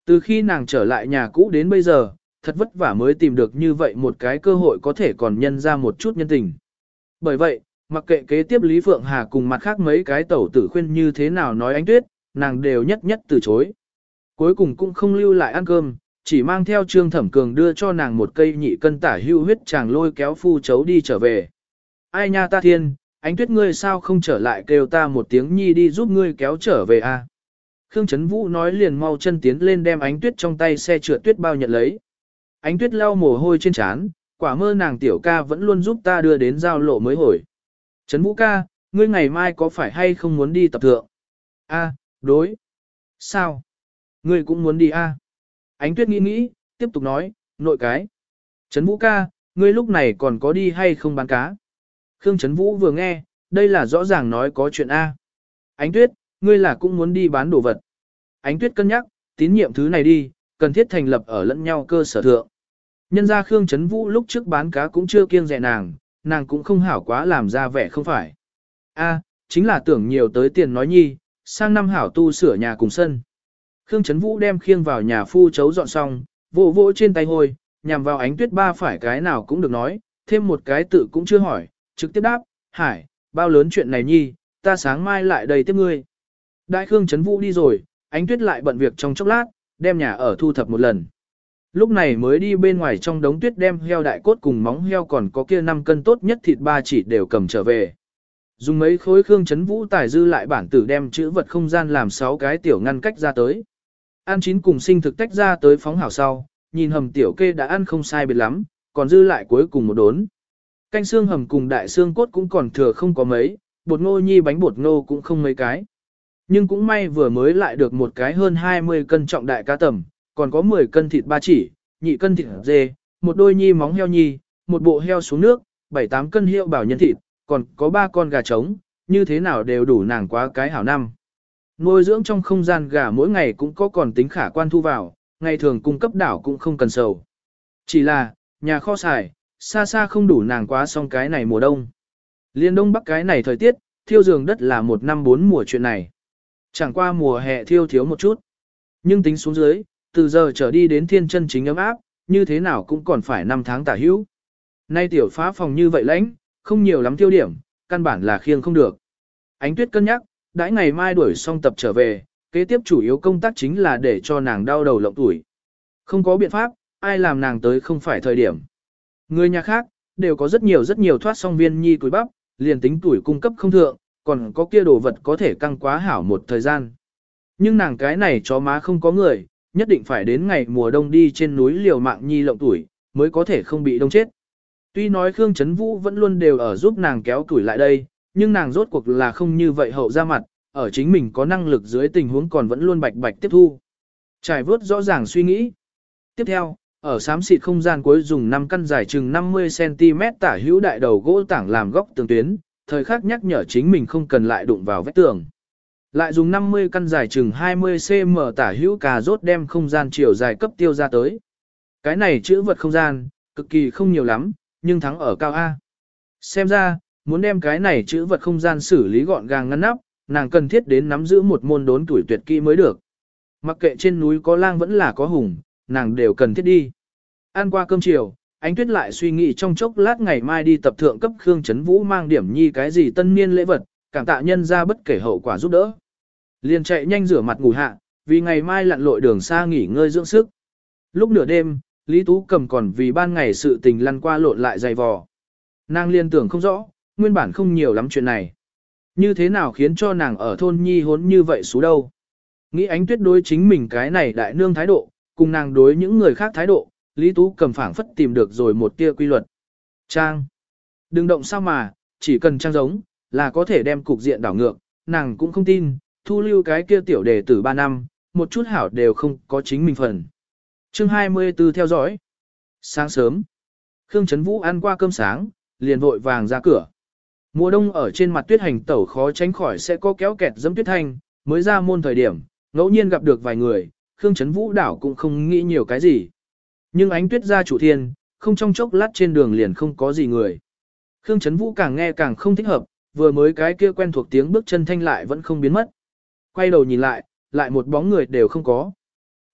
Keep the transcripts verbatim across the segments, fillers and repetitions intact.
Từ khi nàng trở lại nhà cũ đến bây giờ, thật vất vả mới tìm được như vậy một cái cơ hội có thể còn nhân ra một chút nhân tình. Bởi vậy, mặc kệ kế tiếp Lý Phượng Hà cùng mặt khác mấy cái tẩu tử khuyên như thế nào nói Ánh Tuyết, nàng đều nhất nhất từ chối. Cuối cùng cũng không lưu lại ăn cơm, chỉ mang theo Trương Thẩm Cường đưa cho nàng một cây nhị cân tả hưu huyết chàng lôi kéo phu chấu đi trở về. Ai nha ta thiên, Ánh Tuyết ngươi sao không trở lại kêu ta một tiếng nhi đi giúp ngươi kéo trở về a? Khương Chấn Vũ nói liền mau chân tiến lên đem Ánh Tuyết trong tay xe trượt tuyết bao nhận lấy. Ánh Tuyết lau mồ hôi trên trán, quả mơ nàng tiểu ca vẫn luôn giúp ta đưa đến giao lộ mới hồi. Chấn Vũ ca, ngươi ngày mai có phải hay không muốn đi tập thượng? A, đối. Sao? Ngươi cũng muốn đi a? Ánh Tuyết nghĩ nghĩ, tiếp tục nói, nội cái. Chấn Vũ ca, ngươi lúc này còn có đi hay không bán cá? Khương Chấn Vũ vừa nghe, đây là rõ ràng nói có chuyện a. Ánh Tuyết, ngươi là cũng muốn đi bán đồ vật. Ánh Tuyết cân nhắc, tín nhiệm thứ này đi, cần thiết thành lập ở lẫn nhau cơ sở thượng. Nhân ra Khương Chấn Vũ lúc trước bán cá cũng chưa kiêng dè nàng, nàng cũng không hảo quá làm ra vẻ không phải. A, chính là tưởng nhiều tới tiền nói nhi, sang năm hảo tu sửa nhà cùng sân. Khương Chấn Vũ đem khiêng vào nhà phu chấu dọn xong, vỗ vỗ trên tay hôi, nhằm vào Ánh Tuyết ba phải cái nào cũng được nói, thêm một cái tự cũng chưa hỏi, trực tiếp đáp, hải, bao lớn chuyện này nhi, ta sáng mai lại đầy tiếp ngươi. Đại Khương Chấn Vũ đi rồi, Ánh Tuyết lại bận việc trong chốc lát, đem nhà ở thu thập một lần. Lúc này mới đi bên ngoài trong đống tuyết đem heo đại cốt cùng móng heo còn có kia năm cân tốt nhất thịt ba chỉ đều cầm trở về. Dùng mấy khối Khương Chấn Vũ tài dư lại bản tử đem chữ vật không gian làm sáu cái tiểu ngăn cách ra tới. Ăn chín cùng sinh thực tách ra tới phóng hảo sau, nhìn hầm tiểu kê đã ăn không sai biệt lắm, còn dư lại cuối cùng một đốn. Canh xương hầm cùng đại xương cốt cũng còn thừa không có mấy, bột ngô nhi bánh bột ngô cũng không mấy cái. Nhưng cũng may vừa mới lại được một cái hơn hai mươi cân trọng đại cá tầm, còn có mười cân thịt ba chỉ, nhị cân thịt dê, một đôi nhi móng heo nhi, một bộ heo xuống nước, bảy tám cân hiệu bảo nhân thịt, còn có ba con gà trống, như thế nào đều đủ nàng quá cái hảo năm. Nuôi dưỡng trong không gian gà mỗi ngày cũng có còn tính khả quan thu vào, ngày thường cung cấp đảo cũng không cần sầu. Chỉ là, nhà kho xài, xa xa không đủ nàng quá xong cái này mùa đông. Liên đông bắc cái này thời tiết, thiêu giường đất là một năm bốn mùa chuyện này. Chẳng qua mùa hè thiêu thiếu một chút. Nhưng tính xuống dưới, từ giờ trở đi đến thiên chân chính ấm áp, như thế nào cũng còn phải năm tháng tả hữu. Nay tiểu phá phòng như vậy lãnh, không nhiều lắm tiêu điểm, căn bản là khiêng không được. Ánh Tuyết cân nhắc, đãi ngày mai đuổi xong tập trở về, kế tiếp chủ yếu công tác chính là để cho nàng đau đầu lộng tuổi. Không có biện pháp, ai làm nàng tới không phải thời điểm. Người nhà khác, đều có rất nhiều rất nhiều thoát song viên nhi tuổi bắp, liền tính tuổi cung cấp không thượng, còn có kia đồ vật có thể căng quá hảo một thời gian. Nhưng nàng cái này chó má không có người, nhất định phải đến ngày mùa đông đi trên núi liều mạng nhi lộng tuổi, mới có thể không bị đông chết. Tuy nói Khương Chấn Vũ vẫn luôn đều ở giúp nàng kéo tuổi lại đây, nhưng nàng rốt cuộc là không như vậy hậu ra mặt, ở chính mình có năng lực dưới tình huống còn vẫn luôn bạch bạch tiếp thu. Trải vớt rõ ràng suy nghĩ. Tiếp theo, ở xám xịt không gian cuối dùng năm căn dài chừng năm mươi xăng ti mét tả hữu đại đầu gỗ tảng làm góc tường tuyến, thời khắc nhắc nhở chính mình không cần lại đụng vào vách tường. Lại dùng năm mươi căn dài chừng hai mươi xăng ti mét tả hữu cà rốt đem không gian chiều dài cấp tiêu ra tới. Cái này chữ vật không gian, cực kỳ không nhiều lắm, nhưng thắng ở cao A. Xem ra, muốn đem cái này chữ vật không gian xử lý gọn gàng ngăn nắp, nàng cần thiết đến nắm giữ một môn đốn tuổi tuyệt kỹ mới được. Mặc kệ trên núi có lang vẫn là có hùng, nàng đều cần thiết đi. Ăn qua cơm chiều, Ánh Tuyết lại suy nghĩ trong chốc lát ngày mai đi tập thượng cấp Khương Chấn Vũ mang điểm nhi cái gì tân niên lễ vật, cảm tạ nhân ra bất kể hậu quả giúp đỡ. Liền chạy nhanh rửa mặt ngủ hạ, vì ngày mai lặn lội đường xa nghỉ ngơi dưỡng sức. Lúc nửa đêm, Lý Tú Cầm còn vì ban ngày sự tình lăn qua lộn lại dày vò. Nàng liên tưởng không rõ, nguyên bản không nhiều lắm chuyện này. Như thế nào khiến cho nàng ở thôn nhi hốn như vậy xú đâu. Nghĩ Ánh Tuyết đối chính mình cái này đại nương thái độ, cùng nàng đối những người khác thái độ, Lý Tú Cầm phảng phất tìm được rồi một tia quy luật. Trang. Đừng động sao mà, chỉ cần trang giống, là có thể đem cục diện đảo ngược, nàng cũng không tin, thu lưu cái kia tiểu đề tử ba năm, một chút hảo đều không có chính mình phần. Chương hai mươi tư theo dõi. Sáng sớm, Khương Chấn Vũ ăn qua cơm sáng, liền vội vàng ra cửa. Mùa đông ở trên mặt tuyết hành tẩu khó tránh khỏi sẽ có kéo kẹt dẫm tuyết thanh, mới ra môn thời điểm, ngẫu nhiên gặp được vài người, Khương Chấn Vũ đảo cũng không nghĩ nhiều cái gì. Nhưng Ánh Tuyết ra chủ thiên, không trong chốc lát trên đường liền không có gì người. Khương Chấn Vũ càng nghe càng không thích hợp, vừa mới cái kia quen thuộc tiếng bước chân thanh lại vẫn không biến mất. Quay đầu nhìn lại, lại một bóng người đều không có.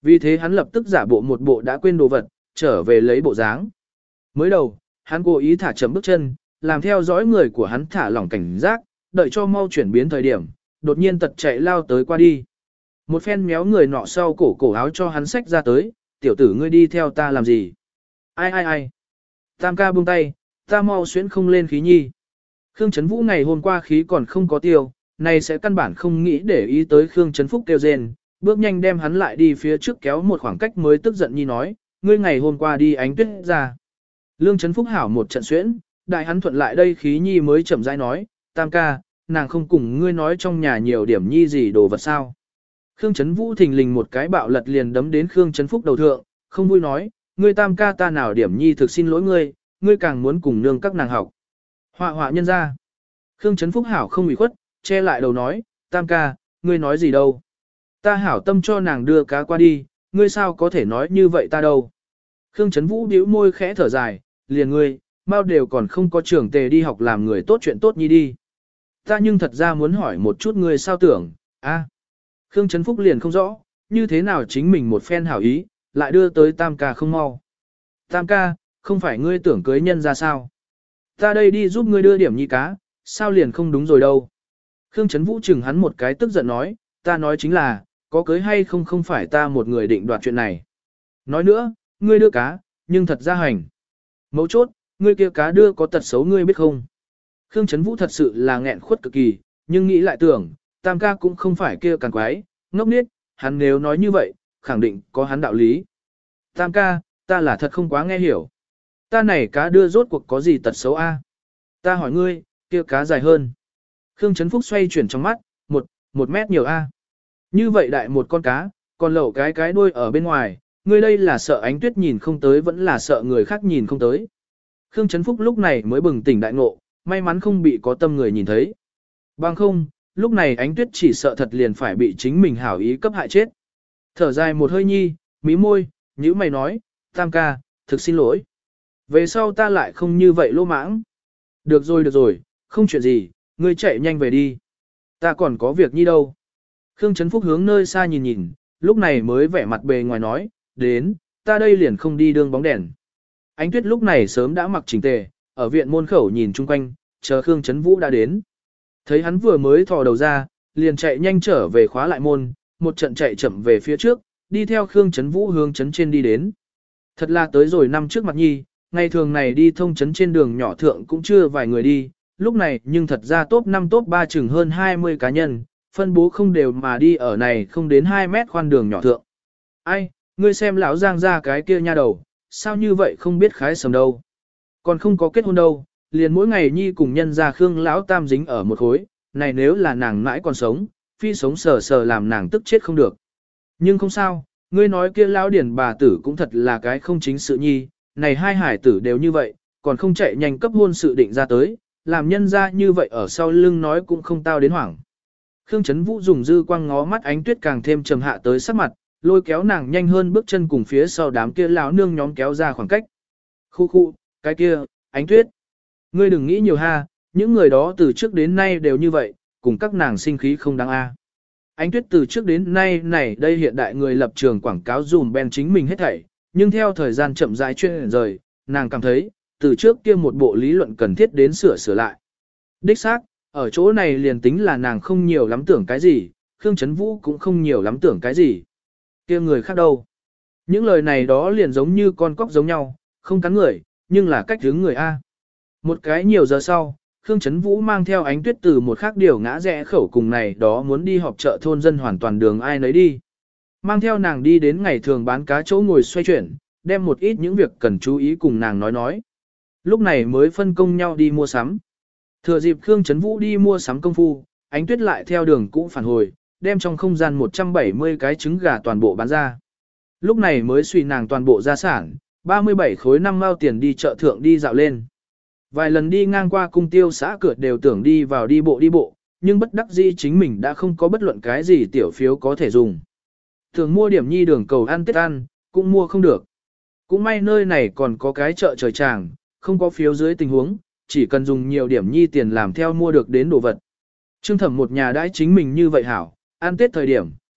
Vì thế hắn lập tức giả bộ một bộ đã quên đồ vật, trở về lấy bộ dáng. Mới đầu, hắn cố ý thả chậm bước chân, làm theo dõi người của hắn thả lỏng cảnh giác, đợi cho mau chuyển biến thời điểm, đột nhiên tật chạy lao tới qua đi. Một phen méo người nọ sau cổ cổ áo cho hắn xách ra tới, tiểu tử ngươi đi theo ta làm gì? Ai ai ai? Tam ca buông tay, ta mau xuyến không lên khí nhi. Khương Trấn Vũ ngày hôm qua khí còn không có tiêu, nay sẽ căn bản không nghĩ để ý tới Khương Trấn Phúc kêu rên, bước nhanh đem hắn lại đi phía trước kéo một khoảng cách mới tức giận nhi nói, ngươi ngày hôm qua đi ánh tuyết ra. Lương Trấn Phúc hảo một trận xuyễn, đại hắn thuận lại đây khí nhi mới chậm rãi nói, tam ca, nàng không cùng ngươi nói trong nhà nhiều điểm nhi gì đồ vật sao. Khương Trấn Vũ thình lình một cái bạo lật liền đấm đến Khương Trấn Phúc đầu thượng, không vui nói, ngươi tam ca ta nào điểm nhi thực xin lỗi ngươi, ngươi càng muốn cùng nương các nàng học. Họa họa nhân ra. Khương Trấn Phúc hảo không ủy khuất, che lại đầu nói, tam ca, ngươi nói gì đâu. Ta hảo tâm cho nàng đưa cá qua đi, ngươi sao có thể nói như vậy ta đâu. Khương Trấn Vũ bĩu môi khẽ thở dài, liền ngươi, mau đều còn không có trưởng tề đi học làm người tốt chuyện tốt nhi đi. Ta nhưng thật ra muốn hỏi một chút ngươi sao tưởng, a. Khương Trấn Phúc liền không rõ, như thế nào chính mình một phen hảo ý, lại đưa tới tam ca không mau. Tam ca, không phải ngươi tưởng cưới nhân ra sao? Ta đây đi giúp ngươi đưa điểm nhi cá, sao liền không đúng rồi đâu. Khương Trấn Vũ chừng hắn một cái tức giận nói, ta nói chính là, có cưới hay không không phải ta một người định đoạt chuyện này. Nói nữa, ngươi đưa cá, nhưng thật ra hành. Mấu chốt, ngươi kia cá đưa có tật xấu ngươi biết không? Khương Trấn Vũ thật sự là nghẹn khuất cực kỳ, nhưng nghĩ lại tưởng, tam ca cũng không phải kia càng quái, ngốc niết, hắn nếu nói như vậy, khẳng định có hắn đạo lý. Tam ca, ta là thật không quá nghe hiểu. Ta này cá đưa rốt cuộc có gì tật xấu a? Ta hỏi ngươi, kia cá dài hơn. Khương Trấn Phúc xoay chuyển trong mắt, một, một mét nhiều a. Như vậy đại một con cá, còn lẩu cái cái đuôi ở bên ngoài, ngươi đây là sợ Ánh Tuyết nhìn không tới vẫn là sợ người khác nhìn không tới. Khương Trấn Phúc lúc này mới bừng tỉnh đại ngộ, may mắn không bị có tâm người nhìn thấy. Bằng không, lúc này Ánh Tuyết chỉ sợ thật liền phải bị chính mình hảo ý cấp hại chết. Thở dài một hơi nhi, mí môi, nhữ mày nói, tam ca, thực xin lỗi. Về sau ta lại không như vậy lô mãng. Được rồi được rồi, không chuyện gì, ngươi chạy nhanh về đi. Ta còn có việc nhi đâu. Khương Trấn Phúc hướng nơi xa nhìn nhìn, lúc này mới vẻ mặt bề ngoài nói, đến, ta đây liền không đi đương bóng đèn. Ánh Tuyết lúc này sớm đã mặc chỉnh tề, ở viện môn khẩu nhìn chung quanh, chờ Khương Trấn Vũ đã đến. Thấy hắn vừa mới thò đầu ra, liền chạy nhanh trở về khóa lại môn, một trận chạy chậm về phía trước, đi theo Khương Trấn Vũ hướng trấn trên đi đến. Thật là tới rồi năm trước mặt nhi, ngày thường này đi thông trấn trên đường nhỏ thượng cũng chưa vài người đi, lúc này nhưng thật ra top năm top ba chừng hơn hai mươi cá nhân, phân bố không đều mà đi ở này không đến hai mét khoan đường nhỏ thượng. Ai, ngươi xem lão Giang ra cái kia nha đầu, sao như vậy không biết khái sầm đâu. Còn không có kết hôn đâu, liền mỗi ngày nhi cùng nhân ra Khương lão tam dính ở một khối, này nếu là nàng mãi còn sống, phi sống sờ sờ làm nàng tức chết không được. Nhưng không sao, ngươi nói kia lão điển bà tử cũng thật là cái không chính sự nhi, này hai hải tử đều như vậy, còn không chạy nhanh cấp hôn sự định ra tới, làm nhân ra như vậy ở sau lưng nói cũng không tao đến hoảng. Khương Trấn Vũ dùng dư quang ngó mắt Ánh Tuyết càng thêm trầm hạ tới sắc mặt, lôi kéo nàng nhanh hơn bước chân cùng phía sau đám kia lão nương nhóm kéo ra khoảng cách. Khu khu, cái kia, Ánh Tuyết. Ngươi đừng nghĩ nhiều ha, những người đó từ trước đến nay đều như vậy, cùng các nàng sinh khí không đáng a. Ánh Tuyết từ trước đến nay này đây hiện đại người lập trường quảng cáo dùm ben chính mình hết thảy, nhưng theo thời gian chậm rãi chuyển rời, nàng cảm thấy, từ trước kia một bộ lý luận cần thiết đến sửa sửa lại. Đích xác, ở chỗ này liền tính là nàng không nhiều lắm tưởng cái gì, Khương Trấn Vũ cũng không nhiều lắm tưởng cái gì. Kia người khác đâu? Những lời này đó liền giống như con cóc giống nhau, không cắn người, nhưng là cách hướng người A. Một cái nhiều giờ sau, Khương Trấn Vũ mang theo Ánh Tuyết từ một khác điều ngã rẽ khẩu cùng này đó muốn đi họp chợ thôn dân hoàn toàn đường ai nấy đi. Mang theo nàng đi đến ngày thường bán cá chỗ ngồi xoay chuyển, đem một ít những việc cần chú ý cùng nàng nói nói. Lúc này mới phân công nhau đi mua sắm. Thừa dịp Khương Trấn Vũ đi mua sắm công phu, Ánh Tuyết lại theo đường cũ phản hồi, đem trong không gian một trăm bảy mươi cái trứng gà toàn bộ bán ra. Lúc này mới suy nàng toàn bộ gia sản, ba mươi bảy khối năm mao tiền đi chợ thượng đi dạo lên. Vài lần đi ngang qua cung tiêu xã cửa đều tưởng đi vào đi bộ đi bộ, nhưng bất đắc dĩ chính mình đã không có bất luận cái gì tiểu phiếu có thể dùng. Thường mua điểm nhi đường cầu ăn Tết ăn, cũng mua không được. Cũng may nơi này còn có cái chợ trời tràng, không có phiếu dưới tình huống, chỉ cần dùng nhiều điểm nhi tiền làm theo mua được đến đồ vật. Trương Thẩm một nhà đãi chính mình như vậy hảo, ăn Tết thời điểm,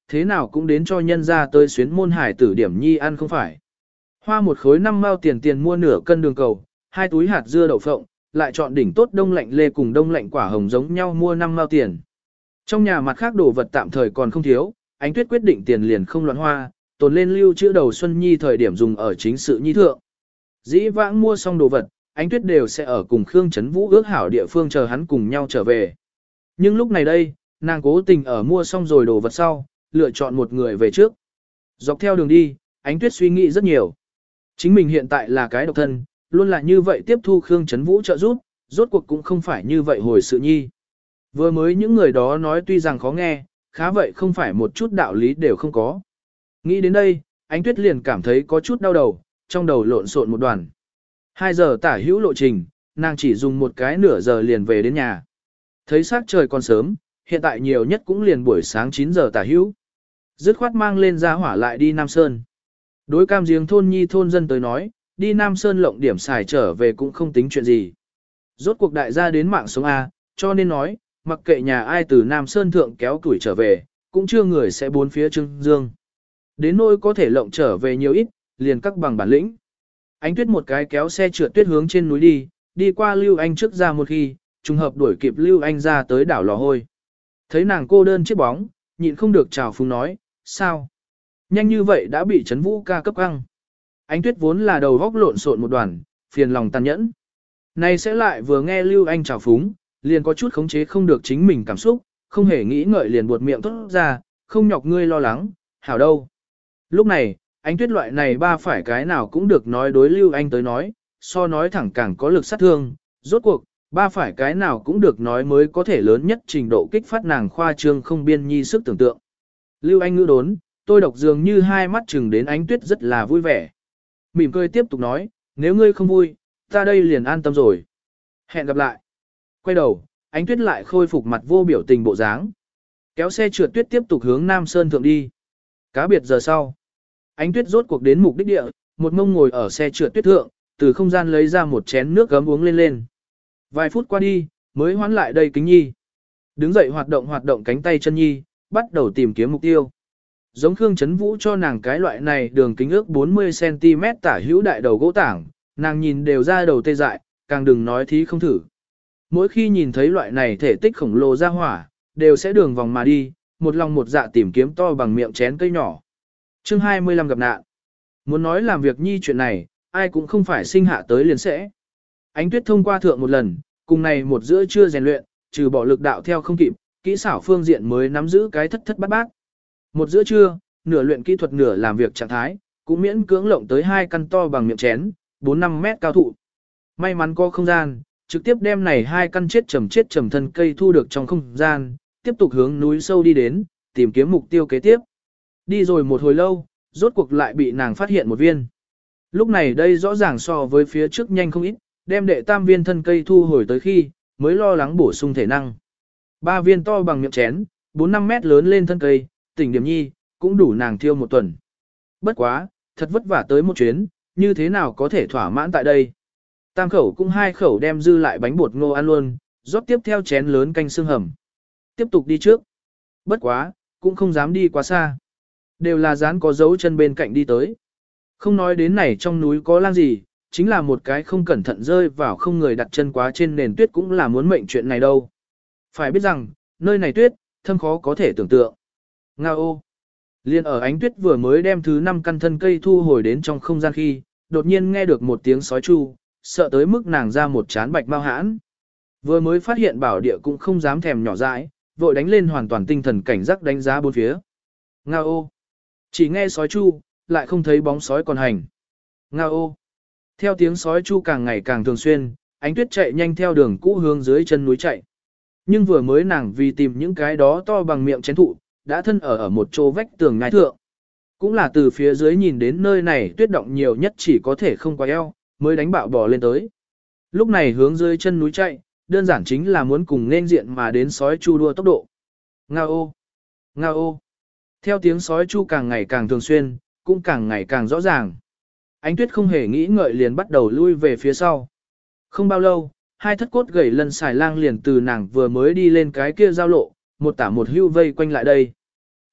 thế nào cũng đến cho nhân ra tới xuyến môn hải tử điểm nhi ăn không phải. Hoa một khối năm mao tiền tiền mua nửa cân đường cầu, hai túi hạt dưa đậu phộng, lại chọn đỉnh tốt đông lạnh lê cùng đông lạnh quả hồng giống nhau mua năm mao tiền. Trong nhà mặt khác đồ vật tạm thời còn không thiếu, Ánh Tuyết quyết định tiền liền không loạn hoa, tồn lên lưu trữ đầu xuân nhi thời điểm dùng ở chính sự nhi thượng. Dĩ vãng mua xong đồ vật, Ánh Tuyết đều sẽ ở cùng Khương Chấn Vũ ước hảo địa phương chờ hắn cùng nhau trở về. Nhưng lúc này đây, nàng cố tình ở mua xong rồi đồ vật sau, lựa chọn một người về trước. Dọc theo đường đi, Ánh Tuyết suy nghĩ rất nhiều. Chính mình hiện tại là cái độc thân, luôn là như vậy tiếp thu Khương Chấn Vũ trợ giúp, rốt cuộc cũng không phải như vậy hồi sự nhi. Vừa mới những người đó nói tuy rằng khó nghe, khá vậy không phải một chút đạo lý đều không có. Nghĩ đến đây, Ánh Tuyết liền cảm thấy có chút đau đầu, trong đầu lộn xộn một đoàn. Hai giờ tả hữu lộ trình, nàng chỉ dùng một cái nửa giờ liền về đến nhà. Thấy sắc trời còn sớm, hiện tại nhiều nhất cũng liền buổi sáng chín giờ tả hữu. Dứt khoát mang lên ra hỏa lại đi Nam Sơn. Đối cam giếng thôn nhi thôn dân tới nói, đi Nam Sơn lộng điểm xài trở về cũng không tính chuyện gì. Rốt cuộc đại gia đến mạng sống A, cho nên nói, mặc kệ nhà ai từ Nam Sơn thượng kéo tuổi trở về, cũng chưa người sẽ bốn phía trưng dương. Đến nỗi có thể lộng trở về nhiều ít, liền các bằng bản lĩnh. Ánh Tuyết một cái kéo xe trượt tuyết hướng trên núi đi, đi qua Lưu Anh trước ra một khi, trùng hợp đuổi kịp Lưu Anh ra tới đảo lò hôi. Thấy nàng cô đơn chiếc bóng, nhịn không được chào phúng nói, sao? Nhanh như vậy đã bị Trấn Vũ ca cấp căng. Ánh Tuyết vốn là đầu góc lộn xộn một đoàn, phiền lòng tàn nhẫn. Này sẽ lại vừa nghe Lưu Anh chào phúng, liền có chút khống chế không được chính mình cảm xúc, không hề nghĩ ngợi liền buột miệng thốt ra, không nhọc ngươi lo lắng, hảo đâu. Lúc này, Ánh Tuyết loại này ba phải cái nào cũng được nói đối Lưu Anh tới nói, so nói thẳng càng có lực sát thương, rốt cuộc, ba phải cái nào cũng được nói mới có thể lớn nhất trình độ kích phát nàng khoa trương không biên nhi sức tưởng tượng. Lưu Anh ngữ đốn, tôi độc dường như hai mắt chừng đến Ánh Tuyết rất là vui vẻ. Mỉm cười tiếp tục nói, nếu ngươi không vui, ta đây liền an tâm rồi. Hẹn gặp lại. Quay đầu, Ánh Tuyết lại khôi phục mặt vô biểu tình bộ dáng. Kéo xe trượt tuyết tiếp tục hướng Nam Sơn thượng đi. Cá biệt giờ sau. Ánh Tuyết rốt cuộc đến mục đích địa, một mông ngồi ở xe trượt tuyết thượng, từ không gian lấy ra một chén nước gấm uống lên lên. Vài phút qua đi, mới hoán lại đây Kính Nhi. Đứng dậy hoạt động hoạt động cánh tay chân Nhi, bắt đầu tìm kiếm mục tiêu. Giống Khương Chấn Vũ cho nàng cái loại này đường kính ước bốn mươi xăng ti mét tả hữu đại đầu gỗ tảng, nàng nhìn đều ra đầu tê dại, càng đừng nói thí không thử. Mỗi khi nhìn thấy loại này thể tích khổng lồ ra hỏa, đều sẽ đường vòng mà đi, một lòng một dạ tìm kiếm to bằng miệng chén cây nhỏ. Chương hai mươi lăm gặp nạn. Muốn nói làm việc nhi chuyện này, ai cũng không phải sinh hạ tới liền sẽ. Ánh Tuyết thông qua thượng một lần, cùng này một giữa chưa rèn luyện, trừ bỏ lực đạo theo không kịp, kỹ xảo phương diện mới nắm giữ cái thất thất bát bát. Một giữa trưa, nửa luyện kỹ thuật nửa làm việc trạng thái, cũng miễn cưỡng lộng tới hai căn to bằng miệng chén, bốn năm mét cao thụ. May mắn có không gian, trực tiếp đem này hai căn chết trầm chết trầm thân cây thu được trong không gian, tiếp tục hướng núi sâu đi đến, tìm kiếm mục tiêu kế tiếp. Đi rồi một hồi lâu, rốt cuộc lại bị nàng phát hiện một viên. Lúc này đây rõ ràng so với phía trước nhanh không ít, đem đệ tam viên thân cây thu hồi tới khi, mới lo lắng bổ sung thể năng. Ba viên to bằng miệng chén, bốn năm mét lớn lên thân cây, tỉnh điểm nhi, cũng đủ nàng thiêu một tuần. Bất quá, thật vất vả tới một chuyến, như thế nào có thể thỏa mãn tại đây. Tam khẩu cũng hai khẩu đem dư lại bánh bột ngô ăn luôn, rót tiếp theo chén lớn canh xương hầm. Tiếp tục đi trước. Bất quá, cũng không dám đi quá xa. Đều là dán có dấu chân bên cạnh đi tới. Không nói đến này trong núi có lang gì, chính là một cái không cẩn thận rơi vào không người đặt chân quá trên nền tuyết cũng là muốn mệnh chuyện này đâu. Phải biết rằng, nơi này tuyết, thâm khó có thể tưởng tượng. Nga ô! Liên ở Ánh Tuyết vừa mới đem thứ năm căn thân cây thu hồi đến trong không gian khi, đột nhiên nghe được một tiếng sói chu, sợ tới mức nàng ra một chán bạch mau hãn. Vừa mới phát hiện bảo địa cũng không dám thèm nhỏ dãi, vội đánh lên hoàn toàn tinh thần cảnh giác đánh giá bốn phía. Nga ô! Chỉ nghe sói chu, lại không thấy bóng sói còn hành. Nga ô! Theo tiếng sói chu càng ngày càng thường xuyên, Ánh Tuyết chạy nhanh theo đường cũ hướng dưới chân núi chạy. Nhưng vừa mới nàng vì tìm những cái đó to bằng miệng chén thụ, đã thân ở ở một chỗ vách tường ngai thượng. Cũng là từ phía dưới nhìn đến nơi này tuyết động nhiều nhất chỉ có thể không quá eo, mới đánh bạo bò lên tới. Lúc này hướng dưới chân núi chạy, đơn giản chính là muốn cùng nên diện mà đến sói chu đua tốc độ. Nga ô! Nga ô! Theo tiếng sói chu càng ngày càng thường xuyên, cũng càng ngày càng rõ ràng. Ánh Tuyết không hề nghĩ ngợi liền bắt đầu lui về phía sau. Không bao lâu, hai thất cốt gầy lân xài lang liền từ nàng vừa mới đi lên cái kia giao lộ, một tả một hưu vây quanh lại đây.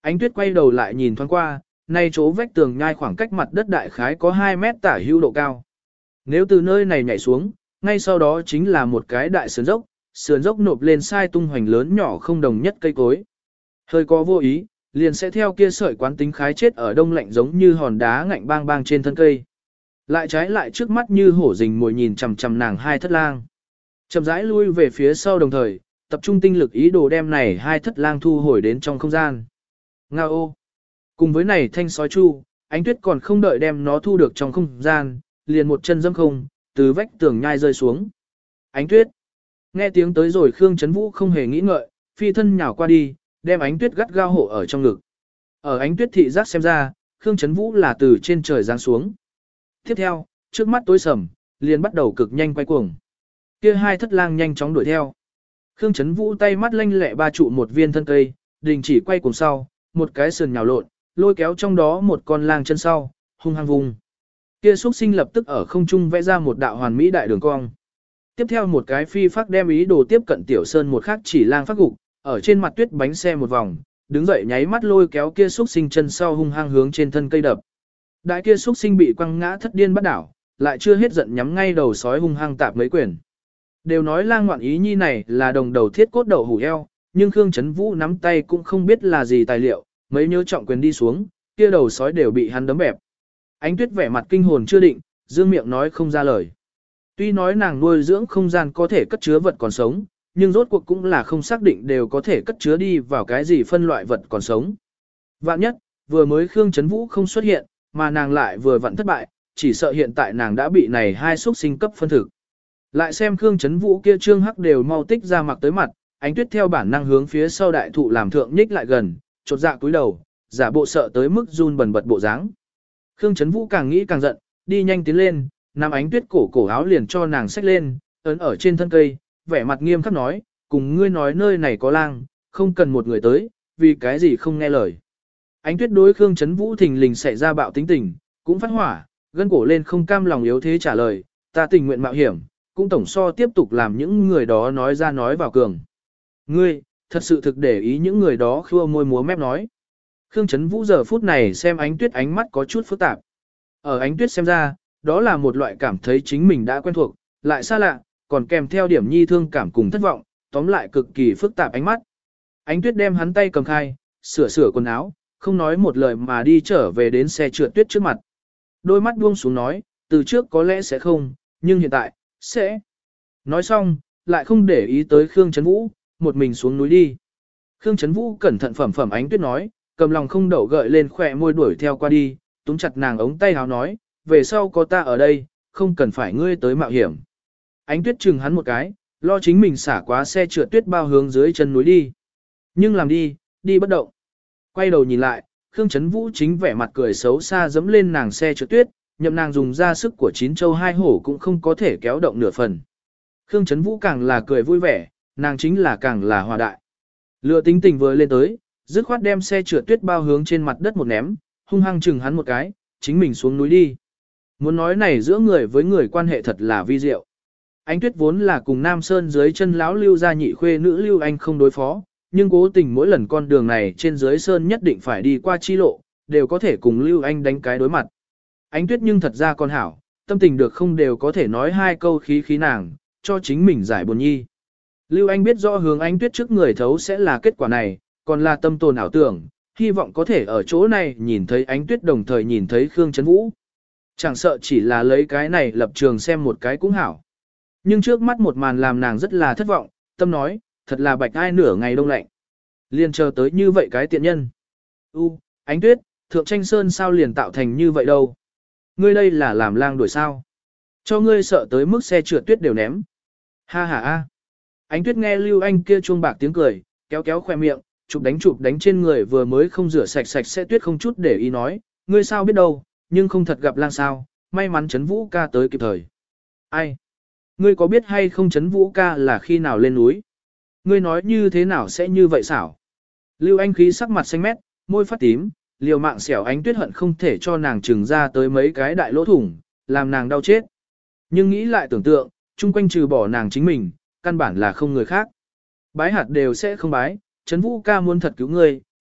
Ánh Tuyết quay đầu lại nhìn thoáng qua, nay chỗ vách tường nhai khoảng cách mặt đất đại khái có hai mét tả hữu độ cao. Nếu từ nơi này nhảy xuống, ngay sau đó chính là một cái đại sườn dốc, sườn dốc nộp lên sai tung hoành lớn nhỏ không đồng nhất cây cối. Hơi có vô ý, liền sẽ theo kia sợi quán tính khái chết ở đông lạnh giống như hòn đá ngạnh bang bang trên thân cây. Lại trái lại trước mắt như hổ rình mồi nhìn chằm chằm nàng hai thất lang. Chậm rãi lui về phía sau đồng thời, tập trung tinh lực ý đồ đem này hai thất lang thu hồi đến trong không gian. Nga ô! Cùng với này thanh sói chu, Ánh Tuyết còn không đợi đem nó thu được trong không gian, liền một chân dâm không, từ vách tường nhai rơi xuống. Ánh Tuyết! Nghe tiếng tới rồi Khương Chấn Vũ không hề nghĩ ngợi, phi thân nhào qua đi, đem Ánh Tuyết gắt gao hộ ở trong ngực. Ở Ánh Tuyết thị giác xem ra, Khương Chấn Vũ là từ trên trời giáng xuống. Tiếp theo, trước mắt tối sầm, liền bắt đầu cực nhanh quay cuồng. Kia hai thất lang nhanh chóng đuổi theo. Khương Chấn Vũ tay mắt lanh lẹ ba trụ một viên thân cây, đình chỉ quay cuồng sau, một cái sườn nhào lộn, lôi kéo trong đó một con lang chân sau, hung hăng vùng. Kia xúc sinh lập tức ở không trung vẽ ra một đạo hoàn mỹ đại đường cong. Tiếp theo một cái phi phác đem ý đồ tiếp cận Tiểu Sơn một khắc chỉ lang phát gục, ở trên mặt tuyết bánh xe một vòng, đứng dậy nháy mắt lôi kéo kia xúc sinh chân sau hung hăng hướng trên thân cây đập. Đại kia xúc sinh bị quăng ngã thất điên bắt đảo, lại chưa hết giận nhắm ngay đầu sói hung hăng tạp mấy quyền. Đều nói lang ngoạn ý nhi này là đồng đầu thiết cốt đậu hủ eo, nhưng Khương Chấn Vũ nắm tay cũng không biết là gì tài liệu, mấy nhớ trọng quyền đi xuống, kia đầu sói đều bị hắn đấm bẹp. Ánh Tuyết vẻ mặt kinh hồn chưa định, dương miệng nói không ra lời. Tuy nói nàng nuôi dưỡng không gian có thể cất chứa vật còn sống, nhưng rốt cuộc cũng là không xác định đều có thể cất chứa đi vào cái gì phân loại vật còn sống. Vạn nhất, vừa mới Khương Chấn Vũ không xuất hiện, mà nàng lại vừa vặn thất bại, chỉ sợ hiện tại nàng đã bị này hai xuất sinh cấp phân thực. Lại xem Khương Chấn Vũ kia trương hắc đều mau tích ra mặt tới mặt, Ánh Tuyết theo bản năng hướng phía sau đại thụ làm thượng nhích lại gần, chột dạ cúi đầu, giả bộ sợ tới mức run bần bật bộ dáng. Khương Chấn Vũ càng nghĩ càng giận, đi nhanh tiến lên, nắm Ánh Tuyết cổ cổ áo liền cho nàng xách lên, ấn ở trên thân cây, vẻ mặt nghiêm khắc nói, cùng ngươi nói nơi này có lang, không cần một người tới, vì cái gì không nghe lời. Ánh Tuyết đối Khương Chấn Vũ thình lình xảy ra bạo tính tình, cũng phát hỏa, gân cổ lên không cam lòng yếu thế trả lời, ta tình nguyện mạo hiểm, cũng tổng so tiếp tục làm những người đó nói ra nói vào cường. Ngươi, thật sự thực để ý những người đó khua môi múa mép nói. Khương Chấn Vũ giờ phút này xem Ánh Tuyết ánh mắt có chút phức tạp. Ở Ánh Tuyết xem ra, đó là một loại cảm thấy chính mình đã quen thuộc, lại xa lạ, còn kèm theo điểm nhi thương cảm cùng thất vọng, tóm lại cực kỳ phức tạp ánh mắt. Ánh Tuyết đem hắn tay cầm khai, sửa sửa quần áo, không nói một lời mà đi trở về đến xe trượt tuyết trước mặt. Đôi mắt buông xuống nói, từ trước có lẽ sẽ không, nhưng hiện tại, sẽ. Nói xong, lại không để ý tới Khương Chấn Vũ, một mình xuống núi đi. Khương Chấn Vũ cẩn thận phẩm phẩm Ánh Tuyết nói, cầm lòng không đậu gợi lên khỏe môi đuổi theo qua đi, túm chặt nàng ống tay áo nói, về sau có ta ở đây, không cần phải ngươi tới mạo hiểm. Ánh Tuyết chừng hắn một cái, lo chính mình xả quá xe trượt tuyết bao hướng dưới chân núi đi. Nhưng làm đi, đi bất động. Quay đầu nhìn lại, Khương Chấn Vũ chính vẻ mặt cười xấu xa dẫm lên nàng xe trượt tuyết, nhậm nàng dùng ra sức của chín châu hai hổ cũng không có thể kéo động nửa phần. Khương Chấn Vũ càng là cười vui vẻ, nàng chính là càng là hòa đại. Lựa tính tình vừa lên tới, dứt khoát đem xe trượt tuyết bao hướng trên mặt đất một ném, hung hăng chừng hắn một cái, chính mình xuống núi đi. Muốn nói này giữa người với người quan hệ thật là vi diệu. Ánh Tuyết vốn là cùng Nam Sơn dưới chân lão Lưu gia nhị khuê nữ Lưu Anh không đối phó, nhưng cố tình mỗi lần con đường này trên dưới sơn nhất định phải đi qua chi lộ, đều có thể cùng Lưu Anh đánh cái đối mặt. Ánh Tuyết nhưng thật ra con hảo, tâm tình được không đều có thể nói hai câu khí khí nàng, cho chính mình giải buồn nhi. Lưu Anh biết rõ hướng Ánh Tuyết trước người thấu sẽ là kết quả này, còn là tâm tồn ảo tưởng, hy vọng có thể ở chỗ này nhìn thấy Ánh Tuyết đồng thời nhìn thấy Khương Chấn Vũ. Chẳng sợ chỉ là lấy cái này lập trường xem một cái cũng hảo. Nhưng trước mắt một màn làm nàng rất là thất vọng, tâm nói, thật là bạch ai nửa ngày đông lạnh. Liền chờ tới như vậy cái tiện nhân. U, Ánh Tuyết, Thượng Tranh Sơn sao liền tạo thành như vậy đâu? Ngươi đây là làm lang đuổi sao? Cho ngươi sợ tới mức xe trượt tuyết đều ném. Ha ha ha. Ánh Tuyết nghe Lưu Anh kia chuông bạc tiếng cười, kéo kéo khoe miệng, chụp đánh chụp đánh trên người vừa mới không rửa sạch sạch sẽ tuyết không chút để ý nói, ngươi sao biết đâu, nhưng không thật gặp lang sao, may mắn Chấn Vũ ca tới kịp thời. Ai? Ngươi có biết hay không Chấn Vũ ca là khi nào lên núi? Ngươi nói như thế nào sẽ như vậy xảo? Lưu Anh khí sắc mặt xanh mét, môi phát tím, liều mạng xẻo Ánh Tuyết hận không thể cho nàng trừng ra tới mấy cái đại lỗ thủng, làm nàng đau chết. Nhưng nghĩ lại tưởng tượng, chung quanh trừ bỏ nàng chính mình, căn bản là không người khác. Bái hạt đều sẽ không bái, Chấn Vũ ca muốn thật cứu ngươi,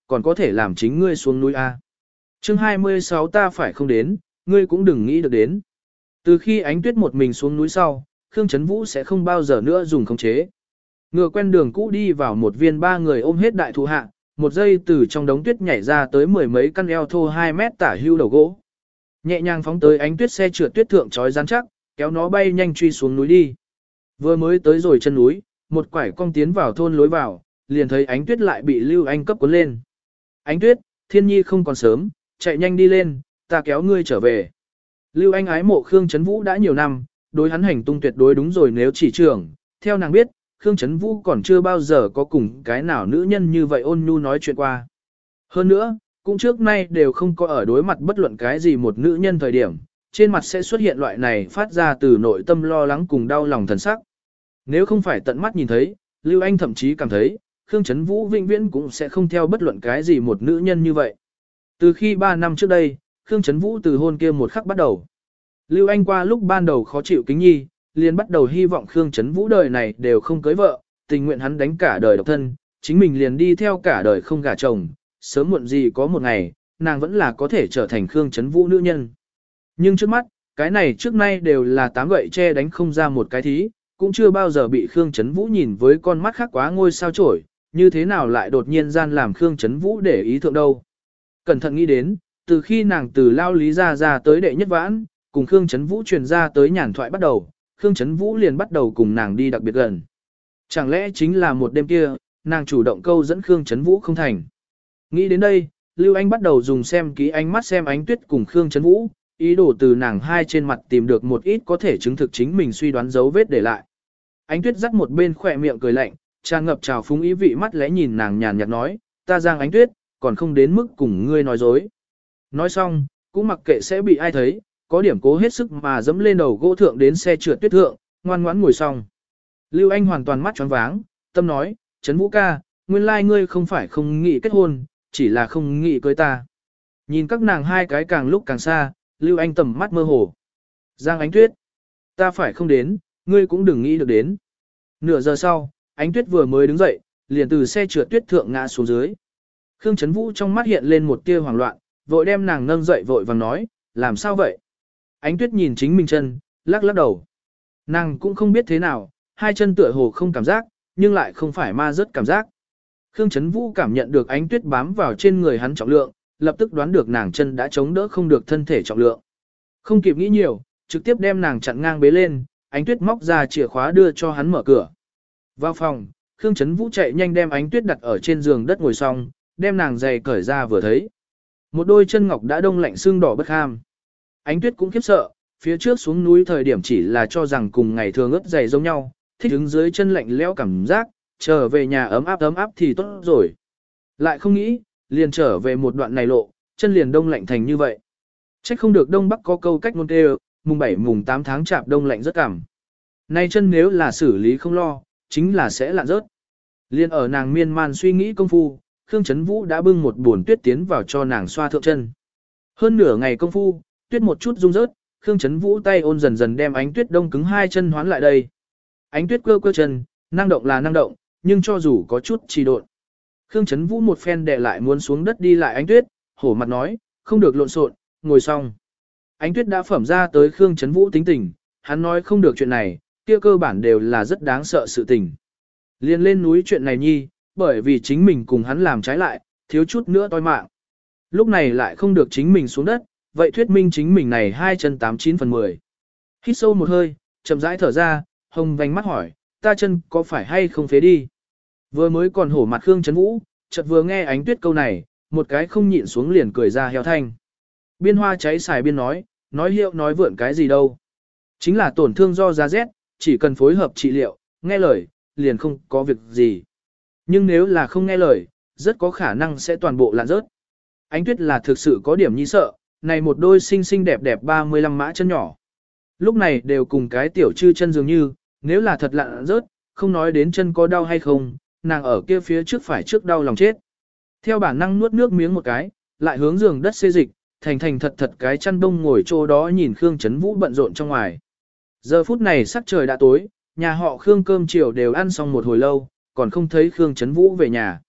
còn có thể làm chính ngươi xuống núi A. chương hai mươi sáu ta phải không đến, ngươi cũng đừng nghĩ được đến. Từ khi Ánh Tuyết một mình xuống núi sau, Khương Chấn Vũ sẽ không bao giờ nữa dùng khống chế. Ngựa quen đường cũ đi vào một viên ba người ôm hết đại thụ hạ, một giây từ trong đống tuyết nhảy ra tới mười mấy căn eo thô hai mét tả hưu đầu gỗ. Nhẹ nhàng phóng tới Ánh Tuyết xe trượt tuyết thượng trói rắn chắc, kéo nó bay nhanh truy xuống núi đi. Vừa mới tới rồi chân núi, một quải cong tiến vào thôn lối vào, liền thấy Ánh Tuyết lại bị Lưu Anh cấp cuốn lên. Ánh Tuyết, Thiên Nhi không còn sớm, chạy nhanh đi lên, ta kéo ngươi trở về. Lưu Anh ái mộ Khương Chấn Vũ đã nhiều năm, đối hắn hành tung tuyệt đối đúng rồi nếu chỉ trưởng. Theo nàng biết, Khương Chấn Vũ còn chưa bao giờ có cùng cái nào nữ nhân như vậy ôn nhu nói chuyện qua. Hơn nữa, cũng trước nay đều không có ở đối mặt bất luận cái gì một nữ nhân thời điểm, trên mặt sẽ xuất hiện loại này phát ra từ nội tâm lo lắng cùng đau lòng thần sắc. Nếu không phải tận mắt nhìn thấy, Lưu Anh thậm chí cảm thấy, Khương Chấn Vũ vĩnh viễn cũng sẽ không theo bất luận cái gì một nữ nhân như vậy. Từ khi ba năm trước đây, Khương Chấn Vũ từ hôn kia một khắc bắt đầu. Lưu Anh qua lúc ban đầu khó chịu kính nhi, liền bắt đầu hy vọng Khương Chấn Vũ đời này đều không cưới vợ, tình nguyện hắn đánh cả đời độc thân, chính mình liền đi theo cả đời không gả chồng, sớm muộn gì có một ngày, nàng vẫn là có thể trở thành Khương Chấn Vũ nữ nhân. Nhưng trước mắt, cái này trước nay đều là tám gậy che đánh không ra một cái thí, cũng chưa bao giờ bị Khương Chấn Vũ nhìn với con mắt khác quá ngôi sao chổi, như thế nào lại đột nhiên gian làm Khương Chấn Vũ để ý thượng đâu. Cẩn thận nghĩ đến, từ khi nàng từ lao lý ra ra tới đệ nhất vãn, cùng Khương Chấn Vũ truyền ra tới nhàn thoại bắt đầu, Khương Chấn Vũ liền bắt đầu cùng nàng đi đặc biệt gần. Chẳng lẽ chính là một đêm kia, nàng chủ động câu dẫn Khương Chấn Vũ không thành. Nghĩ đến đây, Lưu Anh bắt đầu dùng xem kỹ ánh mắt xem Ánh Tuyết cùng Khương Chấn Vũ, ý đồ từ nàng hai trên mặt tìm được một ít có thể chứng thực chính mình suy đoán dấu vết để lại. Ánh Tuyết dắt một bên khỏe miệng cười lạnh, tràn ngập trào phúng ý vị mắt lẽ nhìn nàng nhàn nhạt nói, ta Giang Ánh Tuyết, còn không đến mức cùng ngươi nói dối. Nói xong, cũng mặc kệ sẽ bị ai thấy, có điểm cố hết sức mà dẫm lên đầu gỗ thượng đến xe trượt tuyết thượng, ngoan ngoãn ngồi xong. Lưu Anh hoàn toàn mắt tròn váng, tâm nói, Trấn Vũ ca, nguyên lai ngươi không phải không nghĩ kết hôn, chỉ là không nghĩ cưới ta. Nhìn các nàng hai cái càng lúc càng xa, Lưu Anh tầm mắt mơ hồ. Giang Ánh Tuyết, ta phải không đến, ngươi cũng đừng nghĩ được đến. Nửa giờ sau, Ánh Tuyết vừa mới đứng dậy, liền từ xe trượt tuyết thượng ngã xuống dưới. Khương Chấn Vũ trong mắt hiện lên một tia hoảng loạn, vội đem nàng nâng dậy vội vàng nói, làm sao vậy? Ánh Tuyết nhìn chính mình chân, lắc lắc đầu. Nàng cũng không biết thế nào, hai chân tựa hồ không cảm giác, nhưng lại không phải ma rớt cảm giác. Khương Chấn Vũ cảm nhận được Ánh Tuyết bám vào trên người hắn trọng lượng, lập tức đoán được nàng chân đã chống đỡ không được thân thể trọng lượng. Không kịp nghĩ nhiều, trực tiếp đem nàng chặn ngang bế lên, Ánh Tuyết móc ra chìa khóa đưa cho hắn mở cửa. Vào phòng, Khương Chấn Vũ chạy nhanh đem Ánh Tuyết đặt ở trên giường đất ngồi xong, đem nàng giày cởi ra vừa thấy. Một đôi chân ngọc đã đông lạnh xương đỏ bất ham. Ánh Tuyết cũng khiếp sợ, phía trước xuống núi thời điểm chỉ là cho rằng cùng ngày thường ướt giày giống nhau, thích đứng dưới chân lạnh lẽo cảm giác, trở về nhà ấm áp ấm áp thì tốt rồi. Lại không nghĩ, liền trở về một đoạn này lộ, chân liền đông lạnh thành như vậy. Trách không được Đông Bắc có câu cách ngôn tê, mùng bảy mùng tám tháng chạp đông lạnh rất cảm. Nay chân nếu là xử lý không lo, chính là sẽ lạn rớt. Liên ở nàng miên man suy nghĩ công phu, Khương Chấn Vũ đã bưng một buồn tuyết tiến vào cho nàng xoa thượng chân. Hơn nửa ngày công phu, tuyết một chút rung rớt, Khương Chấn Vũ tay ôn dần dần đem Ánh Tuyết đông cứng hai chân hoán lại đây. Ánh Tuyết cơ cơ chân, năng động là năng động, nhưng cho dù có chút trì độn. Khương Chấn Vũ một phen đè lại muốn xuống đất đi lại Ánh Tuyết, hổ mặt nói, không được lộn xộn, ngồi xong. Ánh Tuyết đã phẩm ra tới Khương Chấn Vũ tính tình, hắn nói không được chuyện này, kia cơ bản đều là rất đáng sợ sự tình. Liên lên núi chuyện này nhi, bởi vì chính mình cùng hắn làm trái lại, thiếu chút nữa toi mạng. Lúc này lại không được chính mình xuống đất, vậy thuyết minh chính mình này hai chân tám chín phần mười. Hít sâu một hơi, chậm rãi thở ra, hồng vành mắt hỏi, ta chân có phải hay không phế đi? Vừa mới còn hổ mặt Khương Chấn Vũ, chợt vừa nghe Ánh Tuyết câu này, một cái không nhịn xuống liền cười ra heo thanh. Biên hoa cháy xài biên nói, nói hiệu nói vượn cái gì đâu. Chính là tổn thương do giá rét, chỉ cần phối hợp trị liệu, nghe lời, liền không có việc gì. Nhưng nếu là không nghe lời, rất có khả năng sẽ toàn bộ lạn rớt. Ánh Tuyết là thực sự có điểm nhi sợ, này một đôi xinh xinh đẹp đẹp ba mươi lăm mã chân nhỏ. Lúc này đều cùng cái tiểu chư chân dường như, nếu là thật lạn rớt, không nói đến chân có đau hay không, nàng ở kia phía trước phải trước đau lòng chết. Theo bản năng nuốt nước miếng một cái, lại hướng giường đất xê dịch, thành thành thật thật cái chăn đông ngồi chỗ đó nhìn Khương Chấn Vũ bận rộn trong ngoài. Giờ phút này sắc trời đã tối, nhà họ Khương cơm chiều đều ăn xong một hồi lâu, còn không thấy Khương Chấn Vũ về nhà.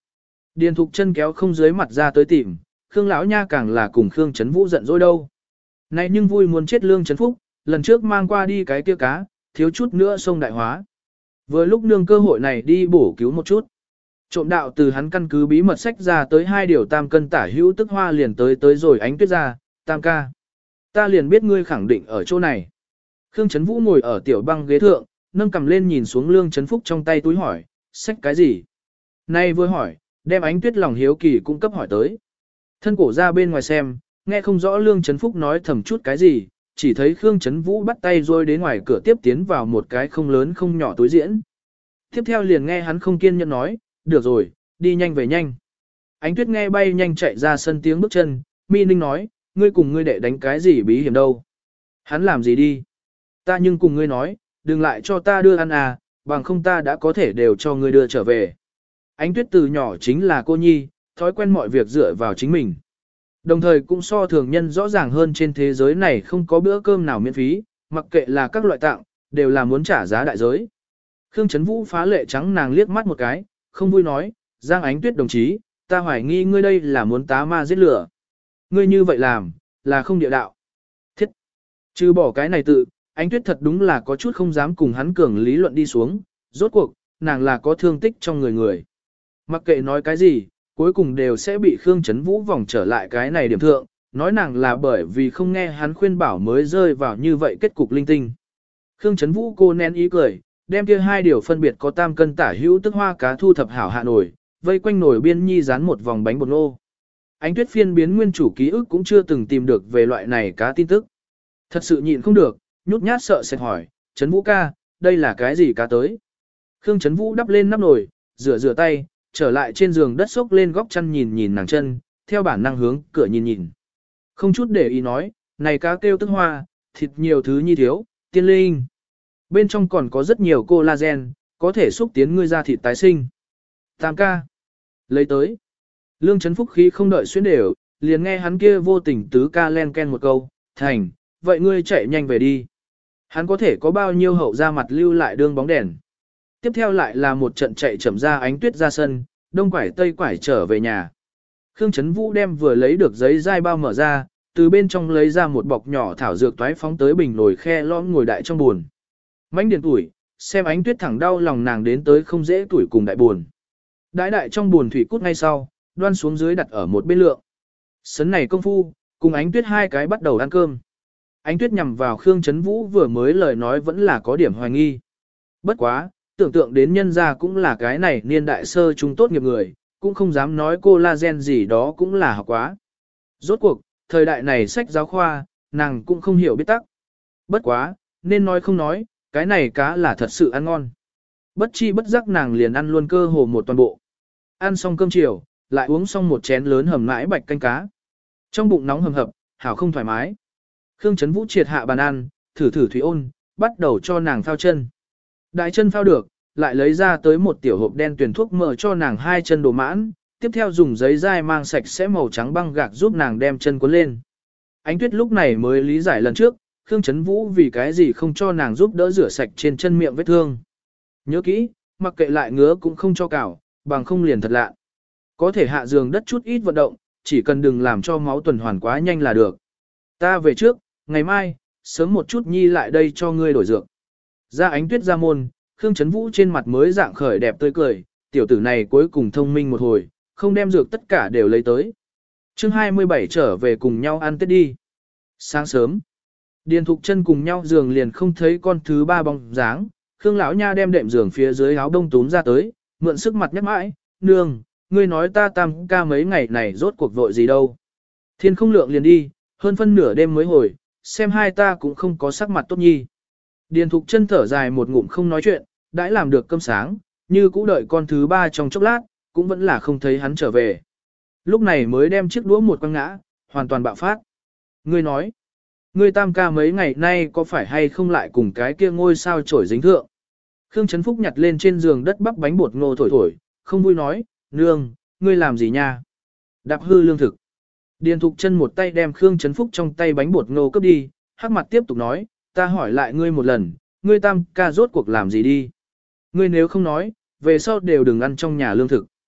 Điền Thục Chân kéo không dưới mặt ra tới tìm, Khương lão nha càng là cùng Khương Chấn Vũ giận dỗi đâu. Này nhưng vui muốn chết Lương Chấn Phúc, lần trước mang qua đi cái kia cá, thiếu chút nữa sông đại hóa. Vừa lúc nương cơ hội này đi bổ cứu một chút. Trộm đạo từ hắn căn cứ bí mật sách ra tới hai điều tam cân tả hữu tức hoa liền tới tới rồi Ánh Tuyết ra, tam ca. Ta liền biết ngươi khẳng định ở chỗ này. Khương Chấn Vũ ngồi ở tiểu băng ghế thượng, nâng cầm lên nhìn xuống Lương Chấn Phúc trong tay túi hỏi, sách cái gì? Nay vừa hỏi, đem Ánh Tuyết lòng hiếu kỳ cung cấp hỏi tới. Thân cổ ra bên ngoài xem, nghe không rõ Lương Chấn Phúc nói thầm chút cái gì, chỉ thấy Khương Chấn Vũ bắt tay rồi đến ngoài cửa tiếp tiến vào một cái không lớn không nhỏ túi diễn. Tiếp theo liền nghe hắn không kiên nhẫn nói, được rồi, đi nhanh về nhanh. Ánh Tuyết nghe bay nhanh chạy ra sân tiếng bước chân, Mi Ninh nói, ngươi cùng ngươi đệ đánh cái gì bí hiểm đâu. Hắn làm gì đi? Ta nhưng cùng ngươi nói, đừng lại cho ta đưa ăn à, bằng không ta đã có thể đều cho ngươi đưa trở về. Ánh Tuyết từ nhỏ chính là cô nhi, thói quen mọi việc dựa vào chính mình. Đồng thời cũng so thường nhân rõ ràng hơn trên thế giới này không có bữa cơm nào miễn phí, mặc kệ là các loại tặng, đều là muốn trả giá đại giới. Khương Chấn Vũ phá lệ trắng nàng liếc mắt một cái, không vui nói, Giang Ánh Tuyết đồng chí, ta hoài nghi ngươi đây là muốn tá ma giết lửa. Ngươi như vậy làm, là không địa đạo. Thiết! Trừ bỏ cái này tự, Ánh Tuyết thật đúng là có chút không dám cùng hắn cường lý luận đi xuống, rốt cuộc, nàng là có thương tích trong người người. Mặc kệ nói cái gì, cuối cùng đều sẽ bị Khương Chấn Vũ vòng trở lại cái này điểm thượng, nói nàng là bởi vì không nghe hắn khuyên bảo mới rơi vào như vậy kết cục linh tinh. Khương Chấn Vũ cô nén ý cười, đem kia hai điều phân biệt có tam cân tả hữu tức hoa cá thu thập hảo hạ nổi, vây quanh nồi biên nhi dán một vòng bánh bột nô. Ánh Tuyết phiên biến nguyên chủ ký ức cũng chưa từng tìm được về loại này cá tin tức. Thật sự nhịn không được, nhút nhát sợ sệt hỏi, Chấn Vũ ca, đây là cái gì cá tới? Khương Chấn Vũ đắp lên nắp nồi, rửa rửa tay, trở lại trên giường đất sốc lên góc chăn nhìn nhìn nàng chân, theo bản năng hướng cửa nhìn nhìn. Không chút để ý nói, này cá kêu tức hoa, thịt nhiều thứ nhi thiếu, tiên linh. Bên trong còn có rất nhiều collagen, có thể xúc tiến ngươi ra thịt tái sinh. Tam ca. Lấy tới. Lương Chấn Phúc khí không đợi xuyến đều, liền nghe hắn kia vô tình tứ ca len ken một câu, thành, vậy ngươi chạy nhanh về đi. Hắn có thể có bao nhiêu hậu ra mặt lưu lại đương bóng đèn. Tiếp theo lại là một trận chạy chậm ra Ánh Tuyết ra sân, đông quải tây quải trở về nhà. Khương Chấn Vũ đem vừa lấy được giấy dai bao mở ra, từ bên trong lấy ra một bọc nhỏ thảo dược toái phóng tới bình nồi khe lõm ngồi đại trong buồn. Mãnh điền tuổi, xem Ánh Tuyết thẳng đau lòng nàng đến tới không dễ tuổi cùng đại buồn. Đãi đại trong buồn thủy cút ngay sau, đoan xuống dưới đặt ở một bên lượng. Sấn này công phu, cùng Ánh Tuyết hai cái bắt đầu ăn cơm. Ánh Tuyết nhằm vào Khương Chấn Vũ vừa mới lời nói vẫn là có điểm hoài nghi. Bất quá, tưởng tượng đến nhân gia cũng là cái này niên đại sơ trung tốt nghiệp người, cũng không dám nói collagen gì đó cũng là học quá. Rốt cuộc, thời đại này sách giáo khoa, nàng cũng không hiểu biết tắc. Bất quá, nên nói không nói, cái này cá là thật sự ăn ngon. Bất chi bất giác nàng liền ăn luôn cơ hồ một toàn bộ. Ăn xong cơm chiều, lại uống xong một chén lớn hầm mãi bạch canh cá. Trong bụng nóng hầm hập, hảo không thoải mái. Khương Chấn Vũ triệt hạ bàn ăn, thử thử thủy ôn, bắt đầu cho nàng phao chân. Đại chân phao được, lại lấy ra tới một tiểu hộp đen tuyển thuốc mỡ cho nàng hai chân đồ mãn, tiếp theo dùng giấy dai mang sạch sẽ màu trắng băng gạc giúp nàng đem chân cuốn lên. Ánh Tuyết lúc này mới lý giải lần trước, Khương Chấn Vũ vì cái gì không cho nàng giúp đỡ rửa sạch trên chân miệng vết thương. Nhớ kỹ, mặc kệ lại ngứa cũng không cho cào, bằng không liền thật lạ. Có thể hạ giường đất chút ít vận động, chỉ cần đừng làm cho máu tuần hoàn quá nhanh là được. Ta về trước, ngày mai, sớm một chút nhi lại đây cho ngươi đổi dược. Ra Ánh Tuyết ra môn, Khương Chấn Vũ trên mặt mới dạng khởi đẹp tươi cười, tiểu tử này cuối cùng thông minh một hồi, không đem dược tất cả đều lấy tới. chương hai mươi bảy trở về cùng nhau ăn Tết đi. Sáng sớm, Điền Thục Chân cùng nhau giường liền không thấy con thứ ba bóng dáng, Khương lão nha đem đệm giường phía dưới áo đông túm ra tới, mượn sức mặt nhắc mãi, nương, ngươi nói ta tam ca mấy ngày này rốt cuộc vội gì đâu. Thiên không lượng liền đi, hơn phân nửa đêm mới hồi, xem hai ta cũng không có sắc mặt tốt nhi. Điền Thục Chân thở dài một ngụm không nói chuyện, đãi làm được cơm sáng, như cũ đợi con thứ ba trong chốc lát, cũng vẫn là không thấy hắn trở về. Lúc này mới đem chiếc đũa một quăng ngã, hoàn toàn bạo phát. Ngươi nói, ngươi tam ca mấy ngày nay có phải hay không lại cùng cái kia ngôi sao trổi dính thượng. Khương Chấn Phúc nhặt lên trên giường đất bắp bánh bột ngô thổi thổi, không vui nói, nương, ngươi làm gì nha? Đạp hư lương thực. Điền Thục Chân một tay đem Khương Chấn Phúc trong tay bánh bột ngô cướp đi, hắc mặt tiếp tục nói, ta hỏi lại ngươi một lần, ngươi tam ca rốt cuộc làm gì đi? Ngươi nếu không nói, về sau đều đừng ăn trong nhà lương thực.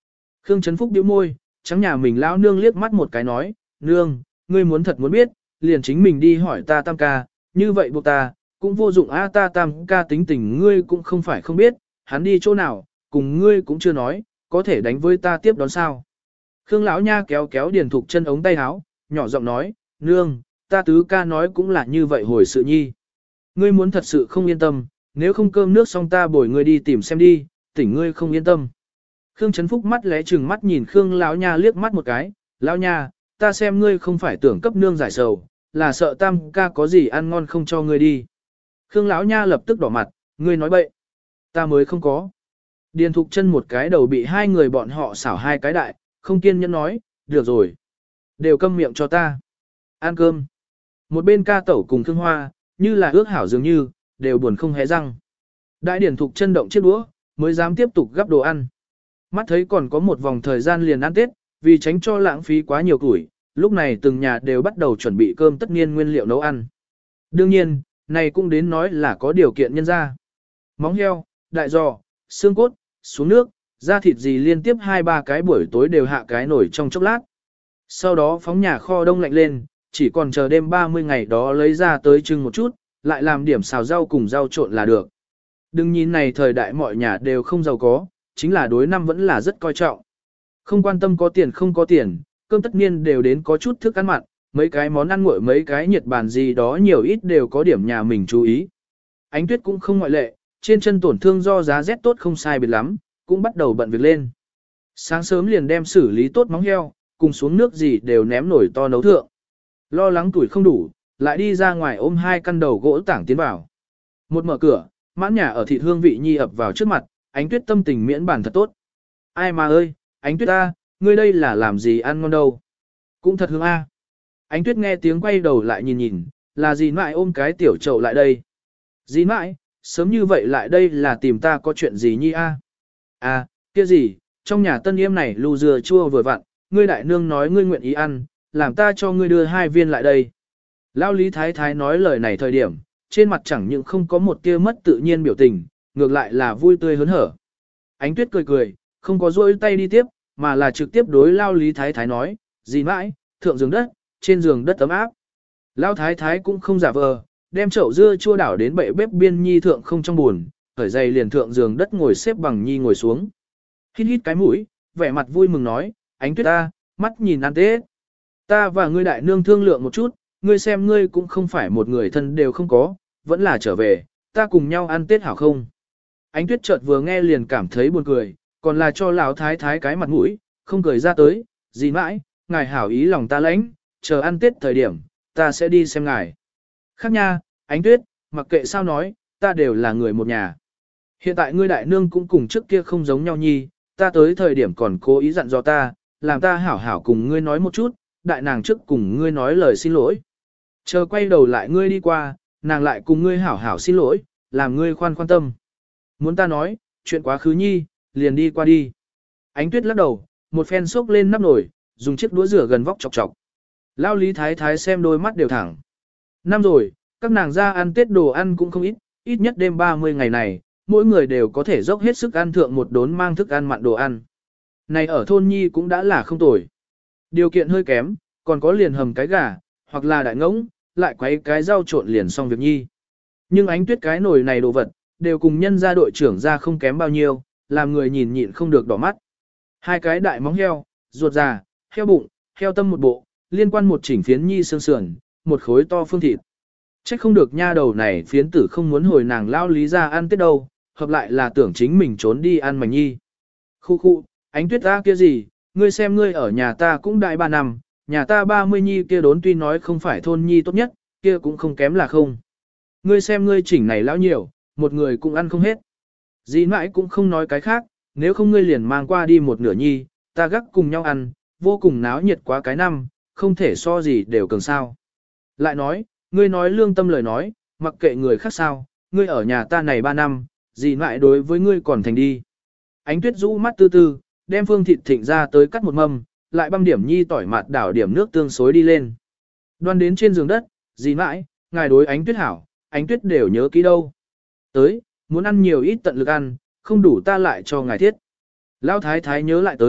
Khương Trấn Phúc bĩu môi, trắng nhà mình lão nương liếc mắt một cái nói, nương, ngươi muốn thật muốn biết, liền chính mình đi hỏi ta tam ca, như vậy buộc ta, cũng vô dụng a ta tam ca tính tình ngươi cũng không phải không biết, hắn đi chỗ nào, cùng ngươi cũng chưa nói, có thể đánh với ta tiếp đón sao. Khương lão nha kéo kéo Điền Thục chân ống tay áo, nhỏ giọng nói, nương, ta tứ ca nói cũng là như vậy hồi sự nhi. Ngươi muốn thật sự không yên tâm, nếu không cơm nước xong ta bồi ngươi đi tìm xem đi, tỉnh ngươi không yên tâm. Khương Trấn Phúc mắt lẽ chừng mắt nhìn Khương lão nha liếc mắt một cái, lão nha, ta xem ngươi không phải tưởng cấp nương giải sầu, là sợ tam ca có gì ăn ngon không cho ngươi đi. Khương lão nha lập tức đỏ mặt, ngươi nói bậy, ta mới không có. Điền Thục chân một cái đầu bị hai người bọn họ xảo hai cái đại, không kiên nhẫn nói, được rồi, đều câm miệng cho ta. Ăn cơm. Một bên ca tẩu cùng Khương Hoa, như là ước hảo dường như, đều buồn không hé răng. Đại Điền Thục chân động chiếc đũa, mới dám tiếp tục gắp đồ ăn. Mắt thấy còn có một vòng thời gian liền ăn Tết, vì tránh cho lãng phí quá nhiều củi, lúc này từng nhà đều bắt đầu chuẩn bị cơm tất niên nguyên liệu nấu ăn. Đương nhiên, này cũng đến nói là có điều kiện nhân ra. Móng heo, đại giò, xương cốt, xuống nước, da thịt gì liên tiếp hai ba cái buổi tối đều hạ cái nổi trong chốc lát. Sau đó phóng nhà kho đông lạnh lên, chỉ còn chờ đêm ba mươi ngày đó lấy ra tới trưng một chút, lại làm điểm xào rau cùng rau trộn là được. Đừng nhìn này thời đại mọi nhà đều không giàu có, chính là đối năm vẫn là rất coi trọng. Không quan tâm có tiền không có tiền, cơm tất niên đều đến có chút thức ăn mặn, mấy cái món ăn nguội mấy cái nhiệt bàn gì đó nhiều ít đều có điểm nhà mình chú ý. Ánh Tuyết cũng không ngoại lệ, trên chân tổn thương do giá rét tốt không sai biệt lắm, cũng bắt đầu bận việc lên. Sáng sớm liền đem xử lý tốt móng heo, cùng xuống nước gì đều ném nổi to nấu thượng. Lo lắng tuổi không đủ, lại đi ra ngoài ôm hai căn đầu gỗ tảng tiến vào. Một mở cửa, mãn nhà ở thịt hương vị nhi ập vào trước mặt, Ánh Tuyết tâm tình miễn bản thật tốt. Ai mà ơi, Ánh Tuyết ta, ngươi đây là làm gì ăn ngon đâu. Cũng thật hương a. Ánh Tuyết nghe tiếng quay đầu lại nhìn nhìn, là gì mãi ôm cái tiểu chậu lại đây. Dì mãi, sớm như vậy lại đây là tìm ta có chuyện gì nhi a? À, kia gì, trong nhà tân yêm này lù dừa chua vừa vặn, ngươi đại nương nói ngươi nguyện ý ăn, làm ta cho ngươi đưa hai viên lại đây. Lão Lý Thái Thái nói lời này thời điểm, trên mặt chẳng những không có một tia mất tự nhiên biểu tình, ngược lại là vui tươi hớn hở. Ánh Tuyết cười cười, không có rỗi tay đi tiếp, mà là trực tiếp đối Lão Lý Thái Thái nói, dì mãi, thượng giường đất, trên giường đất ấm áp. Lão Thái Thái cũng không giả vờ, đem chậu dưa chua đảo đến bệ bếp biên nhi thượng không trong buồn, khởi giày liền thượng giường đất ngồi xếp bằng nhi ngồi xuống. Hít hít cái mũi, vẻ mặt vui mừng nói, Ánh Tuyết ta, mắt nhìn ăn Tết. Ta và ngươi đại nương thương lượng một chút, ngươi xem ngươi cũng không phải một người thân đều không có, vẫn là trở về, ta cùng nhau ăn Tết hảo không? Ánh Tuyết chợt vừa nghe liền cảm thấy buồn cười, còn là cho lão thái thái cái mặt mũi, không cười ra tới, gì mãi, ngài hảo ý lòng ta lãnh, chờ ăn Tết thời điểm, ta sẽ đi xem ngài. Khác nha, Ánh Tuyết, mặc kệ sao nói, ta đều là người một nhà. Hiện tại ngươi đại nương cũng cùng trước kia không giống nhau nhi, ta tới thời điểm còn cố ý dặn dò ta, làm ta hảo hảo cùng ngươi nói một chút, đại nàng trước cùng ngươi nói lời xin lỗi. Chờ quay đầu lại ngươi đi qua, nàng lại cùng ngươi hảo hảo xin lỗi, làm ngươi khoan khoan tâm. Muốn ta nói, chuyện quá khứ nhi, liền đi qua đi. Ánh Tuyết lắc đầu, một phen xốc lên nắp nồi, dùng chiếc đũa rửa gần vóc chọc chọc. Lao Lý Thái Thái xem đôi mắt đều thẳng. Năm rồi, các nàng ra ăn Tết đồ ăn cũng không ít, ít nhất đêm ba mươi ngày này, mỗi người đều có thể dốc hết sức ăn thượng một đốn mang thức ăn mặn đồ ăn. Này ở thôn nhi cũng đã là không tồi. Điều kiện hơi kém, còn có liền hầm cái gà, hoặc là đại ngỗng, lại quấy cái rau trộn liền xong việc nhi. Nhưng Ánh Tuyết cái nồi này đồ vật, đều cùng nhân gia đội trưởng ra không kém bao nhiêu, làm người nhìn nhịn không được đỏ mắt. Hai cái đại móng heo, ruột già, heo bụng, heo tâm một bộ, liên quan một chỉnh phiến nhi xương sườn, một khối to phương thịt. Trách không được nha đầu này phiến tử không muốn hồi nàng lao Lý ra ăn Tết đâu, hợp lại là tưởng chính mình trốn đi ăn mảnh nhi. Khu khu, Ánh Tuyết ta kia gì, ngươi xem ngươi ở nhà ta cũng đại ba năm, nhà ta ba mươi nhi kia đốn tuy nói không phải thôn nhi tốt nhất, kia cũng không kém là không. Ngươi xem ngươi chỉnh này lão nhiều, một người cũng ăn không hết. Dì mãi cũng không nói cái khác, nếu không ngươi liền mang qua đi một nửa nhi, ta gác cùng nhau ăn, vô cùng náo nhiệt quá cái năm, không thể so gì đều cường sao. Lại nói, ngươi nói lương tâm lời nói, mặc kệ người khác sao, ngươi ở nhà ta này ba năm, dì mãi đối với ngươi còn thành đi. Ánh Tuyết rũ mắt tư tư, đem phương thịt thịnh ra tới cắt một mâm, lại băm điểm nhi tỏi mạt đảo điểm nước tương xối đi lên. Đoan đến trên giường đất, dì mãi, ngài đối Ánh Tuyết hảo, Ánh Tuyết đều nhớ kỹ đâu. Tới, muốn ăn nhiều ít tận lực ăn, không đủ ta lại cho ngài thiết. Lão thái thái nhớ lại tới,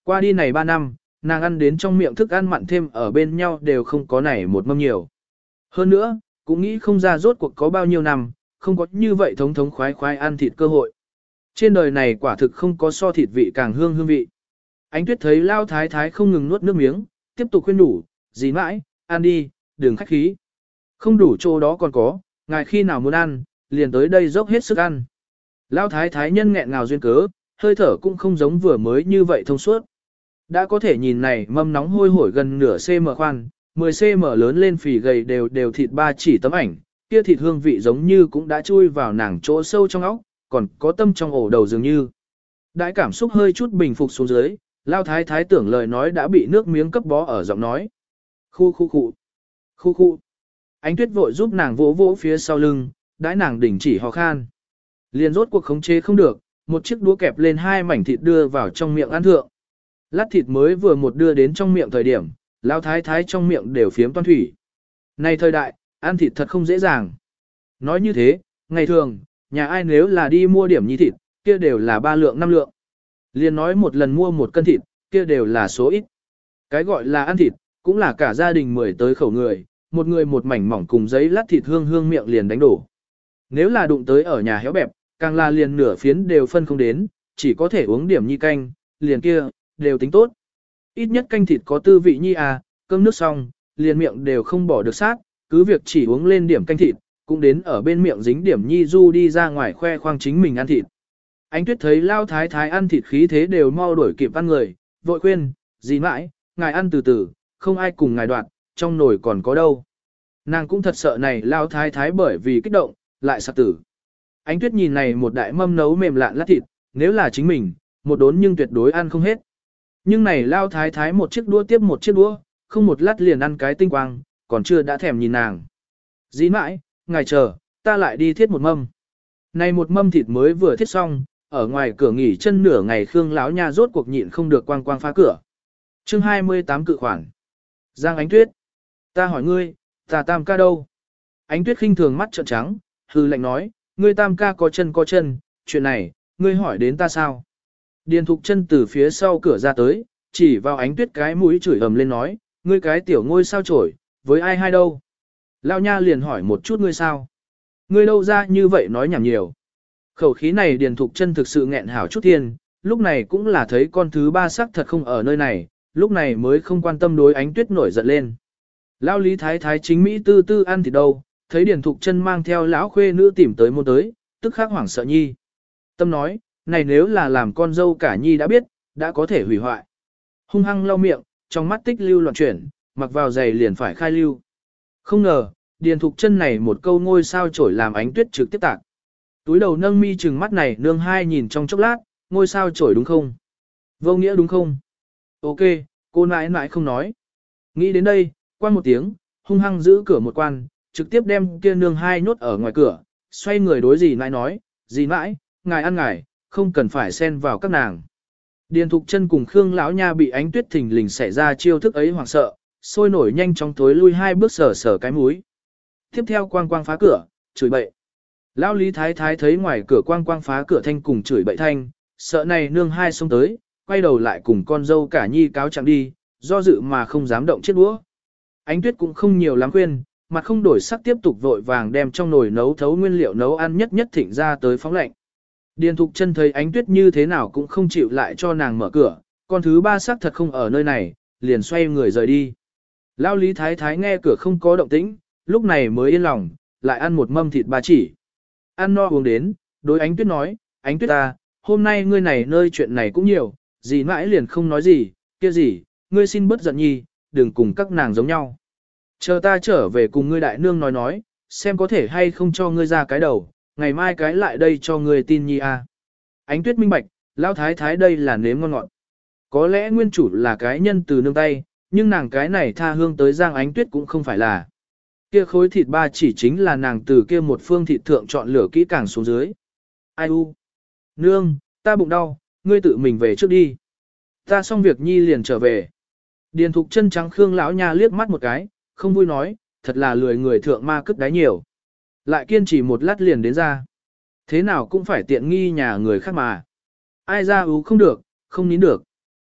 Qua đi này ba năm, nàng ăn đến trong miệng thức ăn mặn thêm ở bên nhau đều không có này một mâm nhiều. Hơn nữa, cũng nghĩ không ra rốt cuộc có bao nhiêu năm, không có như vậy thống thống khoái khoái ăn thịt cơ hội. Trên đời này quả thực không có so thịt vị càng hương hương vị. Ánh Tuyết thấy Lao Thái Thái không ngừng nuốt nước miếng, tiếp tục khuyên đủ, dì mãi, ăn đi, đừng khách khí. Không đủ chỗ đó còn có, ngài khi nào muốn ăn, liền tới đây dốc hết sức ăn. Lao Thái Thái nhân nghẹn ngào duyên cớ, hơi thở cũng không giống vừa mới như vậy thông suốt. Đã có thể nhìn này mâm nóng hôi hổi gần nửa cm khoan, mười xăng ti mét lớn lên phì gầy đều đều thịt ba chỉ tấm ảnh, kia thịt hương vị giống như cũng đã chui vào nàng chỗ sâu trong óc, còn có tâm trong ổ đầu dường như. Đãi cảm xúc hơi chút bình phục xuống dưới, Lao Thái Thái tưởng lời nói đã bị nước miếng cấp bó ở giọng nói. Khu khu khu, khu khu. Ánh Tuyết vội giúp nàng vỗ vỗ phía sau lưng, đãi nàng đỉnh chỉ ho khan. Liền rốt cuộc khống chế không được, một chiếc đũa kẹp lên hai mảnh thịt đưa vào trong miệng ăn thượng. Lát thịt mới vừa một đưa đến trong miệng thời điểm, Lao Thái Thái trong miệng đều phiếm toan thủy. Này thời đại, ăn thịt thật không dễ dàng. Nói như thế, ngày thường, nhà ai nếu là đi mua điểm nhi thịt, kia đều là ba lượng năm lượng. Liền nói một lần mua một cân thịt, kia đều là số ít. Cái gọi là ăn thịt, cũng là cả gia đình mười tới khẩu người, một người một mảnh mỏng cùng giấy lát thịt hương hương miệng liền đánh đổ. Nếu là đụng tới ở nhà héo bẹp, càng là liền nửa phiến đều phân không đến, chỉ có thể uống điểm nhi canh, liền kia, đều tính tốt. Ít nhất canh thịt có tư vị nhi à, cơm nước xong, liền miệng đều không bỏ được sát, cứ việc chỉ uống lên điểm canh thịt, cũng đến ở bên miệng dính điểm nhi du đi ra ngoài khoe khoang chính mình ăn thịt. Ánh Tuyết thấy Lao Thái Thái ăn thịt khí thế đều mau đuổi kịp ăn người, vội khuyên, dì mãi, ngài ăn từ từ, không ai cùng ngài đoạt, trong nồi còn có đâu. Nàng cũng thật sợ này Lao Thái Thái bởi vì kích động, lại sặc tử. Ánh Tuyết nhìn này một đại mâm nấu mềm lạn lát thịt, nếu là chính mình, một đốn nhưng tuyệt đối ăn không hết. Nhưng này Lao Thái Thái một chiếc đũa tiếp một chiếc đũa, không một lát liền ăn cái tinh quang, còn chưa đã thèm nhìn nàng. Dĩ mãi, ngài chờ, ta lại đi thiết một mâm. Này một mâm thịt mới vừa thiết xong, ở ngoài cửa nghỉ chân nửa ngày Khương lão nha rốt cuộc nhịn không được quang quang phá cửa. Chương hai mươi tám cự khoản. Giang Ánh Tuyết, ta hỏi ngươi, ta tam ca đâu? Ánh Tuyết khinh thường mắt trợn trắng, hư lạnh nói, ngươi tam ca có chân có chân, chuyện này, ngươi hỏi đến ta sao? Điền Thục Chân từ phía sau cửa ra tới, chỉ vào Ánh Tuyết cái mũi chửi ầm lên nói, ngươi cái tiểu ngôi sao chổi, với ai hai đâu? Lão nha liền hỏi một chút ngươi sao? Ngươi đâu ra như vậy nói nhảm nhiều. Khẩu khí này Điền Thục Chân thực sự nghẹn hảo chút thiên, lúc này cũng là thấy con thứ ba sắc thật không ở nơi này, lúc này mới không quan tâm đối Ánh Tuyết nổi giận lên. Lão Lý Thái Thái chính Mỹ tư tư ăn thì đâu, thấy Điền Thục Chân mang theo lão khuê nữ tìm tới môn tới, tức khắc hoảng sợ nhi. Tâm nói, này nếu là làm con dâu cả nhi đã biết, đã có thể hủy hoại. Hung hăng lau miệng, trong mắt tích lưu loạn chuyển, mặc vào giày liền phải khai lưu. Không ngờ, Điền Thục Chân này một câu ngôi sao chổi làm Ánh Tuyết trực tiếp tạc. Túi đầu nâng mi trừng mắt này nương hai nhìn trong chốc lát, ngôi sao chổi đúng không? Vô nghĩa đúng không? Ok, cô nãi nãi không nói. Nghĩ đến đây, quan một tiếng, hung hăng giữ cửa một quan, trực tiếp đem kia nương hai nhốt ở ngoài cửa, xoay người đối dì nãi nói, dì nãi, ngài ăn ngài, không cần phải xen vào các nàng. Điền Thục Chân cùng Khương lão nha bị Ánh Tuyết thình lình xảy ra chiêu thức ấy hoảng sợ, sôi nổi nhanh chóng tối lui hai bước sờ sờ cái mũi. Tiếp theo quang quang phá cửa, chửi bậy. Lão Lý Thái Thái thấy ngoài cửa quang quang phá cửa thanh cùng chửi bậy thanh, sợ này nương hai xông tới, quay đầu lại cùng con dâu cả nhi cáo trạng đi, do dự mà không dám động chiếc đũa. Ánh Tuyết cũng không nhiều lắm khuyên, mặt không đổi sắc tiếp tục vội vàng đem trong nồi nấu thấu nguyên liệu nấu ăn nhất nhất thịnh ra tới phóng lạnh. Điền Thục Chân thấy Ánh Tuyết như thế nào cũng không chịu lại cho nàng mở cửa, con thứ ba xác thật không ở nơi này, liền xoay người rời đi. Lão Lý Thái Thái nghe cửa không có động tĩnh, lúc này mới yên lòng, lại ăn một mâm thịt ba chỉ. Ăn no uống đến, đối Ánh Tuyết nói, Ánh Tuyết ta, hôm nay ngươi này nơi chuyện này cũng nhiều, dì mãi liền không nói gì, kia gì, ngươi xin bớt giận nhi, đừng cùng các nàng giống nhau. Chờ ta trở về cùng ngươi đại nương nói nói, xem có thể hay không cho ngươi ra cái đầu, ngày mai cái lại đây cho ngươi tin nhi a. Ánh Tuyết minh bạch, lão thái thái đây là nếm ngon ngọt. Có lẽ nguyên chủ là cái nhân từ nương tay, nhưng nàng cái này tha hương tới Giang Ánh Tuyết cũng không phải là. Kia khối thịt ba chỉ chính là nàng từ kia một phương thịt thượng chọn lửa kỹ càng xuống dưới. Ai u? Nương, ta bụng đau, ngươi tự mình về trước đi. Ta xong việc nhi liền trở về. Điền Thục Chân trắng Khương lão nha liếc mắt một cái, không vui nói, thật là lười người thượng ma cất đáy nhiều. Lại kiên trì một lát liền đến ra. Thế nào cũng phải tiện nghi nhà người khác mà. Ai ra ú không được, không nín được.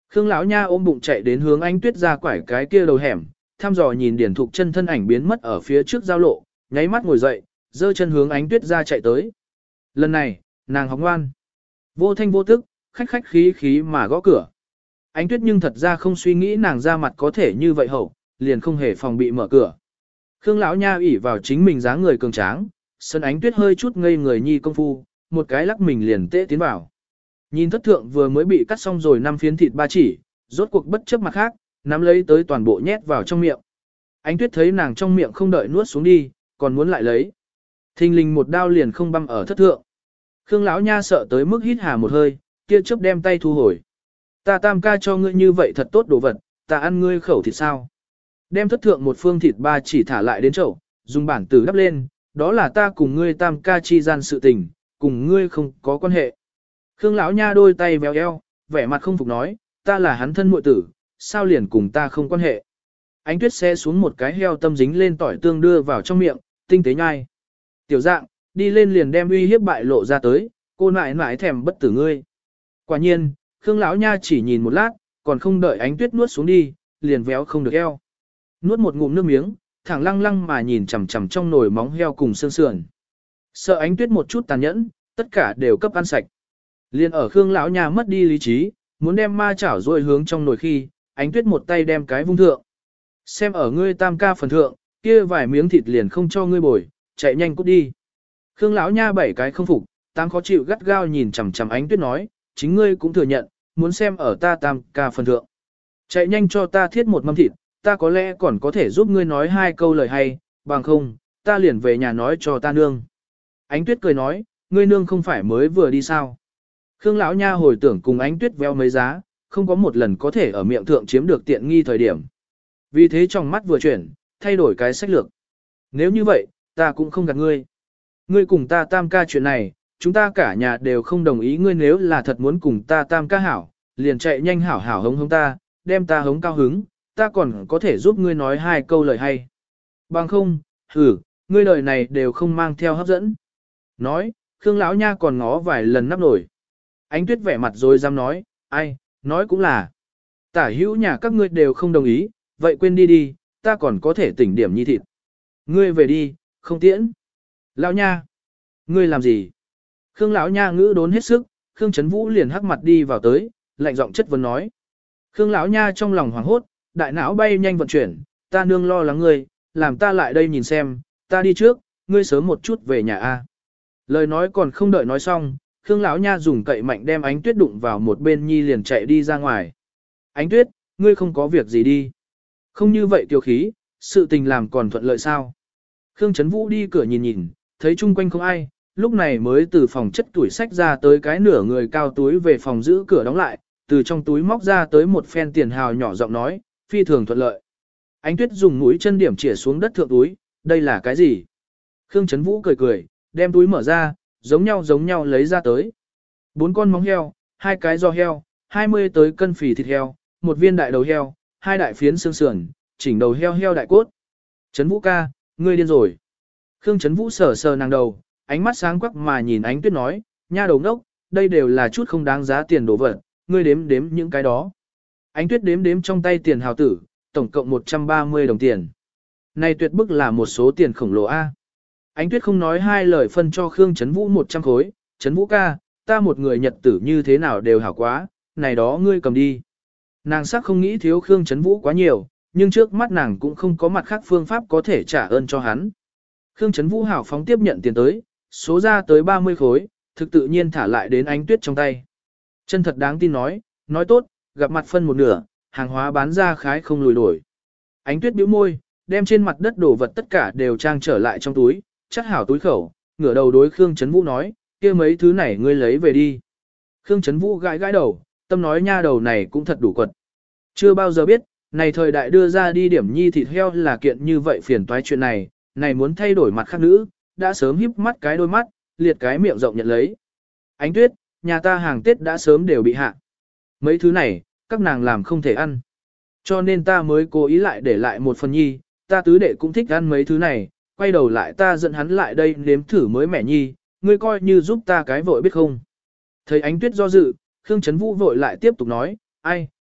Khương lão nha ôm bụng chạy đến hướng Ánh Tuyết ra quải cái kia đầu hẻm, thăm dò nhìn Điển Thục Chân thân ảnh biến mất ở phía trước giao lộ, nháy mắt ngồi dậy, giơ chân hướng Ánh Tuyết ra chạy tới. Lần này, nàng học ngoan, vô thanh vô tức, khách khách khí khí mà gõ cửa. Ánh Tuyết nhưng thật ra không suy nghĩ nàng ra mặt có thể như vậy hậu, liền không hề phòng bị mở cửa. Khương lão nha ỷ vào chính mình dáng người cường tráng, sân Ánh Tuyết hơi chút ngây người nhi công phu, một cái lắc mình liền tễ tiến vào. Nhìn thất thượng vừa mới bị cắt xong rồi năm phiến thịt ba chỉ, rốt cuộc bất chấp mặt khác, nắm lấy tới toàn bộ nhét vào trong miệng. Ánh Tuyết thấy nàng trong miệng không đợi nuốt xuống đi, còn muốn lại lấy. Thình lình một đao liền không băm ở thất thượng. Khương lão nha sợ tới mức hít hà một hơi, kia chớp đem tay thu hồi. Ta tam ca cho ngươi như vậy thật tốt đồ vật, ta ăn ngươi khẩu thịt sao? Đem thất thượng một phương thịt ba chỉ thả lại đến chậu, dùng bản tử đắp lên, đó là ta cùng ngươi tam ca chi gian sự tình, cùng ngươi không có quan hệ. Khương lão nha đôi tay véo eo, vẻ mặt không phục nói, ta là hắn thân muội tử, sao liền cùng ta không quan hệ. Ánh Tuyết xe xuống một cái heo tâm dính lên tỏi tương đưa vào trong miệng, tinh tế nhai. Tiểu dạng, đi lên liền đem uy hiếp bại lộ ra tới, cô nại nại thèm bất tử ngươi. Quả nhiên, Khương lão nha chỉ nhìn một lát, còn không đợi Ánh Tuyết nuốt xuống đi, liền véo không được eo. Nuốt một ngụm nước miếng, thẳng lăng lăng mà nhìn chằm chằm trong nồi móng heo cùng xương sườn. Sợ Ánh Tuyết một chút tàn nhẫn, tất cả đều cấp ăn sạch. Liên ở Khương lão nha mất đi lý trí, muốn đem ma chảo rồi hướng trong nồi khi, Ánh Tuyết một tay đem cái vung thượng. Xem ở ngươi tam ca phần thượng, kia vài miếng thịt liền không cho ngươi bồi, chạy nhanh cút đi. Khương lão nha bảy cái không phục, tám khó chịu gắt gao nhìn chằm chằm Ánh Tuyết nói, chính ngươi cũng thừa nhận, muốn xem ở ta tam ca phần thượng. Chạy nhanh cho ta thiết một mâm thịt, ta có lẽ còn có thể giúp ngươi nói hai câu lời hay, bằng không, ta liền về nhà nói cho ta nương. Ánh Tuyết cười nói, ngươi nương không phải mới vừa đi sao? Khương lão nha hồi tưởng cùng Ánh Tuyết veo mấy giá, không có một lần có thể ở miệng thượng chiếm được tiện nghi thời điểm. Vì thế trong mắt vừa chuyển, thay đổi cái sách lược. Nếu như vậy, ta cũng không gạt ngươi. Ngươi cùng ta tam ca chuyện này, chúng ta cả nhà đều không đồng ý, ngươi nếu là thật muốn cùng ta tam ca hảo, liền chạy nhanh hảo hảo hống hống ta, đem ta hống cao hứng, ta còn có thể giúp ngươi nói hai câu lời hay. Bằng không, hử, ngươi lời này đều không mang theo hấp dẫn. Nói, Khương lão nha còn ngó vài lần nắp nổi. Ánh Tuyết vẻ mặt rồi dám nói, ai, nói cũng là. Tả hữu nhà các ngươi đều không đồng ý, vậy quên đi đi, ta còn có thể tỉnh điểm nhi thịt. Ngươi về đi, không tiễn. Lão nha, ngươi làm gì? Khương lão nha ngữ đốn hết sức, Khương Chấn Vũ liền hắc mặt đi vào tới, lạnh giọng chất vấn nói. Khương lão nha trong lòng hoảng hốt, đại não bay nhanh vận chuyển, ta nương lo lắng ngươi, làm ta lại đây nhìn xem, ta đi trước, ngươi sớm một chút về nhà a. Lời nói còn không đợi nói xong, Khương lão nha dùng cậy mạnh đem Ánh Tuyết đụng vào một bên nhi liền chạy đi ra ngoài. Ánh Tuyết, ngươi không có việc gì đi. Không như vậy tiêu khí, sự tình làm còn thuận lợi sao? Khương Chấn Vũ đi cửa nhìn nhìn, thấy chung quanh không ai, lúc này mới từ phòng chất tuổi sách ra tới cái nửa người cao túi về phòng giữ cửa đóng lại, từ trong túi móc ra tới một phen tiền hào nhỏ giọng nói, phi thường thuận lợi. Ánh Tuyết dùng mũi chân điểm chĩa xuống đất thượng túi, đây là cái gì? Khương Chấn Vũ cười cười, đem túi mở ra, giống nhau giống nhau lấy ra tới. Bốn con móng heo, hai cái giò heo, hai mươi tới cân phì thịt heo, một viên đại đầu heo, hai đại phiến xương sườn, chỉnh đầu heo heo đại cốt. Chấn Vũ ca, ngươi điên rồi. Khương Chấn Vũ sờ sờ nàng đầu, ánh mắt sáng quắc mà nhìn Ánh Tuyết nói, nha đầu ngốc, đây đều là chút không đáng giá tiền đồ vật, ngươi đếm đếm những cái đó. Ánh Tuyết đếm đếm trong tay tiền hào tử, tổng cộng một trăm ba mươi đồng tiền. Này tuyệt bức là một số tiền khổng lồ A. Ánh Tuyết không nói hai lời phân cho Khương Chấn Vũ một trăm khối, Chấn Vũ ca, ta một người nhật tử như thế nào đều hảo quá, này đó ngươi cầm đi. Nàng sắc không nghĩ thiếu Khương Chấn Vũ quá nhiều, nhưng trước mắt nàng cũng không có mặt khác phương pháp có thể trả ơn cho hắn. Khương Chấn Vũ hảo phóng tiếp nhận tiền tới, số ra tới ba mươi khối, thực tự nhiên thả lại đến Ánh Tuyết trong tay. Chân thật đáng tin nói, nói tốt, gặp mặt phân một nửa, hàng hóa bán ra khái không lùi đổi. Ánh Tuyết bĩu môi, đem trên mặt đất đổ vật tất cả đều trang trở lại trong túi, chắc hảo túi khẩu, ngửa đầu đối Khương Chấn Vũ nói, kia mấy thứ này ngươi lấy về đi. Khương Chấn Vũ gãi gãi đầu, tâm nói nha đầu này cũng thật đủ quật. Chưa bao giờ biết, này thời đại đưa ra đi điểm nhi thịt heo là kiện như vậy phiền toái chuyện này, này muốn thay đổi mặt khác nữ, đã sớm híp mắt cái đôi mắt, liệt cái miệng rộng nhận lấy. Ánh Tuyết, nhà ta hàng Tết đã sớm đều bị hạ. Mấy thứ này, các nàng làm không thể ăn. Cho nên ta mới cố ý lại để lại một phần nhi, ta tứ đệ cũng thích ăn mấy thứ này, quay đầu lại ta dẫn hắn lại đây nếm thử mới mẻ nhi, ngươi coi như giúp ta cái vội biết không. Thấy Ánh Tuyết do dự, Khương Chấn Vũ vội lại tiếp tục nói, ai,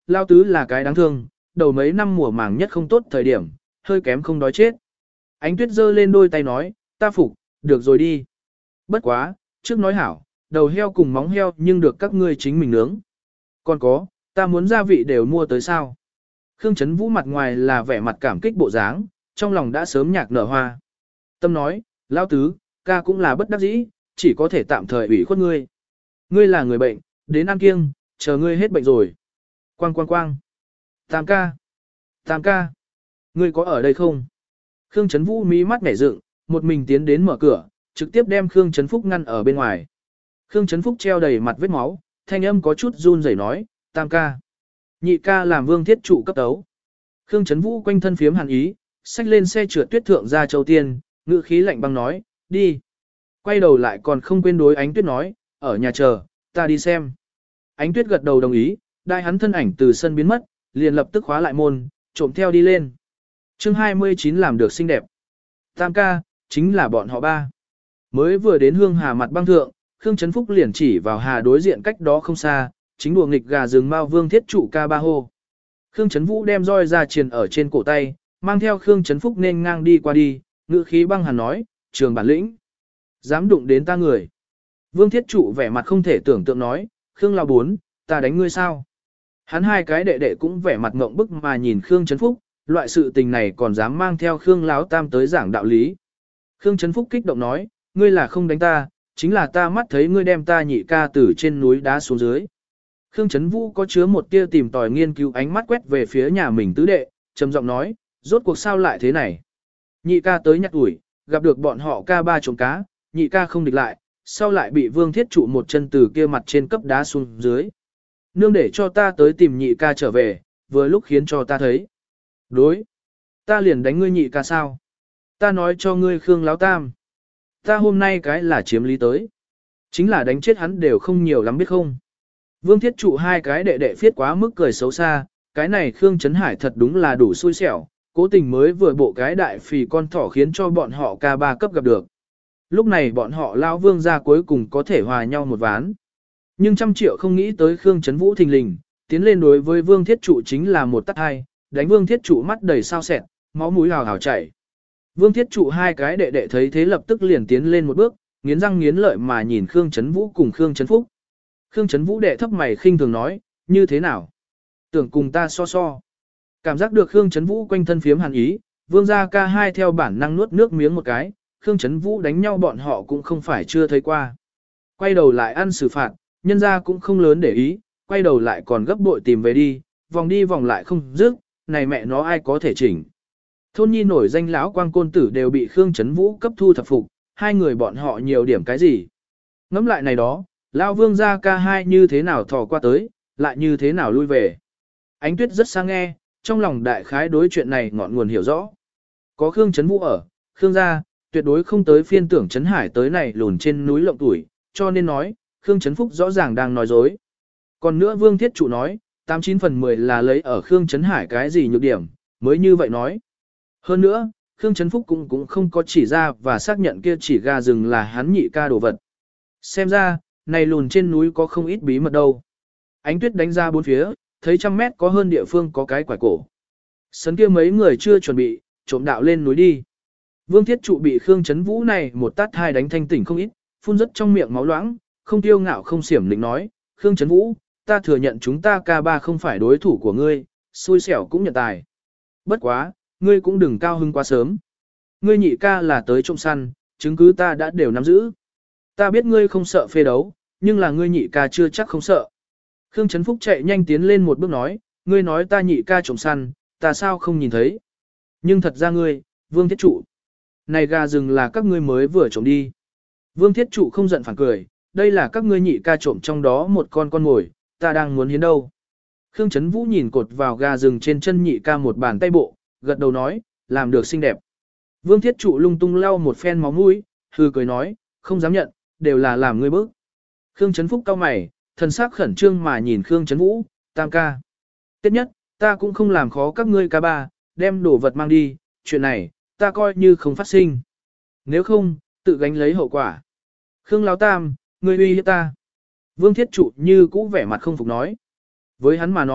lao tứ là cái đáng thương, đầu mấy năm mùa màng nhất không tốt thời điểm, hơi kém không đói chết. Ánh tuyết giơ lên đôi tay nói, ta phục, được rồi đi. Bất quá, trước nói hảo, đầu heo cùng móng heo nhưng được các ngươi chính mình nướng. Còn có, ta muốn gia vị đều mua tới sao. Khương Trấn Vũ mặt ngoài là vẻ mặt cảm kích bộ dáng, trong lòng đã sớm nhạc nở hoa. Tâm nói, lao tứ, ca cũng là bất đắc dĩ, chỉ có thể tạm thời ủy khuất ngươi. Ngươi là người bệnh, đến ăn kiêng, chờ ngươi hết bệnh rồi. Quang quang quang. Tam ca. Tam ca. Ngươi có ở đây không? Khương Trấn Vũ mí mắt nhảy dựng, một mình tiến đến mở cửa, trực tiếp đem Khương Trấn Phúc ngăn ở bên ngoài. Khương Trấn Phúc treo đầy mặt vết máu, thanh âm có chút run rẩy nói, tam ca. Nhị ca làm Vương Thiết Trụ cấp tấu. Khương Trấn Vũ quanh thân phiếm hàn ý, xách lên xe trượt tuyết thượng ra Châu Tiên, ngữ khí lạnh băng nói, đi. Quay đầu lại còn không quên đối Ánh Tuyết nói, ở nhà chờ, ta đi xem. Ánh Tuyết gật đầu đồng ý, đại hắn thân ảnh từ sân biến mất, liền lập tức khóa lại môn, trộm theo đi lên. chương hai mươi chín làm được xinh đẹp. Tam ca, chính là bọn họ ba. Mới vừa đến Hương Hà mặt băng thượng, Khương Trấn Phúc liền chỉ vào Hà đối diện cách đó không xa, chính đùa nghịch gà rừng Mao Vương Thiết Trụ ca ba hô. Khương Trấn Vũ đem roi ra triền ở trên cổ tay, mang theo Khương Trấn Phúc nên ngang đi qua đi, ngữ khí băng hàn nói, trường bản lĩnh. Dám đụng đến ta người. Vương Thiết Trụ vẻ mặt không thể tưởng tượng nói, Khương lao bốn, ta đánh ngươi sao? Hắn hai cái đệ đệ cũng vẻ mặt ngộng bức mà nhìn Khương Trấn Phúc, loại sự tình này còn dám mang theo Khương Láo Tam tới giảng đạo lý. Khương Trấn Phúc kích động nói, ngươi là không đánh ta, chính là ta mắt thấy ngươi đem ta nhị ca từ trên núi đá xuống dưới. Khương Trấn Vũ có chứa một tia tìm tòi nghiên cứu ánh mắt quét về phía nhà mình tứ đệ, trầm giọng nói, rốt cuộc sao lại thế này? Nhị ca tới nhặt ủi, gặp được bọn họ ca ba trộm cá, nhị ca không địch lại, sau lại bị Vương Thiết Trụ một chân từ kia mặt trên cấp đá xuống dưới. Nương để cho ta tới tìm nhị ca trở về, vừa lúc khiến cho ta thấy. Đối, ta liền đánh ngươi nhị ca sao? Ta nói cho ngươi Khương Láo Tam. Ta hôm nay cái là chiếm lý tới. Chính là đánh chết hắn đều không nhiều lắm biết không. Vương Thiết Trụ hai cái đệ đệ phiết quá mức cười xấu xa, cái này Khương Trấn Hải thật đúng là đủ xui xẻo, cố tình mới vừa bộ cái đại phì con thỏ khiến cho bọn họ ca ba cấp gặp được. Lúc này bọn họ lão Vương gia cuối cùng có thể hòa nhau một ván. Nhưng trăm triệu không nghĩ tới Khương Trấn Vũ thình lình, tiến lên đối với Vương Thiết Trụ chính là một tát hai, đánh Vương Thiết Trụ mắt đầy sao sẹt, máu mũi hào hào chảy. Vương Thiết Trụ hai cái đệ đệ thấy thế lập tức liền tiến lên một bước, nghiến răng nghiến lợi mà nhìn Khương Trấn Vũ cùng Khương Trấn Phúc. Khương Trấn Vũ đệ thấp mày khinh thường nói, như thế nào? Tưởng cùng ta so so. Cảm giác được Khương Trấn Vũ quanh thân phiếm hàn ý, Vương gia ca hai theo bản năng nuốt nước miếng một cái, Khương Trấn Vũ đánh nhau bọn họ cũng không phải chưa thấy qua. Quay đầu lại ăn xử phạt, nhân gia cũng không lớn để ý, quay đầu lại còn gấp bội tìm về đi, vòng đi vòng lại không dứt, này mẹ nó ai có thể chỉnh. Thôn nhi nổi danh lão quang côn tử đều bị Khương Trấn Vũ cấp thu thập phục, hai người bọn họ nhiều điểm cái gì. Ngắm lại này đó, lão Vương gia ca hai như thế nào thò qua tới, lại như thế nào lui về. Ánh Tuyết rất sang nghe, trong lòng đại khái đối chuyện này ngọn nguồn hiểu rõ. Có Khương Trấn Vũ ở, Khương gia, tuyệt đối không tới phiên tưởng Trấn Hải tới này lùn trên núi lộng tuổi, cho nên nói, Khương Trấn Phúc rõ ràng đang nói dối. Còn nữa Vương Thiết Trụ nói, tám chín phần mười là lấy ở Khương Trấn Hải cái gì nhược điểm, mới như vậy nói. Hơn nữa, Khương Trấn Phúc cũng cũng không có chỉ ra và xác nhận kia chỉ gà rừng là hắn nhị ca đồ vật. Xem ra, này lùn trên núi có không ít bí mật đâu. Ánh Tuyết đánh ra bốn phía, thấy trăm mét có hơn địa phương có cái quải cổ. Sấn kia mấy người chưa chuẩn bị, trộm đạo lên núi đi. Vương Thiết Trụ bị Khương Trấn Vũ này một tát hai đánh thanh tỉnh không ít, phun rất trong miệng máu loãng, không tiêu ngạo không xiểm lĩnh nói, Khương Trấn Vũ, ta thừa nhận chúng ta ca ba không phải đối thủ của ngươi, xui xẻo cũng nhận tài. Bất quá, ngươi cũng đừng cao hưng quá sớm. Ngươi nhị ca là tới trộm săn, chứng cứ ta đã đều nắm giữ. Ta biết ngươi không sợ phê đấu, nhưng là ngươi nhị ca chưa chắc không sợ. Khương Trấn Phúc chạy nhanh tiến lên một bước nói, ngươi nói ta nhị ca trộm săn, ta sao không nhìn thấy. Nhưng thật ra ngươi, Vương Thiết Trụ. Này gà rừng là các ngươi mới vừa trộm đi. Vương Thiết Trụ không giận phản cười, đây là các ngươi nhị ca trộm trong đó một con con mồi, ta đang muốn hiến đâu. Khương Trấn Vũ nhìn cột vào gà rừng trên chân nhị ca một bàn tay bộ, gật đầu nói, làm được xinh đẹp. Vương Thiết Trụ lung tung lau một phen máu mũi, hư cười nói, không dám nhận, đều là làm ngươi bức. Khương Trấn Phúc cau mày, thần sắc khẩn trương mà nhìn Khương Trấn Vũ, tam ca. Tiếp nhất, ta cũng không làm khó các ngươi ca ba, đem đồ vật mang đi, chuyện này, ta coi như không phát sinh. Nếu không, tự gánh lấy hậu quả. Khương Lão Tam, ngươi uy hiếp ta. Vương Thiết Trụ như cũ vẻ mặt không phục nói. Với hắn mà nói,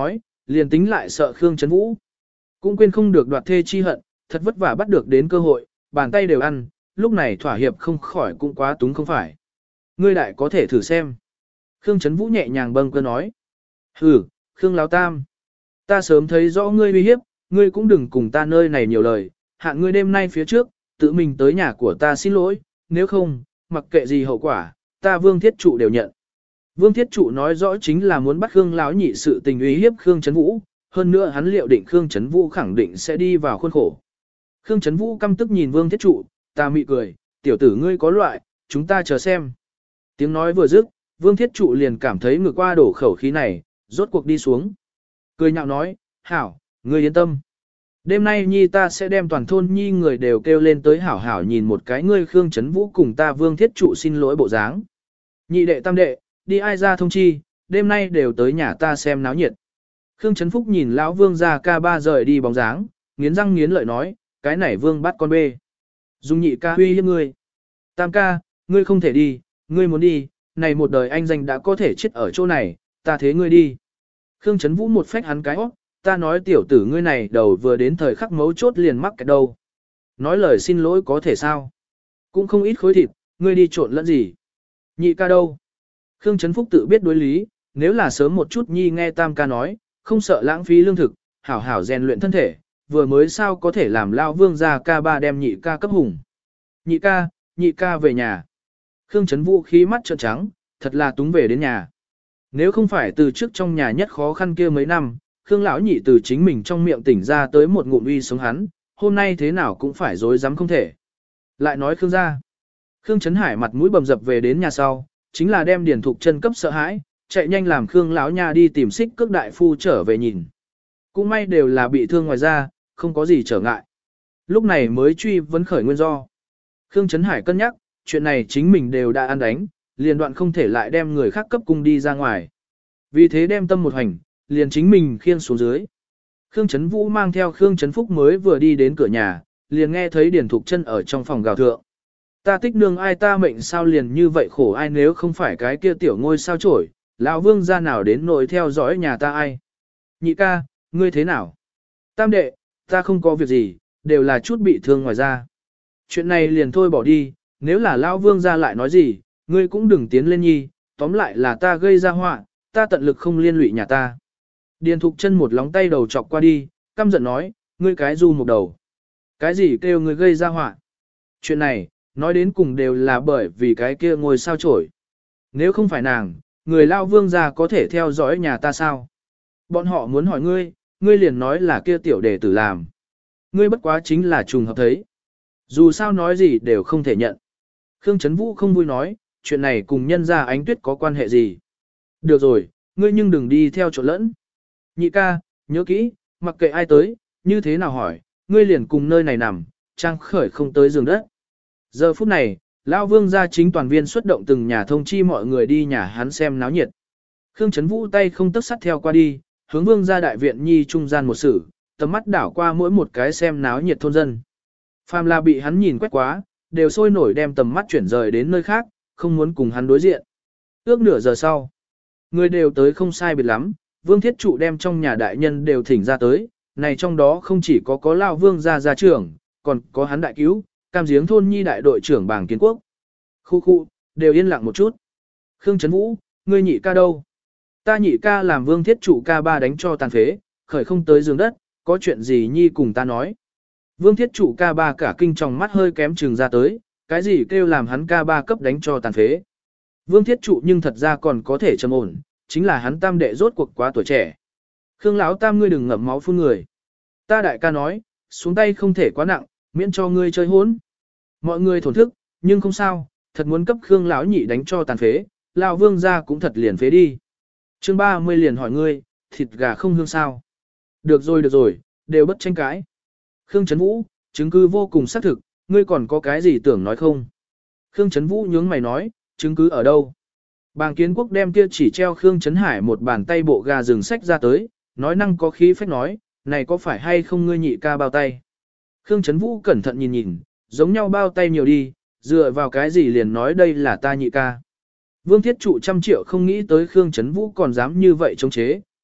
liền tính lại sợ Khương Trấn Vũ. Cũng quên không được đoạt thê chi hận, thật vất vả bắt được đến cơ hội, bàn tay đều ăn, lúc này thỏa hiệp không khỏi cũng quá túng không phải. Ngươi đại có thể thử xem. Khương Trấn Vũ nhẹ nhàng bâng cơ nói. Hừ, Khương Lão Tam. Ta sớm thấy rõ ngươi uy hiếp, ngươi cũng đừng cùng ta nơi này nhiều lời, hạn ngươi đêm nay phía trước, tự mình tới nhà của ta xin lỗi, nếu không, mặc kệ gì hậu quả, ta Vương Thiết Trụ đều nhận. Vương Thiết Trụ nói rõ chính là muốn bắt Khương Lão nhị sự tình uy hiếp Khương Trấn Vũ, hơn nữa hắn liệu định Khương Trấn Vũ khẳng định sẽ đi vào khuôn khổ. Khương Trấn Vũ căm tức nhìn Vương Thiết Trụ, ta mị cười, tiểu tử ngươi có loại, chúng ta chờ xem. Tiếng nói vừa dứt, Vương Thiết Trụ liền cảm thấy ngược qua đổ khẩu khí này, rốt cuộc đi xuống. Cười nhạo nói, hảo, ngươi yên tâm. Đêm nay nhi ta sẽ đem toàn thôn nhi người đều kêu lên tới hảo hảo nhìn một cái ngươi Khương Trấn Vũ cùng ta Vương Thiết Trụ xin lỗi bộ dáng. Nhị đệ tam đệ, đi ai ra thông chi, đêm nay đều tới nhà ta xem náo nhiệt. Khương Trấn Phúc nhìn lão Vương ra ca ba rời đi bóng dáng, nghiến răng nghiến lợi nói, cái này Vương bắt con bê. Dùng nhị ca huy hiếp ngươi. Tam ca, ngươi không thể đi, ngươi muốn đi, này một đời anh danh đã có thể chết ở chỗ này, ta thế ngươi đi. Khương Trấn Vũ một phách hắn cái hót, ta nói tiểu tử ngươi này đầu vừa đến thời khắc mấu chốt liền mắc cái đầu. Nói lời xin lỗi có thể sao? Cũng không ít khối thịt, ngươi đi trộn lẫn gì? Nhị ca đâu? Khương Trấn Phúc tự biết đối lý, nếu là sớm một chút nhi nghe tam ca nói, không sợ lãng phí lương thực, hảo hảo rèn luyện thân thể, vừa mới sao có thể làm lao Vương ra ca ba đem nhị ca cấp hùng. Nhị ca, nhị ca về nhà. Khương Trấn Vũ khí mắt trợn trắng, thật là túng về đến nhà. Nếu không phải từ trước trong nhà nhất khó khăn kia mấy năm, Khương lão nhị từ chính mình trong miệng tỉnh ra tới một ngụm uy sống hắn, hôm nay thế nào cũng phải dối dám không thể. Lại nói Khương gia. Khương Trấn Hải mặt mũi bầm dập về đến nhà sau, chính là đem Điền Thục Chân cấp sợ hãi, chạy nhanh làm Khương lão nha đi tìm Xích Cước đại phu trở về nhìn. Cũng may đều là bị thương ngoài da, không có gì trở ngại. Lúc này mới truy vấn khởi nguyên do. Khương Trấn Hải cân nhắc, chuyện này chính mình đều đã ăn đánh, liền đoạn không thể lại đem người khác cấp cung đi ra ngoài. Vì thế đem tâm một hành, liền chính mình khiêng xuống dưới. Khương Trấn Vũ mang theo Khương Trấn Phúc mới vừa đi đến cửa nhà, liền nghe thấy Điền Thục Chân ở trong phòng gào thượng. Ta tích nương ai ta mệnh sao liền như vậy khổ ai nếu không phải cái kia tiểu ngôi sao chổi, lão Vương gia nào đến nội theo dõi nhà ta ai. Nhị ca, ngươi thế nào? Tam đệ, ta không có việc gì, đều là chút bị thương ngoài ra. Chuyện này liền thôi bỏ đi, nếu là lão Vương gia lại nói gì, ngươi cũng đừng tiến lên nhi, tóm lại là ta gây ra họa, ta tận lực không liên lụy nhà ta. Điền Thục Chân một lóng tay đầu chọc qua đi, căm giận nói, ngươi cái du một đầu. Cái gì kêu ngươi gây ra họa? Chuyện này, nói đến cùng đều là bởi vì cái kia ngồi sao chổi. Nếu không phải nàng, người lao Vương gia có thể theo dõi nhà ta sao? Bọn họ muốn hỏi ngươi, ngươi liền nói là kia tiểu đệ tử làm. Ngươi bất quá chính là trùng hợp thấy. Dù sao nói gì đều không thể nhận. Khương Trấn Vũ không vui nói, chuyện này cùng nhân gia Ánh Tuyết có quan hệ gì. Được rồi, ngươi nhưng đừng đi theo chỗ lẫn. Nhị ca, nhớ kỹ, mặc kệ ai tới, như thế nào hỏi, ngươi liền cùng nơi này nằm, trang khởi không tới giường đất. Giờ phút này, Lão Vương gia chính toàn viên xuất động từng nhà thông chi mọi người đi nhà hắn xem náo nhiệt. Khương Trấn Vũ tay không tức sắt theo qua đi, hướng Vương gia đại viện nhi trung gian một sử, tầm mắt đảo qua mỗi một cái xem náo nhiệt thôn dân. Phàm là bị hắn nhìn quét quá, đều sôi nổi đem tầm mắt chuyển rời đến nơi khác, không muốn cùng hắn đối diện. Ước nửa giờ sau, người đều tới không sai biệt lắm, Vương Thiết Trụ đem trong nhà đại nhân đều thỉnh ra tới, này trong đó không chỉ có có Lão Vương gia gia trưởng, còn có hắn đại cứu, Cam Giếng thôn nhi đại đội trưởng Bàng Kiến Quốc. Khu khu, đều yên lặng một chút. Khương Trấn Vũ, ngươi nhị ca đâu? Ta nhị ca làm Vương Thiết Trụ ca ba đánh cho tàn phế, khởi không tới giường đất, có chuyện gì nhi cùng ta nói. Vương Thiết Trụ ca ba cả kinh trong mắt hơi kém trừng ra tới, cái gì kêu làm hắn ca ba cấp đánh cho tàn phế. Vương Thiết Trụ nhưng thật ra còn có thể trầm ổn, chính là hắn tam đệ rốt cuộc quá tuổi trẻ. Khương lão tam ngươi đừng ngậm máu phun người. Ta đại ca nói, xuống tay không thể quá nặng, miễn cho ngươi chơi hỗn. Mọi người thổn thức, nhưng không sao, thật muốn cấp Khương lão nhị đánh cho tàn phế, lão Vương gia cũng thật liền phế đi. Chương ba mươi liền hỏi ngươi, thịt gà không hương sao? Được rồi được rồi, đều bất tranh cãi. Khương Trấn Vũ, chứng cứ vô cùng xác thực, ngươi còn có cái gì tưởng nói không? Khương Trấn Vũ nhướng mày nói, chứng cứ ở đâu? Bàng Kiến Quốc đem kia chỉ treo Khương Trấn Hải một bàn tay bộ gà rừng sách ra tới, nói năng có khí phách nói, này có phải hay không ngươi nhị ca bao tay? Khương Trấn Vũ cẩn thận nhìn nhìn, giống nhau bao tay nhiều đi, dựa vào cái gì liền nói đây là ta nhị ca. Vương Thiết Trụ trăm triệu không nghĩ tới Khương Trấn Vũ còn dám như vậy chống chế,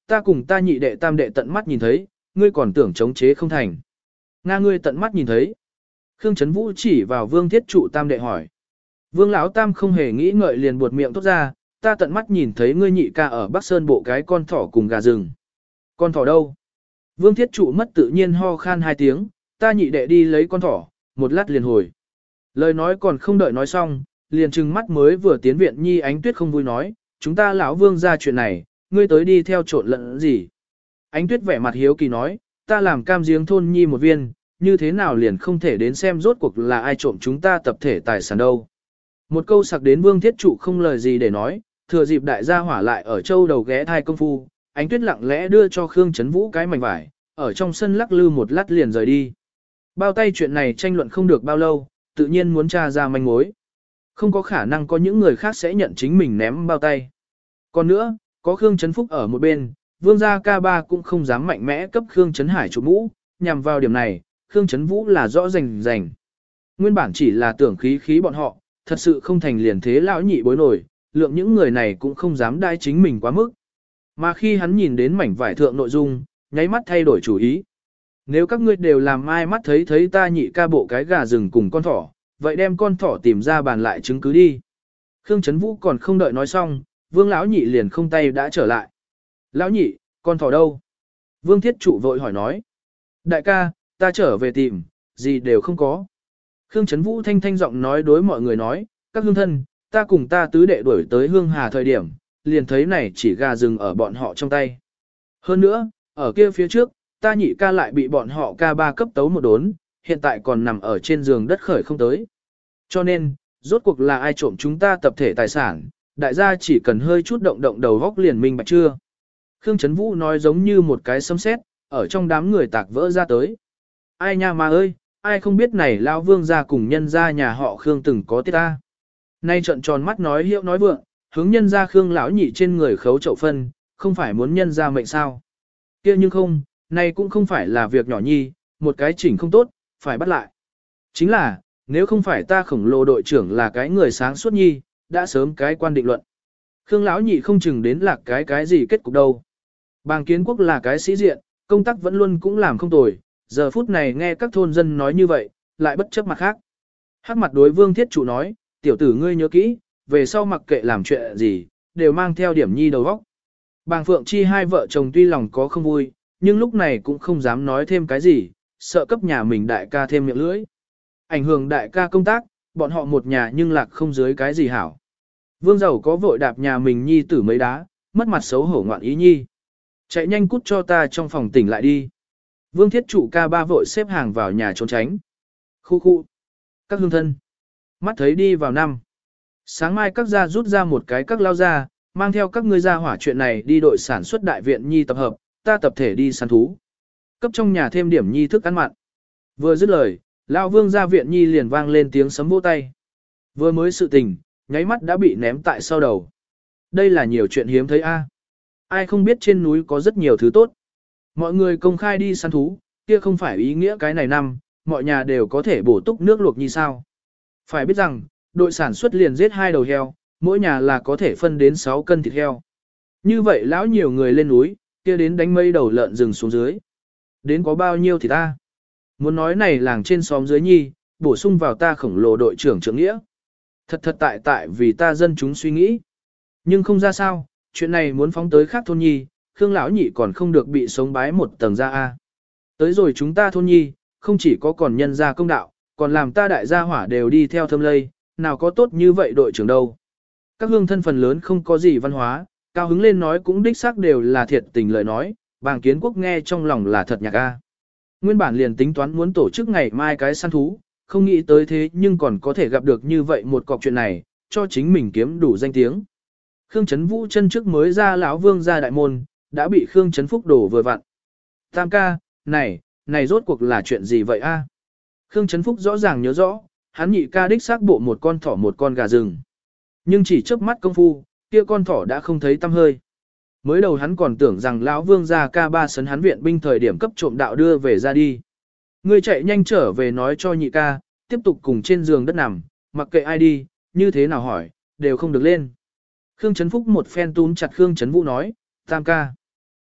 ta cùng ta nhị đệ tam đệ tận mắt nhìn thấy, ngươi còn tưởng chống chế không thành. Nga ngươi tận mắt nhìn thấy. Khương Trấn Vũ chỉ vào Vương Thiết Trụ tam đệ hỏi. Vương Lão Tam không hề nghĩ ngợi liền buột miệng thốt ra, ta tận mắt nhìn thấy ngươi nhị ca ở Bắc Sơn bộ cái con thỏ cùng gà rừng. Con thỏ đâu? Vương Thiết Trụ mất tự nhiên ho khan hai tiếng, ta nhị đệ đi lấy con thỏ, một lát liền hồi. Lời nói còn không đợi nói xong, liền trừng mắt mới vừa tiến viện Nhi Ánh Tuyết không vui nói, chúng ta lão Vương ra chuyện này, ngươi tới đi theo trộn lẫn gì? Ánh Tuyết vẻ mặt hiếu kỳ nói, ta làm cam giếng thôn Nhi một viên, như thế nào liền không thể đến xem rốt cuộc là ai trộm chúng ta tập thể tài sản đâu. Một câu sặc đến Vương Thiết Trụ không lời gì để nói, thừa dịp đại gia hỏa lại ở châu đầu ghé thai công phu, Ánh Tuyết lặng lẽ đưa cho Khương Trấn Vũ cái mảnh vải, ở trong sân lắc lư một lát liền rời đi. Bao tay chuyện này tranh luận không được bao lâu, tự nhiên muốn tra ra manh mối. Không có khả năng có những người khác sẽ nhận chính mình ném bao tay. Còn nữa, có Khương Trấn Phúc ở một bên, Vương gia ca ba cũng không dám mạnh mẽ cấp Khương Trấn Hải chụp mũ, nhằm vào điểm này, Khương Trấn Vũ là rõ rành rành. Nguyên bản chỉ là tưởng khí khí bọn họ, thật sự không thành liền thế lão nhị bối nổi, lượng những người này cũng không dám đai chính mình quá mức. Mà khi hắn nhìn đến mảnh vải thượng nội dung, nháy mắt thay đổi chủ ý. Nếu các ngươi đều làm ai mắt thấy thấy ta nhị ca bộ cái gà rừng cùng con thỏ, vậy đem con thỏ tìm ra bàn lại chứng cứ đi. Khương Trấn Vũ còn không đợi nói xong, Vương lão nhị liền không tay đã trở lại. Lão nhị, con thỏ đâu? Vương Thiết Trụ vội hỏi nói. Đại ca, ta trở về tìm, gì đều không có. Khương Trấn Vũ thanh thanh giọng nói đối mọi người nói, các hương thân, ta cùng ta tứ đệ đuổi tới Hương Hà thời điểm, liền thấy này chỉ gà rừng ở bọn họ trong tay. Hơn nữa, ở kia phía trước, ta nhị ca lại bị bọn họ ca ba cấp tấu một đốn, hiện tại còn nằm ở trên giường đất khởi không tới. Cho nên, rốt cuộc là ai trộm chúng ta tập thể tài sản, đại gia chỉ cần hơi chút động động đầu góc liền minh bạch chưa. Khương Trấn Vũ nói giống như một cái sấm sét, ở trong đám người tạc vỡ ra tới. Ai nha mà ơi, ai không biết này lão Vương gia cùng nhân gia nhà họ Khương từng có tiết ta. Nay trợn tròn mắt nói hiệu nói vượng, hướng nhân gia Khương lão nhị trên người khấu chậu phân, không phải muốn nhân gia mệnh sao. Kia nhưng không, này cũng không phải là việc nhỏ nhi, một cái chỉnh không tốt, phải bắt lại. Chính là, nếu không phải ta khổng lồ đội trưởng là cái người sáng suốt nhi, đã sớm cái quan định luận. Khương lão nhị không chừng đến là cái cái gì kết cục đâu. Bàng Kiến Quốc là cái sĩ diện, công tác vẫn luôn cũng làm không tồi, giờ phút này nghe các thôn dân nói như vậy, lại bất chấp mặt khác. Hắc mặt đối Vương Thiết Trụ nói, tiểu tử ngươi nhớ kỹ, về sau mặc kệ làm chuyện gì, đều mang theo điểm nhi đầu óc. Bàng Phượng Chi hai vợ chồng tuy lòng có không vui, nhưng lúc này cũng không dám nói thêm cái gì, sợ cấp nhà mình đại ca thêm miệng lưỡi. Ảnh hưởng đại ca công tác, bọn họ một nhà nhưng lạc không dưới cái gì hảo. Vương giàu có vội đạp nhà mình nhi tử mấy đá, mất mặt xấu hổ ngoạn ý nhi. Chạy nhanh cút cho ta trong phòng tỉnh lại đi. Vương Thiết Trụ ca ba vội xếp hàng vào nhà trốn tránh. Khu khu. Các hương thân. Mắt thấy đi vào năm. Sáng mai các gia rút ra một cái các lao ra, mang theo các ngươi ra hỏa chuyện này đi đội sản xuất đại viện nhi tập hợp, ta tập thể đi săn thú. Cấp trong nhà thêm điểm nhi thức ăn mặn. Vừa dứt lời, lão Vương ra viện nhi liền vang lên tiếng sấm vỗ tay. Vừa mới sự tình, nháy mắt đã bị ném tại sau đầu. Đây là nhiều chuyện hiếm thấy a. Ai không biết trên núi có rất nhiều thứ tốt. Mọi người công khai đi săn thú, kia không phải ý nghĩa cái này năm, mọi nhà đều có thể bổ túc nước luộc như sao. Phải biết rằng, đội sản xuất liền giết hai đầu heo, mỗi nhà là có thể phân đến sáu cân thịt heo. Như vậy lão nhiều người lên núi, kia đến đánh mây đầu lợn rừng xuống dưới. Đến có bao nhiêu thì ta. Muốn nói này làng trên xóm dưới nhi, bổ sung vào ta khổng lồ đội trưởng trưởng nghĩa. Thật thật tại tại vì ta dân chúng suy nghĩ. Nhưng không ra sao, chuyện này muốn phóng tới khác thôn nhi, Khương lão nhị còn không được bị sống bái một tầng ra a. Tới rồi chúng ta thôn nhi, không chỉ có còn nhân gia công đạo, còn làm ta đại gia hỏa đều đi theo thâm lây, nào có tốt như vậy đội trưởng đâu. Các hương thân phần lớn không có gì văn hóa, cao hứng lên nói cũng đích xác đều là thiệt tình lời nói, Bàng Kiến Quốc nghe trong lòng là thật nhạc a. Nguyên bản liền tính toán muốn tổ chức ngày mai cái săn thú, không nghĩ tới thế nhưng còn có thể gặp được như vậy một cọc chuyện này, cho chính mình kiếm đủ danh tiếng. Khương Trấn Vũ chân trước mới ra lão Vương ra đại môn, đã bị Khương Trấn Phúc đổ vừa vặn. Tam ca, này, này rốt cuộc là chuyện gì vậy a? Khương Trấn Phúc rõ ràng nhớ rõ, hắn nhị ca đích xác bộ một con thỏ một con gà rừng. Nhưng chỉ chớp mắt công phu, kia con thỏ đã không thấy tăm hơi. Mới đầu hắn còn tưởng rằng lão Vương gia ca ba sấn hắn viện binh thời điểm cấp trộm đạo đưa về ra đi. Ngươi chạy nhanh trở về nói cho nhị ca, tiếp tục cùng trên giường đất nằm, mặc kệ ai đi, như thế nào hỏi, đều không được lên. Khương Trấn Phúc một phen túm chặt Khương Trấn Vũ nói, tam ca.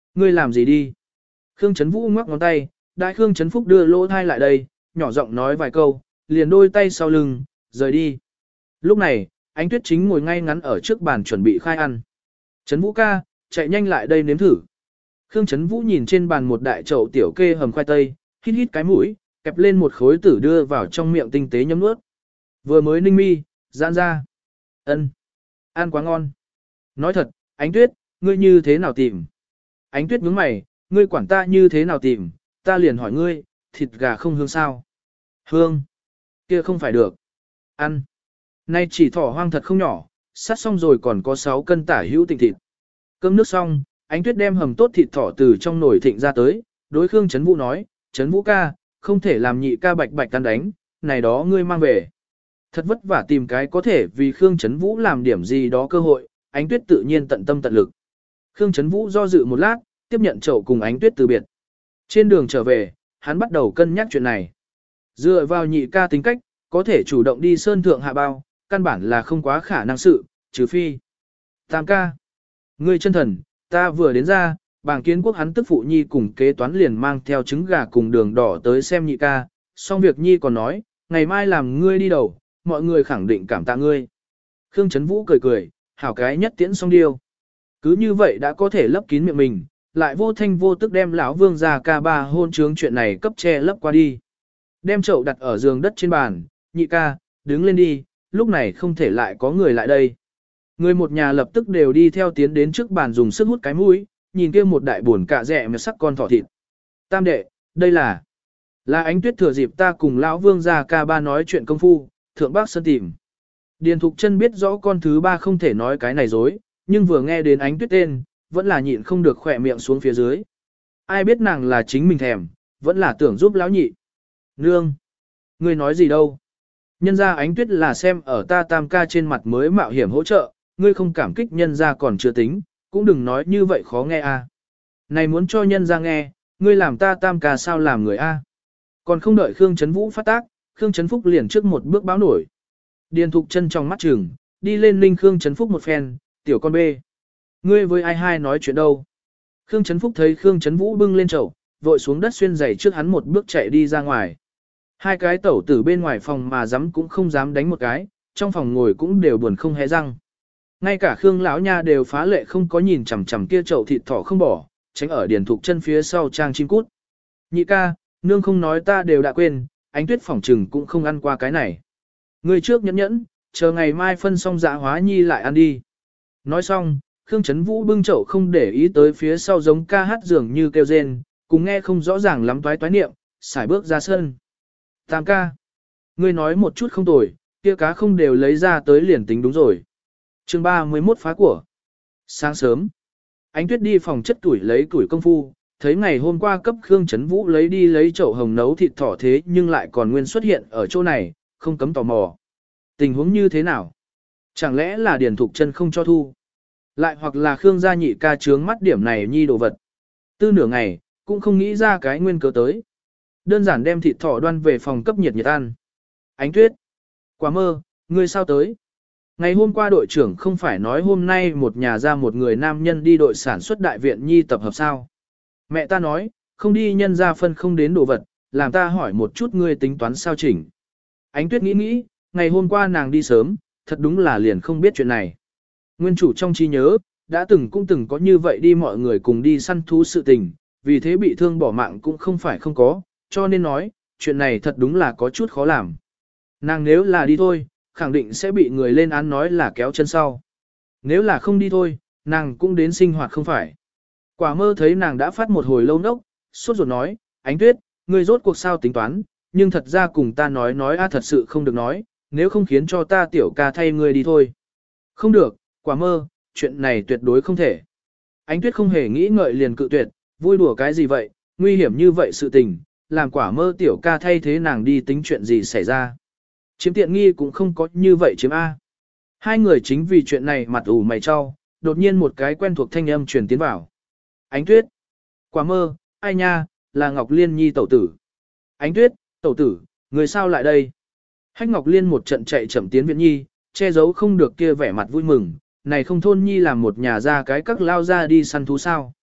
Ngươi làm gì đi? Khương Trấn Vũ ngoắc ngón tay, đại Khương Trấn Phúc đưa lỗ thai lại đây, nhỏ giọng nói vài câu, liền đôi tay sau lưng, rời đi. Lúc này, Ánh Tuyết chính ngồi ngay ngắn ở trước bàn chuẩn bị khai ăn. Trấn Vũ ca, chạy nhanh lại đây nếm thử. Khương Trấn Vũ nhìn trên bàn một đại chậu tiểu kê hầm khoai tây, hít hít cái mũi, kẹp lên một khối tử đưa vào trong miệng tinh tế nhấm nuốt. Vừa mới ninh mi, giãn ra. Ân, ăn quá ngon. Nói thật, Ánh Tuyết, ngươi như thế nào tìm? Ánh Tuyết nhướng mày, ngươi quản ta như thế nào tìm, ta liền hỏi ngươi, thịt gà không hương sao? Hương, kia không phải được. Ăn. Nay chỉ thỏ hoang thật không nhỏ, sát xong rồi còn có sáu cân tả hữu tịnh thịt. Cơm nước xong, Ánh Tuyết đem hầm tốt thịt thỏ từ trong nồi thịnh ra tới, đối Khương Trấn Vũ nói, Trấn Vũ ca, không thể làm nhị ca bạch bạch tan đánh, này đó ngươi mang về. Thật vất vả tìm cái có thể vì Khương Trấn Vũ làm điểm gì đó cơ hội, Ánh Tuyết tự nhiên tận tâm tận lực. Khương Trấn Vũ do dự một lát, tiếp nhận chậu cùng Ánh Tuyết từ biệt. Trên đường trở về, hắn bắt đầu cân nhắc chuyện này. Dựa vào nhị ca tính cách, có thể chủ động đi sơn thượng hạ bao, căn bản là không quá khả năng sự, trừ phi. Tam ca. Ngươi chân thần, ta vừa đến ra, bàng kiến quốc hắn tức phụ nhi cùng kế toán liền mang theo trứng gà cùng đường đỏ tới xem nhị ca, xong việc nhi còn nói, ngày mai làm ngươi đi đầu, mọi người khẳng định cảm tạ ngươi. Khương Trấn Vũ cười cười, hảo cái nhất tiễn xong điêu. Cứ như vậy đã có thể lấp kín miệng mình, lại vô thanh vô tức đem lão vương ra ca ba hôn trướng chuyện này cấp che lấp qua đi. Đem chậu đặt ở giường đất trên bàn, nhị ca, đứng lên đi, lúc này không thể lại có người lại đây. Người một nhà lập tức đều đi theo tiến đến trước bàn dùng sức hút cái mũi, nhìn kia một đại buồn cạ rẻ mà sắc con thỏ thịt. Tam đệ, đây là là Ánh Tuyết thừa dịp ta cùng lão vương gia ca ba nói chuyện công phu, thượng bác sân tìm. Điền Thục Chân biết rõ con thứ ba không thể nói cái này dối, nhưng vừa nghe đến Ánh Tuyết tên, vẫn là nhịn không được khỏe miệng xuống phía dưới. Ai biết nàng là chính mình thèm, vẫn là tưởng giúp lão nhị. Nương, ngươi nói gì đâu? Nhân ra Ánh Tuyết là xem ở ta tam ca trên mặt mới mạo hiểm hỗ trợ, ngươi không cảm kích nhân ra còn chưa tính, cũng đừng nói như vậy khó nghe a. Này muốn cho nhân ra nghe, ngươi làm ta tam ca sao làm người a? Còn không đợi Khương Trấn Vũ phát tác, Khương Trấn Phúc liền trước một bước báo nổi. Điền Thục Chân trong mắt chừng, đi lên ninh Khương Trấn Phúc một phen, tiểu con bê. Ngươi với ai hai nói chuyện đâu? Khương Trấn Phúc thấy Khương Trấn Vũ bưng lên chậu, vội xuống đất xuyên giày trước hắn một bước chạy đi ra ngoài. Hai cái tẩu tử bên ngoài phòng mà dám cũng không dám đánh một cái, trong phòng ngồi cũng đều buồn không hé răng. Ngay cả Khương lão nha đều phá lệ không có nhìn chằm chằm kia chậu thịt thỏ không bỏ, tránh ở Điền Thục Chân phía sau trang chim cút. Nhị ca, nương không nói ta đều đã quên, Ánh Tuyết phỏng trừng cũng không ăn qua cái này. Người trước nhẫn nhẫn, chờ ngày mai phân xong dạ hóa nhi lại ăn đi. Nói xong, Khương Trấn Vũ bưng chậu không để ý tới phía sau giống ca hát dường như kêu rên, cùng nghe không rõ ràng lắm toái toái niệm, xài bước ra sân. Tam ca, ngươi nói một chút không tồi, kia cá không đều lấy ra tới liền tính đúng rồi. Chương ba mươi mốt phá của. Sáng sớm, Ánh Tuyết đi phòng chất tuổi lấy tuổi công phu, thấy ngày hôm qua cấp Khương Trấn Vũ lấy đi lấy chậu hồng nấu thịt thỏ thế nhưng lại còn nguyên xuất hiện ở chỗ này, không cấm tò mò. Tình huống như thế nào? Chẳng lẽ là Điền Thục Chân không cho thu? Lại hoặc là Khương gia nhị ca trướng mắt điểm này nhi đồ vật. Tư nửa ngày, cũng không nghĩ ra cái nguyên cớ tới. Đơn giản đem thịt thỏ đoan về phòng cấp nhiệt nhiệt ăn. Ánh Tuyết, quả mơ, ngươi sao tới? Ngày hôm qua đội trưởng không phải nói hôm nay một nhà ra một người nam nhân đi đội sản xuất đại viện nhi tập hợp sao? Mẹ ta nói, không đi nhân ra phân không đến đồ vật, làm ta hỏi một chút ngươi tính toán sao chỉnh. Ánh Tuyết nghĩ nghĩ, ngày hôm qua nàng đi sớm, thật đúng là liền không biết chuyện này. Nguyên chủ trong trí nhớ, đã từng cũng từng có như vậy đi mọi người cùng đi săn thú sự tình, vì thế bị thương bỏ mạng cũng không phải không có, cho nên nói, chuyện này thật đúng là có chút khó làm. Nàng nếu là đi thôi, khẳng định sẽ bị người lên án nói là kéo chân sau. Nếu là không đi thôi, nàng cũng đến sinh hoạt không phải. Quả mơ thấy nàng đã phát một hồi lâu nốc, sốt ruột nói, Ánh Tuyết, ngươi rốt cuộc sao tính toán, nhưng thật ra cùng ta nói nói a thật sự không được nói, nếu không khiến cho ta tiểu ca thay ngươi đi thôi. Không được, quả mơ, chuyện này tuyệt đối không thể. Ánh Tuyết không hề nghĩ ngợi liền cự tuyệt, vui đùa cái gì vậy, nguy hiểm như vậy sự tình, làm quả mơ tiểu ca thay thế nàng đi tính chuyện gì xảy ra. Chiếm tiện nghi cũng không có như vậy chiếm A. Hai người chính vì chuyện này mặt ủ mày cho, đột nhiên một cái quen thuộc thanh âm truyền tiến vào. Ánh Tuyết, quả mơ, ai nha, là Ngọc Liên nhi tẩu tử. Ánh Tuyết, tẩu tử, người sao lại đây? Hách Ngọc Liên một trận chạy chậm tiến viện nhi, che giấu không được kia vẻ mặt vui mừng, này không thôn nhi làm một nhà ra cái các lao ra đi săn thú sao.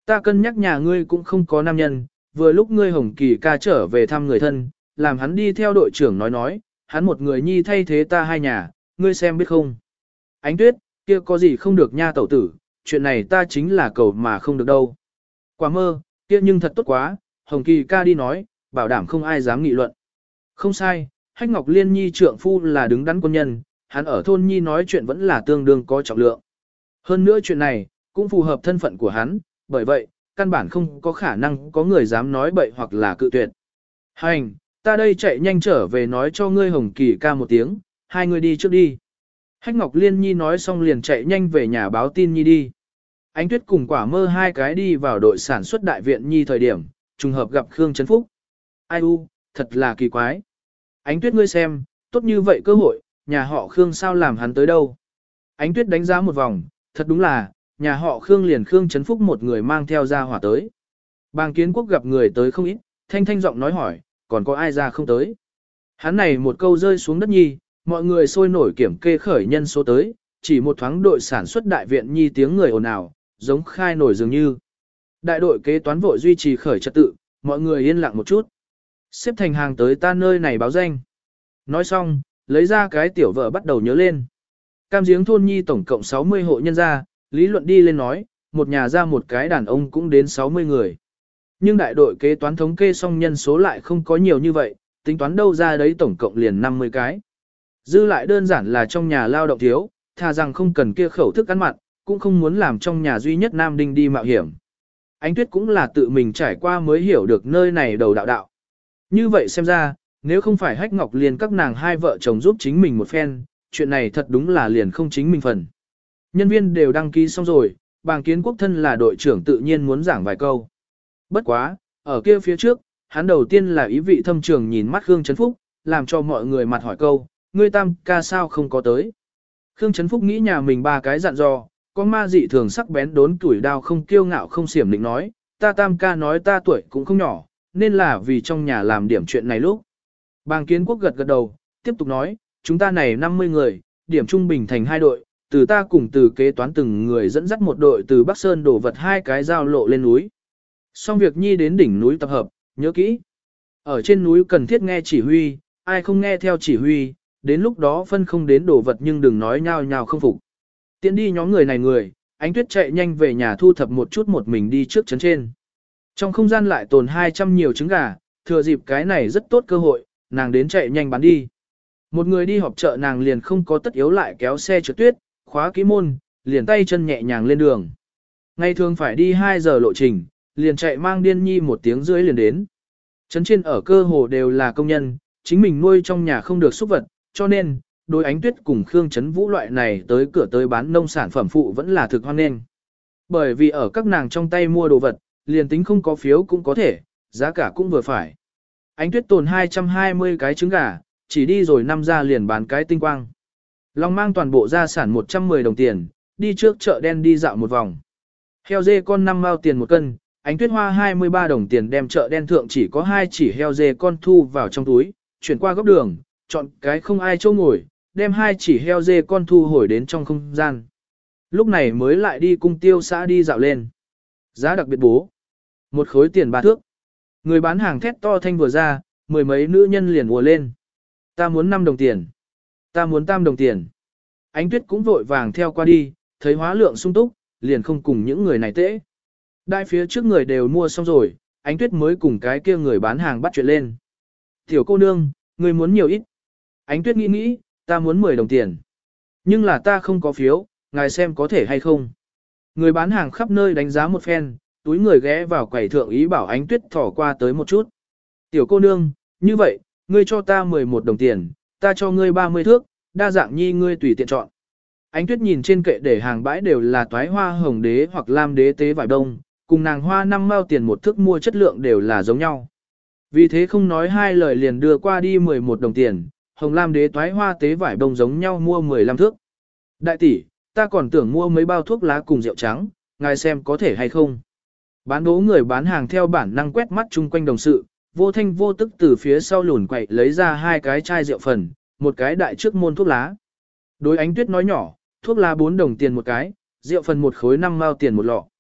Ta cân nhắc nhà ngươi cũng không có nam nhân, vừa lúc ngươi Hồng Kỳ ca trở về thăm người thân, làm hắn đi theo đội trưởng nói nói, hắn một người nhi thay thế ta hai nhà, ngươi xem biết không. Ánh Tuyết, kia có gì không được nha tẩu tử, chuyện này ta chính là cầu mà không được đâu. Quả mơ, kia nhưng thật tốt quá, Hồng Kỳ ca đi nói, bảo đảm không ai dám nghị luận. Không sai, Hách Ngọc Liên nhi trượng phu là đứng đắn quân nhân, hắn ở thôn nhi nói chuyện vẫn là tương đương có trọng lượng. Hơn nữa chuyện này, cũng phù hợp thân phận của hắn, bởi vậy, căn bản không có khả năng có người dám nói bậy hoặc là cự tuyệt. Hành, ta đây chạy nhanh trở về nói cho ngươi Hồng Kỳ ca một tiếng, hai người đi trước đi. Hách Ngọc Liên nhi nói xong liền chạy nhanh về nhà báo tin nhi đi. Ánh Tuyết cùng Quả Mơ hai cái đi vào đội sản xuất đại viện nhi thời điểm, trùng hợp gặp Khương Trấn Phúc. Ai u, thật là kỳ quái. Ánh Tuyết ngươi xem, tốt như vậy cơ hội, nhà họ Khương sao làm hắn tới đâu. Ánh Tuyết đánh giá một vòng, thật đúng là, nhà họ Khương liền Khương Trấn Phúc một người mang theo ra hỏa tới. Bàng Kiến Quốc gặp người tới không ít, thanh thanh giọng nói hỏi, còn có ai ra không tới. Hắn này một câu rơi xuống đất nhi, mọi người sôi nổi kiểm kê khởi nhân số tới, chỉ một thoáng đội sản xuất đại viện nhi tiếng người ồn ào, giống khai nổi dường như. Đại đội kế toán vội duy trì khởi trật tự, mọi người yên lặng một chút. Xếp thành hàng tới ta nơi này báo danh. Nói xong, lấy ra cái tiểu vợ bắt đầu nhớ lên. Cam Giếng thôn nhi tổng cộng sáu mươi hộ nhân gia, lý luận đi lên nói, một nhà ra một cái đàn ông cũng đến sáu mươi người. Nhưng đại đội kế toán thống kê xong nhân số lại không có nhiều như vậy, tính toán đâu ra đấy tổng cộng liền năm mươi cái. Dư lại đơn giản là trong nhà lao động thiếu, thà rằng không cần kia khẩu thức ăn mặn, cũng không muốn làm trong nhà duy nhất nam đinh đi mạo hiểm. Ánh Tuyết cũng là tự mình trải qua mới hiểu được nơi này đầu đạo đạo. Như vậy xem ra, nếu không phải Hách Ngọc Liên các nàng hai vợ chồng giúp chính mình một phen, chuyện này thật đúng là liền không chính mình phần. Nhân viên đều đăng ký xong rồi, Bàng Kiến Quốc thân là đội trưởng tự nhiên muốn giảng vài câu. Bất quá, ở kia phía trước, hắn đầu tiên là ý vị thâm trường nhìn mắt Khương Trấn Phúc, làm cho mọi người mặt hỏi câu, ngươi tam ca sao không có tới. Khương Trấn Phúc nghĩ nhà mình ba cái dặn dò, con ma dị thường sắc bén đốn tuổi đao không kiêu ngạo không xiểm định nói, ta tam ca nói ta tuổi cũng không nhỏ, nên là vì trong nhà làm điểm chuyện này lúc. Bàng Kiến Quốc gật gật đầu, tiếp tục nói, chúng ta này năm mươi người, điểm trung bình thành hai đội, từ ta cùng từ kế toán từng người dẫn dắt một đội từ Bắc Sơn đổ vật hai cái giao lộ lên núi. Xong việc nhi đến đỉnh núi tập hợp, nhớ kỹ. Ở trên núi cần thiết nghe chỉ huy, ai không nghe theo chỉ huy, đến lúc đó phân không đến đổ vật nhưng đừng nói nhao nhao không phục. Tiến đi nhóm người này người, Ánh Tuyết chạy nhanh về nhà thu thập một chút một mình đi trước chấn trên. Trong không gian lại tồn hai trăm nhiều trứng gà, thừa dịp cái này rất tốt cơ hội, nàng đến chạy nhanh bán đi. Một người đi họp chợ nàng liền không có tất yếu lại kéo xe trượt tuyết, khóa ký môn, liền tay chân nhẹ nhàng lên đường. Ngày thường phải đi hai giờ lộ trình, liền chạy mang điên nhi một tiếng rưỡi liền đến. Trấn trên ở cơ hồ đều là công nhân, chính mình nuôi trong nhà không được xúc vật, cho nên, đối Ánh Tuyết cùng Khương Trấn Vũ loại này tới cửa tới bán nông sản phẩm phụ vẫn là thực hoan nghênh. Bởi vì ở các nàng trong tay mua đồ vật, liền tính không có phiếu cũng có thể, giá cả cũng vừa phải. Ánh Tuyết tồn hai trăm hai mươi cái trứng gà, chỉ đi rồi năm ra liền bán cái tinh quang. Long mang toàn bộ gia sản một trăm mười đồng tiền, đi trước chợ đen đi dạo một vòng. Heo dê con năm mao tiền một cân, Ánh Tuyết hoa hai mươi ba đồng tiền đem chợ đen thượng chỉ có hai chỉ heo dê con thu vào trong túi, chuyển qua góc đường, chọn cái không ai chỗ ngồi, đem hai chỉ heo dê con thu hồi đến trong không gian. Lúc này mới lại đi cung tiêu xã đi dạo lên. Giá đặc biệt bố. Một khối tiền ba thước. Người bán hàng thét to thanh vừa ra, mười mấy nữ nhân liền ùa lên. Ta muốn năm đồng tiền. Ta muốn tam đồng tiền. Ánh Tuyết cũng vội vàng theo qua đi, thấy hóa lượng sung túc, liền không cùng những người này tễ. Đại phía trước người đều mua xong rồi, Ánh Tuyết mới cùng cái kia người bán hàng bắt chuyện lên. Tiểu cô nương, người muốn nhiều ít. Ánh Tuyết nghĩ nghĩ, ta muốn mười đồng tiền. Nhưng là ta không có phiếu, ngài xem có thể hay không. Người bán hàng khắp nơi đánh giá một phen, túi người ghé vào quầy thượng ý bảo Ánh Tuyết thỏ qua tới một chút. Tiểu cô nương, như vậy, ngươi cho ta mười một đồng tiền, ta cho ngươi ba mươi thước, đa dạng nhi ngươi tùy tiện chọn. Ánh Tuyết nhìn trên kệ để hàng bãi đều là toái hoa hồng đế hoặc lam đế tế vải đông, cùng nàng hoa năm mao tiền một thước mua chất lượng đều là giống nhau. Vì thế không nói hai lời liền đưa qua đi mười một đồng tiền, hồng lam đế toái hoa tế vải đông giống nhau mua mười lăm thước. Đại tỷ, ta còn tưởng mua mấy bao thuốc lá cùng rượu trắng, ngài xem có thể hay không. Bán đố người bán hàng theo bản năng quét mắt chung quanh đồng sự, vô thanh vô tức từ phía sau lùn quậy lấy ra hai cái chai rượu phần, một cái đại trước môn thuốc lá. Đối Ánh Tuyết nói nhỏ, thuốc lá bốn đồng tiền một cái, rượu phần một khối năm mao tiền một lọ.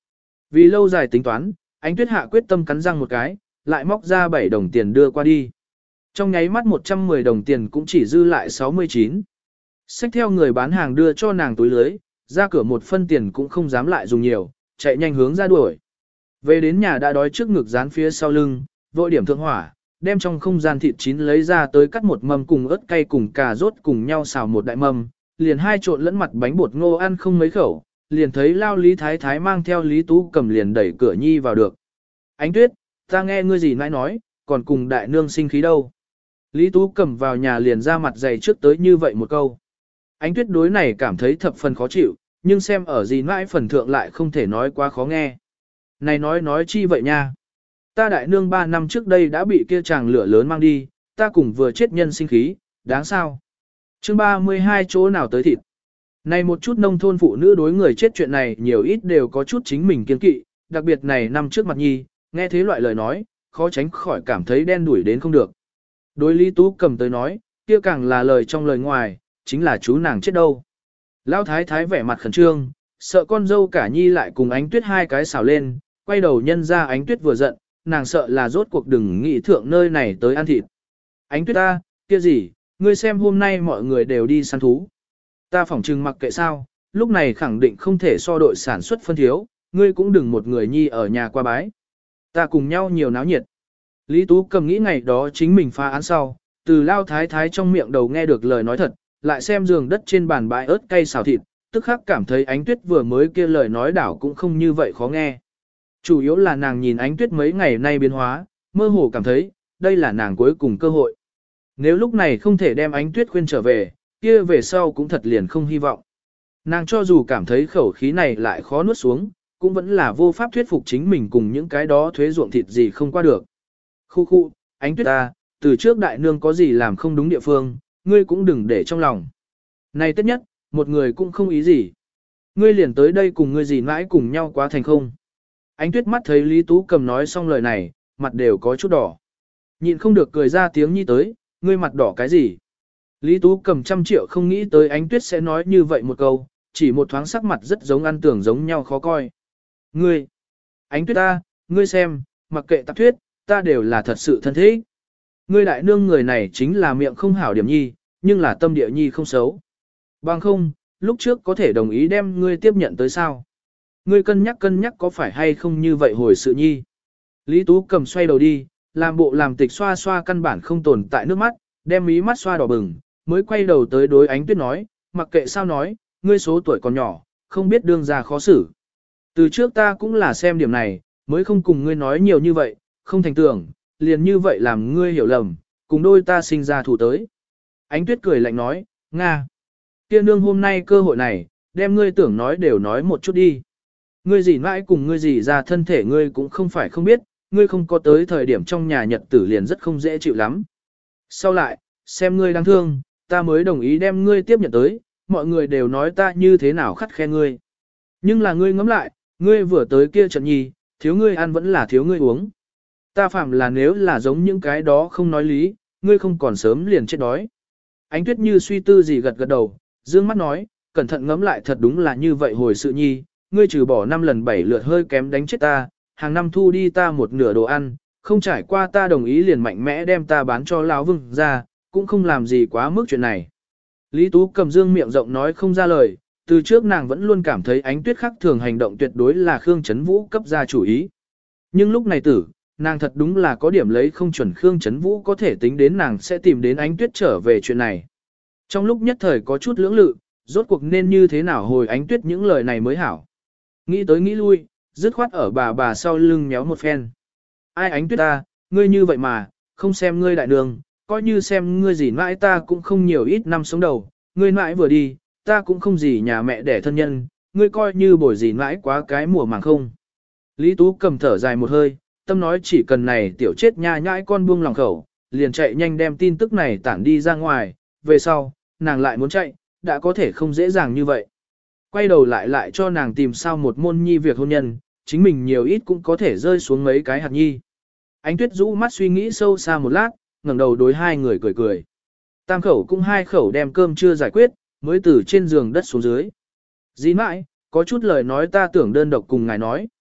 Vì lâu dài tính toán, Ánh Tuyết hạ quyết tâm cắn răng một cái, lại móc ra bảy đồng tiền đưa qua đi. Trong nháy mắt một trăm mười đồng tiền cũng chỉ dư lại sáu mươi chín. Xách theo người bán hàng đưa cho nàng túi lưới, ra cửa một phân tiền cũng không dám lại dùng nhiều, chạy nhanh hướng ra đuổi. Về đến nhà đã đói trước ngực dán phía sau lưng, vội điểm thượng hỏa, đem trong không gian thịt chín lấy ra tới cắt một mâm cùng ớt cay cùng cà rốt cùng nhau xào một đại mâm, liền hai trộn lẫn mặt bánh bột ngô ăn không mấy khẩu, liền thấy lao Lý Thái Thái mang theo Lý Tú Cầm liền đẩy cửa nhi vào được. Ánh Tuyết, ta nghe ngươi gì nãy nói, còn cùng đại nương sinh khí đâu. Lý Tú Cầm vào nhà liền ra mặt dày trước tới như vậy một câu. Ánh Tuyết đối này cảm thấy thập phần khó chịu, nhưng xem ở gì nãy phần thượng lại không thể nói quá khó nghe. Này nói nói chi vậy nha. Ta đại nương ba năm trước đây đã bị kia chàng lửa lớn mang đi, ta cùng vừa chết nhân sinh khí, đáng sao. Chương ba mươi hai chỗ nào tới thịt. Này một chút nông thôn phụ nữ đối người chết chuyện này nhiều ít đều có chút chính mình kiên kỵ, đặc biệt này năm trước mặt nhi, nghe thế loại lời nói, khó tránh khỏi cảm thấy đen đuổi đến không được. Đối Lý Tú Cầm tới nói, kia càng là lời trong lời ngoài, chính là chú nàng chết đâu. Lão thái thái vẻ mặt khẩn trương, sợ con dâu cả nhi lại cùng Ánh Tuyết hai cái xào lên, quay đầu nhân ra Ánh Tuyết vừa giận, nàng sợ là rốt cuộc đừng nghĩ thượng nơi này tới ăn thịt. Ánh Tuyết ta, kia gì, ngươi xem hôm nay mọi người đều đi săn thú. Ta phỏng trừng mặc kệ sao, lúc này khẳng định không thể so đội sản xuất phân thiếu, ngươi cũng đừng một người nhi ở nhà qua bái. Ta cùng nhau nhiều náo nhiệt. Lý Tú Cầm nghĩ ngày đó chính mình phá án sau, từ lao thái thái trong miệng đầu nghe được lời nói thật, lại xem giường đất trên bàn bãi ớt cay xào thịt, tức khắc cảm thấy Ánh Tuyết vừa mới kia lời nói đảo cũng không như vậy khó nghe. Chủ yếu là nàng nhìn Ánh Tuyết mấy ngày nay biến hóa, mơ hồ cảm thấy, đây là nàng cuối cùng cơ hội. Nếu lúc này không thể đem Ánh Tuyết khuyên trở về, kia về sau cũng thật liền không hy vọng. Nàng cho dù cảm thấy khẩu khí này lại khó nuốt xuống, cũng vẫn là vô pháp thuyết phục chính mình cùng những cái đó thuế ruộng thịt gì không qua được. Khu khu, Ánh Tuyết ta, từ trước đại nương có gì làm không đúng địa phương, ngươi cũng đừng để trong lòng. Này tất nhất, một người cũng không ý gì. Ngươi liền tới đây cùng ngươi gì mãi cùng nhau quá thành không. Ánh Tuyết mắt thấy Lý Tú Cầm nói xong lời này, mặt đều có chút đỏ. Nhịn không được cười ra tiếng nhi tới, ngươi mặt đỏ cái gì. Lý Tú Cầm trăm triệu không nghĩ tới Ánh Tuyết sẽ nói như vậy một câu, chỉ một thoáng sắc mặt rất giống ăn tưởng giống nhau khó coi. Ngươi, Ánh Tuyết ta, ngươi xem, mặc kệ tạp thuyết, ta đều là thật sự thân thế. Ngươi đại nương người này chính là miệng không hảo điểm nhi, nhưng là tâm địa nhi không xấu. Bằng không, lúc trước có thể đồng ý đem ngươi tiếp nhận tới sao? Ngươi cân nhắc cân nhắc có phải hay không như vậy hồi sự nhi. Lý Tú Cầm xoay đầu đi, làm bộ làm tịch xoa xoa căn bản không tồn tại nước mắt, đem mí mắt xoa đỏ bừng, mới quay đầu tới đối Ánh Tuyết nói, mặc kệ sao nói, ngươi số tuổi còn nhỏ, không biết đương ra khó xử. Từ trước ta cũng là xem điểm này, mới không cùng ngươi nói nhiều như vậy, không thành tưởng, liền như vậy làm ngươi hiểu lầm, cùng đôi ta sinh ra thủ tới. Ánh Tuyết cười lạnh nói, Nga, kia nương hôm nay cơ hội này, đem ngươi tưởng nói đều nói một chút đi. Ngươi gì mãi cùng ngươi gì ra thân thể ngươi cũng không phải không biết, ngươi không có tới thời điểm trong nhà nhật tử liền rất không dễ chịu lắm. Sau lại, xem ngươi đáng thương, ta mới đồng ý đem ngươi tiếp nhận tới, mọi người đều nói ta như thế nào khắt khe ngươi. Nhưng là ngươi ngẫm lại, ngươi vừa tới kia trận nhi, thiếu ngươi ăn vẫn là thiếu ngươi uống. Ta phạm là nếu là giống những cái đó không nói lý, ngươi không còn sớm liền chết đói. Ánh Tuyết như suy tư gì gật gật đầu, dương mắt nói, cẩn thận ngẫm lại thật đúng là như vậy hồi sự nhi, ngươi trừ bỏ năm lần bảy lượt hơi kém đánh chết ta, hàng năm thu đi ta một nửa đồ ăn, không trải qua ta đồng ý liền mạnh mẽ đem ta bán cho lão Vương ra, cũng không làm gì quá mức chuyện này. Lý Tú Cầm dương miệng rộng nói không ra lời, từ trước nàng vẫn luôn cảm thấy Ánh Tuyết khác thường hành động tuyệt đối là Khương Chấn Vũ cấp ra chủ ý. Nhưng lúc này tử, nàng thật đúng là có điểm lấy không chuẩn Khương Chấn Vũ có thể tính đến nàng sẽ tìm đến Ánh Tuyết trở về chuyện này. Trong lúc nhất thời có chút lưỡng lự, rốt cuộc nên như thế nào hồi Ánh Tuyết những lời này mới hảo. Nghĩ tới nghĩ lui, dứt khoát ở bà bà sau lưng méo một phen. Ai Ánh Tuyết ta, ngươi như vậy mà, không xem ngươi đại đường, coi như xem ngươi gì mãi ta cũng không nhiều ít năm sống đầu, ngươi mãi vừa đi, ta cũng không gì nhà mẹ đẻ thân nhân, ngươi coi như bồi gì mãi quá cái mùa màng không. Lý Tú Cầm thở dài một hơi, tâm nói chỉ cần này tiểu chết nha nhãi con buông lòng khẩu, liền chạy nhanh đem tin tức này tản đi ra ngoài, về sau, nàng lại muốn chạy, đã có thể không dễ dàng như vậy. Quay đầu lại lại cho nàng tìm sao một môn nhi việc hôn nhân, chính mình nhiều ít cũng có thể rơi xuống mấy cái hạt nhi. Ánh Tuyết rũ mắt suy nghĩ sâu xa một lát, ngẩng đầu đối hai người cười cười. Tam khẩu cũng hai khẩu đem cơm chưa giải quyết, mới từ trên giường đất xuống dưới. Dĩ mãi, có chút lời nói ta tưởng đơn độc cùng ngài nói.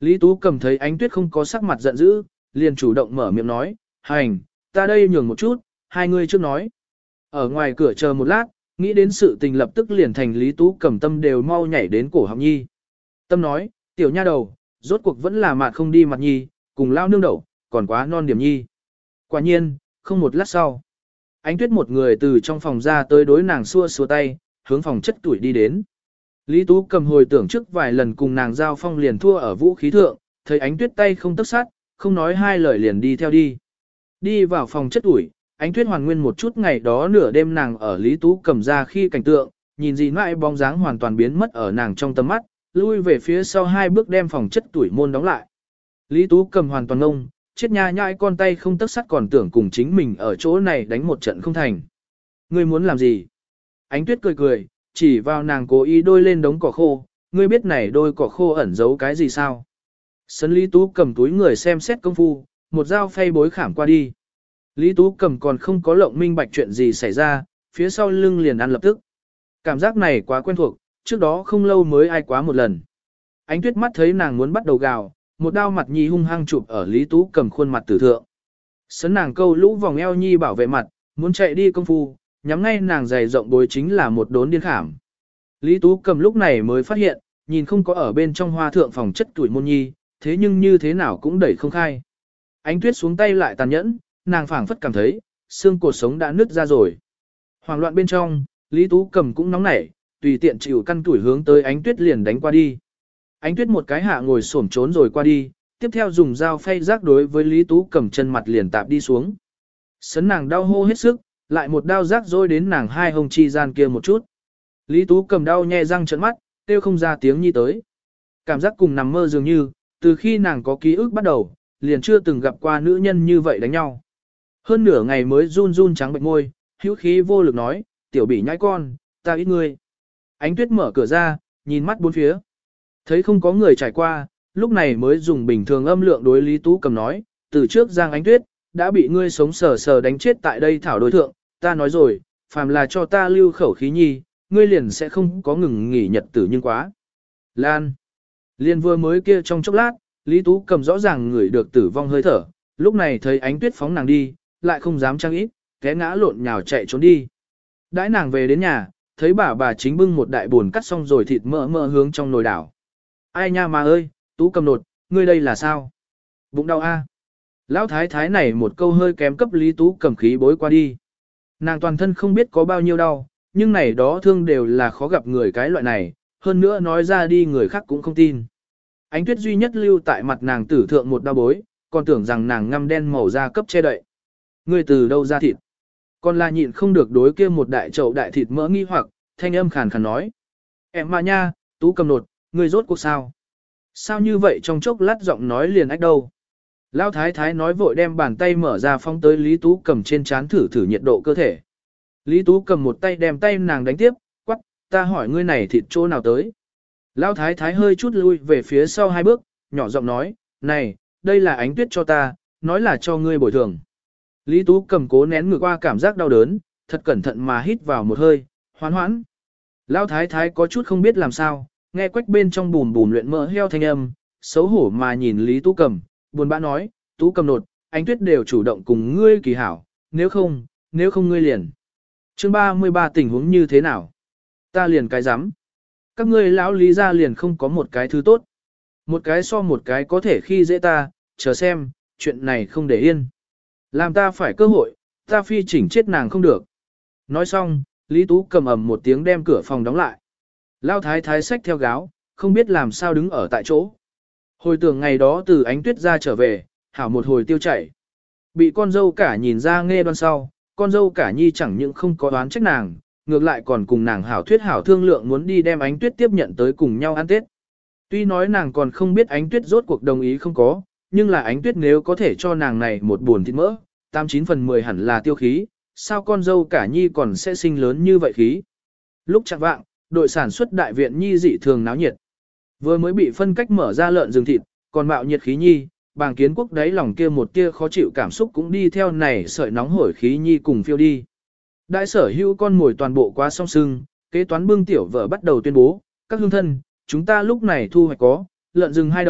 Lý Tú Cầm thấy Ánh Tuyết không có sắc mặt giận dữ, liền chủ động mở miệng nói, hành, ta đây nhường một chút, hai người trước nói. Ở ngoài cửa chờ một lát, nghĩ đến sự tình lập tức liền thành Lý Tú Cầm tâm đều mau nhảy đến cổ họng nhi. Tâm nói, tiểu nha đầu, rốt cuộc vẫn là mặt không đi mặt nhi, cùng lao nương đậu, còn quá non điểm nhi. Quả nhiên, không một lát sau. Ánh Tuyết một người từ trong phòng ra tới đối nàng xua xua tay, hướng phòng chất tuổi đi đến. Lý Tú Cầm hồi tưởng trước vài lần cùng nàng giao phong liền thua ở vũ khí thượng, thấy Ánh Tuyết tay không tấc sát, không nói hai lời liền đi theo đi. Đi vào phòng chất tuổi, Ánh Tuyết hoàn nguyên một chút ngày đó nửa đêm nàng ở Lý Tú Cầm ra khi cảnh tượng, nhìn gì mãi bóng dáng hoàn toàn biến mất ở nàng trong tầm mắt, lui về phía sau hai bước đem phòng chất tuổi môn đóng lại. Lý Tú Cầm hoàn toàn ngông, chết nha nhãi con tay không tấc sắt còn tưởng cùng chính mình ở chỗ này đánh một trận không thành. Ngươi muốn làm gì? Ánh Tuyết cười cười, chỉ vào nàng cố ý đôi lên đống cỏ khô, ngươi biết này đôi cỏ khô ẩn giấu cái gì sao? Sấn Lý Tú Cầm túi người xem xét công phu, một dao phay bối khảm qua đi. Lý Tú Cầm còn không có lộng minh bạch chuyện gì xảy ra, phía sau lưng liền ăn lập tức. Cảm giác này quá quen thuộc, trước đó không lâu mới ai quá một lần. Ánh Tuyết mắt thấy nàng muốn bắt đầu gào, một đao mặt nhi hung hăng chụp ở Lý Tú Cầm khuôn mặt tử thượng. Sấn nàng câu lũ vòng eo nhi bảo vệ mặt, muốn chạy đi công phu, nhắm ngay nàng dày rộng bối chính là một đốn điên khảm. Lý Tú Cầm lúc này mới phát hiện, nhìn không có ở bên trong hoa thượng phòng chất tuổi môn nhi, thế nhưng như thế nào cũng đẩy không khai. Ánh Tuyết xuống tay lại tàn nhẫn, nàng phảng phất cảm thấy, xương cột sống đã nứt ra rồi. Hoảng loạn bên trong, Lý Tú Cầm cũng nóng nảy, tùy tiện chịu căn tuổi hướng tới Ánh Tuyết liền đánh qua đi. Ánh Tuyết một cái hạ ngồi xổm trốn rồi qua đi, tiếp theo dùng dao phay rác đối với Lý Tú Cầm chân mặt liền tạp đi xuống. Sấn nàng đau hô hết sức, lại một đao rác rôi đến nàng hai hông chi gian kia một chút. Lý Tú Cầm đau nhe răng trợn mắt, kêu không ra tiếng nhi tới. Cảm giác cùng nằm mơ dường như, từ khi nàng có ký ức bắt đầu, liền chưa từng gặp qua nữ nhân như vậy đánh nhau. Hơn nửa ngày mới run run trắng bệnh môi, hữu khí vô lực nói, tiểu bỉ nhãi con, ta ít ngươi. Ánh Tuyết mở cửa ra, nhìn mắt bốn phía. Thấy không có người trải qua, lúc này mới dùng bình thường âm lượng đối Lý Tú Cầm nói, từ trước Giang Ánh Tuyết, đã bị ngươi sống sờ sờ đánh chết tại đây thảo đối thượng, ta nói rồi, phàm là cho ta lưu khẩu khí nhi, ngươi liền sẽ không có ngừng nghỉ nhật tử nhưng quá. Lan. Liên vừa mới kia trong chốc lát, Lý Tú Cầm rõ ràng ngửi được tử vong hơi thở, lúc này thấy Ánh Tuyết phóng nàng đi, lại không dám trang ít, té ngã lộn nhào chạy trốn đi. Đãi nàng về đến nhà, thấy bà bà chính bưng một đại buồn cắt xong rồi thịt mỡ mỡ hướng trong nồi đảo. Ai nha mà ơi, Tú Cầm nột, ngươi đây là sao? Bụng đau a. Lão thái thái này một câu hơi kém cấp Lý Tú Cầm khí bối qua đi. Nàng toàn thân không biết có bao nhiêu đau, nhưng này đó thương đều là khó gặp người cái loại này, hơn nữa nói ra đi người khác cũng không tin. Ánh Tuyết duy nhất lưu tại mặt nàng tử thượng một đau bối, còn tưởng rằng nàng ngăm đen màu da cấp che đậy. Ngươi từ đâu ra thịt? Còn là nhịn không được đối kia một đại chậu đại thịt mỡ nghi hoặc, thanh âm khàn khàn nói. Em mà nha, Tú Cầm nột, ngươi rốt cuộc sao? Sao như vậy trong chốc lát giọng nói liền ách đâu? Lão thái thái nói vội đem bàn tay mở ra phóng tới Lý Tú Cầm trên trán thử thử nhiệt độ cơ thể. Lý Tú Cầm một tay đem tay nàng đánh tiếp, quắc, ta hỏi ngươi này thịt chỗ nào tới? Lão thái thái hơi chút lui về phía sau hai bước, nhỏ giọng nói, này, đây là Ánh Tuyết cho ta, nói là cho ngươi bồi thường. Lý Tú Cầm cố nén ngược qua cảm giác đau đớn, thật cẩn thận mà hít vào một hơi, hoán hoãn. Lão thái thái có chút không biết làm sao, nghe quách bên trong bùn bùn luyện mỡ heo thanh âm, xấu hổ mà nhìn Lý Tú Cầm, buồn bã nói, Tú Cầm nột, Ánh Tuyết đều chủ động cùng ngươi kỳ hảo, nếu không, nếu không ngươi liền. Chương ba mươi ba tình huống như thế nào? Ta liền cái rắm Các ngươi lão Lý gia liền không có một cái thứ tốt. Một cái so một cái có thể khi dễ ta, chờ xem, chuyện này không để yên. Làm ta phải cơ hội, ta phi chỉnh chết nàng không được. Nói xong, Lý Tú Cầm ầm một tiếng đem cửa phòng đóng lại. Lao thái thái xách theo gáo, không biết làm sao đứng ở tại chỗ. Hồi tưởng ngày đó từ Ánh Tuyết ra trở về, hảo một hồi tiêu chảy. Bị con dâu cả nhìn ra nghe đoan sau, con dâu cả nhi chẳng những không có đoán trách nàng, ngược lại còn cùng nàng hảo thuyết hảo thương lượng muốn đi đem Ánh Tuyết tiếp nhận tới cùng nhau ăn Tết. Tuy nói nàng còn không biết Ánh Tuyết rốt cuộc đồng ý không có, nhưng là Ánh Tuyết nếu có thể cho nàng này một buồn thịt mỡ, tám chín phần mười hẳn là tiêu khí, sao con dâu cả nhi còn sẽ sinh lớn như vậy khí. Lúc chẳng vạng, đội sản xuất đại viện nhi dị thường náo nhiệt. Vừa mới bị phân cách mở ra lợn rừng thịt, còn mạo nhiệt khí nhi, Bàng Kiến Quốc đáy lòng kia một tia khó chịu cảm xúc cũng đi theo này sợi nóng hổi khí nhi cùng phiêu đi. Đại sở hữu con mồi toàn bộ quá song sưng, kế toán bưng tiểu vợ bắt đầu tuyên bố, các hương thân, chúng ta lúc này thu hoạch có, lợn rừng hai đầu,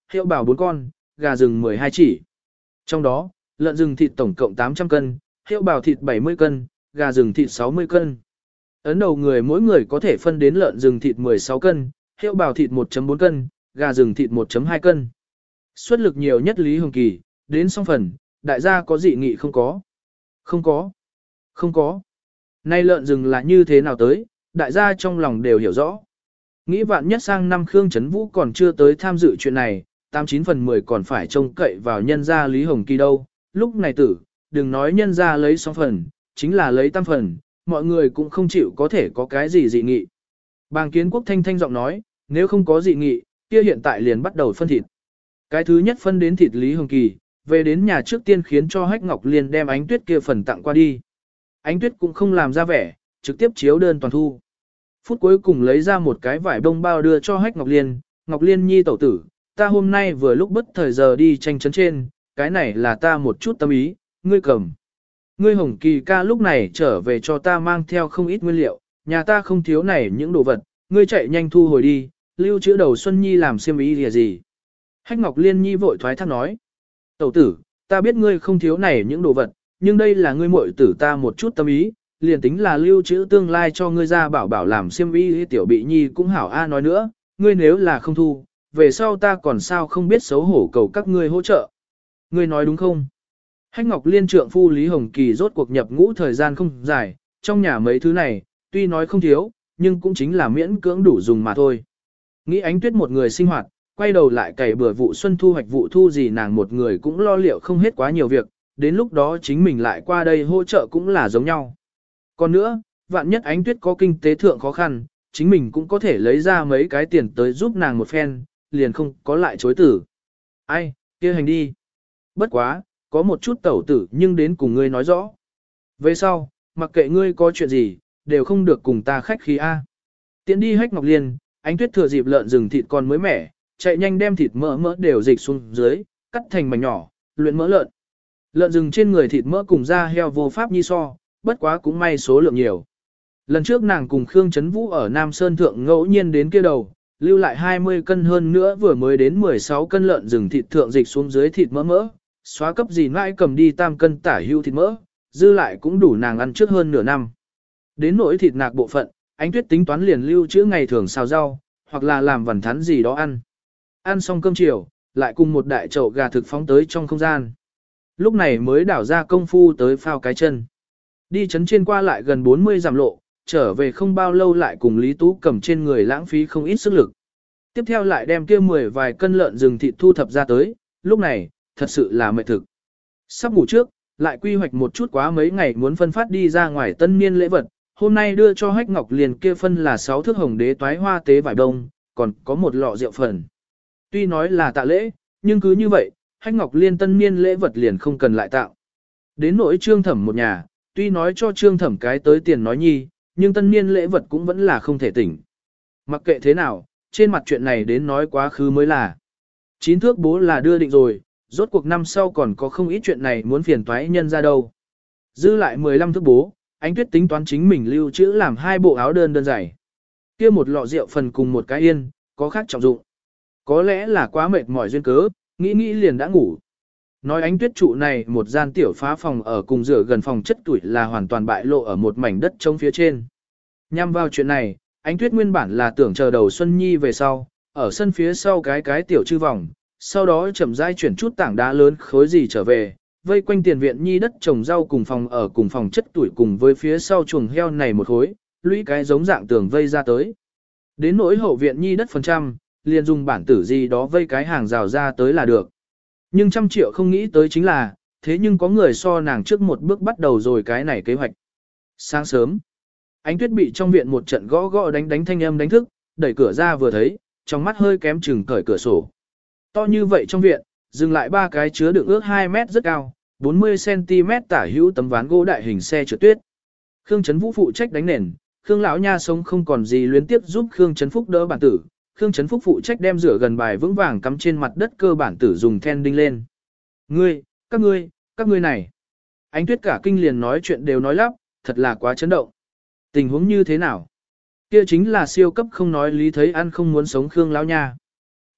hiệu bảo bốn con, gà rừng mười hai chỉ. Trong đó, lợn rừng thịt tổng cộng tám trăm cân, hiệu bảo thịt bảy mươi cân, gà rừng thịt sáu mươi cân. Ấn đầu người mỗi người có thể phân đến lợn rừng thịt mười sáu cân, hiệu bảo thịt một phẩy bốn cân, gà rừng thịt một phẩy hai cân. Xuất lực nhiều nhất Lý Hồng Kỳ, đến xong phần, đại gia có dị nghị không có? Không có. Không có. Nay lợn rừng là như thế nào tới, đại gia trong lòng đều hiểu rõ. Nghĩ vạn nhất sang năm Khương Trấn Vũ còn chưa tới tham dự chuyện này, tám chín phần mười còn phải trông cậy vào nhân gia Lý Hồng Kỳ đâu. Lúc này tử, đừng nói nhân gia lấy xong phần, chính là lấy tam phần, mọi người cũng không chịu có thể có cái gì dị nghị. Bàng Kiến Quốc thanh thanh giọng nói, nếu không có dị nghị, kia hiện tại liền bắt đầu phân thịt. Cái thứ nhất phân đến thịt Lý Hồng Kỳ, về đến nhà trước tiên khiến cho Hách Ngọc Liên đem Ánh Tuyết kia phần tặng qua đi. Ánh Tuyết cũng không làm ra vẻ, trực tiếp chiếu đơn toàn thu. Phút cuối cùng lấy ra một cái vải bông bao đưa cho Hách Ngọc Liên, Ngọc Liên nhi tẩu tử, ta hôm nay vừa lúc bất thời giờ đi tranh chấn trên, cái này là ta một chút tâm ý, ngươi cầm. Ngươi Hồng Kỳ ca lúc này trở về cho ta mang theo không ít nguyên liệu, nhà ta không thiếu này những đồ vật, ngươi chạy nhanh thu hồi đi, lưu trữ đầu Xuân Nhi làm xiêm ý gì gì. Hách Ngọc Liên nhi vội thoái thác nói, tẩu tử, ta biết ngươi không thiếu này những đồ vật, nhưng đây là ngươi muội tử ta một chút tâm ý, liền tính là lưu trữ tương lai cho ngươi ra bảo bảo làm xiêm y tiểu bị nhi cũng hảo a nói nữa, ngươi nếu là không thu, về sau ta còn sao không biết xấu hổ cầu các ngươi hỗ trợ. Ngươi nói đúng không? Hách Ngọc Liên trượng phu Lý Hồng Kỳ rốt cuộc nhập ngũ thời gian không dài, trong nhà mấy thứ này, tuy nói không thiếu, nhưng cũng chính là miễn cưỡng đủ dùng mà thôi. Nghĩ Ánh Tuyết một người sinh hoạt, quay đầu lại cày bừa vụ xuân thu hoạch vụ thu gì nàng một người cũng lo liệu không hết quá nhiều việc, đến lúc đó chính mình lại qua đây hỗ trợ cũng là giống nhau. Còn nữa, vạn nhất Ánh Tuyết có kinh tế thượng khó khăn, chính mình cũng có thể lấy ra mấy cái tiền tới giúp nàng một phen, liền không có lại chối tử. Ai, kia hành đi. Bất quá, có một chút tẩu tử nhưng đến cùng ngươi nói rõ. Về sau, mặc kệ ngươi có chuyện gì, đều không được cùng ta khách khí A. Tiến đi Hách Ngọc Liên, Ánh Tuyết thừa dịp lợn rừng thịt còn mới mẻ, chạy nhanh đem thịt mỡ mỡ đều dịch xuống dưới, cắt thành mảnh nhỏ, luyện mỡ lợn. Lợn rừng trên người thịt mỡ cùng da heo vô pháp nhi so, bất quá cũng may số lượng nhiều. Lần trước nàng cùng Khương Trấn Vũ ở Nam Sơn Thượng ngẫu nhiên đến kia đầu, lưu lại hai mươi cân hơn nữa vừa mới đến mười sáu cân lợn rừng thịt thượng dịch xuống dưới thịt mỡ mỡ, xóa cấp gì mãi cầm đi tam cân tả hưu thịt mỡ, dư lại cũng đủ nàng ăn trước hơn nửa năm. Đến nỗi thịt nạc bộ phận, Ánh Tuyết tính toán liền lưu trữ ngày thường xào rau, hoặc là làm vằn thắn gì đó ăn. Ăn xong cơm chiều, lại cùng một đại chậu gà thực phóng tới trong không gian. Lúc này mới đảo ra công phu tới phao cái chân. Đi chấn trên qua lại gần bốn mươi dặm lộ, trở về không bao lâu lại cùng Lý Tú cầm trên người lãng phí không ít sức lực. Tiếp theo lại đem kia mười vài cân lợn rừng thịt thu thập ra tới, lúc này, thật sự là mệt thực. Sắp ngủ trước, lại quy hoạch một chút quá mấy ngày muốn phân phát đi ra ngoài tân niên lễ vật, hôm nay đưa cho Hách Ngọc Liên kia phân là sáu thước hồng đế toái hoa tế vải đông, còn có một lọ rượu phần. Tuy nói là tạ lễ, nhưng cứ như vậy, Hách Ngọc Liên tân niên lễ vật liền không cần lại tạo. Đến nỗi Trương Thẩm một nhà, tuy nói cho Trương Thẩm cái tới tiền nói nhi, nhưng tân niên lễ vật cũng vẫn là không thể tỉnh. Mặc kệ thế nào, trên mặt chuyện này đến nói quá khứ mới là. Chín thước bố là đưa định rồi, rốt cuộc năm sau còn có không ít chuyện này muốn phiền toái nhân ra đâu. Dư lại mười lăm thước bố, Ánh Tuyết tính toán chính mình lưu trữ làm hai bộ áo đơn đơn giản. Kia một lọ rượu phần cùng một cái yên, có khác trọng dụng. Có lẽ là quá mệt mỏi duyên cớ, nghĩ nghĩ liền đã ngủ. Nói Ánh Tuyết trụ này một gian tiểu phá phòng ở cùng rửa gần phòng chất tuổi là hoàn toàn bại lộ ở một mảnh đất trống phía trên. Nhằm vào chuyện này, Ánh Tuyết nguyên bản là tưởng chờ đầu Xuân Nhi về sau, ở sân phía sau cái cái tiểu chư vòng, sau đó chậm rãi chuyển chút tảng đá lớn khối gì trở về, vây quanh tiền viện Nhi đất trồng rau cùng phòng ở cùng phòng chất tuổi cùng với phía sau chuồng heo này một khối, lũy cái giống dạng tường vây ra tới. Đến nỗi hậu viện Nhi đất phần trăm, liền dùng bản tử gì đó vây cái hàng rào ra tới là được. Nhưng trăm triệu không nghĩ tới chính là, thế nhưng có người so nàng trước một bước bắt đầu rồi cái này kế hoạch. Sáng sớm, Ánh Tuyết bị trong viện một trận gõ gõ đánh đánh thanh âm đánh thức, đẩy cửa ra vừa thấy, trong mắt hơi kém chừng cởi cửa sổ. To như vậy trong viện, dừng lại ba cái chứa đựng ước hai mét rất cao, bốn mươi xăng-ti-mét tả hữu tấm ván gỗ đại hình xe trượt tuyết. Khương Trấn Vũ phụ trách đánh nền, Khương lão nha sống không còn gì luyến tiếp giúp Khương Trấn Phúc đỡ bản tử. Khương Trấn Phúc phụ trách đem rửa gần bài vững vàng cắm trên mặt đất cơ bản tử dùng then đinh lên. Ngươi, các ngươi, các ngươi này. Ánh Tuyết cả kinh liền nói chuyện đều nói lắp, thật là quá chấn động. Tình huống như thế nào? Kia chính là siêu cấp không nói lý thấy ăn không muốn sống Khương lão nha.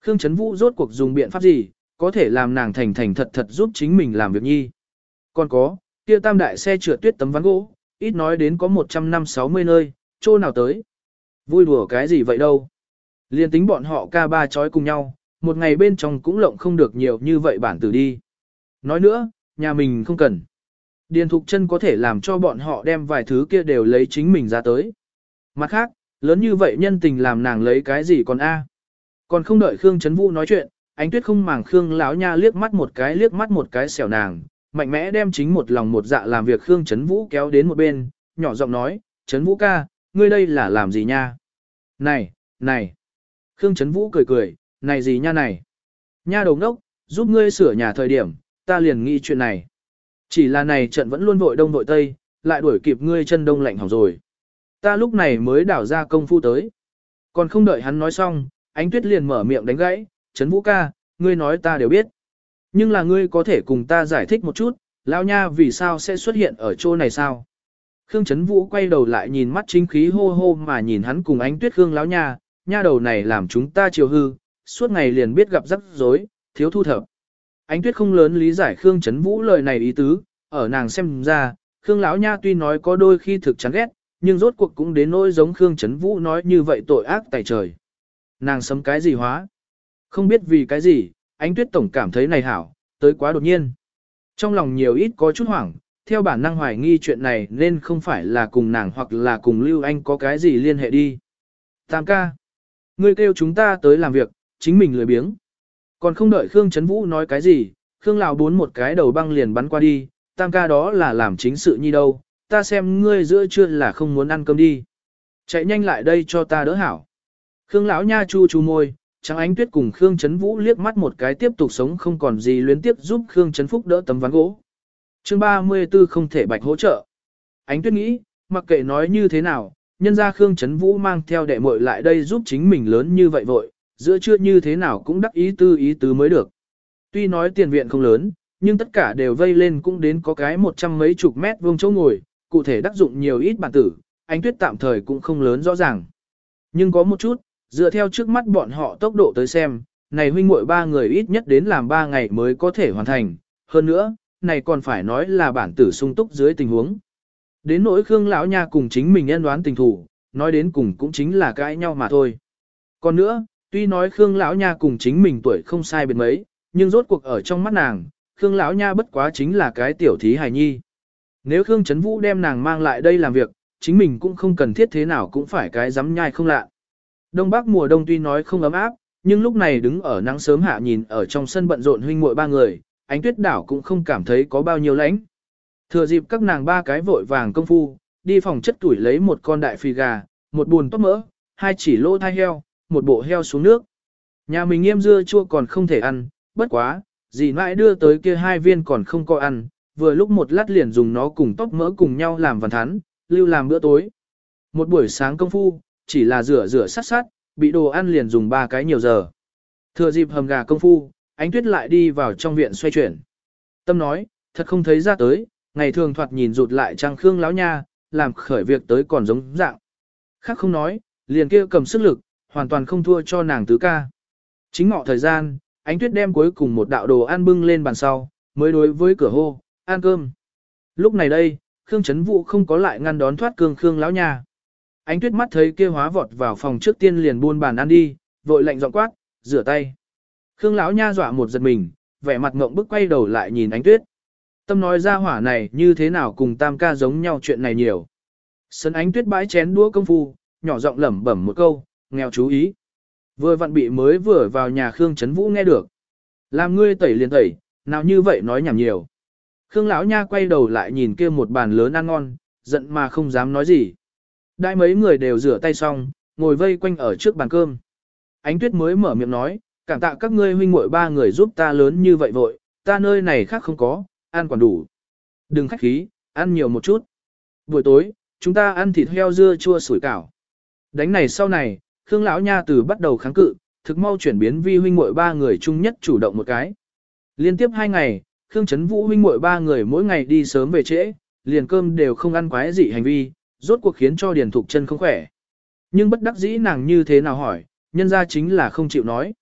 Khương Chấn Vũ rốt cuộc dùng biện pháp gì, có thể làm nàng thành thành thật thật giúp chính mình làm việc nhi. Còn có, kia tam đại xe trượt tuyết tấm ván gỗ, ít nói đến có một trăm năm sáu mươi nơi, chỗ nào tới. Vui đùa cái gì vậy đâu. Liên tính bọn họ ca ba chói cùng nhau, một ngày bên trong cũng lộng không được nhiều như vậy bản tử đi. Nói nữa, nhà mình không cần. Điền Thục Chân có thể làm cho bọn họ đem vài thứ kia đều lấy chính mình ra tới. Mặt khác, lớn như vậy nhân tình làm nàng lấy cái gì còn a? Còn không đợi Khương Chấn Vũ nói chuyện, Ánh Tuyết không màng Khương lão nha liếc mắt một cái liếc mắt một cái xẻo nàng, mạnh mẽ đem chính một lòng một dạ làm việc Khương Chấn Vũ kéo đến một bên, nhỏ giọng nói, Chấn Vũ ca, ngươi đây là làm gì nha? Này, này. Khương Chấn Vũ cười cười, này gì nha này? Nha đầu ngốc, giúp ngươi sửa nhà thời điểm, ta liền nghĩ chuyện này. Chỉ là này trận vẫn luôn vội đông vội tây, lại đuổi kịp ngươi chân đông lạnh hỏng rồi. Ta lúc này mới đảo ra công phu tới. Còn không đợi hắn nói xong, Ánh Tuyết liền mở miệng đánh gãy, Chấn Vũ ca, ngươi nói ta đều biết. Nhưng là ngươi có thể cùng ta giải thích một chút, lão nha vì sao sẽ xuất hiện ở chỗ này sao? Khương Chấn Vũ quay đầu lại nhìn mắt chính khí hô hô mà nhìn hắn cùng Ánh Tuyết Khương lão nha, nha đầu này làm chúng ta chiều hư, suốt ngày liền biết gặp rắc rối, thiếu thu thập. Ánh Tuyết không lớn lý giải Khương Chấn Vũ lời này ý tứ, ở nàng xem ra, Khương lão nha tuy nói có đôi khi thực chán ghét, nhưng rốt cuộc cũng đến nỗi giống Khương Chấn Vũ nói như vậy tội ác tày trời. Nàng sấm cái gì hóa? Không biết vì cái gì, Ánh Tuyết tổng cảm thấy này hảo, tới quá đột nhiên. Trong lòng nhiều ít có chút hoảng, theo bản năng hoài nghi chuyện này nên không phải là cùng nàng hoặc là cùng Lưu Anh có cái gì liên hệ đi. Tam ca, ngươi kêu chúng ta tới làm việc, chính mình lười biếng. Còn không đợi Khương Chấn Vũ nói cái gì, Khương lão bốn một cái đầu băng liền bắn qua đi, tam ca đó là làm chính sự nhi đâu, ta xem ngươi giữa trưa là không muốn ăn cơm đi. Chạy nhanh lại đây cho ta đỡ hảo. Khương lão nha chu chu môi, Trắng Ánh Tuyết cùng Khương Chấn Vũ liếc mắt một cái tiếp tục sống không còn gì luyến tiếp giúp Khương Chấn Phúc đỡ tấm ván gỗ. Chương ba mươi tư không thể bạch hỗ trợ. Ánh Tuyết nghĩ, mặc kệ nói như thế nào, nhân ra Khương Chấn Vũ mang theo đệ muội lại đây giúp chính mình lớn như vậy vội, giữa trưa như thế nào cũng đắc ý tư ý tứ mới được. Tuy nói tiền viện không lớn, nhưng tất cả đều vây lên cũng đến có cái một trăm mấy chục mét vuông chỗ ngồi, cụ thể đắc dụng nhiều ít bản tử, Ánh Tuyết tạm thời cũng không lớn rõ ràng. Nhưng có một chút, dựa theo trước mắt bọn họ tốc độ tới xem, này huynh muội ba người ít nhất đến làm ba ngày mới có thể hoàn thành, hơn nữa, này còn phải nói là bản tử sung túc dưới tình huống. Đến nỗi Khương lão nha cùng chính mình nhân đoán tình thủ, nói đến cùng cũng chính là cãi nhau mà thôi. Còn nữa, tuy nói Khương lão nha cùng chính mình tuổi không sai biệt mấy, nhưng rốt cuộc ở trong mắt nàng, Khương lão nha bất quá chính là cái tiểu thí hài nhi. Nếu Khương Chấn Vũ đem nàng mang lại đây làm việc, chính mình cũng không cần thiết thế nào cũng phải cái dám nhai không lạ. Đông Bắc mùa đông tuy nói không ấm áp, nhưng lúc này đứng ở nắng sớm hạ nhìn ở trong sân bận rộn huynh muội ba người, Ánh Tuyết đảo cũng không cảm thấy có bao nhiêu lạnh. Thừa dịp các nàng ba cái vội vàng công phu, đi phòng chất tuổi lấy một con đại phi gà, một buồn tóc mỡ, hai chỉ lô thai heo, một bộ heo xuống nước. Nhà mình nghiêm dưa chua còn không thể ăn, bất quá, dì mãi đưa tới kia hai viên còn không có ăn, vừa lúc một lát liền dùng nó cùng tóc mỡ cùng nhau làm vằn thắn, lưu làm bữa tối. Một buổi sáng công phu, chỉ là rửa rửa sát sát, bị đồ ăn liền dùng ba cái nhiều giờ. Thừa dịp hầm gà công phu, Ánh Tuyết lại đi vào trong viện xoay chuyển. Tâm nói, thật không thấy ra tới, ngày thường thoạt nhìn rụt lại trang Khương lão nha, làm khởi việc tới còn giống dạng. Khác không nói, liền kia cầm sức lực, hoàn toàn không thua cho nàng tứ ca. Chính ngọ thời gian, Ánh Tuyết đem cuối cùng một đạo đồ ăn bưng lên bàn sau, mới đối với cửa hô, ăn cơm. Lúc này đây, Khương Chấn Vũ không có lại ngăn đón thoát cương Khương lão nha. Ánh Tuyết mắt thấy kia hóa vọt vào phòng trước tiên liền buôn bàn ăn đi, vội lạnh giọng quát, rửa tay. Khương lão nha dọa một giật mình, vẻ mặt ngộng bức quay đầu lại nhìn Ánh Tuyết. Tâm nói ra hỏa này như thế nào cùng tam ca giống nhau chuyện này nhiều. Sân Ánh Tuyết bãi chén đũa công phu, nhỏ giọng lẩm bẩm một câu, nghèo chú ý. Vừa vặn bị mới vừa vào nhà Khương Chấn Vũ nghe được. Làm ngươi tẩy liền tẩy, nào như vậy nói nhảm nhiều. Khương lão nha quay đầu lại nhìn kia một bàn lớn ăn ngon, giận mà không dám nói gì. Đại mấy người đều rửa tay xong, ngồi vây quanh ở trước bàn cơm. Ánh Tuyết mới mở miệng nói, cảm tạ các ngươi huynh muội ba người giúp ta lớn như vậy vội, ta nơi này khác không có, ăn còn đủ. Đừng khách khí, ăn nhiều một chút. Buổi tối, chúng ta ăn thịt heo dưa chua sủi cảo. Đánh này sau này, Khương lão nha từ bắt đầu kháng cự, thực mau chuyển biến vi huynh muội ba người chung nhất chủ động một cái. Liên tiếp hai ngày, Khương Chấn Vũ huynh muội ba người mỗi ngày đi sớm về trễ, liền cơm đều không ăn quái dị hành vi, rốt cuộc khiến cho Điền Thục Chân không khỏe. Nhưng bất đắc dĩ nàng như thế nào hỏi, nhân ra chính là không chịu nói.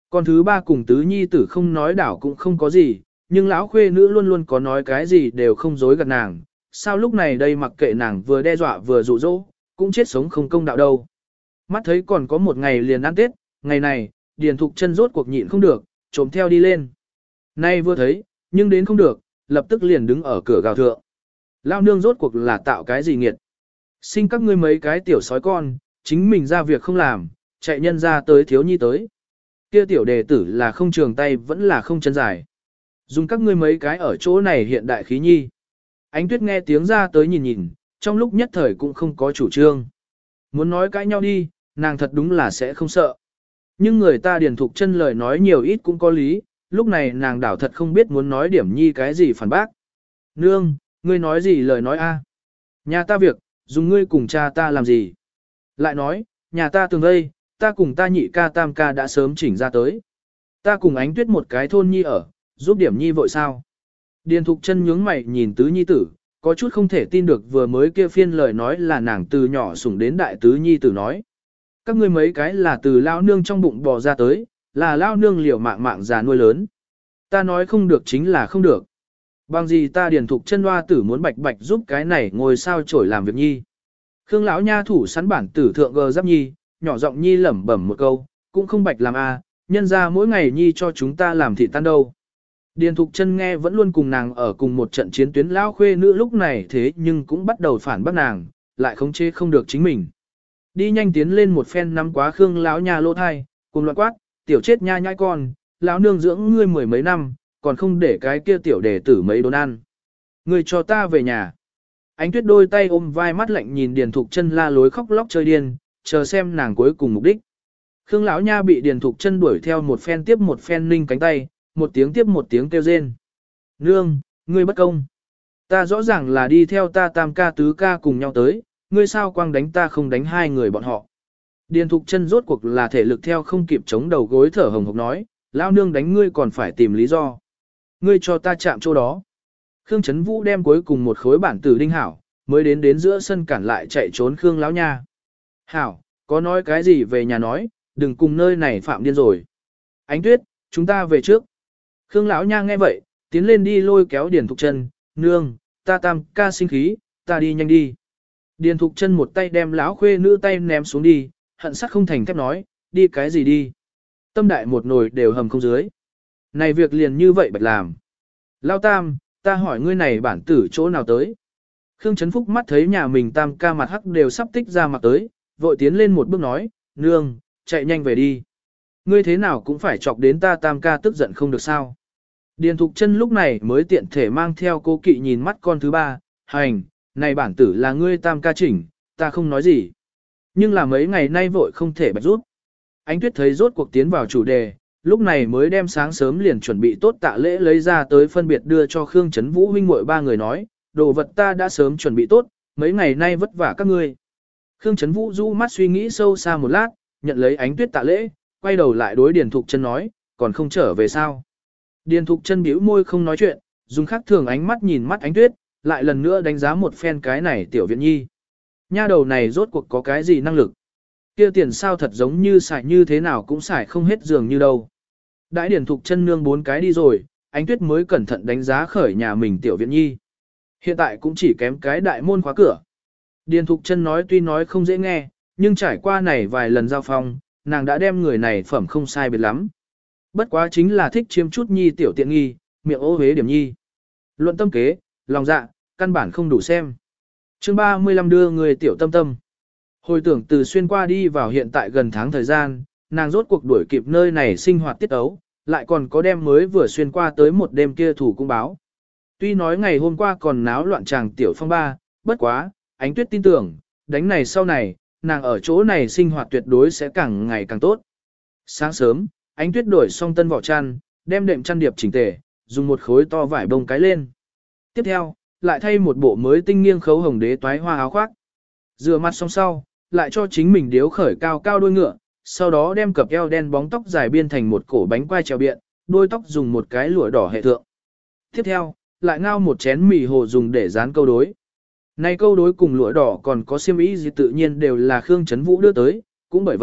Con thứ ba cùng tứ nhi tử không nói đảo cũng không có gì, nhưng lão khuê nữ luôn luôn có nói cái gì đều không dối gạt nàng, sao lúc này đây mặc kệ nàng vừa đe dọa vừa dụ dỗ, cũng chết sống không công đạo đâu. Mắt thấy còn có một ngày liền ăn Tết, ngày này, Điền Thục Chân rốt cuộc nhịn không được, trộm theo đi lên. Nay vừa thấy, nhưng đến không được, lập tức liền đứng ở cửa gào thượng. Lao nương rốt cuộc là tạo cái gì nghiệt? Sinh các ngươi mấy cái tiểu sói con, chính mình ra việc không làm, chạy nhân ra tới thiếu nhi tới. Kia tiểu đề tử là không trường tay vẫn là không chân dài. Dùng các ngươi mấy cái ở chỗ này hiện đại khí nhi. Ánh Tuyết nghe tiếng ra tới nhìn nhìn, trong lúc nhất thời cũng không có chủ trương. Muốn nói cãi nhau đi, nàng thật đúng là sẽ không sợ. Nhưng người ta Điền Thục Chân lời nói nhiều ít cũng có lý, lúc này nàng đảo thật không biết muốn nói điểm nhi cái gì phản bác. Nương, ngươi nói gì lời nói a? Nhà ta việc, dùng ngươi cùng cha ta làm gì? Lại nói, nhà ta tường đây, ta cùng ta nhị ca tam ca đã sớm chỉnh ra tới. Ta cùng Ánh Tuyết một cái thôn nhi ở, giúp điểm nhi vội sao? Điền Thục Chân nhướng mày nhìn tứ nhi tử, có chút không thể tin được vừa mới kia phiên lời nói là nàng từ nhỏ sủng đến đại tứ nhi tử nói. Các ngươi mấy cái là từ lao nương trong bụng bò ra tới, là lao nương liều mạng mạng già nuôi lớn. Ta nói không được chính là không được. Bằng gì ta Điền Thục Chân hoa tử muốn bạch bạch giúp cái này ngồi sao chổi làm việc nhi. Khương lão nha thủ sắn bản tử thượng gờ giáp nhi, nhỏ giọng nhi lẩm bẩm một câu, cũng không bạch làm a, nhân ra mỗi ngày nhi cho chúng ta làm thị tan đâu. Điền Thục Chân nghe vẫn luôn cùng nàng ở cùng một trận chiến tuyến lão khuê nữ lúc này thế nhưng cũng bắt đầu phản bác nàng, lại khống chế không được chính mình. Đi nhanh tiến lên một phen nắm quá Khương lão nha lỗ thai, cùng loạn quát, tiểu chết nha nhãi con, lão nương dưỡng ngươi mười mấy năm, còn không để cái kia tiểu đề tử mấy đốn ăn. Ngươi cho ta về nhà. Ánh Tuyết đôi tay ôm vai mắt lạnh nhìn Điền Thục Chân la lối khóc lóc chơi điên, chờ xem nàng cuối cùng mục đích. Khương lão nha bị Điền Thục Chân đuổi theo một phen tiếp một phen ninh cánh tay, một tiếng tiếp một tiếng kêu rên. Nương, ngươi bất công. Ta rõ ràng là đi theo ta tam ca tứ ca cùng nhau tới, ngươi sao quang đánh ta không đánh hai người bọn họ. Điền Thục Chân rốt cuộc là thể lực theo không kịp chống đầu gối thở hồng hộc nói, lão nương đánh ngươi còn phải tìm lý do. Ngươi cho ta chạm chỗ đó. Khương Trấn Vũ đem cuối cùng một khối bản tử đinh hảo, mới đến đến giữa sân cản lại chạy trốn Khương lão nha. Hảo, có nói cái gì về nhà nói, đừng cùng nơi này phạm điên rồi. Ánh Tuyết, chúng ta về trước. Khương lão nha nghe vậy, tiến lên đi lôi kéo Điền Thục Chân, nương, ta tam ca sinh khí, ta đi nhanh đi. Điền Thục Chân một tay đem lão khuê nữ tay ném xuống đi, hận sắc không thành thép nói, đi cái gì đi. Tâm đại một nồi đều hầm không dưới. Này việc liền như vậy bạch làm. Lão tam, ta hỏi ngươi này bản tử chỗ nào tới. Khương Trấn Phúc mắt thấy nhà mình tam ca mặt hắc đều sắp tích ra mặt tới, vội tiến lên một bước nói, nương, chạy nhanh về đi. Ngươi thế nào cũng phải chọc đến ta tam ca tức giận không được sao. Điền Thục Chân lúc này mới tiện thể mang theo cô kỵ nhìn mắt con thứ ba, hành, này bản tử là ngươi tam ca chỉnh, ta không nói gì. Nhưng là mấy ngày nay vội không thể bạch rút. Ánh Tuyết thấy rốt cuộc tiến vào chủ đề, lúc này mới đem sáng sớm liền chuẩn bị tốt tạ lễ lấy ra tới phân biệt đưa cho Khương Trấn Vũ huynh muội ba người nói, đồ vật ta đã sớm chuẩn bị tốt, mấy ngày nay vất vả các ngươi. Khương Trấn Vũ du mắt suy nghĩ sâu xa một lát, nhận lấy Ánh Tuyết tạ lễ, quay đầu lại đối Điền Thục Chân nói, còn không trở về sao. Điền Thục Chân bĩu môi không nói chuyện, dùng khác thường ánh mắt nhìn mắt Ánh Tuyết, lại lần nữa đánh giá một phen cái này tiểu viện nhi. Nha đầu này rốt cuộc có cái gì năng lực? Kia tiền sao thật giống như xài như thế nào cũng xài không hết giường như đâu. Đãi Điền Thục Chân nương bốn cái đi rồi, Ánh Tuyết mới cẩn thận đánh giá khởi nhà mình tiểu viện nhi. Hiện tại cũng chỉ kém cái đại môn khóa cửa. Điền Thục Chân nói tuy nói không dễ nghe, nhưng trải qua này vài lần giao phong, nàng đã đem người này phẩm không sai biệt lắm. Bất quá chính là thích chiếm chút nhi tiểu tiện nghi, miệng ô hế điểm nhi. Luận tâm kế, lòng dạ, căn bản không đủ xem. Chương ba mươi lăm đưa người tiểu tâm tâm. Hồi tưởng từ xuyên qua đi vào hiện tại gần tháng thời gian, nàng rốt cuộc đuổi kịp nơi này sinh hoạt tiết ấu, lại còn có đêm mới vừa xuyên qua tới một đêm kia thủ cung báo. Tuy nói ngày hôm qua còn náo loạn tràng tiểu phong ba, bất quá, Ánh Tuyết tin tưởng, đánh này sau này, nàng ở chỗ này sinh hoạt tuyệt đối sẽ càng ngày càng tốt. Sáng sớm, Ánh Tuyết đổi xong tân vỏ chăn, đem đệm chăn điệp chỉnh tề, dùng một khối to vải bông cái lên. Tiếp theo, lại thay một bộ mới tinh nghiêng khấu hồng đế toái hoa áo khoác. Rửa mặt xong sau, lại cho chính mình điếu khởi cao cao đuôi ngựa, sau đó đem cặp eo đen bóng tóc dài biên thành một cổ bánh quai trèo biện, đuôi tóc dùng một cái lụa đỏ hệ thượng. Tiếp theo, lại ngao một chén mì hồ dùng để dán câu đối. Này câu đối cùng lụa đỏ còn có xiêm y gì tự nhiên đều là Khương Trấn Vũ đưa tới, cũng bởi vậy,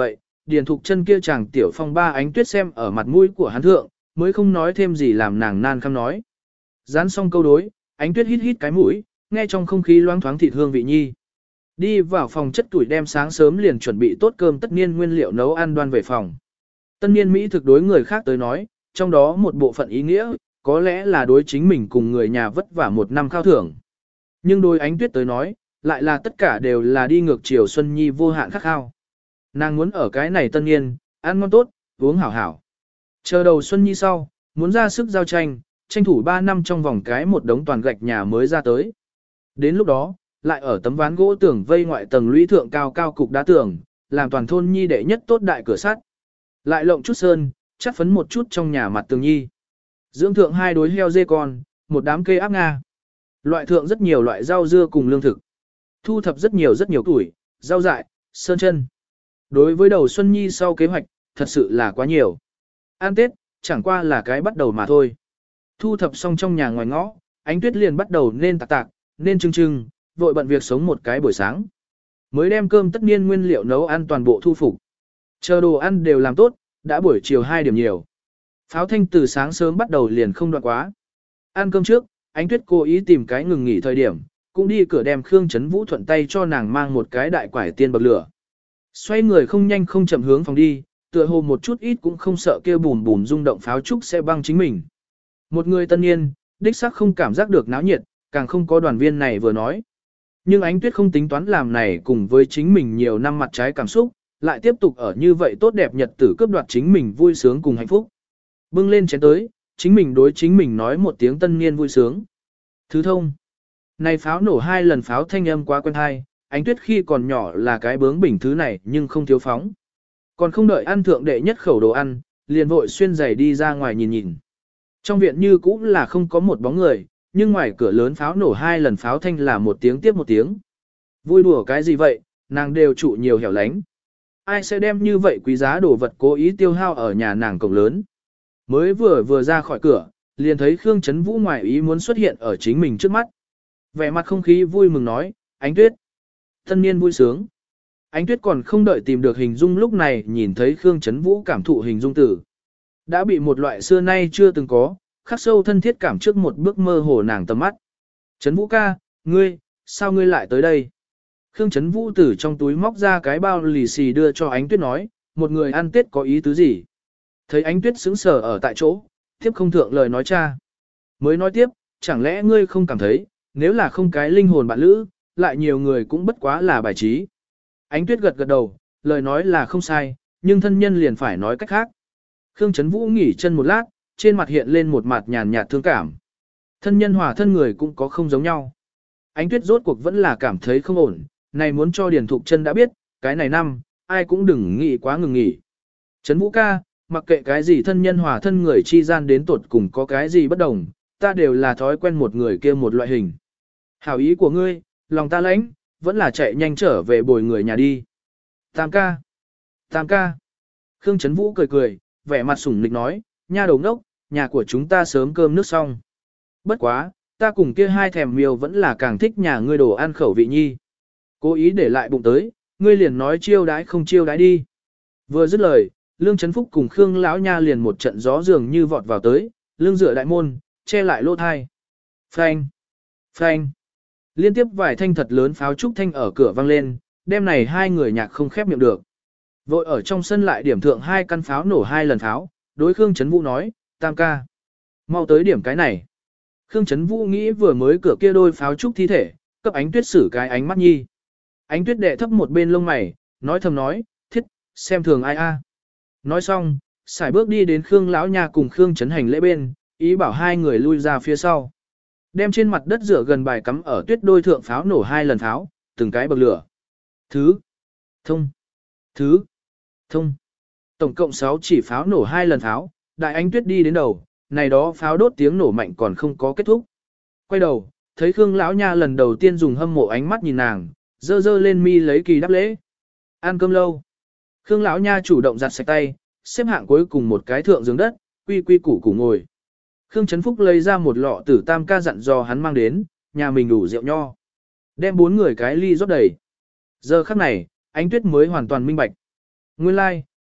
Điền Thục Chân kia chàng tiểu phong ba ánh tuyết xem ở mặt mũi của hắn thượng, mới không nói thêm gì làm nàng nan khăm nói. Dán xong câu đối, ánh tuyết hít hít cái mũi, nghe trong không khí loáng thoáng thịt hương vị nhi. Đi vào phòng chất tuổi đem sáng sớm liền chuẩn bị tốt cơm tất niên nguyên liệu nấu ăn đoan về phòng. Tân niên Mỹ thực đối người khác tới nói, trong đó một bộ phận ý nghĩa, có lẽ là đối chính mình cùng người nhà vất vả một năm khao thưởng. Nhưng đối ánh tuyết tới nói, lại là tất cả đều là đi ngược chiều Xuân Nhi vô hạn khắc khao. Nàng muốn ở cái này tân niên, ăn ngon tốt, uống hảo hảo. Chờ đầu Xuân Nhi sau, muốn ra sức giao tranh, tranh thủ ba năm trong vòng cái một đống toàn gạch nhà mới ra tới. Đến lúc đó, lại ở tấm ván gỗ tường vây ngoại tầng lũy thượng cao cao cục đá tường, làm toàn thôn Nhi đệ nhất tốt đại cửa sắt. Lại lộng chút sơn, chắt phấn một chút trong nhà mặt tường Nhi. Dưỡng thượng hai đối heo dê con, một đám cây áp nga. Loại thượng rất nhiều loại rau dưa cùng lương thực. Thu thập rất nhiều rất nhiều tuổi, rau dại, sơn chân. Đối với đầu Xuân Nhi sau kế hoạch, thật sự là quá nhiều. Ăn Tết, chẳng qua là cái bắt đầu mà thôi. Thu thập xong trong nhà ngoài ngõ, ánh tuyết liền bắt đầu nên tạc tạc, nên trưng trưng, vội bận việc sống một cái buổi sáng. Mới đem cơm tất niên nguyên liệu nấu ăn toàn bộ thu phục. Chờ đồ ăn đều làm tốt, đã buổi chiều hai điểm nhiều. Pháo thanh từ sáng sớm bắt đầu liền không đoạn quá. Ăn cơm trước, ánh tuyết cố ý tìm cái ngừng nghỉ thời điểm, cũng đi cửa đem Khương Trấn Vũ thuận tay cho nàng mang một cái đại quải tiên bậc lửa. Xoay người không nhanh không chậm hướng phòng đi, tựa hồ một chút ít cũng không sợ kêu bùm bùm rung động pháo trúc sẽ băng chính mình. Một người tân niên, đích xác không cảm giác được náo nhiệt, càng không có đoàn viên này vừa nói. Nhưng ánh tuyết không tính toán làm này cùng với chính mình nhiều năm mặt trái cảm xúc, lại tiếp tục ở như vậy tốt đẹp nhật tử cướp đoạt chính mình vui sướng cùng hạnh phúc. Bưng lên chén tới, chính mình đối chính mình nói một tiếng tân niên vui sướng. Thứ thông. Này pháo nổ hai lần pháo thanh âm quá quen hay, ánh tuyết khi còn nhỏ là cái bướng bỉnh thứ này nhưng không thiếu phóng. Còn không đợi ăn thượng đệ nhất khẩu đồ ăn, liền vội xuyên giày đi ra ngoài nhìn nhìn. Trong viện như cũ là không có một bóng người, nhưng ngoài cửa lớn pháo nổ hai lần pháo thanh là một tiếng tiếp một tiếng. Vui đùa cái gì vậy, nàng đều trụ nhiều hẻo lánh. Ai sẽ đem như vậy quý giá đồ vật cố ý tiêu hao ở nhà nàng cổng lớn. Mới vừa vừa ra khỏi cửa, liền thấy Khương Trấn Vũ ngoài ý muốn xuất hiện ở chính mình trước mắt. Vẻ mặt không khí vui mừng nói, ánh tuyết. Tân niên vui sướng. Ánh tuyết còn không đợi tìm được hình dung lúc này nhìn thấy Khương Trấn Vũ cảm thụ hình dung tử. Đã bị một loại xưa nay chưa từng có, khắc sâu thân thiết cảm trước một bước mơ hồ nàng tầm mắt. Trấn Vũ ca, ngươi, sao ngươi lại tới đây? Khương Trấn Vũ từ trong túi móc ra cái bao lì xì đưa cho ánh tuyết nói, một người ăn Tết có ý tứ gì? Thấy ánh tuyết sững sờ ở tại chỗ, tiếp không thượng lời nói cha. Mới nói tiếp, chẳng lẽ ngươi không cảm thấy, nếu là không cái linh hồn bạn lữ, lại nhiều người cũng bất quá là bài trí. Ánh tuyết gật gật đầu, lời nói là không sai, nhưng thân nhân liền phải nói cách khác. Khương Trấn Vũ nghỉ chân một lát, trên mặt hiện lên một mặt nhàn nhạt thương cảm. Thân nhân hòa thân người cũng có không giống nhau. Ánh tuyết rốt cuộc vẫn là cảm thấy không ổn, này muốn cho Điền Thục Chân đã biết, cái này năm, ai cũng đừng nghĩ quá ngừng nghỉ. Trấn Vũ ca, mặc kệ cái gì thân nhân hòa thân người chi gian đến tột cùng có cái gì bất đồng, ta đều là thói quen một người kia một loại hình. Hảo ý của ngươi, lòng ta lãnh, vẫn là chạy nhanh trở về bồi người nhà đi. Tam ca, tam ca. Khương Trấn Vũ cười cười, vẻ mặt sủng nịch nói, nha đầu ngốc, nhà của chúng ta sớm cơm nước xong. Bất quá, ta cùng kia hai thèm miêu vẫn là càng thích nhà ngươi đồ ăn khẩu vị nhi. Cố ý để lại bụng tới, ngươi liền nói chiêu đãi không chiêu đãi đi. Vừa dứt lời, Lương Trấn Phúc cùng Khương lão nha liền một trận gió dường như vọt vào tới, lưng dựa đại môn, che lại lỗ thai. Phanh, phanh. Liên tiếp vài thanh thật lớn pháo trúc thanh ở cửa vang lên, đêm này hai người nhạc không khép miệng được. Vội ở trong sân lại điểm thượng hai căn pháo nổ hai lần pháo, đối Khương Trấn Vũ nói, tam ca. Mau tới điểm cái này. Khương Trấn Vũ nghĩ vừa mới cửa kia đôi pháo trúc thi thể, cấp ánh tuyết xử cái ánh mắt nhi. Ánh tuyết đệ thấp một bên lông mày, nói thầm nói, thiết, xem thường ai a. Nói xong, xài bước đi đến Khương lão nha cùng Khương Trấn Hành lễ bên, ý bảo hai người lui ra phía sau. Đem trên mặt đất rửa gần bài cắm ở tuyết đôi thượng pháo nổ hai lần pháo, từng cái bậc lửa. Thứ, thông, thứ, thông. Tổng cộng sáu chỉ pháo nổ hai lần pháo, đại ánh tuyết đi đến đầu, này đó pháo đốt tiếng nổ mạnh còn không có kết thúc. Quay đầu, thấy Khương lão nha lần đầu tiên dùng hâm mộ ánh mắt nhìn nàng, dơ dơ lên mi lấy kỳ đáp lễ. Ăn cơm lâu. Khương lão nha chủ động giặt sạch tay, xếp hạng cuối cùng một cái thượng giường đất, quy quy củ củ ngồi. Khương Trấn Phúc lấy ra một lọ tử tam ca dặn dò hắn mang đến, nhà mình đủ rượu nho. Đem bốn người cái ly rót đầy. Giờ khắc này, ánh tuyết mới hoàn toàn minh bạch. Nguyên lai, like,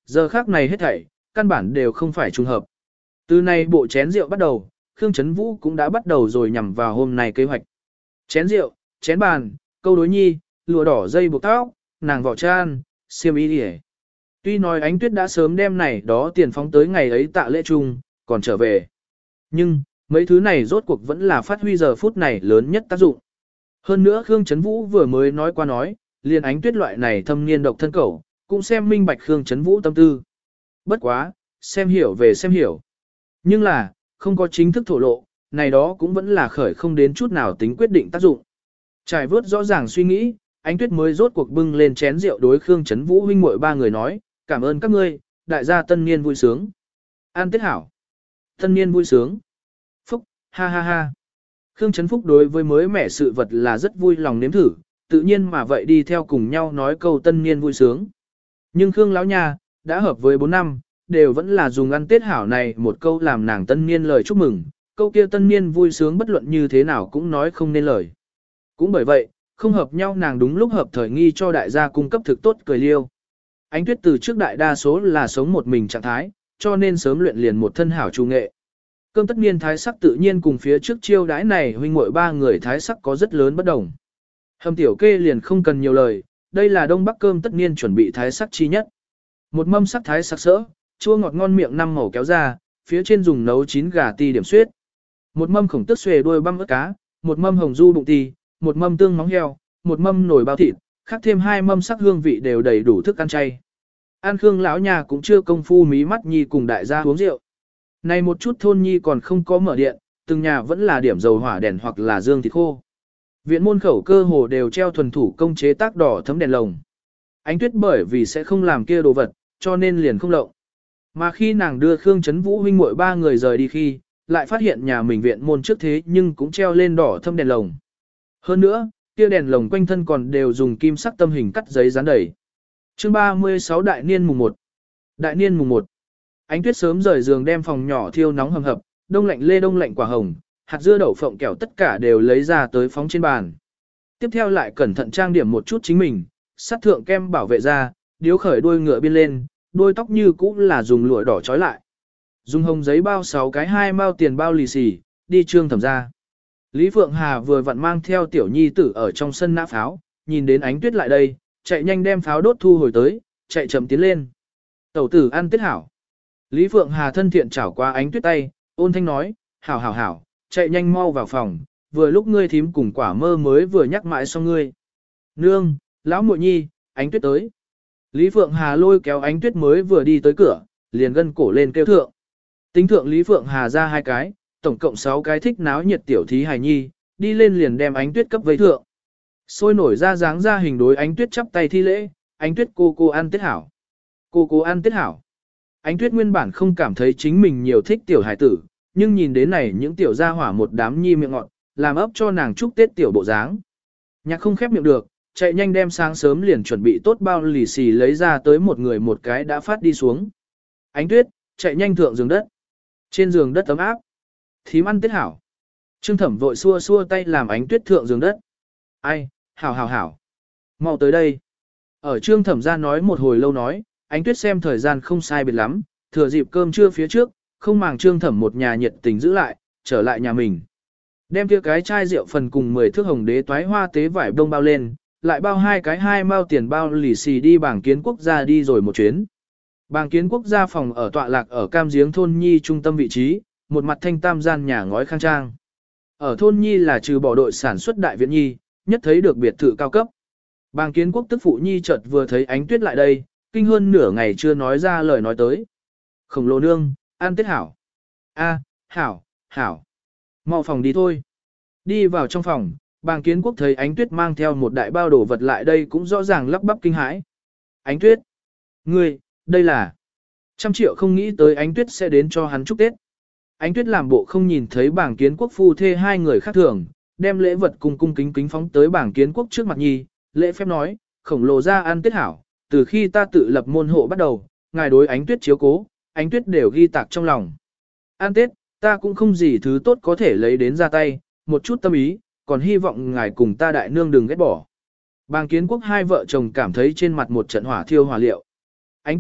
Giờ khác này hết thảy, căn bản đều không phải trùng hợp. Từ nay bộ chén rượu bắt đầu, Khương Chấn Vũ cũng đã bắt đầu rồi nhằm vào hôm nay kế hoạch. Chén rượu, chén bàn, câu đối nhi, lụa đỏ dây buộc tóc, nàng vỏ chan, xiêm y đi. Tuy nói Ánh Tuyết đã sớm đem này đó tiền phóng tới ngày ấy tạ lễ chung, còn trở về. Nhưng, mấy thứ này rốt cuộc vẫn là phát huy giờ phút này lớn nhất tác dụng. Hơn nữa Khương Chấn Vũ vừa mới nói qua nói, liền Ánh Tuyết loại này thâm niên độc thân cẩu, cũng xem minh bạch Khương Chấn Vũ tâm tư. Bất quá, xem hiểu về xem hiểu. Nhưng là, không có chính thức thổ lộ, này đó cũng vẫn là khởi không đến chút nào tính quyết định tác dụng. Trải vớt rõ ràng suy nghĩ, Ánh Tuyết mới rốt cuộc bưng lên chén rượu đối Khương Chấn Vũ huynh muội ba người nói, cảm ơn các ngươi, đại gia tân niên vui sướng. An Tết hảo. Tân niên vui sướng. Phúc, ha ha ha. Khương Chấn Phúc đối với mới mẻ sự vật là rất vui lòng nếm thử, tự nhiên mà vậy đi theo cùng nhau nói câu tân niên vui sướng. Nhưng Khương lão nha, đã hợp với bốn năm, đều vẫn là dùng ăn Tết hảo này một câu làm nàng tân niên lời chúc mừng, câu kia tân niên vui sướng bất luận như thế nào cũng nói không nên lời. Cũng bởi vậy, không hợp nhau nàng đúng lúc hợp thời nghi cho đại gia cung cấp thực tốt cười liêu. Ánh Tuyết từ trước đại đa số là sống một mình trạng thái, cho nên sớm luyện liền một thân hảo trung nghệ. Cơm tất niên thái sắc tự nhiên cùng phía trước chiêu đãi này huynh muội ba người thái sắc có rất lớn bất đồng. Hầm tiểu kê liền không cần nhiều lời, đây là đông bắc cơm tất niên chuẩn bị thái sắc chi nhất. Một mâm sắc thái sắc sỡ, chua ngọt ngon miệng năm màu kéo ra, phía trên dùng nấu chín gà ti điểm xuyết. Một mâm khổng tức xuề đuôi băm ớt cá, một mâm hồng du bụng ti, một mâm tương móng heo, một mâm nồi bao thịt, khác thêm hai mâm sắc hương vị đều đầy đủ thức ăn chay. An Khương lão nhà cũng chưa công phu mí mắt nhi cùng đại gia uống rượu. Này một chút thôn nhi còn không có mở điện, từng nhà vẫn là điểm dầu hỏa đèn hoặc là dương thịt khô. Viện môn khẩu cơ hồ đều treo thuần thủ công chế tác đỏ thấm đèn lồng. Ánh Tuyết bởi vì sẽ không làm kia đồ vật, cho nên liền không lộng. Mà khi nàng đưa Khương Chấn Vũ huynh muội ba người rời đi khi, lại phát hiện nhà mình viện môn trước thế nhưng cũng treo lên đỏ thâm đèn lồng. Hơn nữa, kia đèn lồng quanh thân còn đều dùng kim sắc tâm hình cắt giấy dán đầy. Chương ba mươi sáu Đại niên mùng một. Đại niên mùng một. Ánh Tuyết sớm rời giường đem phòng nhỏ thiêu nóng hầm hập, đông lạnh lê đông lạnh quả hồng, hạt dưa đậu phộng kẹo tất cả đều lấy ra tới phóng trên bàn. Tiếp theo lại cẩn thận trang điểm một chút chính mình, sát thượng kem bảo vệ da, điếu khởi đuôi ngựa biên lên, đuôi tóc như cũ là dùng lụa đỏ trói lại. Dùng hồng giấy bao sáu cái hai mao tiền bao lì xì, đi trương thẩm ra. Lý Phượng Hà vừa vặn mang theo tiểu nhi tử ở trong sân nã pháo, nhìn đến Ánh Tuyết lại đây, chạy nhanh đem pháo đốt thu hồi tới, chạy chậm tiến lên. Tẩu tử ăn Tết hảo. Lý Phượng Hà thân thiện chảo qua Ánh Tuyết tay, ôn thanh nói, hảo hảo hảo, chạy nhanh mau vào phòng, vừa lúc ngươi thím cùng quả mơ mới vừa nhắc mãi xong ngươi. Nương, lão muội nhi, Ánh Tuyết tới. Lý Phượng Hà lôi kéo Ánh Tuyết mới vừa đi tới cửa, liền gân cổ lên kêu thượng. Tính thượng Lý Phượng Hà ra hai cái, tổng cộng sáu cái thích náo nhiệt tiểu thí hài nhi, đi lên liền đem Ánh Tuyết cấp vây thượng. Sôi nổi ra dáng ra hình đối Ánh Tuyết chắp tay thi lễ, Ánh Tuyết cô cô ăn Tết hảo. Cô cô ăn Tết hảo. Ánh Tuyết nguyên bản không cảm thấy chính mình nhiều thích tiểu hài tử, nhưng nhìn đến này những tiểu gia hỏa một đám nhi miệng ngọt, làm ấp cho nàng chúc Tết tiểu bộ dáng. Nhạc không khép miệng được, chạy nhanh đem sáng sớm liền chuẩn bị tốt bao lì xì lấy ra tới một người một cái đã phát đi xuống. Ánh Tuyết, chạy nhanh thượng giường đất. Trên giường đất ấm áp. Thím ăn Tết hảo. Trương Thẩm vội xua xua tay làm Ánh Tuyết thượng giường đất. Ai, hảo hảo hảo. Mau tới đây. Ở Trương Thẩm ra nói một hồi lâu nói, Ánh Tuyết xem thời gian không sai biệt lắm, thừa dịp cơm trưa phía trước, không màng Trương Thẩm một nhà nhiệt tình giữ lại, trở lại nhà mình. Đem kia cái chai rượu phần cùng mười thước hồng đế toái hoa tế vải đông bao lên, lại bao hai cái hai mao tiền bao lì xì đi bảng kiến quốc gia đi rồi một chuyến. Bảng kiến quốc gia phòng ở tọa lạc ở Cam Giếng thôn Nhi trung tâm vị trí, một mặt thanh tam gian nhà ngói khang trang. Ở thôn Nhi là trừ bỏ đội sản xuất đại viện Nhi, nhất thấy được biệt thự cao cấp. Bàng kiến quốc tức phụ Nhi chợt vừa thấy Ánh Tuyết lại đây, kinh hơn nửa ngày chưa nói ra lời nói tới. Khổng lồ nương, ăn Tết hảo. A, hảo, hảo. Mau phòng đi thôi. Đi vào trong phòng, Bàng kiến quốc thấy Ánh Tuyết mang theo một đại bao đồ vật lại đây cũng rõ ràng lắp bắp kinh hãi. Ánh Tuyết, ngươi, đây là... Trăm triệu không nghĩ tới Ánh Tuyết sẽ đến cho hắn chúc Tết. Ánh Tuyết làm bộ không nhìn thấy Bàng kiến quốc phu thê hai người khác thường, đem lễ vật cung cung kính kính phóng tới Bàng kiến quốc trước mặt Nhi, lễ phép nói, khổng lồ ra ăn Tết hảo, từ khi ta tự lập môn hộ bắt đầu, ngài đối Ánh Tuyết chiếu cố, Ánh Tuyết đều ghi tạc trong lòng. Ăn Tết, ta cũng không gì thứ tốt có thể lấy đến ra tay, một chút tâm ý, còn hy vọng ngài cùng ta đại nương đừng ghét bỏ. Bàng kiến quốc hai vợ chồng cảm thấy trên mặt một trận hỏa thiêu hỏa liệu. Ánh Tuyết,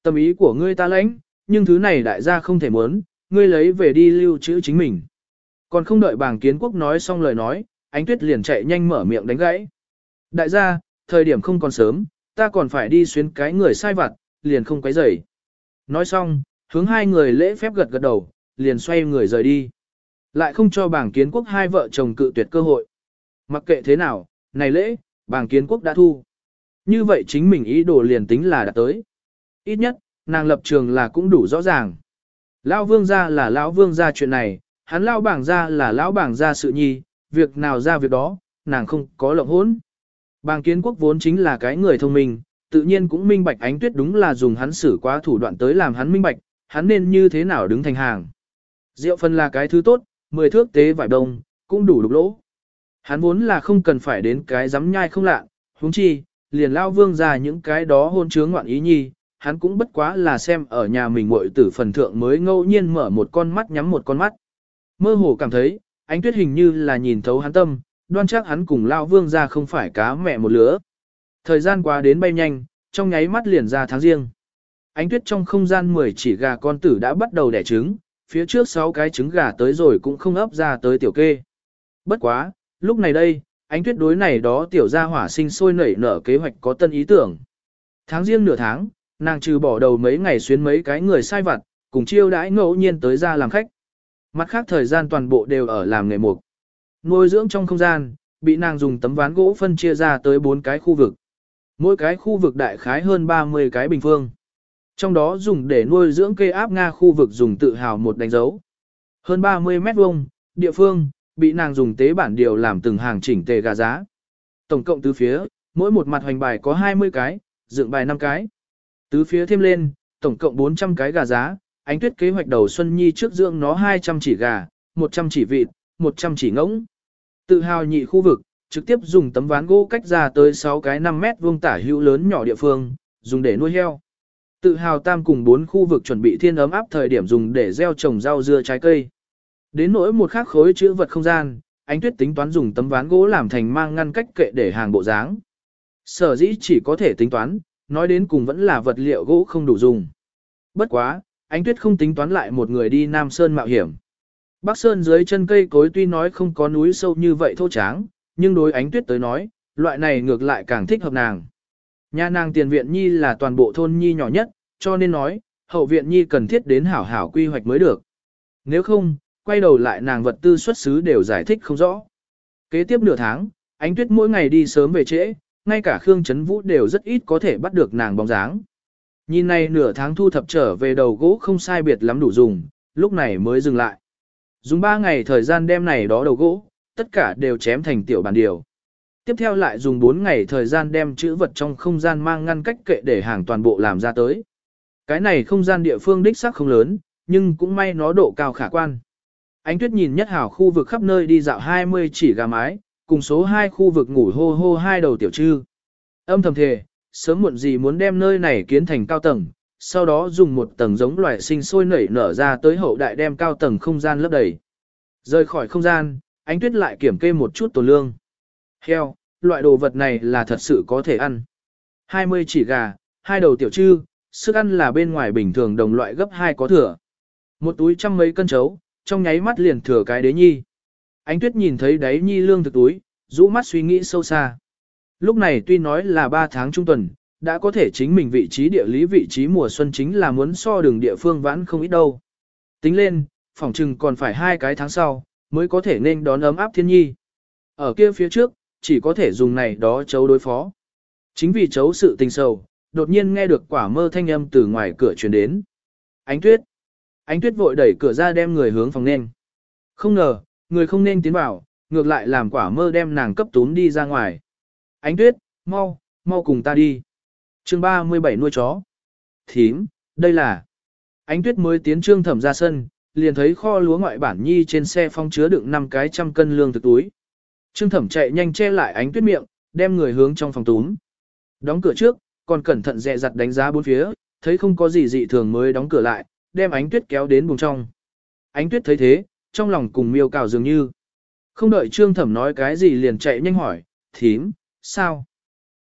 Tâm ý của ngươi ta lãnh, nhưng thứ này đại gia không thể muốn, ngươi lấy về đi lưu trữ chính mình. Còn không đợi bàng kiến quốc nói xong lời nói, ánh tuyết liền chạy nhanh mở miệng đánh gãy. Đại gia, thời điểm không còn sớm, ta còn phải đi xuyến cái người sai vặt, liền không quấy rầy. Nói xong, hướng hai người lễ phép gật gật đầu, liền xoay người rời đi. Lại không cho bàng kiến quốc hai vợ chồng cự tuyệt cơ hội. Mặc kệ thế nào, này lễ, bàng kiến quốc đã thu. Như vậy chính mình ý đồ liền tính là đã tới. Ít nhất, nàng lập trường là cũng đủ rõ ràng. Lão vương gia là lão vương gia chuyện này, hắn lão bảng gia là lão bảng gia sự nhi, việc nào ra việc đó, nàng không có lộng hỗn. Bàng kiến quốc vốn chính là cái người thông minh, tự nhiên cũng minh bạch ánh tuyết đúng là dùng hắn xử quá thủ đoạn tới làm hắn minh bạch, hắn nên như thế nào đứng thành hàng. Rượu phân là cái thứ tốt, mười thước tế vải đông, cũng đủ đục lỗ. Hắn vốn là không cần phải đến cái dám nhai không lạ, huống chi, liền lao vương ra những cái đó hôn chướng ngoạn ý nhi, hắn cũng bất quá là xem ở nhà mình muội tử phần thượng mới ngẫu nhiên mở một con mắt nhắm một con mắt. Mơ hồ cảm thấy, ánh tuyết hình như là nhìn thấu hắn tâm, đoan chắc hắn cùng lao vương ra không phải cá mẹ một lứa. Thời gian qua đến bay nhanh, trong nháy mắt liền ra tháng riêng. Ánh tuyết trong không gian mười chỉ gà con tử đã bắt đầu đẻ trứng, phía trước sáu cái trứng gà tới rồi cũng không ấp ra tới tiểu kê. Bất quá, lúc này đây, ánh tuyết đối này đó tiểu gia hỏa sinh sôi nảy nở kế hoạch có tân ý tưởng. Tháng riêng nửa tháng, nàng trừ bỏ đầu mấy ngày xuyến mấy cái người sai vặt, cùng chiêu đãi ngẫu nhiên tới ra làm khách. Mặt khác thời gian toàn bộ đều ở làm nghề mục. Nuôi dưỡng trong không gian, bị nàng dùng tấm ván gỗ phân chia ra tới bốn cái khu vực. Mỗi cái khu vực đại khái hơn ba mươi cái bình phương. Trong đó dùng để nuôi dưỡng cây áp Nga khu vực dùng tự hào một đánh dấu. Hơn ba mươi mét vuông, địa phương, bị nàng dùng tế bản điều làm từng hàng chỉnh tề gà giá. Tổng cộng tứ phía, mỗi một mặt hoành bài có hai mươi cái, dựng bài năm cái. Tứ phía thêm lên, tổng cộng bốn trăm cái gà giá, ánh tuyết kế hoạch đầu Xuân Nhi trước dưỡng nó hai trăm chỉ gà, một trăm chỉ vịt, một trăm chỉ ngỗng. Tự hào nhị khu vực, trực tiếp dùng tấm ván gỗ cách ra tới sáu cái năm mét vuông tả hữu lớn nhỏ địa phương, dùng để nuôi heo. Tự hào tam cùng bốn khu vực chuẩn bị thiên ấm áp thời điểm dùng để gieo trồng rau dưa trái cây. Đến nỗi một khác khối chữ vật không gian, ánh tuyết tính toán dùng tấm ván gỗ làm thành mang ngăn cách kệ để hàng bộ dáng. Sở dĩ chỉ có thể tính toán, nói đến cùng vẫn là vật liệu gỗ không đủ dùng. Bất quá, ánh tuyết không tính toán lại một người đi Nam Sơn mạo hiểm. Bắc Sơn dưới chân cây cối tuy nói không có núi sâu như vậy thô tráng, nhưng đối ánh tuyết tới nói, loại này ngược lại càng thích hợp nàng. Nhà nàng tiền viện nhi là toàn bộ thôn nhi nhỏ nhất, cho nên nói, hậu viện nhi cần thiết đến hảo hảo quy hoạch mới được. Nếu không, quay đầu lại nàng vật tư xuất xứ đều giải thích không rõ. Kế tiếp nửa tháng, ánh tuyết mỗi ngày đi sớm về trễ, ngay cả Khương Chấn Vũ đều rất ít có thể bắt được nàng bóng dáng. Nhìn này nửa tháng thu thập trở về đầu gỗ không sai biệt lắm đủ dùng, lúc này mới dừng lại. Dùng ba ngày thời gian đem này đó đầu gỗ, tất cả đều chém thành tiểu bản điều. Tiếp theo lại dùng bốn ngày thời gian đem chữ vật trong không gian mang ngăn cách kệ để hàng toàn bộ làm ra tới. Cái này không gian địa phương đích xác không lớn, nhưng cũng may nó độ cao khả quan. Ánh tuyết nhìn nhất hảo khu vực khắp nơi đi dạo hai mươi chỉ gà mái, cùng số hai khu vực ngủ hô hô hai đầu tiểu trư. Âm thầm thề, sớm muộn gì muốn đem nơi này kiến thành cao tầng, sau đó dùng một tầng giống loài sinh sôi nảy nở ra tới hậu đại đem cao tầng không gian lấp đầy. Rời khỏi không gian, ánh tuyết lại kiểm kê một chút tồn lương. Heo, loại đồ vật này là thật sự có thể ăn. hai mươi chỉ gà, hai đầu tiểu trư, sức ăn là bên ngoài bình thường đồng loại gấp hai có thừa. Một túi trăm mấy cân chấu, trong nháy mắt liền thừa cái đế nhi. Ánh tuyết nhìn thấy đáy nhi lương thực túi, rũ mắt suy nghĩ sâu xa. Lúc này tuy nói là ba tháng trung tuần, đã có thể chính mình vị trí địa lý vị trí mùa xuân chính là muốn so đường địa phương vãn không ít đâu. Tính lên, phỏng chừng còn phải hai cái tháng sau, mới có thể nên đón ấm áp thiên nhi. Ở kia phía trước, chỉ có thể dùng này đó chấu đối phó. Chính vì chấu sự tình sầu, đột nhiên nghe được quả mơ thanh âm từ ngoài cửa truyền đến. Ánh tuyết. Ánh tuyết vội đẩy cửa ra đem người hướng phòng nên. Không ngờ, người không nên tiến vào, ngược lại làm quả mơ đem nàng cấp tún đi ra ngoài. Ánh tuyết, mau, mau cùng ta đi. Chương ba mươi bảy nuôi chó. Thím, đây là. Ánh tuyết mới tiến trương thẩm ra sân, liền thấy kho lúa ngoại bản nhi trên xe phong chứa đựng năm cái trăm cân lương thực túi. Trương thẩm chạy nhanh che lại ánh tuyết miệng, đem người hướng trong phòng túm. Đóng cửa trước, còn cẩn thận dè dặt đánh giá bốn phía, thấy không có gì dị thường mới đóng cửa lại, đem ánh tuyết kéo đến buồng trong. Ánh tuyết thấy thế, trong lòng cùng miêu cào dường như. Không đợi trương thẩm nói cái gì liền chạy nhanh hỏi, thím, sao?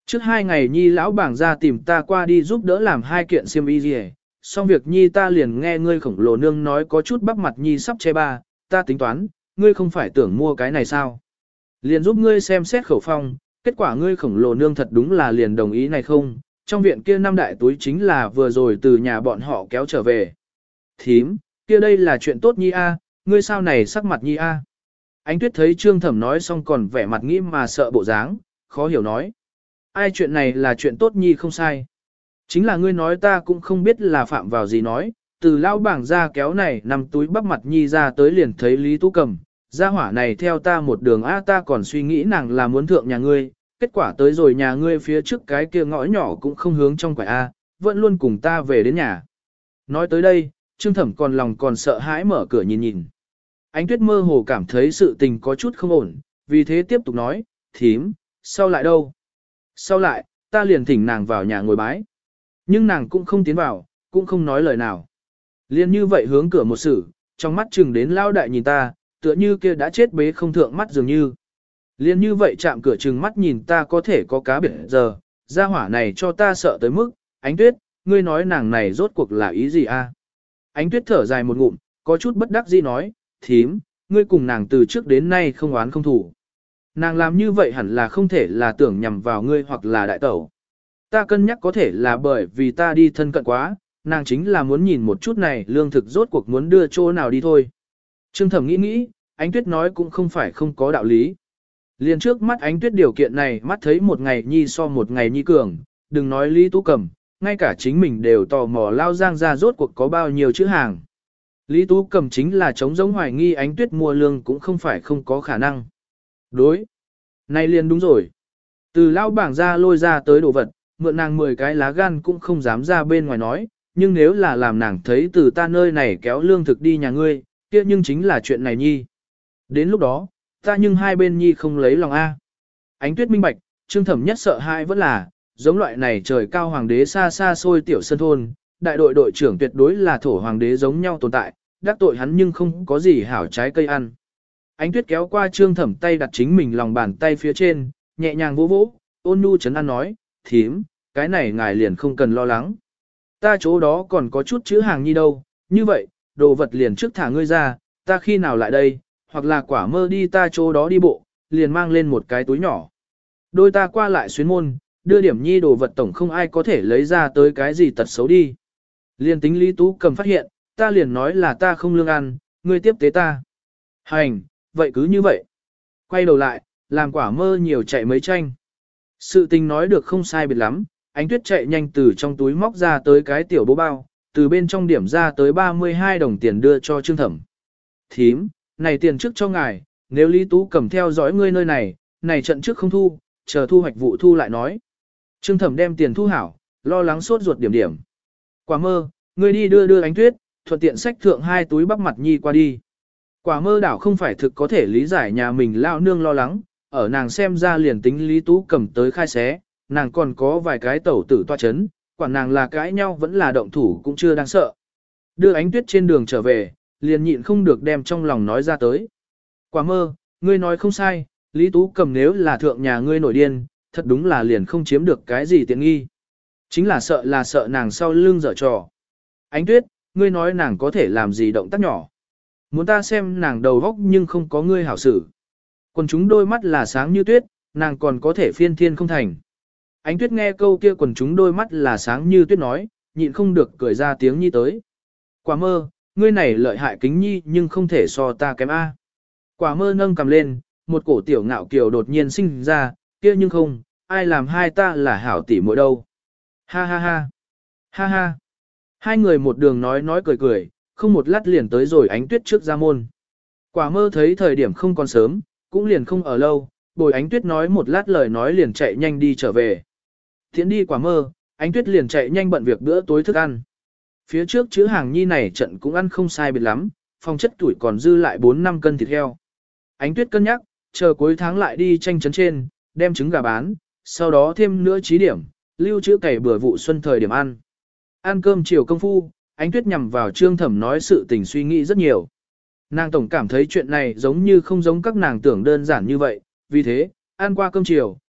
Trước hai ngày Nhi lão bảng ra tìm ta qua đi giúp đỡ làm hai kiện xiêm y gì, xong việc Nhi ta liền nghe ngươi khổng lồ nương nói có chút bắp mặt Nhi sắp che ba, ta tính toán, ngươi không phải tưởng mua cái này sao? Liền giúp ngươi xem xét khẩu phong, kết quả ngươi khổng lồ nương thật đúng là liền đồng ý này không, trong viện kia năm đại túi chính là vừa rồi từ nhà bọn họ kéo trở về. Thím, kia đây là chuyện tốt Nhi a, ngươi sao này sắc mặt Nhi a? Ánh Tuyết thấy Trương Thẩm nói xong còn vẻ mặt nghĩ mà sợ bộ dáng, khó hiểu nói. Ai chuyện này là chuyện tốt Nhi không sai. Chính là ngươi nói ta cũng không biết là phạm vào gì nói, từ lão bảng ra kéo này nằm túi bắp mặt Nhi ra tới liền thấy Lý Tú Cầm, gia hỏa này theo ta một đường A ta còn suy nghĩ nàng là muốn thượng nhà ngươi, kết quả tới rồi nhà ngươi phía trước cái kia ngõ nhỏ cũng không hướng trong quải A, vẫn luôn cùng ta về đến nhà. Nói tới đây, Trương Thẩm còn lòng còn sợ hãi mở cửa nhìn nhìn. Ánh Tuyết mơ hồ cảm thấy sự tình có chút không ổn, vì thế tiếp tục nói, thím, sau lại đâu? Sau lại, ta liền thỉnh nàng vào nhà ngồi bái. Nhưng nàng cũng không tiến vào, cũng không nói lời nào. Liên như vậy hướng cửa một sự, trong mắt chừng đến lao đại nhìn ta, tựa như kia đã chết bế không thượng mắt dường như. Liên như vậy chạm cửa chừng mắt nhìn ta có thể có cá biệt giờ, gia hỏa này cho ta sợ tới mức, Ánh Tuyết, ngươi nói nàng này rốt cuộc là ý gì a? Ánh Tuyết thở dài một ngụm, có chút bất đắc dĩ nói, thím, ngươi cùng nàng từ trước đến nay không oán không thủ. Nàng làm như vậy hẳn là không thể là tưởng nhằm vào ngươi hoặc là đại tẩu. Ta cân nhắc có thể là bởi vì ta đi thân cận quá, nàng chính là muốn nhìn một chút này lương thực rốt cuộc muốn đưa chỗ nào đi thôi. Trương Thẩm nghĩ nghĩ, Ánh Tuyết nói cũng không phải không có đạo lý. Liền trước mắt Ánh Tuyết điều kiện này mắt thấy một ngày nhi so một ngày nhi cường, đừng nói Lý Tú Cầm, ngay cả chính mình đều tò mò lao giang ra rốt cuộc có bao nhiêu chữ hàng. Lý Tú Cầm chính là chống giống hoài nghi Ánh Tuyết mua lương cũng không phải không có khả năng. Đối. Này liền đúng rồi. Từ lao bảng ra lôi ra tới đồ vật, mượn nàng mười cái lá gan cũng không dám ra bên ngoài nói, nhưng nếu là làm nàng thấy từ ta nơi này kéo lương thực đi nhà ngươi, kia nhưng chính là chuyện này nhi. Đến lúc đó, ta nhưng hai bên nhi không lấy lòng A. Ánh Tuyết minh bạch, Trương Thẩm nhất sợ hãi vẫn là, giống loại này trời cao hoàng đế xa xa xôi tiểu sân thôn, đại đội đội trưởng tuyệt đối là thổ hoàng đế giống nhau tồn tại, đắc tội hắn nhưng không có gì hảo trái cây ăn. Ánh Tuyết kéo qua Trương Thẩm tay đặt chính mình lòng bàn tay phía trên, nhẹ nhàng vỗ vỗ, ôn nhu trấn an nói, thím, cái này ngài liền không cần lo lắng. Ta chỗ đó còn có chút chữ hàng nhi đâu, như vậy, đồ vật liền trước thả ngươi ra, ta khi nào lại đây, hoặc là quả mơ đi ta chỗ đó đi bộ, liền mang lên một cái túi nhỏ. Đôi ta qua lại xuyến môn, đưa điểm nhi đồ vật tổng không ai có thể lấy ra tới cái gì tật xấu đi. Liền tính Lý Tú Cầm phát hiện, ta liền nói là ta không lương ăn, ngươi tiếp tế ta. Hành, vậy cứ như vậy. Quay đầu lại, làm quả mơ nhiều chạy mấy tranh. Sự tình nói được không sai biệt lắm, Ánh Tuyết chạy nhanh từ trong túi móc ra tới cái tiểu bố bao, từ bên trong điểm ra tới ba mươi hai đồng tiền đưa cho Trương Thẩm. Thím, này tiền trước cho ngài, nếu Lý Tú Cầm theo dõi ngươi nơi này, này trận trước không thu, chờ thu hoạch vụ thu lại nói. Trương Thẩm đem tiền thu hảo, lo lắng sốt ruột điểm điểm. Quả mơ, ngươi đi đưa đưa Ánh Tuyết, thuận tiện xách thượng hai túi bắp mặt nhi qua đi. Quả mơ đảo không phải thực có thể lý giải nhà mình lao nương lo lắng, ở nàng xem ra liền tính Lý Tú Cầm tới khai xé, nàng còn có vài cái tẩu tử toa chấn, quả nàng là cãi nhau vẫn là động thủ cũng chưa đáng sợ. Đưa Ánh Tuyết trên đường trở về, liền nhịn không được đem trong lòng nói ra tới. Quả mơ, ngươi nói không sai, Lý Tú Cầm nếu là thượng nhà ngươi nổi điên, thật đúng là liền không chiếm được cái gì tiện nghi. Chính là sợ là sợ nàng sau lưng dở trò. Ánh Tuyết, ngươi nói nàng có thể làm gì động tác nhỏ. Muốn ta xem nàng đầu góc nhưng không có ngươi hảo xử. Quần chúng đôi mắt là sáng như tuyết, nàng còn có thể phiên thiên không thành. Ánh Tuyết nghe câu kia quần chúng đôi mắt là sáng như tuyết nói, nhịn không được cười ra tiếng nhi tới. Quả mơ, ngươi này lợi hại kính nhi nhưng không thể so ta kém A. Quả mơ nâng cầm lên, một cổ tiểu ngạo kiều đột nhiên sinh ra, kia nhưng không, ai làm hai ta là hảo tỷ muội đâu. Ha ha ha, ha ha. Hai người một đường nói nói cười cười, không một lát liền tới rồi Ánh Tuyết trước ra môn. Quả mơ thấy thời điểm không còn sớm, cũng liền không ở lâu, bồi Ánh Tuyết nói một lát lời nói liền chạy nhanh đi trở về. Thiện đi quả mơ, Ánh Tuyết liền chạy nhanh bận việc bữa tối thức ăn. Phía trước chữ hàng nhi này trận cũng ăn không sai biệt lắm, phòng chất tuổi còn dư lại bốn năm cân thịt heo. Ánh Tuyết cân nhắc, chờ cuối tháng lại đi tranh chấn trên, đem trứng gà bán, sau đó thêm nữa trí điểm, lưu trữ cày bừa vụ xuân thời điểm ăn. Ăn cơm chiều công phu, Ánh Tuyết nhằm vào Trương Thẩm nói sự tình suy nghĩ rất nhiều. Nàng tổng cảm thấy chuyện này giống như không giống các nàng tưởng đơn giản như vậy, vì thế, ăn qua cơm chiều,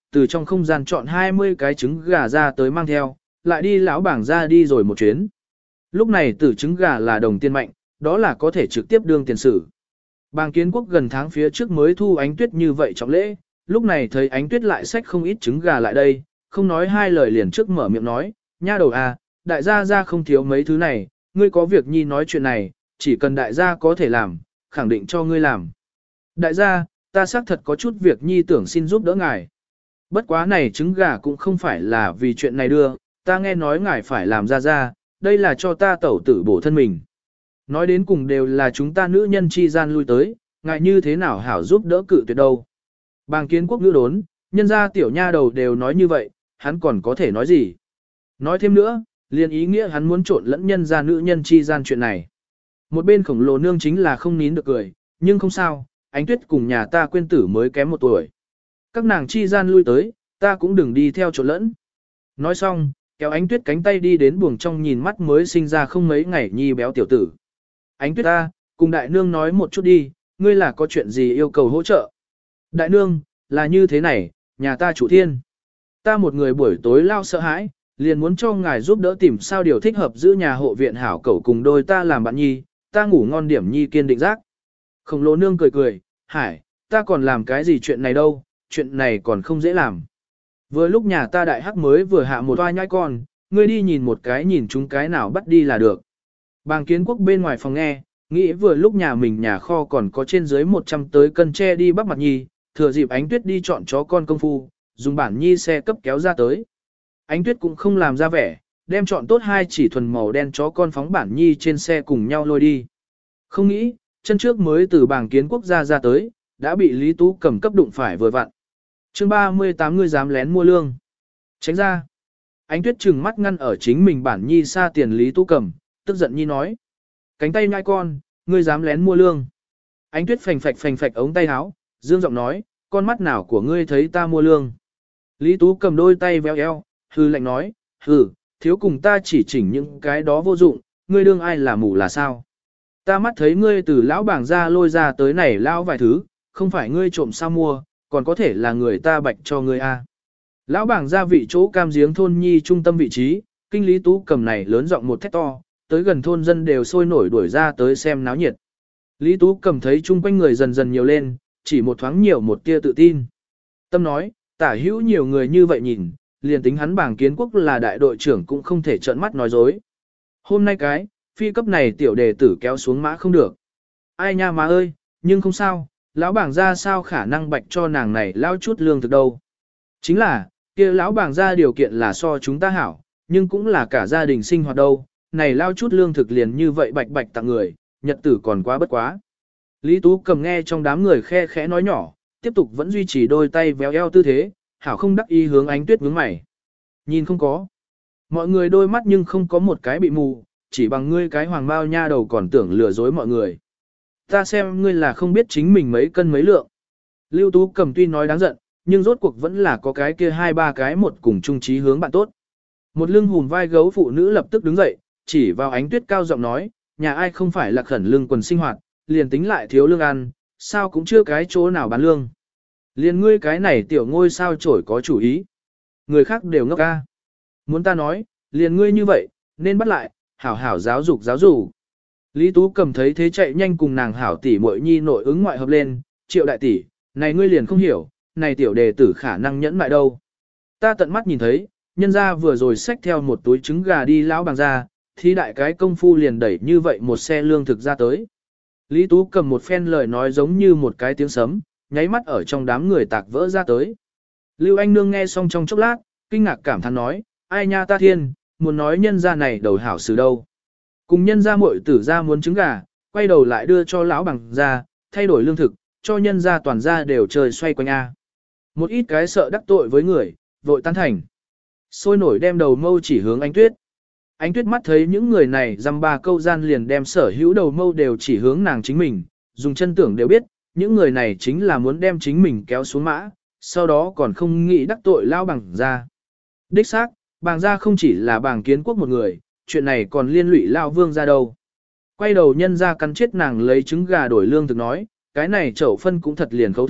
từ trong không gian chọn hai mươi cái trứng gà ra tới mang theo, lại đi lão bảng ra đi rồi một chuyến. Lúc này tử trứng gà là đồng tiền mạnh, đó là có thể trực tiếp đương tiền sử. Bàng Kiến Quốc gần tháng phía trước mới thu Ánh Tuyết như vậy trọng lễ, lúc này thấy Ánh Tuyết lại xách không ít trứng gà lại đây, không nói hai lời liền trước mở miệng nói, nha đầu à, đại gia gia không thiếu mấy thứ này, ngươi có việc nhi nói chuyện này, chỉ cần đại gia có thể làm, khẳng định cho ngươi làm. Đại gia, ta xác thật có chút việc nhi tưởng xin giúp đỡ ngài. Bất quá này trứng gà cũng không phải là vì chuyện này đưa, ta nghe nói ngài phải làm ra ra, đây là cho ta tẩu tử bổ thân mình. Nói đến cùng đều là chúng ta nữ nhân chi gian lui tới, ngài như thế nào hảo giúp đỡ cự tuyệt đâu. Bàng Kiến Quốc ngữ đốn, nhân ra tiểu nha đầu đều nói như vậy, hắn còn có thể nói gì. Nói thêm nữa, liền ý nghĩa hắn muốn trộn lẫn nhân ra nữ nhân chi gian chuyện này. Một bên khổng lồ nương chính là không nín được cười, nhưng không sao, Ánh Tuyết cùng nhà ta quên tử mới kém một tuổi. Các nàng chi gian lui tới, ta cũng đừng đi theo trộn lẫn. Nói xong, kéo Ánh Tuyết cánh tay đi đến buồng trong nhìn mắt mới sinh ra không mấy ngày nhi béo tiểu tử. Ánh Tuyết ta, cùng đại nương nói một chút đi, ngươi là có chuyện gì yêu cầu hỗ trợ. Đại nương, là như thế này, nhà ta chủ thiên. Ta một người buổi tối lao sợ hãi, liền muốn cho ngài giúp đỡ tìm sao điều thích hợp giữ nhà hộ viện hảo cẩu cùng đôi ta làm bạn nhi, ta ngủ ngon điểm nhi kiên định giác. Khổng lồ nương cười cười, hải, ta còn làm cái gì chuyện này đâu, chuyện này còn không dễ làm. Vừa lúc nhà ta đại hắc mới vừa hạ một toa nhai con, ngươi đi nhìn một cái nhìn chúng cái nào bắt đi là được. Bàng Kiến Quốc bên ngoài phòng nghe, nghĩ vừa lúc nhà mình nhà kho còn có trên dưới một trăm tới cân tre đi bắc mặt nhi, thừa dịp Ánh Tuyết đi chọn chó con công phu, dùng bản nhi xe cấp kéo ra tới. Ánh Tuyết cũng không làm ra vẻ, đem chọn tốt hai chỉ thuần màu đen chó con phóng bản nhi trên xe cùng nhau lôi đi. Không nghĩ, chân trước mới từ Bàng Kiến Quốc ra ra tới, đã bị Lý Tú cầm cấp đụng phải vừa vặn. Chương ba mươi tám ngươi dám lén mua lương. Tránh ra. Ánh Tuyết trừng mắt ngăn ở chính mình bản nhi xa tiền Lý Tú cầm, tức giận nhi nói. Cánh tay nhai con, ngươi dám lén mua lương. Ánh Tuyết phành phạch phành phạch ống tay áo, dương giọng nói, con mắt nào của ngươi thấy ta mua lương. Lý Tú cầm đôi tay véo eo, hư lạnh nói, hừ, thiếu cùng ta chỉ chỉnh những cái đó vô dụng, ngươi đương ai là mù là sao. Ta mắt thấy ngươi từ lão bảng ra lôi ra tới này lão vài thứ, không phải ngươi trộm sao mua, còn có thể là người ta bạch cho ngươi a. Lão bảng ra vị chỗ cam giếng thôn nhi trung tâm vị trí, kinh Lý Tú cầm này lớn giọng một thét to, tới gần thôn dân đều sôi nổi đuổi ra tới xem náo nhiệt. Lý Tú cầm thấy chung quanh người dần dần nhiều lên, chỉ một thoáng nhiều một tia tự tin. Tâm nói, tả hữu nhiều người như vậy nhìn, liền tính hắn Bàng Kiến Quốc là đại đội trưởng cũng không thể trợn mắt nói dối. Hôm nay cái, phi cấp này tiểu đề tử kéo xuống mã không được. Ai nha má ơi, nhưng không sao, lão bảng ra sao khả năng bạch cho nàng này lao chút lương thực đâu. Chính là, kia lão bảng ra điều kiện là so chúng ta hảo, nhưng cũng là cả gia đình sinh hoạt đâu, này lao chút lương thực liền như vậy bạch bạch tặng người, nhật tử còn quá bất quá. Lý Tú cầm nghe trong đám người khe khẽ nói nhỏ, tiếp tục vẫn duy trì đôi tay véo eo tư thế, hảo không đắc ý hướng Ánh Tuyết hướng mày. Nhìn không có. Mọi người đôi mắt nhưng không có một cái bị mù, chỉ bằng ngươi cái hoàng bao nha đầu còn tưởng lừa dối mọi người. Ta xem ngươi là không biết chính mình mấy cân mấy lượng. Lưu Tú cầm tuy nói đáng giận, nhưng rốt cuộc vẫn là có cái kia hai ba cái một cùng chung trí hướng bạn tốt. Một lưng hùn vai gấu phụ nữ lập tức đứng dậy, chỉ vào Ánh Tuyết cao giọng nói, nhà ai không phải là khẩn lương quần sinh hoạt, liền tính lại thiếu lương ăn, sao cũng chưa cái chỗ nào bán lương. Liền ngươi cái này tiểu ngôi sao trổi có chủ ý. Người khác đều ngốc ca. Muốn ta nói, liền ngươi như vậy, nên bắt lại, hảo hảo giáo dục giáo dục. Lý Tú cầm thấy thế chạy nhanh cùng nàng hảo tỷ muội nhi nội ứng ngoại hợp lên, Triệu đại tỷ, này ngươi liền không hiểu, này tiểu đề tử khả năng nhẫn mại đâu. Ta tận mắt nhìn thấy, nhân ra vừa rồi xách theo một túi trứng gà đi lão bằng ra, thì đại cái công phu liền đẩy như vậy một xe lương thực ra tới. Lý Tú cầm một phen lời nói giống như một cái tiếng sấm, nháy mắt ở trong đám người tạc vỡ ra tới. Lưu Anh Nương nghe xong trong chốc lát, kinh ngạc cảm thán nói, ai nha ta thiên, muốn nói nhân ra này đầu hảo xử đâu. Cùng nhân ra muội tử ra muốn trứng gà, quay đầu lại đưa cho lão bằng ra, thay đổi lương thực, cho nhân ra toàn ra đều trời xoay quanh A. Một ít cái sợ đắc tội với người, vội tán thành. Sôi nổi đem đầu mâu chỉ hướng Ánh Tuyết. Ánh Tuyết mắt thấy những người này dăm ba câu gian liền đem sở hữu đầu mâu đều chỉ hướng nàng chính mình, dùng chân tưởng đều biết, những người này chính là muốn đem chính mình kéo xuống mã, sau đó còn không nghĩ đắc tội lao bằng ra. Đích xác, bàng ra không chỉ là Bàng Kiến Quốc một người, chuyện này còn liên lụy lao vương ra đâu. Quay đầu nhân ra cắn chết nàng lấy trứng gà đổi lương thực nói, cái này chậu phân cũng thật liền khấu thượng,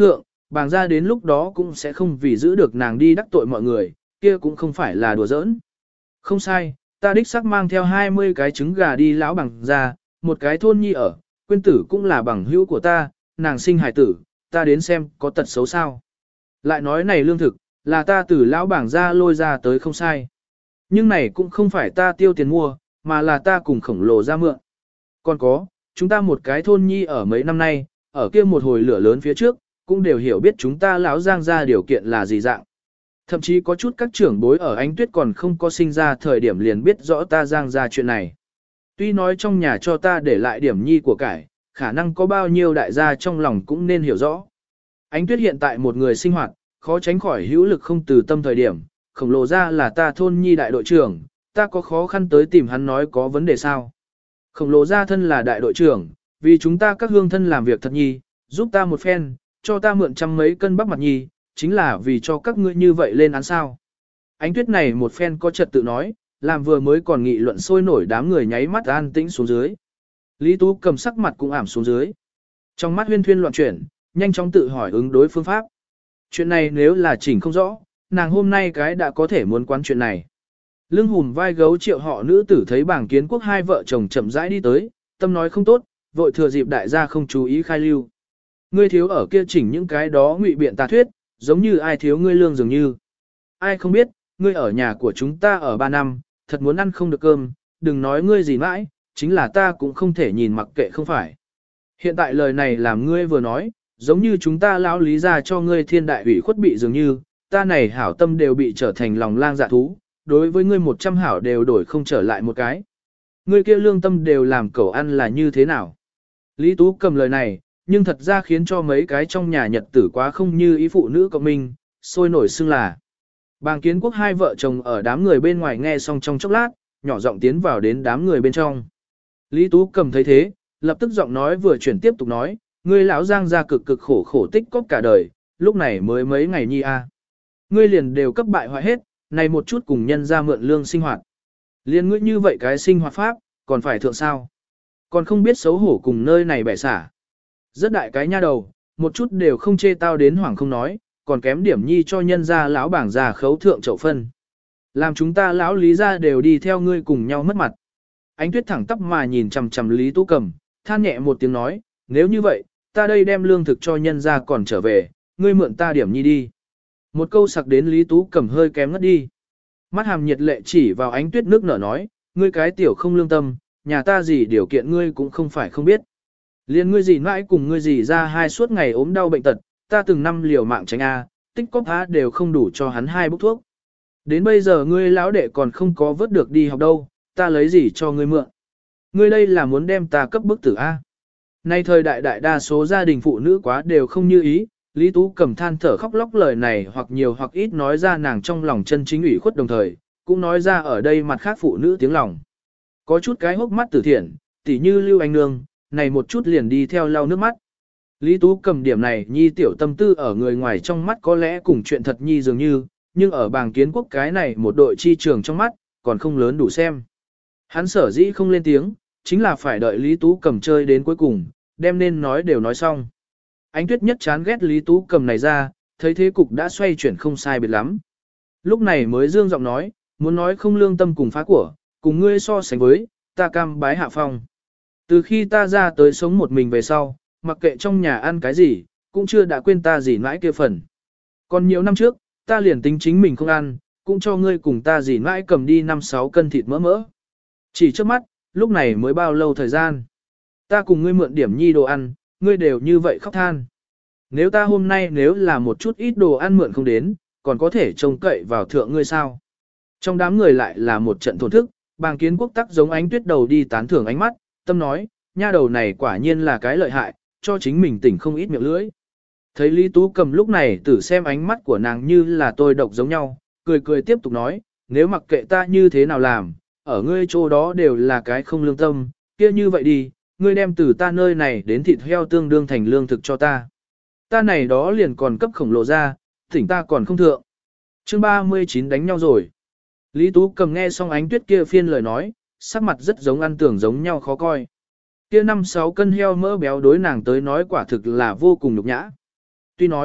bàng ra đến lúc đó cũng sẽ không vì giữ được nàng đi đắc tội mọi người, kia cũng không phải là đùa giỡn. Không sai, ta đích xác mang theo hai mươi cái trứng gà đi lão bàng ra, một cái thôn nhi ở, quên tử cũng là bằng hữu của ta, nàng sinh hải tử, ta đến xem có tật xấu sao. Lại nói này lương thực, là ta từ lão bảng ra lôi ra tới không sai. Nhưng này cũng không phải ta tiêu tiền mua, mà là ta cùng khổng lồ ra mượn. Còn có, chúng ta một cái thôn nhi ở mấy năm nay, ở kia một hồi lửa lớn phía trước, cũng đều hiểu biết chúng ta lão giang ra điều kiện là gì dạng. Thậm chí có chút các trưởng bối ở Ánh Tuyết còn không có sinh ra thời điểm liền biết rõ ta giang ra chuyện này. Tuy nói trong nhà cho ta để lại điểm nhi của cải, khả năng có bao nhiêu đại gia trong lòng cũng nên hiểu rõ. Ánh Tuyết hiện tại một người sinh hoạt, khó tránh khỏi hữu lực không từ tâm thời điểm, khổng lồ ra là ta thôn nhi đại đội trưởng, ta có khó khăn tới tìm hắn nói có vấn đề sao. Khổng lồ ra thân là đại đội trưởng, vì chúng ta các hương thân làm việc thật nhi, giúp ta một phen, cho ta mượn trăm mấy cân bắp mặt nhi, chính là vì cho các ngươi như vậy lên án sao. Ánh Tuyết này một phen có trật tự nói, làm vừa mới còn nghị luận sôi nổi đám người nháy mắt an tĩnh xuống dưới. Lý Tú cầm sắc mặt cũng ảm xuống dưới. Trong mắt huyên thuyên loạn chuyển, nhanh chóng tự hỏi ứng đối phương pháp. Chuyện này nếu là chỉnh không rõ, nàng hôm nay cái đã có thể muốn quán chuyện này. Lưng hùm vai gấu triệu họ nữ tử thấy bảng kiến quốc hai vợ chồng chậm rãi đi tới, tâm nói không tốt, vội thừa dịp đại gia không chú ý khai lưu. Ngươi thiếu ở kia chỉnh những cái đó ngụy biện tà thuyết, giống như ai thiếu ngươi lương dường như. Ai không biết, ngươi ở nhà của chúng ta ở ba năm, thật muốn ăn không được cơm, đừng nói ngươi gì mãi, chính là ta cũng không thể nhìn mặc kệ không phải. Hiện tại lời này làm ngươi vừa nói, giống như chúng ta lão lý ra cho ngươi thiên đại ủy khuất bị dường như, ta này hảo tâm đều bị trở thành lòng lang dạ thú, đối với ngươi một trăm hảo đều đổi không trở lại một cái. Ngươi kia lương tâm đều làm cẩu ăn là như thế nào? Lý Tú cầm lời này, nhưng thật ra khiến cho mấy cái trong nhà nhật tử quá không như ý phụ nữ cộng minh, sôi nổi xưng là. Bàng Kiến Quốc hai vợ chồng ở đám người bên ngoài nghe xong trong chốc lát, nhỏ giọng tiến vào đến đám người bên trong. Lý Tú cầm thấy thế, lập tức giọng nói vừa chuyển tiếp tục nói, ngươi lão giang ra cực cực khổ khổ tích cóp cả đời, lúc này mới mấy ngày nhi a, ngươi liền đều cấp bại hoại hết, này một chút cùng nhân ra mượn lương sinh hoạt. Liên ngươi như vậy cái sinh hoạt pháp, còn phải thượng sao? Còn không biết xấu hổ cùng nơi này bẻ xả. Rất đại cái nha đầu, một chút đều không chê tao đến hoảng không nói, còn kém điểm nhi cho nhân ra lão bảng già khấu thượng chậu phân. Làm chúng ta lão lý ra đều đi theo ngươi cùng nhau mất mặt. Ánh Tuyết thẳng tắp mà nhìn chằm chằm Lý Tú Cầm, than nhẹ một tiếng nói, nếu như vậy, ta đây đem lương thực cho nhân ra còn trở về, ngươi mượn ta điểm nhi đi. Một câu sặc đến Lý Tú Cầm hơi kém ngất đi. Mắt hàm nhiệt lệ chỉ vào Ánh Tuyết nước nở nói, ngươi cái tiểu không lương tâm, nhà ta gì điều kiện ngươi cũng không phải không biết. Liên ngươi gì mãi cùng ngươi gì ra hai suốt ngày ốm đau bệnh tật, ta từng năm liều mạng tránh A, tích cóp á đều không đủ cho hắn hai bốc thuốc. Đến bây giờ ngươi lão đệ còn không có vớt được đi học đâu, ta lấy gì cho ngươi mượn. Ngươi đây là muốn đem ta cấp bức tử A. Nay thời đại đại đa số gia đình phụ nữ quá đều không như ý, Lý Tú Cầm than thở khóc lóc lời này hoặc nhiều hoặc ít nói ra nàng trong lòng chân chính ủy khuất đồng thời, cũng nói ra ở đây mặt khác phụ nữ tiếng lòng. Có chút cái hốc mắt tử thiện, tỉ như Lưu Anh Nương, này một chút liền đi theo lau nước mắt. Lý Tú Cầm điểm này nhi tiểu tâm tư ở người ngoài trong mắt có lẽ cùng chuyện thật nhi dường như, nhưng ở Bàng Kiến Quốc cái này một đội chi trường trong mắt, còn không lớn đủ xem. Hắn sở dĩ không lên tiếng, chính là phải đợi Lý Tú Cầm chơi đến cuối cùng, đem nên nói đều nói xong. Ánh Tuyết nhất chán ghét Lý Tú Cầm này ra, thấy thế cục đã xoay chuyển không sai biệt lắm. Lúc này mới dương giọng nói, muốn nói không lương tâm cùng phá của, cùng ngươi so sánh với, ta cam bái hạ phong. Từ khi ta ra tới sống một mình về sau, mặc kệ trong nhà ăn cái gì, cũng chưa đã quên ta gì mãi kia phần. Còn nhiều năm trước, ta liền tính chính mình không ăn, cũng cho ngươi cùng ta gì mãi cầm đi năm sáu cân thịt mỡ mỡ. Chỉ trước mắt, lúc này mới bao lâu thời gian. Ta cùng ngươi mượn điểm nhi đồ ăn, ngươi đều như vậy khóc than. Nếu ta hôm nay nếu là một chút ít đồ ăn mượn không đến, còn có thể trông cậy vào thượng ngươi sao. Trong đám người lại là một trận thổn thức, Bàng Kiến Quốc tắc giống Ánh Tuyết đầu đi tán thưởng ánh mắt, tâm nói, nha đầu này quả nhiên là cái lợi hại, cho chính mình tỉnh không ít miệng lưỡi. Thấy Lý Tú Cầm lúc này tử xem ánh mắt của nàng như là tôi độc giống nhau, cười cười tiếp tục nói, nếu mặc kệ ta như thế nào làm, ở ngươi chỗ đó đều là cái không lương tâm, kia như vậy đi, ngươi đem từ ta nơi này đến thịt heo tương đương thành lương thực cho ta. Ta này đó liền còn cấp khổng lồ ra, thỉnh ta còn không thượng. Chương ba mươi chín đánh nhau rồi. Lý Tú Cầm nghe xong Ánh Tuyết kia phiên lời nói, sắc mặt rất giống ăn tưởng giống nhau khó coi. Kia năm sáu cân heo mỡ béo đối nàng tới nói quả thực là vô cùng nhục nhã. Tuy nói,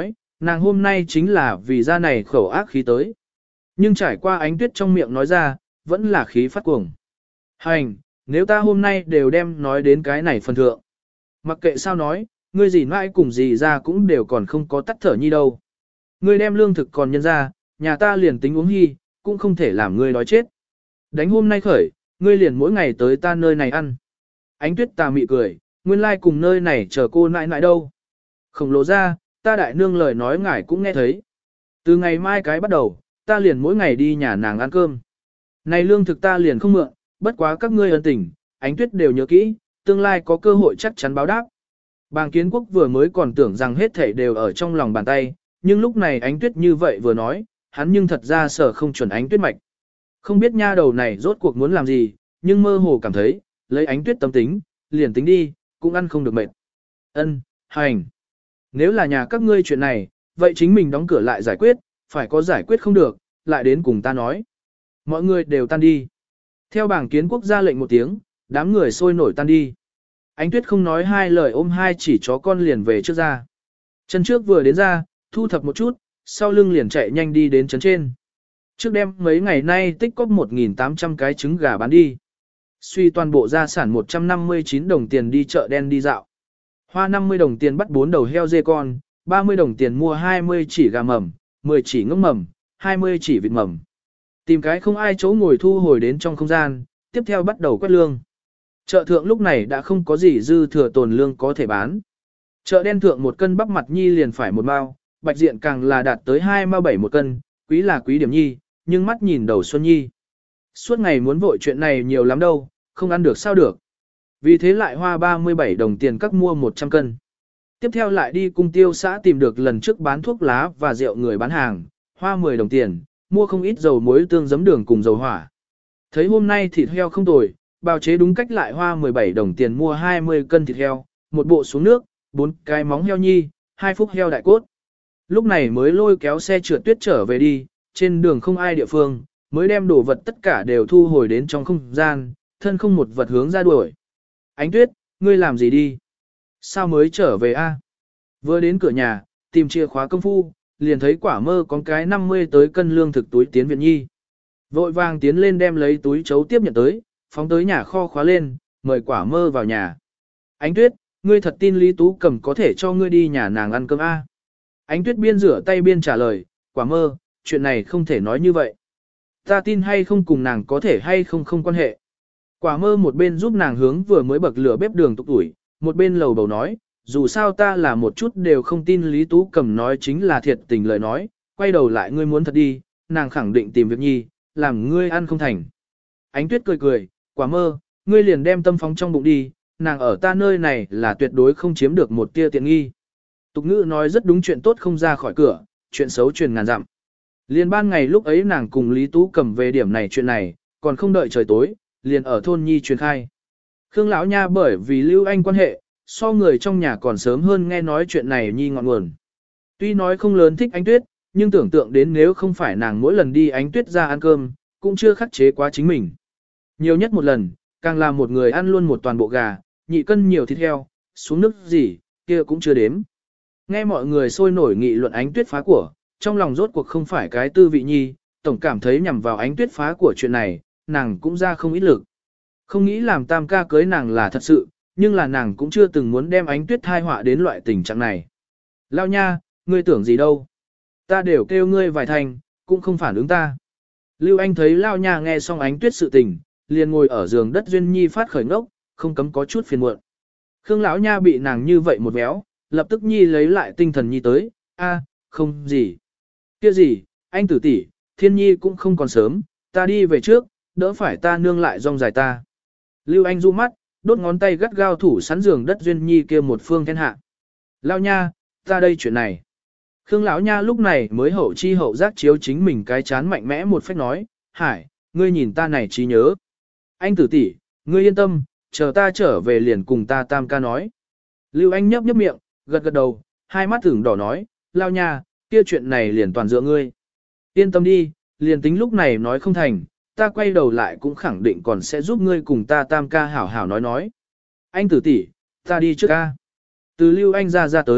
Nàng hôm nay chính là vì ra này khẩu ác khí tới. Nhưng trải qua Ánh Tuyết trong miệng nói ra, vẫn là khí phát cuồng. Hành, nếu ta hôm nay đều đem nói đến cái này phần thượng. Mặc kệ sao nói, ngươi gì mãi cùng gì ra cũng đều còn không có tắt thở nhi đâu. Ngươi đem lương thực còn nhân ra, nhà ta liền tính uống hy, cũng không thể làm ngươi đói chết. Đánh hôm nay khởi, ngươi liền mỗi ngày tới ta nơi này ăn. Ánh Tuyết tà mị cười, nguyên lai like cùng nơi này chờ cô nãi nãi đâu. Khổng lồ ra, ta đại nương lời nói ngài cũng nghe thấy. Từ ngày mai cái bắt đầu, ta liền mỗi ngày đi nhà nàng ăn cơm. Này lương thực ta liền không mượn, bất quá các ngươi ân tình, Ánh Tuyết đều nhớ kỹ, tương lai có cơ hội chắc chắn báo đáp. Bàng Kiến Quốc vừa mới còn tưởng rằng hết thảy đều ở trong lòng bàn tay, nhưng lúc này Ánh Tuyết như vậy vừa nói, hắn nhưng thật ra sở không chuẩn Ánh Tuyết mạch. Không biết nha đầu này rốt cuộc muốn làm gì, nhưng mơ hồ cảm thấy, lấy Ánh Tuyết tâm tính, liền tính đi, cũng ăn không được mệt. Ân, hành. Nếu là nhà các ngươi chuyện này, vậy chính mình đóng cửa lại giải quyết, phải có giải quyết không được, lại đến cùng ta nói. Mọi người đều tan đi. Theo Bàng Kiến Quốc ra lệnh một tiếng, đám người sôi nổi tan đi. Ánh Tuyết không nói hai lời ôm hai chỉ chó con liền về trước ra. Chân trước vừa đến ra, thu thập một chút, sau lưng liền chạy nhanh đi đến trấn trên. Trước đêm mấy ngày nay tích cóp một nghìn tám trăm cái trứng gà bán đi. Suy toàn bộ gia sản một trăm năm mươi chín đồng tiền đi chợ đen đi dạo. Hoa năm mươi đồng tiền bắt bốn đầu heo dê con, ba mươi đồng tiền mua hai mươi chỉ gà mầm, mười chỉ ngỗng mầm, hai mươi chỉ vịt mầm. Tìm cái không ai chỗ ngồi thu hồi đến trong không gian, tiếp theo bắt đầu quét lương. Chợ thượng lúc này đã không có gì dư thừa tồn lương có thể bán. Chợ đen thượng một cân bắp mặt nhi liền phải một mao, bạch diện càng là đạt tới hai mao bảy một cân, quý là quý điểm nhi, nhưng mắt nhìn đầu xuân nhi. Suốt ngày muốn vội chuyện này nhiều lắm đâu, không ăn được sao được. Vì thế lại hoa ba mươi bảy đồng tiền các mua một trăm cân. Tiếp theo lại đi cung tiêu xã tìm được lần trước bán thuốc lá và rượu người bán hàng, hoa mười đồng tiền, mua không ít dầu muối tương giấm đường cùng dầu hỏa. Thấy hôm nay thịt heo không tồi, bào chế đúng cách lại hoa mười bảy đồng tiền mua hai mươi cân thịt heo, một bộ xuống nước, bốn cái móng heo nhi, hai phúc heo đại cốt. Lúc này mới lôi kéo xe trượt tuyết trở về đi, trên đường không ai địa phương, mới đem đồ vật tất cả đều thu hồi đến trong không gian, thân không một vật hướng ra đuổi. Ánh Tuyết, ngươi làm gì đi? Sao mới trở về a? Vừa đến cửa nhà, tìm chìa khóa công phu, liền thấy Quả Mơ có cái năm mươi tới cân lương thực túi tiến viện nhi. Vội vàng tiến lên đem lấy túi chấu tiếp nhận tới, phóng tới nhà kho khóa lên, mời Quả Mơ vào nhà. Ánh Tuyết, ngươi thật tin Lý Tú Cầm có thể cho ngươi đi nhà nàng ăn cơm a? Ánh Tuyết biên rửa tay biên trả lời, Quả Mơ, chuyện này không thể nói như vậy. Ta tin hay không cùng nàng có thể hay không không quan hệ. Quả Mơ một bên giúp nàng hướng vừa mới bậc lửa bếp đường tục tuổi, một bên lầu bầu nói, dù sao ta là một chút đều không tin Lý Tú Cầm nói chính là thiệt tình lời nói, quay đầu lại ngươi muốn thật đi, nàng khẳng định tìm việc nhi, làm ngươi ăn không thành. Ánh Tuyết cười cười, Quả Mơ, ngươi liền đem tâm phóng trong bụng đi, nàng ở ta nơi này là tuyệt đối không chiếm được một tia tiện nghi. Tục ngữ nói rất đúng, chuyện tốt không ra khỏi cửa, chuyện xấu truyền ngàn dặm. Liên ban ngày lúc ấy nàng cùng Lý Tú Cầm về điểm này chuyện này, còn không đợi trời tối, liền ở thôn nhi truyền khai. Khương lão nha bởi vì Lưu Anh quan hệ, so người trong nhà còn sớm hơn nghe nói chuyện này nhi ngọn nguồn. Tuy nói không lớn thích Ánh Tuyết, nhưng tưởng tượng đến nếu không phải nàng mỗi lần đi Ánh Tuyết ra ăn cơm, cũng chưa khắc chế quá chính mình. Nhiều nhất một lần, càng là một người ăn luôn một toàn bộ gà, nhị cân nhiều thịt heo, xuống nước gì, kia cũng chưa đếm. Nghe mọi người sôi nổi nghị luận Ánh Tuyết phá của, trong lòng rốt cuộc không phải cái tư vị nhi, tổng cảm thấy nhằm vào Ánh Tuyết phá của chuyện này, nàng cũng ra không ít lực. Không nghĩ làm tam ca cưới nàng là thật sự, nhưng là nàng cũng chưa từng muốn đem Ánh Tuyết thai họa đến loại tình trạng này. Lao nha, ngươi tưởng gì đâu? Ta đều kêu ngươi vài thành, cũng không phản ứng ta. Lưu Anh thấy Lao nha nghe xong Ánh Tuyết sự tình, liền ngồi ở giường đất duyên nhi phát khởi ngốc, không cấm có chút phiền muộn. Khương lão nha bị nàng như vậy một véo, lập tức nhi lấy lại tinh thần nhi tới, a, không gì. Kia gì, anh tử tỷ, thiên nhi cũng không còn sớm, ta đi về trước, đỡ phải ta nương lại rong dài ta. Lưu Anh du mắt, đốt ngón tay gắt gao thủ sắn giường đất duyên nhi kia một phương thiên hạ. Lao nha, ta đây chuyện này. Khương lão nha lúc này mới hậu chi hậu giác chiếu chính mình cái chán mạnh mẽ một phách nói, Hải, ngươi nhìn ta này trí nhớ. Anh tử tỷ, ngươi yên tâm, chờ ta trở về liền cùng ta tam ca nói. Lưu Anh nhấp nhấp miệng, gật gật đầu, hai mắt thửng đỏ nói, Lao nha, kia chuyện này liền toàn dựa ngươi. Yên tâm đi, liền tính lúc này nói không thành, ta quay đầu lại cũng khẳng định còn sẽ giúp ngươi cùng ta tam ca hảo hảo nói nói. Anh tử tỷ, ta đi trước ca. Từ Lưu Anh ra ra tới,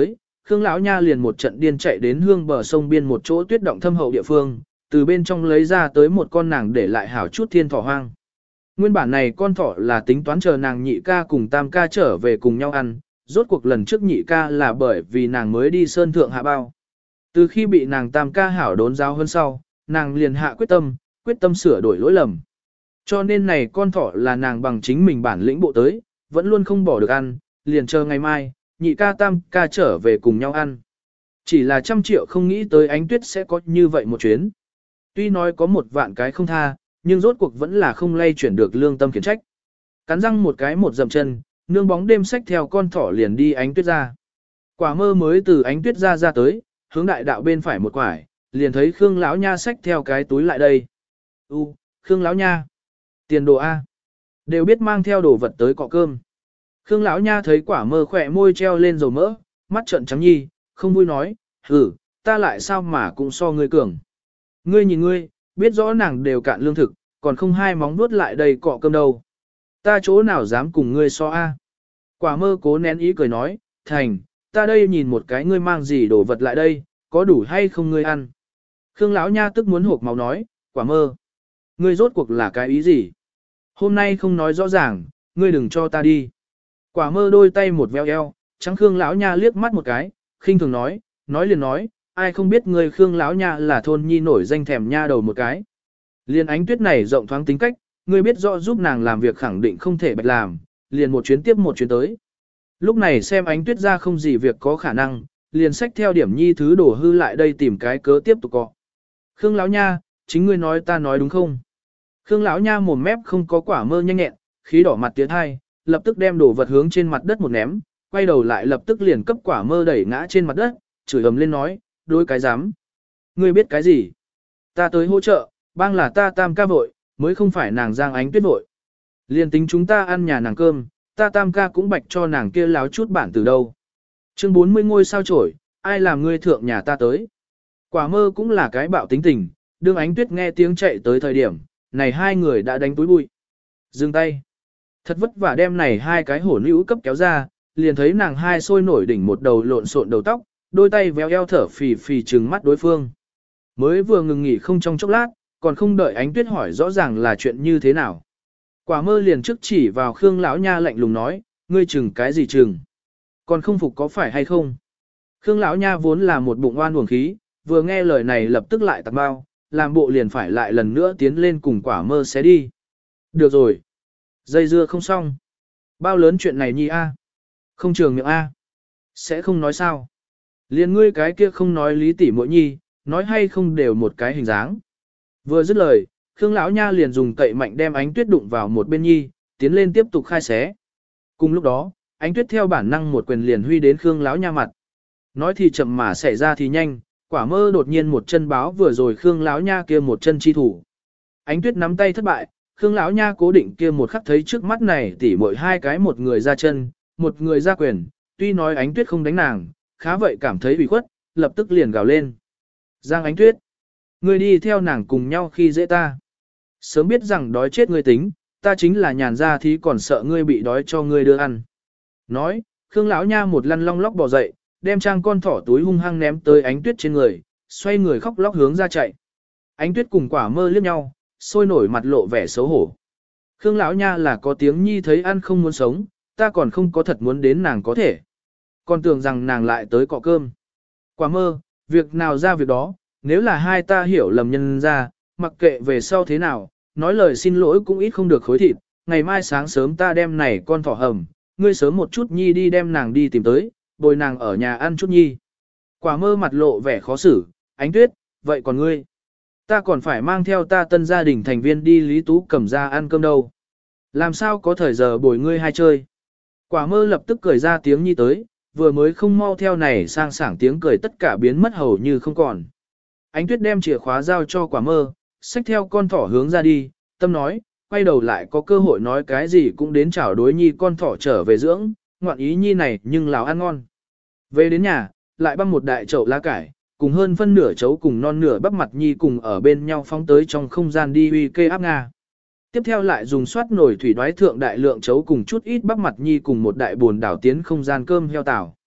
Khương lão nha liền một trận điên chạy đến hương bờ sông biên một chỗ tuyết động thâm hậu địa phương, từ bên trong lấy ra tới một con nàng để lại hảo chút thiên thỏ hoang. Nguyên bản này con thỏ là tính toán chờ nàng nhị ca cùng tam ca trở về cùng nhau ăn, rốt cuộc lần trước nhị ca là bởi vì nàng mới đi sơn thượng hạ bao. Từ khi bị nàng tam ca hảo đốn giáo hơn sau, nàng liền hạ quyết tâm, quyết tâm sửa đổi lỗi lầm. Cho nên này con thỏ là nàng bằng chính mình bản lĩnh bộ tới, vẫn luôn không bỏ được ăn, liền chờ ngày mai, nhị ca tam ca trở về cùng nhau ăn. Chỉ là trăm triệu không nghĩ tới Ánh Tuyết sẽ có như vậy một chuyến. Tuy nói có một vạn cái không tha, nhưng rốt cuộc vẫn là không lay chuyển được lương tâm khiển trách. Cắn răng một cái một dậm chân, nương bóng đêm xách theo con thỏ liền đi Ánh Tuyết ra. Quả mơ mới từ Ánh Tuyết ra ra tới, hướng đại đạo bên phải một quải, liền thấy Khương lão nha xách theo cái túi lại đây. U, Khương lão nha, tiền đồ A. Đều biết mang theo đồ vật tới cọ cơm. Khương lão nha thấy quả mơ khỏe môi treo lên dầu mỡ, mắt trợn trắng nhi, không vui nói, hử, ta lại sao mà cũng so ngươi cường. Ngươi nhìn ngươi, biết rõ nàng đều cạn lương thực, còn không hai móng nuốt lại đây cọ cơm đâu. Ta chỗ nào dám cùng ngươi so a? Quả mơ cố nén ý cười nói, thành, ta đây nhìn một cái ngươi mang gì đồ vật lại đây, có đủ hay không ngươi ăn. Khương lão nha tức muốn hộp máu nói, quả mơ, ngươi rốt cuộc là cái ý gì? Hôm nay không nói rõ ràng, ngươi đừng cho ta đi. Quả mơ đôi tay một veo eo, trắng Khương lão nha liếc mắt một cái, khinh thường nói, nói liền nói, ai không biết ngươi Khương lão nha là thôn nhi nổi danh thèm nha đầu một cái. Liền Ánh Tuyết này rộng thoáng tính cách, ngươi biết rõ giúp nàng làm việc khẳng định không thể bạch làm, liền một chuyến tiếp một chuyến tới. Lúc này xem Ánh Tuyết ra không gì việc có khả năng, liền xách theo điểm nhi thứ đổ hư lại đây tìm cái cớ tiếp tục cọ. Khương lão nha, chính ngươi nói ta nói đúng không? Khương lão nha mồm mép không có quả mơ nhanh nhẹn, khí đỏ mặt tiến hai, lập tức đem đồ vật hướng trên mặt đất một ném, quay đầu lại lập tức liền cấp quả mơ đẩy ngã trên mặt đất, chửi ầm lên nói, đối cái dám. Ngươi biết cái gì? Ta tới hỗ trợ, bang là ta tam ca vội, mới không phải nàng Giang Ánh Tuyết vội. Liên tính chúng ta ăn nhà nàng cơm, ta tam ca cũng bạch cho nàng kia láo chút bản từ đâu. Chương bốn mươi ngôi sao chổi, ai làm ngươi thượng nhà ta tới. Quả mơ cũng là cái bạo tính tình, đương Ánh Tuyết nghe tiếng chạy tới thời điểm, này hai người đã đánh túi bụi. Dừng tay. Thật vất vả đem này hai cái hổ nữ cấp kéo ra, liền thấy nàng hai sôi nổi đỉnh một đầu lộn xộn đầu tóc, đôi tay véo eo thở phì phì trừng mắt đối phương. Mới vừa ngừng nghỉ không trong chốc lát, còn không đợi Ánh Tuyết hỏi rõ ràng là chuyện như thế nào. Quả mơ liền trước chỉ vào Khương lão nha lạnh lùng nói, ngươi chừng cái gì chừng? Còn không phục có phải hay không? Khương lão nha vốn là một bụng oan uổng khí, vừa nghe lời này lập tức lại tặc bao, làm bộ liền phải lại lần nữa tiến lên cùng quả mơ xé đi. Được rồi. Dây dưa không xong. Bao lớn chuyện này nhi a? Không trường miệng a? Sẽ không nói sao? Liền ngươi cái kia không nói lý tỉ mỗi nhi, nói hay không đều một cái hình dáng. Vừa dứt lời, Khương lão nha liền dùng cậy mạnh đem Ánh Tuyết đụng vào một bên nhi, tiến lên tiếp tục khai xé. Cùng lúc đó, Ánh Tuyết theo bản năng một quyền liền huy đến Khương lão nha mặt. Nói thì chậm mà xảy ra thì nhanh, quả mơ đột nhiên một chân báo vừa rồi Khương lão nha kia một chân chi thủ. Ánh Tuyết nắm tay thất bại, Khương lão nha cố định kia một khắc thấy trước mắt này tỉ mỗi hai cái một người ra chân, một người ra quyền, tuy nói Ánh Tuyết không đánh nàng, khá vậy cảm thấy bị khuất, lập tức liền gào lên. Giang Ánh Tuyết, ngươi đi theo nàng cùng nhau khi dễ ta. Sớm biết rằng đói chết ngươi tính, ta chính là nhàn ra thì còn sợ ngươi bị đói cho ngươi đưa ăn. Nói, Khương lão nha một lăn long lóc bò dậy, đem trang con thỏ túi hung hăng ném tới Ánh Tuyết trên người, xoay người khóc lóc hướng ra chạy. Ánh Tuyết cùng quả mơ liếc nhau, sôi nổi mặt lộ vẻ xấu hổ. Khương lão nha là có tiếng nhi thấy ăn không muốn sống, ta còn không có thật muốn đến nàng có thể. Còn tưởng rằng nàng lại tới cọ cơm. Quả mơ, việc nào ra việc đó, nếu là hai ta hiểu lầm nhân ra, mặc kệ về sau thế nào, nói lời xin lỗi cũng ít không được khối thịt, ngày mai sáng sớm ta đem này con thỏ hầm, ngươi sớm một chút nhi đi đem nàng đi tìm tới, bồi nàng ở nhà ăn chút nhi. Quả mơ mặt lộ vẻ khó xử, Ánh Tuyết, vậy còn ngươi? Ta còn phải mang theo ta tân gia đình thành viên đi Lý Tú Cẩm ra ăn cơm đâu. Làm sao có thời giờ bồi ngươi hai chơi? Quả mơ lập tức cười ra tiếng nhi tới, vừa mới không mau theo này sang sảng tiếng cười tất cả biến mất hầu như không còn. Ánh Tuyết đem chìa khóa giao cho quả mơ, xách theo con thỏ hướng ra đi, tâm nói, quay đầu lại có cơ hội nói cái gì cũng đến chảo đối nhi con thỏ trở về dưỡng, ngoạn ý nhi này nhưng lào ăn ngon. Về đến nhà, lại băm một đại chậu lá cải, cùng hơn phân nửa chấu cùng non nửa bắp mặt nhi cùng ở bên nhau phóng tới trong không gian đi uy kê áp nga. Tiếp theo lại dùng xoát nồi thủy đoái thượng đại lượng chấu cùng chút ít bắp mặt nhi cùng một đại buồn đảo tiến không gian cơm heo tảo.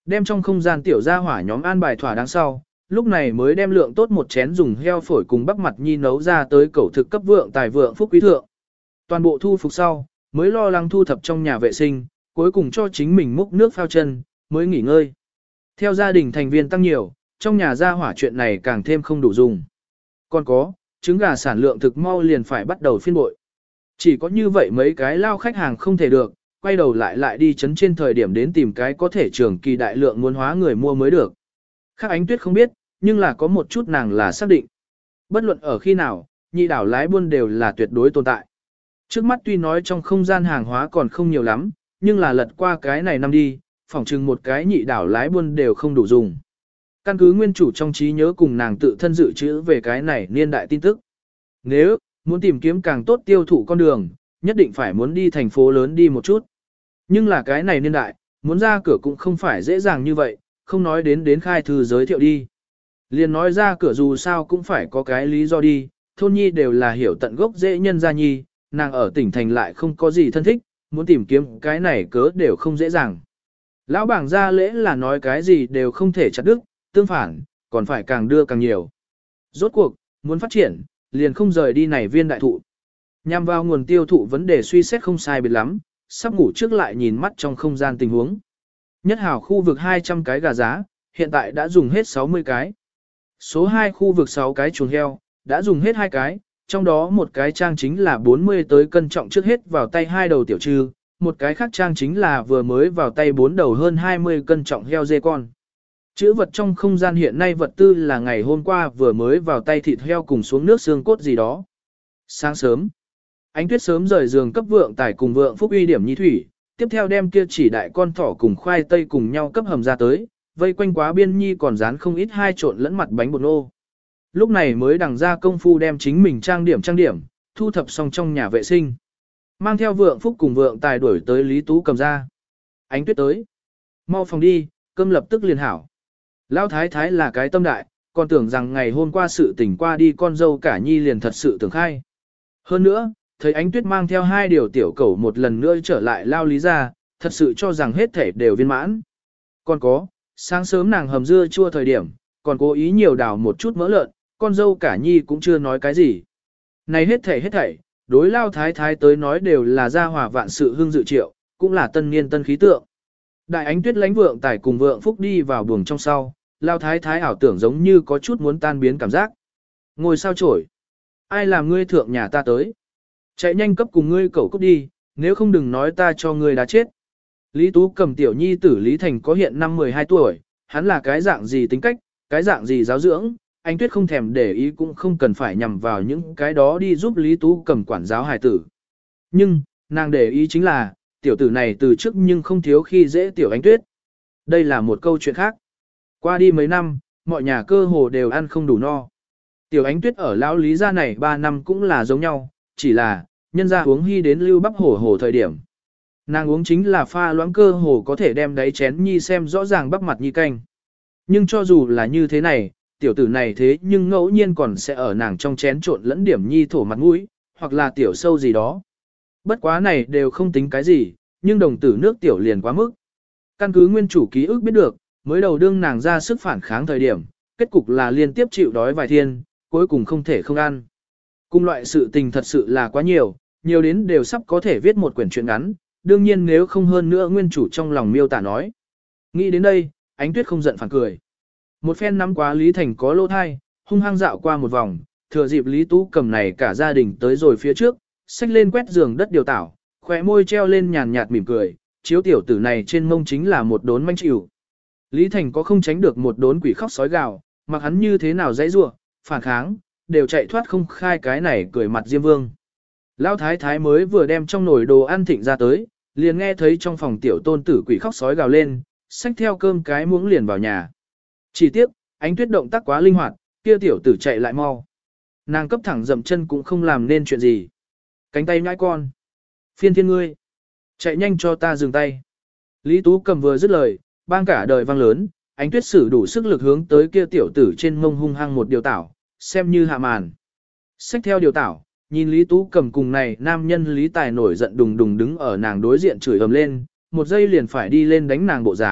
Đem trong không gian tiểu gia hỏa nhóm an bài thỏa đáng sau, lúc này mới đem lượng tốt một chén dùng heo phổi cùng bắp mặt nhi nấu ra tới cẩu thực cấp vượng tài vượng phúc quý thượng. Toàn bộ thu phục sau, mới lo lắng thu thập trong nhà vệ sinh, cuối cùng cho chính mình múc nước phao chân, mới nghỉ ngơi. Theo gia đình thành viên tăng nhiều, trong nhà gia hỏa chuyện này càng thêm không đủ dùng. Còn có, trứng gà sản lượng thực mau liền phải bắt đầu phiên bội. Chỉ có như vậy mấy cái lao khách hàng không thể được, quay đầu lại lại đi chấn trên thời điểm đến tìm cái có thể trường kỳ đại lượng muốn hóa người mua mới được. Khác Ánh Tuyết không biết, nhưng là có một chút nàng là xác định. Bất luận ở khi nào, nhị đảo lái buôn đều là tuyệt đối tồn tại. Trước mắt tuy nói trong không gian hàng hóa còn không nhiều lắm, nhưng là lật qua cái này năm đi, phỏng chừng một cái nhị đảo lái buôn đều không đủ dùng. Căn cứ nguyên chủ trong trí nhớ cùng nàng tự thân dự trữ về cái này niên đại tin tức. Nếu muốn tìm kiếm càng tốt tiêu thụ con đường, nhất định phải muốn đi thành phố lớn đi một chút. Nhưng là cái này niên đại, muốn ra cửa cũng không phải dễ dàng như vậy, không nói đến đến khai thư giới thiệu đi. Liền nói ra cửa dù sao cũng phải có cái lý do đi, thôn nhi đều là hiểu tận gốc dễ nhân gia nhi, nàng ở tỉnh thành lại không có gì thân thích, muốn tìm kiếm cái này cớ đều không dễ dàng. Lão bảng ra lễ là nói cái gì đều không thể chặt đứt, tương phản, còn phải càng đưa càng nhiều. Rốt cuộc, muốn phát triển, liền không rời đi này viên đại thụ. Nhằm vào nguồn tiêu thụ vấn đề suy xét không sai biệt lắm, sắp ngủ trước lại nhìn mắt trong không gian tình huống. Nhất hảo khu vực hai trăm cái gà giá, hiện tại đã dùng hết sáu mươi cái. Số hai khu vực sáu cái chuồng heo, đã dùng hết hai cái, trong đó một cái trang chính là bốn mươi tới cân trọng trước hết vào tay hai đầu tiểu trư, một cái khác trang chính là vừa mới vào tay bốn đầu hơn hai mươi cân trọng heo dê con. Chữ vật trong không gian hiện nay vật tư là ngày hôm qua vừa mới vào tay thịt heo cùng xuống nước xương cốt gì đó. Sáng sớm, Ánh Tuyết sớm rời giường cấp vượng tài cùng vượng phúc uy điểm nhi thủy, tiếp theo đem kia chỉ đại con thỏ cùng khoai tây cùng nhau cấp hầm ra tới, vây quanh quá biên nhi còn dán không ít hai trộn lẫn mặt bánh bột nô. Lúc này mới đằng ra công phu đem chính mình trang điểm trang điểm, thu thập xong trong nhà vệ sinh. Mang theo vượng phúc cùng vượng tài đuổi tới Lý Tú cầm ra. Ánh Tuyết tới. Mau phòng đi, cơm lập tức liền hảo. Lão thái thái là cái tâm đại, còn tưởng rằng ngày hôm qua sự tình qua đi con dâu cả nhi liền thật sự tưởng khai. Hơn nữa, thấy Ánh Tuyết mang theo hai điều tiểu cẩu một lần nữa trở lại lao lý ra, thật sự cho rằng hết thể đều viên mãn. Còn có, sáng sớm nàng hầm dưa chua thời điểm, còn cố ý nhiều đào một chút mỡ lợn, con dâu cả nhi cũng chưa nói cái gì. Này hết thảy hết thảy, đối lao thái thái tới nói đều là gia hòa vạn sự hưng dự triệu, cũng là tân niên tân khí tượng. Đại Ánh Tuyết lánh vượng tải cùng vượng phúc đi vào buồng trong sau, lao thái thái ảo tưởng giống như có chút muốn tan biến cảm giác. Ngồi sao chổi? Ai làm ngươi thượng nhà ta tới? Chạy nhanh cấp cùng ngươi cẩu cút đi, nếu không đừng nói ta cho ngươi đã chết. Lý Tú cầm tiểu nhi tử Lý Thành có hiện năm mười hai tuổi, hắn là cái dạng gì tính cách, cái dạng gì giáo dưỡng, Ánh Tuyết không thèm để ý cũng không cần phải nhằm vào những cái đó đi giúp Lý Tú cầm quản giáo hài tử. Nhưng, nàng để ý chính là, tiểu tử này từ trước nhưng không thiếu khi dễ tiểu Ánh Tuyết. Đây là một câu chuyện khác. Qua đi mấy năm, mọi nhà cơ hồ đều ăn không đủ no. Tiểu Ánh Tuyết ở lão Lý gia này ba năm cũng là giống nhau, chỉ là, nhân ra uống hy đến lưu bắp hổ hổ thời điểm. Nàng uống chính là pha loãng cơ hồ có thể đem đáy chén nhi xem rõ ràng bắp mặt nhi canh. Nhưng cho dù là như thế này, tiểu tử này thế nhưng ngẫu nhiên còn sẽ ở nàng trong chén trộn lẫn điểm nhi thổ mặt mũi, hoặc là tiểu sâu gì đó. Bất quá này đều không tính cái gì, nhưng đồng tử nước tiểu liền quá mức. Căn cứ nguyên chủ ký ức biết được, mới đầu đương nàng ra sức phản kháng thời điểm, kết cục là liên tiếp chịu đói vài thiên, cuối cùng không thể không ăn. Cùng loại sự tình thật sự là quá nhiều, nhiều đến đều sắp có thể viết một quyển truyện ngắn, đương nhiên nếu không hơn nữa nguyên chủ trong lòng miêu tả nói. Nghĩ đến đây, Ánh Tuyết không giận phản cười. Một phen nắm quá Lý Thành có lô thai, hung hăng dạo qua một vòng, thừa dịp Lý Tú cầm này cả gia đình tới rồi phía trước, xách lên quét giường đất điều tảo, khóe môi treo lên nhàn nhạt mỉm cười, chiếu tiểu tử này trên mông chính là một đốn manh chịu. Lý Thành có không tránh được một đốn quỷ khóc sói gào, mặc hắn như thế nào dãy rủa, phản kháng, đều chạy thoát không khai cái này cười mặt Diêm Vương. Lão thái thái mới vừa đem trong nồi đồ ăn thịnh ra tới, liền nghe thấy trong phòng tiểu tôn tử quỷ khóc sói gào lên, xách theo cơm cái muỗng liền vào nhà. Chỉ tiếc, Ánh Tuyết động tác quá linh hoạt, kia tiểu tử chạy lại mau. Nàng cấp thẳng dậm chân cũng không làm nên chuyện gì. Cánh tay nhãi con. Phiên thiên ngươi. Chạy nhanh cho ta dừng tay. Lý Tú cầm vừa dứt lời, bang cả đời vang lớn, Ánh Tuyết sử đủ sức lực hướng tới kia tiểu tử trên mông hung hăng một điều tảo, xem như hạ màn. Xách theo điều tảo, nhìn Lý Tú cầm cùng này nam nhân Lý Tài nổi giận đùng đùng đứng ở nàng đối diện chửi ầm lên, một giây liền phải đi lên đánh nàng bộ dáng,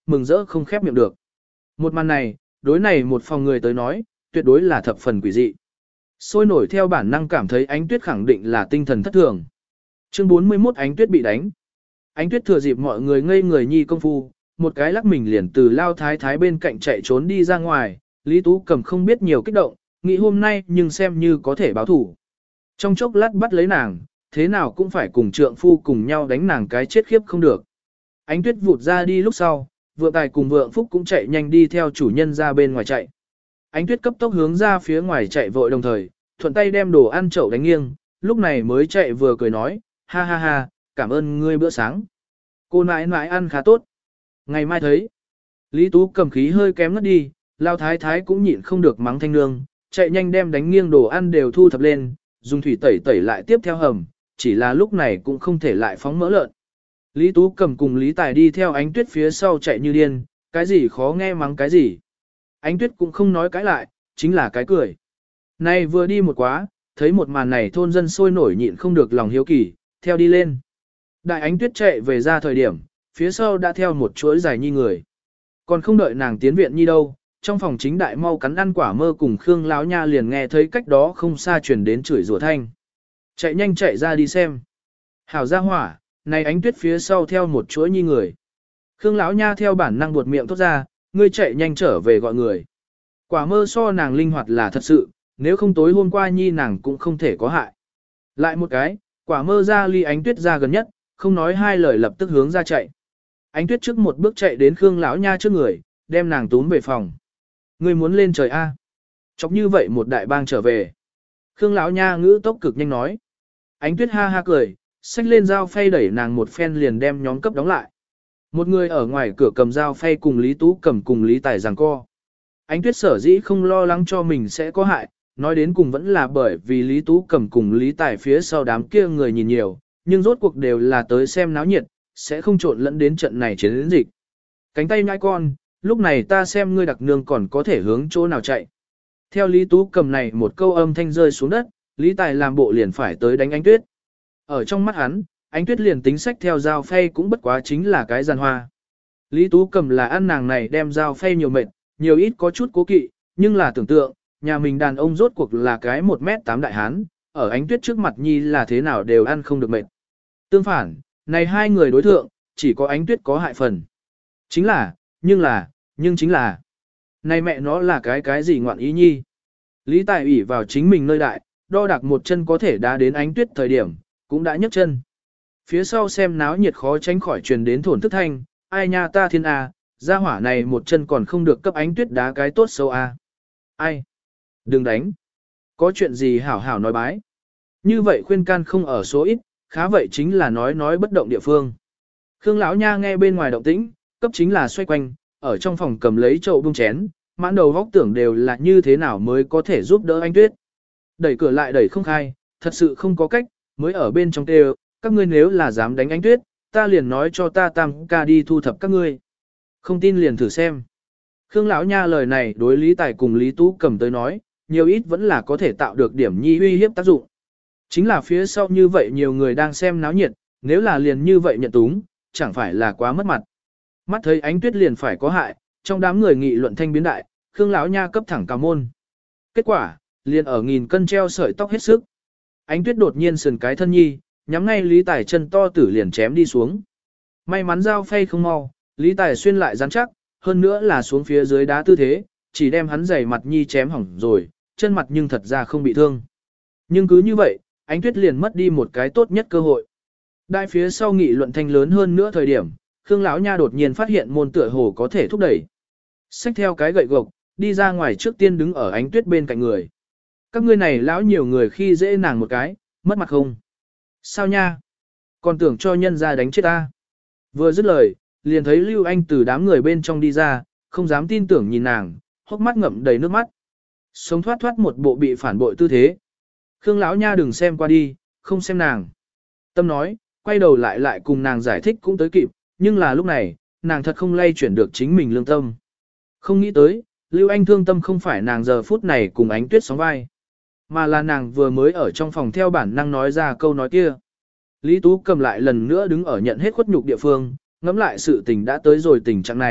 mừng rỡ không khép miệng được. Một màn này, đối này một phòng người tới nói, tuyệt đối là thập phần quỷ dị. Sôi nổi theo bản năng cảm thấy Ánh Tuyết khẳng định là tinh thần thất thường. Chương bốn mươi mốt Ánh Tuyết bị đánh. Ánh Tuyết thừa dịp mọi người ngây người nhi công phu, một cái lắc mình liền từ Lao Thái Thái bên cạnh chạy trốn đi ra ngoài, Lý Tú Cầm không biết nhiều kích động, nghĩ hôm nay nhưng xem như có thể báo thủ. Trong chốc lát bắt lấy nàng, thế nào cũng phải cùng trượng phu cùng nhau đánh nàng cái chết khiếp không được. Ánh Tuyết vụt ra đi lúc sau, Vượng Tài cùng Vượng Phúc cũng chạy nhanh đi theo chủ nhân ra bên ngoài chạy. Ánh Tuyết cấp tốc hướng ra phía ngoài chạy vội đồng thời, thuận tay đem đồ ăn chậu đánh nghiêng, lúc này mới chạy vừa cười nói, ha ha ha, cảm ơn ngươi bữa sáng. Cô nãi nãi ăn khá tốt. Ngày mai thấy. Lý Tú Cầm khí hơi kém ngất đi, Lao Thái Thái cũng nhịn không được mắng thanh nương, chạy nhanh đem đánh nghiêng đồ ăn đều thu thập lên, dùng thủy tẩy tẩy lại tiếp theo hầm, chỉ là lúc này cũng không thể lại phóng mỡ lợn. Lý Tú Cầm cùng Lý Tài đi theo Ánh Tuyết phía sau chạy như điên, cái gì khó nghe mắng cái gì. Ánh Tuyết cũng không nói cãi lại, chính là cái cười. Này vừa đi một quá, thấy một màn này thôn dân sôi nổi nhịn không được lòng hiếu kỳ, theo đi lên. Đại Ánh Tuyết chạy về ra thời điểm, phía sau đã theo một chuỗi dài nhi người. Còn không đợi nàng tiến viện nhi đâu, trong phòng chính đại mau cắn ăn quả mơ cùng Khương Lão Nha liền nghe thấy cách đó không xa truyền đến chửi rủa thanh. Chạy nhanh chạy ra đi xem. Hảo ra hỏa, này Ánh Tuyết phía sau theo một chuỗi nhi người. Khương Lão Nha theo bản năng buột miệng thốt ra, ngươi chạy nhanh trở về gọi người. Quả mơ so nàng linh hoạt là thật sự, nếu không tối hôm qua nhi nàng cũng không thể có hại. Lại một cái, quả mơ ra ly Ánh Tuyết ra gần nhất, không nói hai lời lập tức hướng ra chạy. Ánh Tuyết trước một bước chạy đến Khương Lão Nha trước người, đem nàng túm về phòng. Ngươi muốn lên trời A. Chọc như vậy một đại bang trở về. Khương Lão Nha ngữ tốc cực nhanh nói. Ánh Tuyết ha ha cười, xách lên dao phay đẩy nàng một phen liền đem nhóm cấp đóng lại. Một người ở ngoài cửa cầm dao phay cùng Lý Tú Cầm cùng Lý Tài giằng co. Ánh Tuyết sở dĩ không lo lắng cho mình sẽ có hại, nói đến cùng vẫn là bởi vì Lý Tú Cầm cùng Lý Tài phía sau đám kia người nhìn nhiều, nhưng rốt cuộc đều là tới xem náo nhiệt, sẽ không trộn lẫn đến trận này chiến dịch. Cánh tay nhãi con, lúc này ta xem ngươi đặc nương còn có thể hướng chỗ nào chạy. Theo Lý Tú Cầm này một câu âm thanh rơi xuống đất, Lý Tài làm bộ liền phải tới đánh Ánh Tuyết. Ở trong mắt hắn, Ánh Tuyết liền tính sách theo dao phay cũng bất quá chính là cái giàn hoa. Lý Tú Cầm là ăn nàng này đem dao phay nhiều mệt, nhiều ít có chút cố kỵ, nhưng là tưởng tượng, nhà mình đàn ông rốt cuộc là cái một mét tám đại hán, ở Ánh Tuyết trước mặt nhi là thế nào đều ăn không được mệt. Tương phản, này hai người đối thượng, chỉ có Ánh Tuyết có hại phần. Chính là, nhưng là, nhưng chính là, này mẹ nó là cái cái gì ngoạn ý nhi. Lý Tài ủy vào chính mình nơi đại, đo đạc một chân có thể đá đến Ánh Tuyết thời điểm, cũng đã nhấc chân. Phía sau xem náo nhiệt khó tránh khỏi truyền đến thổn thức thanh, ai nha ta thiên a, gia hỏa này một chân còn không được cấp Ánh Tuyết đá cái tốt xấu a. Ai? Đừng đánh. Có chuyện gì hảo hảo nói bái. Như vậy khuyên can không ở số ít, khá vậy chính là nói nói bất động địa phương. Khương Lão Nha nghe bên ngoài động tĩnh, cấp chính là xoay quanh, ở trong phòng cầm lấy chậu bung chén, mãn đầu góc tưởng đều là như thế nào mới có thể giúp đỡ Ánh Tuyết. Đẩy cửa lại đẩy không khai, thật sự không có cách, mới ở bên trong tê các ngươi nếu là dám đánh Ánh Tuyết, ta liền nói cho ta tam ca đi thu thập các ngươi. Không tin liền thử xem. Khương Lão Nha lời này đối Lý Tài cùng Lý Tú Cầm tới nói, nhiều ít vẫn là có thể tạo được điểm nhi uy hiếp tác dụng. Chính là phía sau như vậy nhiều người đang xem náo nhiệt, nếu là liền như vậy nhận túng, chẳng phải là quá mất mặt. Mắt thấy Ánh Tuyết liền phải có hại, trong đám người nghị luận thanh biến đại, Khương Lão Nha cấp thẳng cào môn. Kết quả, liền ở nghìn cân treo sợi tóc hết sức. Ánh Tuyết đột nhiên sườn cái thân nhi, nhắm ngay Lý Tài chân to tử liền chém đi xuống. May mắn dao phay không mau, Lý Tài xuyên lại rắn chắc, hơn nữa là xuống phía dưới đá tư thế, chỉ đem hắn giày mặt nhi chém hỏng rồi, chân mặt nhưng thật ra không bị thương. Nhưng cứ như vậy, Ánh Tuyết liền mất đi một cái tốt nhất cơ hội. Đại phía sau nghị luận thanh lớn hơn nữa thời điểm, Khương Lão Nha đột nhiên phát hiện môn tựa hồ có thể thúc đẩy. Xách theo cái gậy gộc, đi ra ngoài trước tiên đứng ở Ánh Tuyết bên cạnh người. Các ngươi này lão nhiều người khi dễ nàng một cái, mất mặt không? Sao nha? Còn tưởng cho nhân ra đánh chết ta. Vừa dứt lời, liền thấy Lưu Anh từ đám người bên trong đi ra, không dám tin tưởng nhìn nàng, hốc mắt ngậm đầy nước mắt. Sống thoát thoát một bộ bị phản bội tư thế. Khương Lão Nha đừng xem qua đi, không xem nàng. Tâm nói, quay đầu lại lại cùng nàng giải thích cũng tới kịp, nhưng là lúc này, nàng thật không lay chuyển được chính mình lương tâm. Không nghĩ tới, Lưu Anh thương tâm không phải nàng giờ phút này cùng Ánh Tuyết sóng vai, mà là nàng vừa mới ở trong phòng theo bản năng nói ra câu nói kia. Lý Tú Cầm lại lần nữa đứng ở nhận hết khuất nhục địa phương, ngẫm lại sự tình đã tới rồi tình trạng này,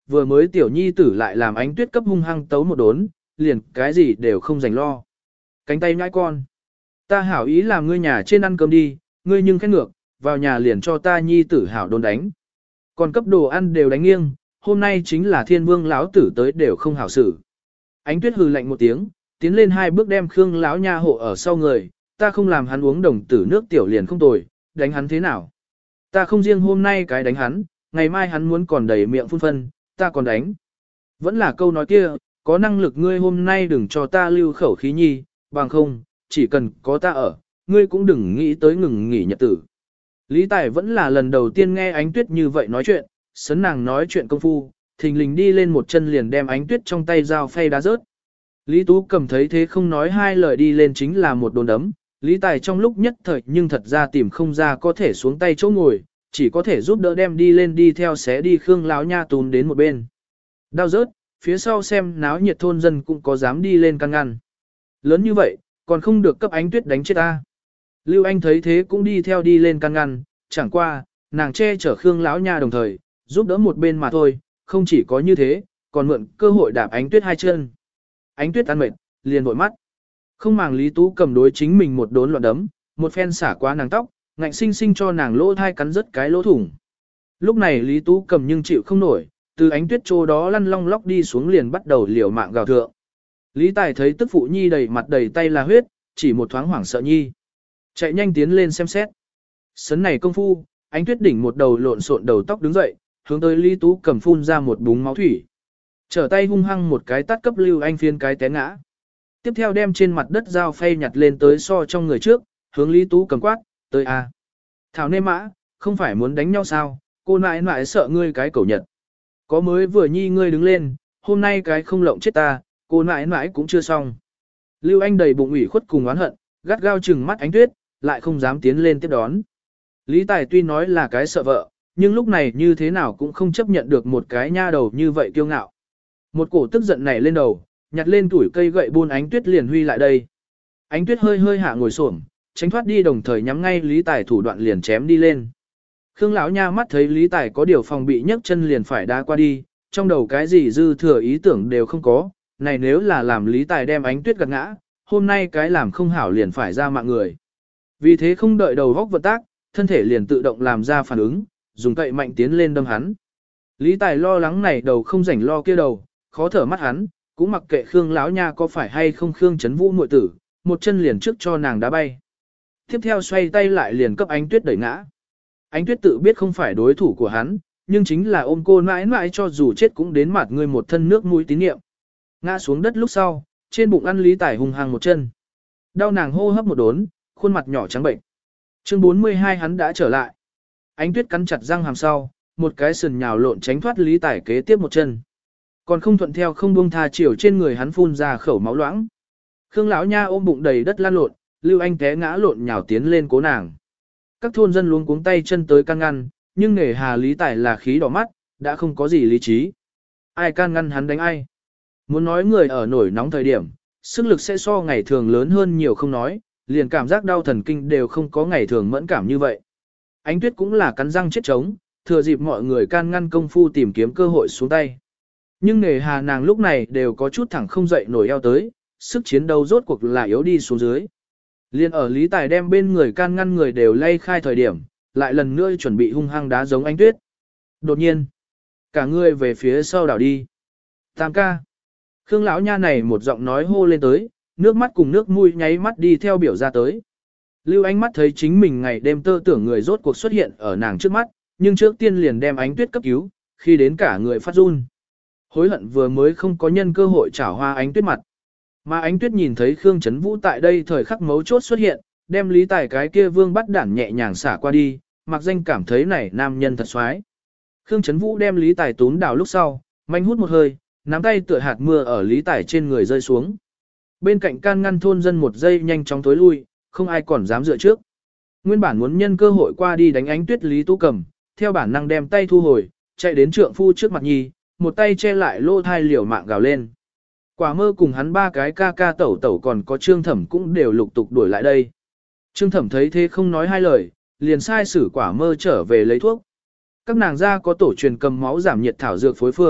vừa mới tiểu nhi tử lại làm Ánh Tuyết cấp hung hăng tấu một đốn, liền cái gì đều không dành lo. Cánh tay nhãi con. Ta hảo ý làm ngươi nhà trên ăn cơm đi, ngươi nhưng khét ngược, vào nhà liền cho ta nhi tử hảo đốn đánh. Còn cấp đồ ăn đều đánh nghiêng, hôm nay chính là thiên vương lão tử tới đều không hảo xử. Ánh Tuyết hừ lạnh một tiếng, tiến lên hai bước đem Khương lão nha hộ ở sau người, ta không làm hắn uống đồng tử nước tiểu liền không tồi, đánh hắn thế nào? Ta không riêng hôm nay cái đánh hắn, ngày mai hắn muốn còn đầy miệng phun phân, ta còn đánh. Vẫn là câu nói kia, có năng lực ngươi hôm nay đừng cho ta lưu khẩu khí nhi, bằng không, chỉ cần có ta ở, ngươi cũng đừng nghĩ tới ngừng nghỉ nhật tử. Lý Tài vẫn là lần đầu tiên nghe Ánh Tuyết như vậy nói chuyện, sấn nàng nói chuyện công phu, thình lình đi lên một chân liền đem Ánh Tuyết trong tay dao phay đá rớt. Lý Tú cầm thấy thế không nói hai lời đi lên chính là một đồn đấm, Lý Tài trong lúc nhất thời nhưng thật ra tìm không ra có thể xuống tay chỗ ngồi, chỉ có thể giúp đỡ đem đi lên đi theo xé đi Khương lão nha tún đến một bên. Đau rớt, phía sau xem náo nhiệt thôn dân cũng có dám đi lên can ngăn. Lớn như vậy, còn không được cấp Ánh Tuyết đánh chết ta. Lưu Anh thấy thế cũng đi theo đi lên can ngăn, chẳng qua, nàng che chở Khương lão nha đồng thời, giúp đỡ một bên mà thôi, không chỉ có như thế, còn mượn cơ hội đạp Ánh Tuyết hai chân. Ánh Tuyết ăn mệt, liền vội mắt. Không màng Lý Tú cầm đối chính mình một đốn loạn đấm, một phen xả qua nàng tóc, ngạnh sinh sinh cho nàng lỗ thai cắn rớt cái lỗ thủng. Lúc này Lý Tú cầm nhưng chịu không nổi, từ Ánh Tuyết chỗ đó lăn long lóc đi xuống liền bắt đầu liều mạng gào thượng. Lý Tài thấy tức phụ nhi đầy mặt đầy tay là huyết, chỉ một thoáng hoảng sợ nhi. Chạy nhanh tiến lên xem xét. Sấn này công phu, Ánh Tuyết đỉnh một đầu lộn xộn đầu tóc đứng dậy, hướng tới Lý Tú cầm phun ra một búng máu thủy. Trở tay hung hăng một cái tát cấp Lưu Anh phiên cái té ngã. Tiếp theo đem trên mặt đất dao phay nhặt lên tới so trong người trước, hướng Lý Tú cầm quát, tới a. À. Thảo nê mã, không phải muốn đánh nhau sao, cô nãi nãi sợ ngươi cái cẩu nhật. Có mới vừa nhi ngươi đứng lên, hôm nay cái không lộng chết ta, cô nãi nãi cũng chưa xong. Lưu Anh đầy bụng ủy khuất cùng oán hận, gắt gao chừng mắt Ánh Tuyết, lại không dám tiến lên tiếp đón. Lý Tài tuy nói là cái sợ vợ, nhưng lúc này như thế nào cũng không chấp nhận được một cái nha đầu như vậy kiêu ngạo. Một cổ tức giận này lên đầu, nhặt lên tuổi cây gậy buôn Ánh Tuyết liền huy lại đây. Ánh Tuyết hơi hơi hạ ngồi xổm, tránh thoát đi đồng thời nhắm ngay Lý Tài thủ đoạn liền chém đi lên. Khương lão nha mắt thấy Lý Tài có điều phòng bị nhấc chân liền phải đá qua đi, trong đầu cái gì dư thừa ý tưởng đều không có, này nếu là làm Lý Tài đem Ánh Tuyết gạt ngã, hôm nay cái làm không hảo liền phải ra mạng người. Vì thế không đợi đầu góc vận tác, thân thể liền tự động làm ra phản ứng, dùng cậy mạnh tiến lên đâm hắn. Lý Tài lo lắng này đầu không rảnh lo kia đầu, khó thở mắt hắn, cũng mặc kệ Khương lão nha có phải hay không Khương Chấn Vũ muội tử, một chân liền trước cho nàng đá bay. Tiếp theo xoay tay lại liền cấp Ánh Tuyết đẩy ngã. Ánh Tuyết tự biết không phải đối thủ của hắn, nhưng chính là ôm cô mãi mãi cho dù chết cũng đến mặt người một thân nước mũi tín niệm. Ngã xuống đất lúc sau, trên bụng ăn Lý Tài hung hăng một chân. Đau nàng hô hấp một đốn, khuôn mặt nhỏ trắng bệnh. Chương bốn mươi hai hắn đã trở lại. Ánh Tuyết cắn chặt răng hàm sau, một cái sườn nhào lộn tránh thoát Lý Tài kế tiếp một chân. Còn không thuận theo không buông tha chiều trên người hắn phun ra khẩu máu loãng. Khương lão nha ôm bụng đầy đất lăn lộn, Lưu Anh té ngã lộn nhào tiến lên cố nàng. Các thôn dân luống cuống tay chân tới can ngăn, nhưng nể hà Lý Tài là khí đỏ mắt, đã không có gì lý trí. Ai can ngăn hắn đánh ai. Muốn nói người ở nổi nóng thời điểm, sức lực sẽ so ngày thường lớn hơn nhiều không nói, liền cảm giác đau thần kinh đều không có ngày thường mẫn cảm như vậy. Ánh Tuyết cũng là cắn răng chết chống, thừa dịp mọi người can ngăn công phu tìm kiếm cơ hội xuống tay. Nhưng nề hà nàng lúc này đều có chút thẳng không dậy nổi eo tới, sức chiến đấu rốt cuộc là yếu đi xuống dưới. Liên ở Lý Tài đem bên người can ngăn người đều lay khai thời điểm, lại lần nữa chuẩn bị hung hăng đá giống Ánh Tuyết. Đột nhiên, cả người về phía sau đảo đi. Tam ca. Khương lão nha này một giọng nói hô lên tới, nước mắt cùng nước mũi nháy mắt đi theo biểu ra tới. Lưu Ánh mắt thấy chính mình ngày đêm tơ tưởng người rốt cuộc xuất hiện ở nàng trước mắt, nhưng trước tiên liền đem Ánh Tuyết cấp cứu, khi đến cả người phát run. Hối hận vừa mới không có nhân cơ hội trảo hoa Ánh Tuyết mặt. Mà Ánh Tuyết nhìn thấy Khương Chấn Vũ tại đây thời khắc mấu chốt xuất hiện, đem Lý Tài cái kia vương bắt đản nhẹ nhàng xả qua đi, mặc danh cảm thấy này nam nhân thật xoái. Khương Chấn Vũ đem Lý Tài túm đảo lúc sau, manh hút một hơi, nắm tay tựa hạt mưa ở Lý Tài trên người rơi xuống. Bên cạnh can ngăn thôn dân một giây nhanh chóng tối lui, không ai còn dám dựa trước. Nguyên bản muốn nhân cơ hội qua đi đánh Ánh Tuyết Lý Tú Cầm, theo bản năng đem tay thu hồi, chạy đến trượng phu trước mặt nhi, một tay che lại lô thai liều mạng gào lên. Quả Mơ cùng hắn ba cái ca ca tẩu tẩu còn có Trương Thẩm cũng đều lục tục đuổi lại đây. Trương Thẩm thấy thế không nói hai lời, liền sai sử Quả Mơ trở về lấy thuốc. Các nàng ra có tổ truyền cầm máu giảm nhiệt thảo dược phối phương,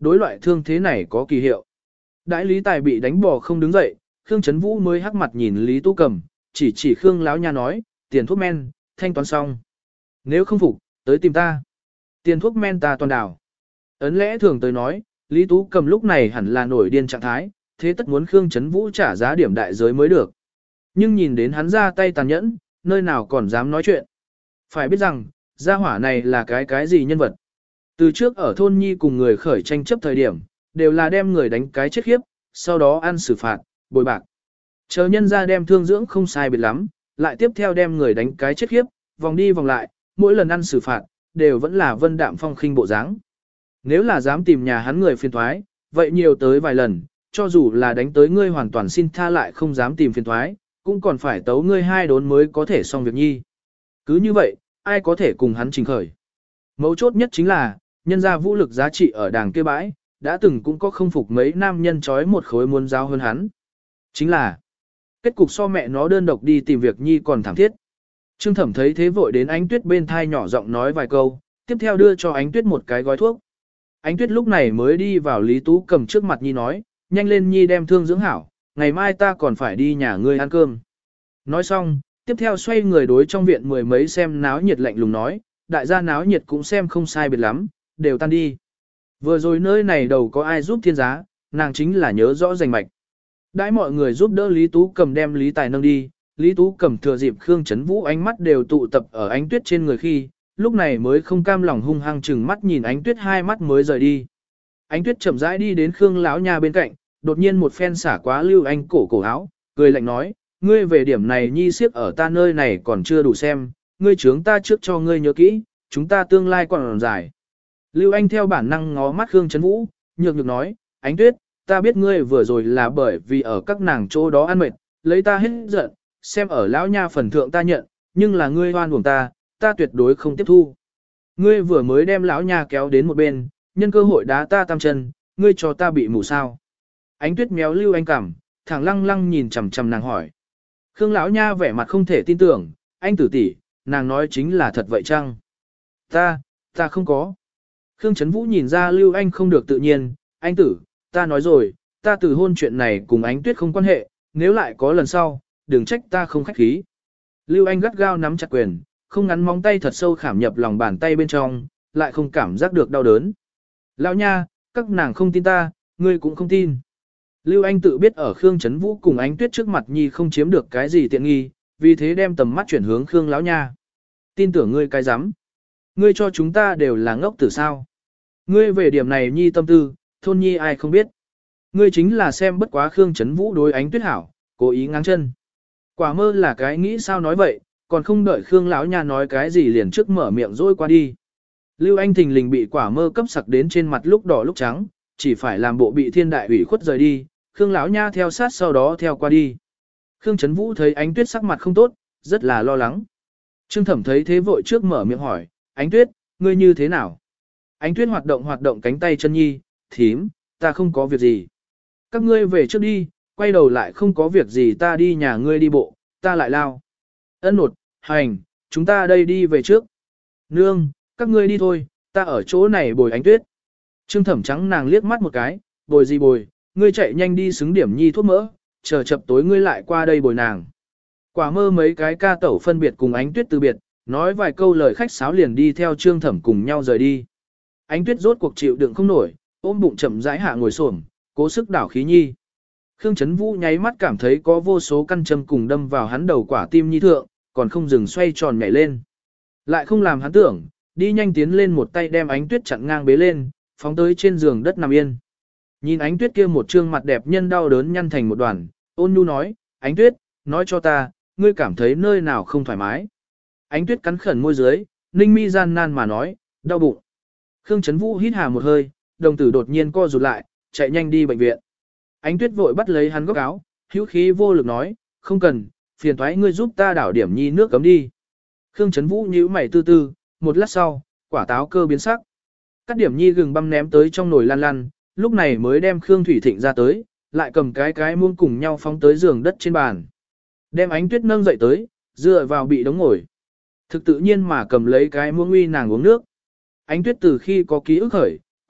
đối loại thương thế này có kỳ hiệu. Đãi Lý Tài bị đánh bò không đứng dậy, Khương Chấn Vũ mới hắc mặt nhìn Lý Tú Cầm, chỉ chỉ Khương lão nha nói, tiền thuốc men, thanh toán xong. Nếu không phục, tới tìm ta. Tiền thuốc men ta toàn đảo. Ấn lẽ thường tới nói, Lý Tú Cầm lúc này hẳn là nổi điên trạng thái, thế tất muốn Khương Chấn Vũ trả giá điểm đại giới mới được. Nhưng nhìn đến hắn ra tay tàn nhẫn, nơi nào còn dám nói chuyện. Phải biết rằng, gia hỏa này là cái cái gì nhân vật. Từ trước ở thôn Nhi cùng người khởi tranh chấp thời điểm, đều là đem người đánh cái chết khiếp, sau đó ăn xử phạt, bồi bạc. Chờ nhân ra đem thương dưỡng không sai biệt lắm, lại tiếp theo đem người đánh cái chết khiếp, vòng đi vòng lại, mỗi lần ăn xử phạt, đều vẫn là vân đạm phong khinh bộ dáng. Nếu là dám tìm nhà hắn người phiền thoái, vậy nhiều tới vài lần, cho dù là đánh tới ngươi hoàn toàn xin tha lại không dám tìm phiền thoái, cũng còn phải tấu ngươi hai đốn mới có thể xong việc nhi. Cứ như vậy, ai có thể cùng hắn trình khởi. Mấu chốt nhất chính là, nhân ra vũ lực giá trị ở đàng kia bãi, đã từng cũng có không phục mấy nam nhân trói một khối muốn giao hơn hắn. Chính là, kết cục so mẹ nó đơn độc đi tìm việc nhi còn thảm thiết. Trương Thẩm thấy thế vội đến Ánh Tuyết bên thai nhỏ giọng nói vài câu, tiếp theo đưa cho Ánh Tuyết một cái gói thuốc. Ánh Tuyết lúc này mới đi vào Lý Tú Cầm trước mặt nhi nói, nhanh lên nhi đem thương dưỡng hảo, ngày mai ta còn phải đi nhà ngươi ăn cơm. Nói xong, tiếp theo xoay người đối trong viện mười mấy xem náo nhiệt lạnh lùng nói, đại gia náo nhiệt cũng xem không sai biệt lắm, đều tan đi. Vừa rồi nơi này đầu có ai giúp thiên giá, nàng chính là nhớ rõ rành mạch. Đãi mọi người giúp đỡ Lý Tú Cầm đem Lý Tài nâng đi, Lý Tú Cầm thừa dịp Khương Chấn Vũ ánh mắt đều tụ tập ở Ánh Tuyết trên người khi, lúc này mới không cam lòng hung hăng chừng mắt nhìn Ánh Tuyết hai mắt mới rời đi. Ánh Tuyết chậm rãi đi đến Khương lão nha bên cạnh, đột nhiên một phen xả quá Lưu Anh cổ cổ áo, cười lạnh nói, ngươi về điểm này nhi siếp ở ta nơi này còn chưa đủ xem, ngươi trướng ta trước cho ngươi nhớ kỹ, chúng ta tương lai còn dài. Lưu Anh theo bản năng ngó mắt Khương Chấn Vũ, nhược nhược nói, Ánh Tuyết, ta biết ngươi vừa rồi là bởi vì ở các nàng chỗ đó ăn mệt, lấy ta hết giận, xem ở lão nha phần thượng ta nhận, nhưng là ngươi hoan uổng ta, ta tuyệt đối không tiếp thu. Ngươi vừa mới đem lão nha kéo đến một bên, nhân cơ hội đá ta tam chân, ngươi cho ta bị mù sao. Ánh Tuyết méo Lưu Anh cảm, thẳng lăng lăng nhìn chằm chằm nàng hỏi. Khương lão nha vẻ mặt không thể tin tưởng, anh tử tỷ, nàng nói chính là thật vậy chăng? Ta, ta không có. Khương Chấn Vũ nhìn ra Lưu Anh không được tự nhiên, anh tử, ta nói rồi, ta từ hôn chuyện này cùng Ánh Tuyết không quan hệ, nếu lại có lần sau, đừng trách ta không khách khí. Lưu Anh gắt gao nắm chặt quyền, không ngắn móng tay thật sâu khảm nhập lòng bàn tay bên trong, lại không cảm giác được đau đớn. Lão nha, các nàng không tin ta, ngươi cũng không tin. Lưu Anh tự biết ở Khương Chấn Vũ cùng Ánh Tuyết trước mặt nhi không chiếm được cái gì tiện nghi, vì thế đem tầm mắt chuyển hướng Khương lão nha. Tin tưởng ngươi cái rắm. Ngươi cho chúng ta đều là ngốc tử sao? Ngươi về điểm này nhi tâm tư, thôn nhi ai không biết. Ngươi chính là xem bất quá Khương Chấn Vũ đối Ánh Tuyết hảo, cố ý ngáng chân. Quả mơ là cái nghĩ sao nói vậy, còn không đợi Khương lão nha nói cái gì liền trước mở miệng rồi qua đi. Lưu Anh thình lình bị quả mơ cấp sặc đến trên mặt lúc đỏ lúc trắng, chỉ phải làm bộ bị thiên đại ủy khuất rời đi, Khương lão nha theo sát sau đó theo qua đi. Khương Chấn Vũ thấy Ánh Tuyết sắc mặt không tốt, rất là lo lắng. Trương Thẩm thấy thế vội trước mở miệng hỏi, Ánh Tuyết, ngươi như thế nào? Ánh Tuyết hoạt động hoạt động cánh tay chân nhi, thím, ta không có việc gì. Các ngươi về trước đi, quay đầu lại không có việc gì ta đi nhà ngươi đi bộ, ta lại lao. Ân nột, hành, chúng ta đây đi về trước. Nương, các ngươi đi thôi, ta ở chỗ này bồi Ánh Tuyết. Trương Thẩm trắng nàng liếc mắt một cái, bồi gì bồi, ngươi chạy nhanh đi xứng điểm nhi thuốc mỡ, chờ chập tối ngươi lại qua đây bồi nàng. Quả mơ mấy cái ca tẩu phân biệt cùng Ánh Tuyết từ biệt, nói vài câu lời khách sáo liền đi theo Trương Thẩm cùng nhau rời đi. Ánh Tuyết rốt cuộc chịu đựng không nổi, ôm bụng chậm rãi hạ ngồi xổm, cố sức đảo khí nhi. Khương Chấn Vũ nháy mắt cảm thấy có vô số căn châm cùng đâm vào hắn đầu quả tim nhi thượng, còn không dừng xoay tròn nhảy lên. Lại không làm hắn tưởng, đi nhanh tiến lên một tay đem Ánh Tuyết chặn ngang bế lên, phóng tới trên giường đất nằm yên. Nhìn Ánh Tuyết kia một trương mặt đẹp nhân đau đớn nhăn thành một đoàn, ôn nhu nói, Ánh Tuyết, nói cho ta, ngươi cảm thấy nơi nào không thoải mái. Ánh Tuyết cắn khẩn môi dưới, ninh mi gian nan mà nói, đau bụng. Khương Chấn Vũ hít hà một hơi, đồng tử đột nhiên co rụt lại, chạy nhanh đi bệnh viện. Ánh Tuyết vội bắt lấy hắn góc áo, hữu khí vô lực nói, không cần, phiền thoái ngươi giúp ta đảo điểm nhi nước cấm đi. Khương Chấn Vũ nhíu mày tư tư, một lát sau, quả táo cơ biến sắc. Cắt điểm nhi gừng băm ném tới trong nồi lăn lăn, lúc này mới đem Khương Thủy Thịnh ra tới, lại cầm cái cái muông cùng nhau phóng tới giường đất trên bàn. Đem Ánh Tuyết nâng dậy tới, dựa vào bị đống ngồi. Thực tự nhiên mà cầm lấy cái muông uy nàng uống nước. Ánh Tuyết từ khi có ký ức khởi,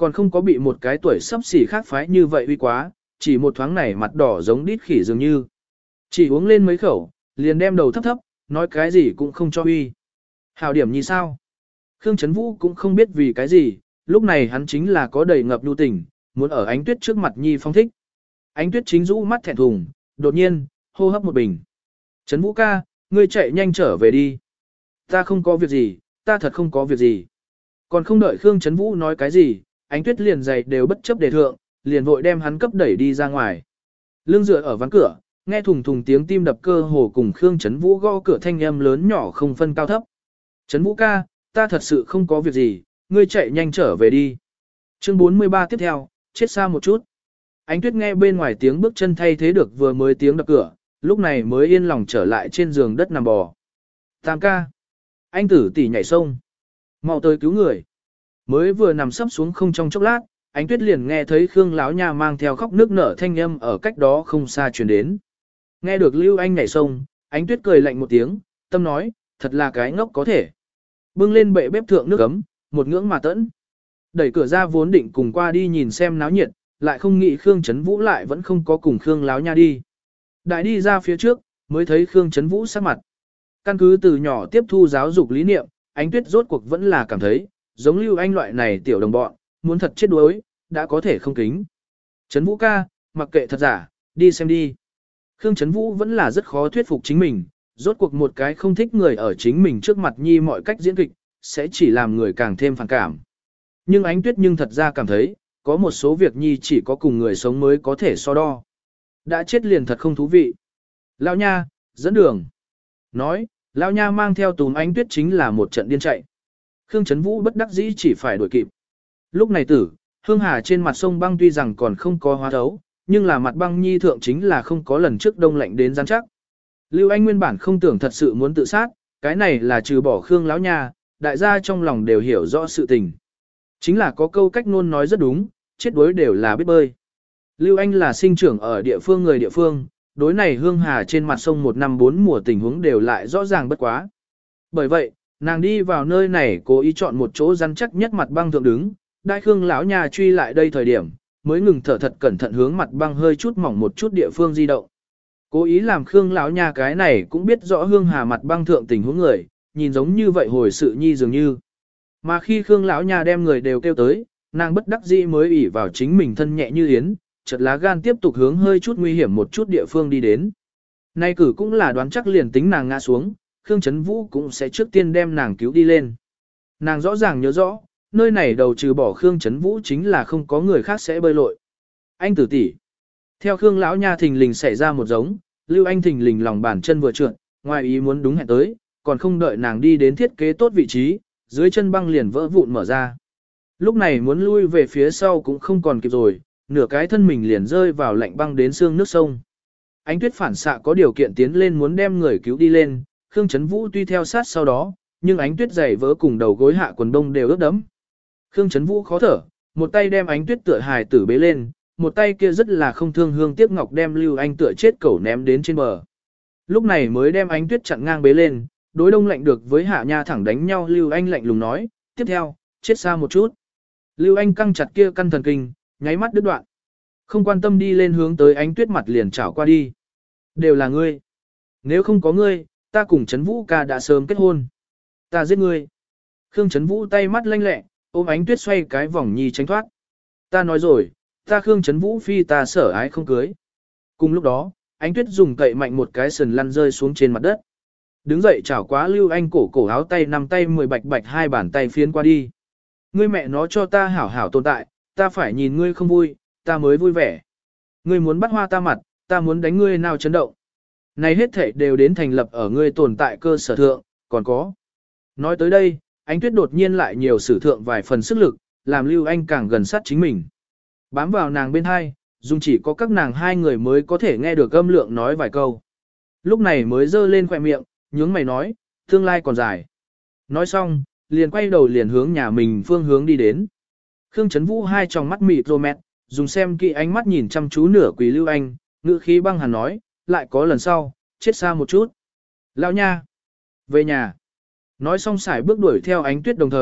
còn không có bị một cái tuổi sắp xỉ khác phái như vậy uy quá, chỉ một thoáng này mặt đỏ giống đít khỉ dường như. Chỉ uống lên mấy khẩu, liền đem đầu thấp thấp, nói cái gì cũng không cho uy. Hảo điểm như sao? Khương Chấn Vũ cũng không biết vì cái gì, lúc này hắn chính là có đầy ngập nhu tình, muốn ở Ánh Tuyết trước mặt nhi phong thích. Ánh Tuyết chính rũ mắt thẹn thùng, đột nhiên, hô hấp một bình. Chấn Vũ ca, ngươi chạy nhanh trở về đi. Ta không có việc gì, ta thật không có việc gì. Còn không đợi Khương Chấn Vũ nói cái gì, Ánh Tuyết liền giày đều bất chấp đề thượng, liền vội đem hắn cấp đẩy đi ra ngoài. Lưng dựa ở ván cửa, nghe thùng thùng tiếng tim đập cơ hồ cùng Khương Chấn Vũ gõ cửa thanh âm lớn nhỏ không phân cao thấp. Chấn Vũ ca, ta thật sự không có việc gì, ngươi chạy nhanh trở về đi. Chương bốn mươi ba tiếp theo, chết xa một chút. Ánh Tuyết nghe bên ngoài tiếng bước chân thay thế được vừa mới tiếng đập cửa, lúc này mới yên lòng trở lại trên giường đất nằm bò. Tam ca. Anh tử tỷ nhảy sông. Mau tới cứu người. Mới vừa nằm sấp xuống không trong chốc lát, Ánh Tuyết liền nghe thấy Khương lão nha mang theo khóc nước nở thanh âm ở cách đó không xa truyền đến. Nghe được Lưu Anh nhảy sông, Ánh Tuyết cười lạnh một tiếng, tâm nói, thật là cái ngốc có thể. Bưng lên bệ bếp thượng nước ấm, một ngưỡng mà tẫn. Đẩy cửa ra vốn định cùng qua đi nhìn xem náo nhiệt, lại không nghĩ Khương Chấn Vũ lại vẫn không có cùng Khương lão nha đi. Đại đi ra phía trước, mới thấy Khương Chấn Vũ sắc mặt. Căn cứ từ nhỏ tiếp thu giáo dục lý niệm, Ánh Tuyết rốt cuộc vẫn là cảm thấy, giống Lưu Anh loại này tiểu đồng bọn, muốn thật chết đuối, đã có thể không kính. Chấn Vũ ca, mặc kệ thật giả, đi xem đi. Khương Chấn Vũ vẫn là rất khó thuyết phục chính mình, rốt cuộc một cái không thích người ở chính mình trước mặt nhi mọi cách diễn kịch, sẽ chỉ làm người càng thêm phản cảm. Nhưng Ánh Tuyết nhưng thật ra cảm thấy, có một số việc nhi chỉ có cùng người sống mới có thể so đo. Đã chết liền thật không thú vị. Lão nha, dẫn đường. Nói, Lão nha mang theo túm Ánh Tuyết chính là một trận điên chạy. Khương Chấn Vũ bất đắc dĩ chỉ phải đuổi kịp. Lúc này tử, Hương Hà trên mặt sông băng tuy rằng còn không có hóa thấu, nhưng là mặt băng nhi thượng chính là không có lần trước đông lạnh đến rắn chắc. Lưu Anh nguyên bản không tưởng thật sự muốn tự sát, cái này là trừ bỏ Khương lão nha, đại gia trong lòng đều hiểu rõ sự tình. Chính là có câu cách ngôn nói rất đúng, chết đuối đều là biết bơi. Lưu Anh là sinh trưởng ở địa phương người địa phương, đối này Hương Hà trên mặt sông một năm bốn mùa tình huống đều lại rõ ràng bất quá. Bởi vậy, nàng đi vào nơi này cố ý chọn một chỗ rắn chắc nhất mặt băng thượng đứng, đại Khương lão nha truy lại đây thời điểm, mới ngừng thở thật cẩn thận hướng mặt băng hơi chút mỏng một chút địa phương di động. Cố ý làm Khương lão nha cái này cũng biết rõ Hương Hà mặt băng thượng tình huống người, nhìn giống như vậy hồi sự nhi dường như. Mà khi Khương lão nha đem người đều kêu tới, nàng bất đắc dĩ mới ỷ vào chính mình thân nhẹ như yến, chợt lá gan tiếp tục hướng hơi chút nguy hiểm một chút địa phương đi đến. Nay cử cũng là đoán chắc liền tính nàng ngã xuống, Khương Chấn Vũ cũng sẽ trước tiên đem nàng cứu đi lên. Nàng rõ ràng nhớ rõ, nơi này đầu trừ bỏ Khương Chấn Vũ chính là không có người khác sẽ bơi lội. Anh tử tỷ. Theo Khương lão nha thình lình xảy ra một giống, Lưu Anh thình lình lòng bàn chân vừa trượt, ngoài ý muốn đúng hẹn tới, còn không đợi nàng đi đến thiết kế tốt vị trí, dưới chân băng liền vỡ vụn mở ra. Lúc này muốn lui về phía sau cũng không còn kịp rồi, nửa cái thân mình liền rơi vào lạnh băng đến xương nước sông. Ánh Tuyết phản xạ có điều kiện tiến lên muốn đem người cứu đi lên, Khương Chấn Vũ tuy theo sát sau đó, nhưng Ánh Tuyết giày vỡ cùng đầu gối hạ quần đông đều ướt đẫm. Khương Chấn Vũ khó thở, một tay đem Ánh Tuyết tựa hài tử bế lên, một tay kia rất là không thương hương tiếc ngọc đem Lưu Anh tựa chết cẩu ném đến trên bờ. Lúc này mới đem Ánh Tuyết chặn ngang bế lên, đối đông lạnh được với Hạ Nha thẳng đánh nhau. Lưu Anh lạnh lùng nói, tiếp theo, chết xa một chút. Lưu Anh căng chặt kia căn thần kinh, nháy mắt đứt đoạn. Không quan tâm đi lên hướng tới Ánh Tuyết mặt liền chảo qua đi. Đều là ngươi. Nếu không có ngươi, ta cùng Trấn Vũ ca đã sớm kết hôn. Ta giết ngươi. Khương Trấn Vũ tay mắt lanh lẹ, ôm Ánh Tuyết xoay cái vòng nhi tránh thoát. Ta nói rồi, ta Khương Trấn Vũ phi ta sở ái không cưới. Cùng lúc đó, Ánh Tuyết dùng cậy mạnh một cái sườn lăn rơi xuống trên mặt đất. Đứng dậy chảo quá Lưu Anh cổ cổ áo tay nắm tay mười bạch bạch hai bàn tay phiến qua đi. Ngươi mẹ nó cho ta hảo hảo tồn tại, ta phải nhìn ngươi không vui, ta mới vui vẻ. Ngươi muốn bắt hoa ta mặt, ta muốn đánh ngươi nào chấn động. Này hết thảy đều đến thành lập ở ngươi tồn tại cơ sở thượng, còn có. Nói tới đây, Ánh Tuyết đột nhiên lại nhiều sử thượng vài phần sức lực, làm Lưu Anh càng gần sát chính mình. Bám vào nàng bên hai, dùng chỉ có các nàng hai người mới có thể nghe được âm lượng nói vài câu. Lúc này mới giơ lên khỏe miệng, nhướng mày nói, tương lai còn dài. Nói xong, liền quay đầu liền hướng nhà mình phương hướng đi đến. Khương Trấn Vũ hai tròng mắt mịt rô mẹt, dùng xem kỹ ánh mắt nhìn chăm chú nửa quỷ Lưu Anh, ngữ khí băng hàn nói, lại có lần sau, chết xa một chút. Lão nha, về nhà. Nói xong xài bước đuổi theo Ánh Tuyết đồng thời,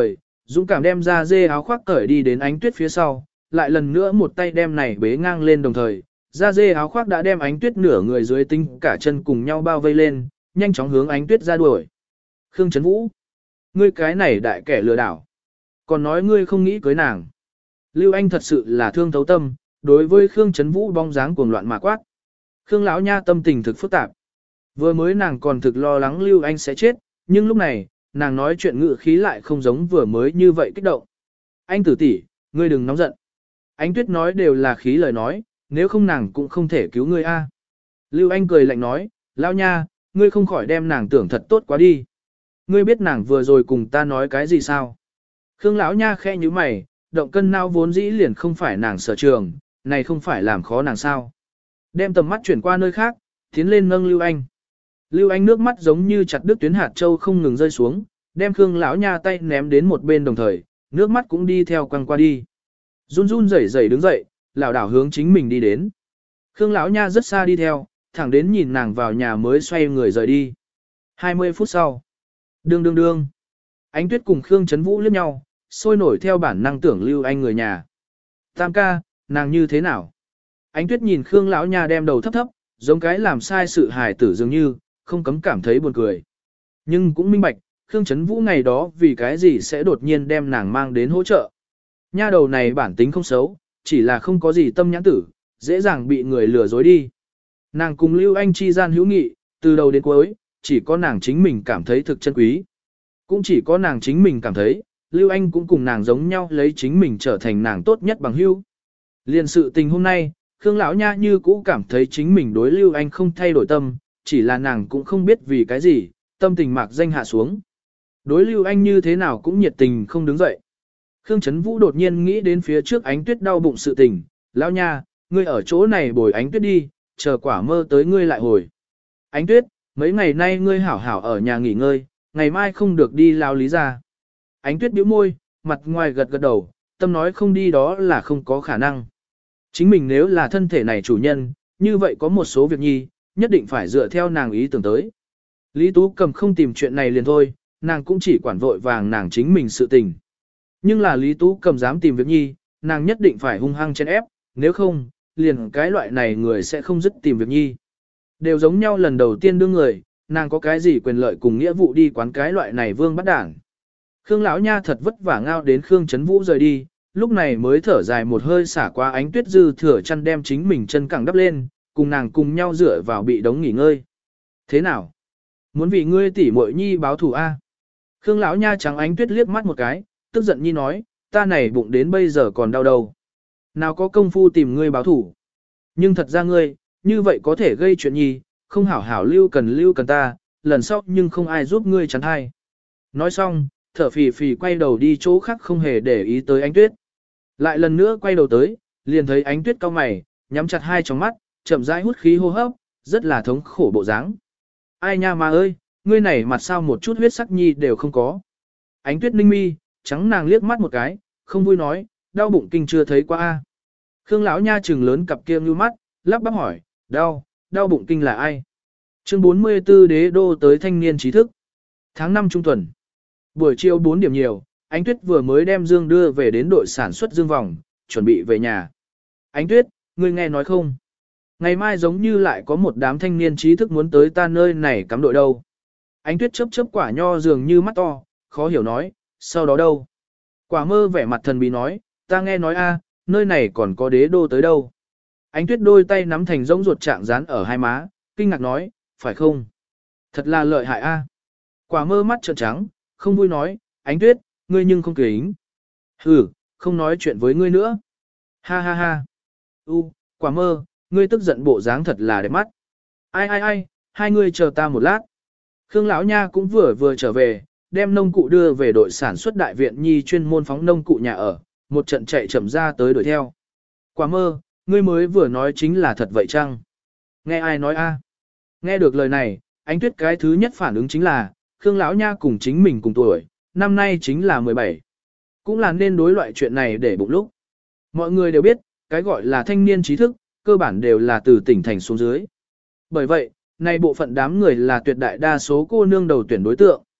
Dũng cảm đem ra dê áo khoác cởi đi đến Ánh Tuyết phía sau, lại lần nữa một tay đem này bế ngang lên đồng thời, da dê áo khoác đã đem Ánh Tuyết nửa người dưới tinh cả chân cùng nhau bao vây lên, nhanh chóng hướng Ánh Tuyết ra đuổi. Khương Trấn Vũ, ngươi cái này đại kẻ lừa đảo, còn nói ngươi không nghĩ cưới nàng. Lưu Anh thật sự là thương thấu tâm, đối với Khương Trấn Vũ bóng dáng cuồng loạn mà quát. Khương lão nha tâm tình thực phức tạp. Vừa mới nàng còn thực lo lắng Lưu Anh sẽ chết, nhưng lúc này, nàng nói chuyện ngự khí lại không giống vừa mới như vậy kích động. Anh tử tỷ, ngươi đừng nóng giận. Ánh Tuyết nói đều là khí lời nói, nếu không nàng cũng không thể cứu ngươi a. Lưu Anh cười lạnh nói, lão nha, ngươi không khỏi đem nàng tưởng thật tốt quá đi. Ngươi biết nàng vừa rồi cùng ta nói cái gì sao? Khương lão nha khẽ như mày, động cân não vốn dĩ liền không phải nàng sở trường, này không phải làm khó nàng sao? Đem tầm mắt chuyển qua nơi khác, tiến lên nâng Lưu Anh. Lưu Anh nước mắt giống như chặt đứt tuyến hạt châu không ngừng rơi xuống, đem Khương lão nha tay ném đến một bên đồng thời, nước mắt cũng đi theo quăng qua đi. Run run rẩy rẩy đứng dậy, lảo đảo hướng chính mình đi đến. Khương lão nha rất xa đi theo, thẳng đến nhìn nàng vào nhà mới xoay người rời đi. hai mươi phút sau. Đương đương đương. Ánh Tuyết cùng Khương Trấn Vũ liếc nhau, sôi nổi theo bản năng tưởng Lưu Anh người nhà. Tam ca, nàng như thế nào? Ánh Tuyết nhìn Khương lão nha đem đầu thấp thấp, giống cái làm sai sự hài tử dường như, không cấm cảm thấy buồn cười. Nhưng cũng minh bạch, Khương Trấn Vũ ngày đó vì cái gì sẽ đột nhiên đem nàng mang đến hỗ trợ. Nha đầu này bản tính không xấu, chỉ là không có gì tâm nhãn tử, dễ dàng bị người lừa dối đi. Nàng cùng Lưu Anh chi gian hữu nghị, từ đầu đến cuối, chỉ có nàng chính mình cảm thấy thực chân quý. Cũng chỉ có nàng chính mình cảm thấy, Lưu Anh cũng cùng nàng giống nhau lấy chính mình trở thành nàng tốt nhất bằng hữu. Liên sự tình hôm nay, Khương lão nha như cũ cảm thấy chính mình đối Lưu Anh không thay đổi tâm, chỉ là nàng cũng không biết vì cái gì, tâm tình mạc danh hạ xuống. Đối Lưu Anh như thế nào cũng nhiệt tình không đứng dậy. Khương Trấn Vũ đột nhiên nghĩ đến phía trước Ánh Tuyết đau bụng sự tình, lão nha, ngươi ở chỗ này bồi Ánh Tuyết đi, chờ quả mơ tới ngươi lại hồi. Ánh Tuyết, mấy ngày nay ngươi hảo hảo ở nhà nghỉ ngơi, ngày mai không được đi lao lý ra. Ánh Tuyết bĩu môi, mặt ngoài gật gật đầu, tâm nói không đi đó là không có khả năng. Chính mình nếu là thân thể này chủ nhân, như vậy có một số việc nhi, nhất định phải dựa theo nàng ý tưởng tới. Lý Tú Cầm không tìm chuyện này liền thôi, nàng cũng chỉ quản vội vàng nàng chính mình sự tình. Nhưng là Lý Tú Cầm dám tìm việc nhi, nàng nhất định phải hung hăng chen ép, nếu không, liền cái loại này người sẽ không dứt tìm việc nhi. Đều giống nhau lần đầu tiên đương người, nàng có cái gì quyền lợi cùng nghĩa vụ đi quán cái loại này vương bắt đảng. Khương lão nha thật vất vả ngao đến Khương Trấn Vũ rời đi, lúc này mới thở dài một hơi xả qua Ánh Tuyết dư thừa chăn đem chính mình chân cẳng đắp lên, cùng nàng cùng nhau dựa vào bị đống nghỉ ngơi. Thế nào? Muốn vì ngươi tỷ muội nhi báo thù a? Khương lão nha trắng Ánh Tuyết liếc mắt một cái, tức giận nhi nói, ta này bụng đến bây giờ còn đau đầu. Nào có công phu tìm ngươi báo thù? Nhưng thật ra ngươi, như vậy có thể gây chuyện nhi, không hảo hảo lưu cần lưu cần ta, lần sau nhưng không ai giúp ngươi chắn hay. Nói xong, thở phì phì quay đầu đi chỗ khác không hề để ý tới Ánh Tuyết. Lại lần nữa quay đầu tới, liền thấy Ánh Tuyết cau mày, nhắm chặt hai tròng mắt, chậm rãi hút khí hô hấp, rất là thống khổ bộ dáng. Ai nha mà ơi, ngươi này mặt sao một chút huyết sắc nhi đều không có. Ánh Tuyết ninh mi, trắng nàng liếc mắt một cái, không vui nói, đau bụng kinh chưa thấy qua a. Khương lão nha trừng lớn cặp kia như mắt, lắp bắp hỏi, đau, đau bụng kinh là ai? Chương bốn mươi tư đế đô tới thanh niên trí thức. Tháng năm trung tuần. Buổi chiều bốn điểm nhiều, Ánh Tuyết vừa mới đem Dương đưa về đến đội sản xuất Dương vòng, chuẩn bị về nhà. Ánh Tuyết, ngươi nghe nói không? Ngày mai giống như lại có một đám thanh niên trí thức muốn tới ta nơi này cắm đội đâu. Ánh Tuyết chớp chớp quả nho dường như mắt to, khó hiểu nói, sau đó đâu? Quả mơ vẻ mặt thần bí nói, ta nghe nói a, nơi này còn có đế đô tới đâu. Ánh Tuyết đôi tay nắm thành giống ruột trạng dán ở hai má, kinh ngạc nói, phải không? Thật là lợi hại a. Quả mơ mắt trợn trắng, không vui nói, Ánh Tuyết, ngươi nhưng không kính. Hừ, không nói chuyện với ngươi nữa. Ha ha ha. U, quả mơ, ngươi tức giận bộ dáng thật là đẹp mắt. Ai ai ai, hai ngươi chờ ta một lát. Khương lão nha cũng vừa vừa trở về, đem nông cụ đưa về đội sản xuất đại viện nhi chuyên môn phóng nông cụ nhà ở, một trận chạy chậm ra tới đuổi theo. Quả mơ, ngươi mới vừa nói chính là thật vậy chăng? Nghe ai nói a? Nghe được lời này, Ánh Tuyết cái thứ nhất phản ứng chính là, Khương lão nha cùng chính mình cùng tuổi, năm nay chính là mười bảy. Cũng là nên đối loại chuyện này để bụng lúc. Mọi người đều biết, cái gọi là thanh niên trí thức, cơ bản đều là từ tỉnh thành xuống dưới. Bởi vậy, nay bộ phận đám người là tuyệt đại đa số cô nương đầu tuyển đối tượng.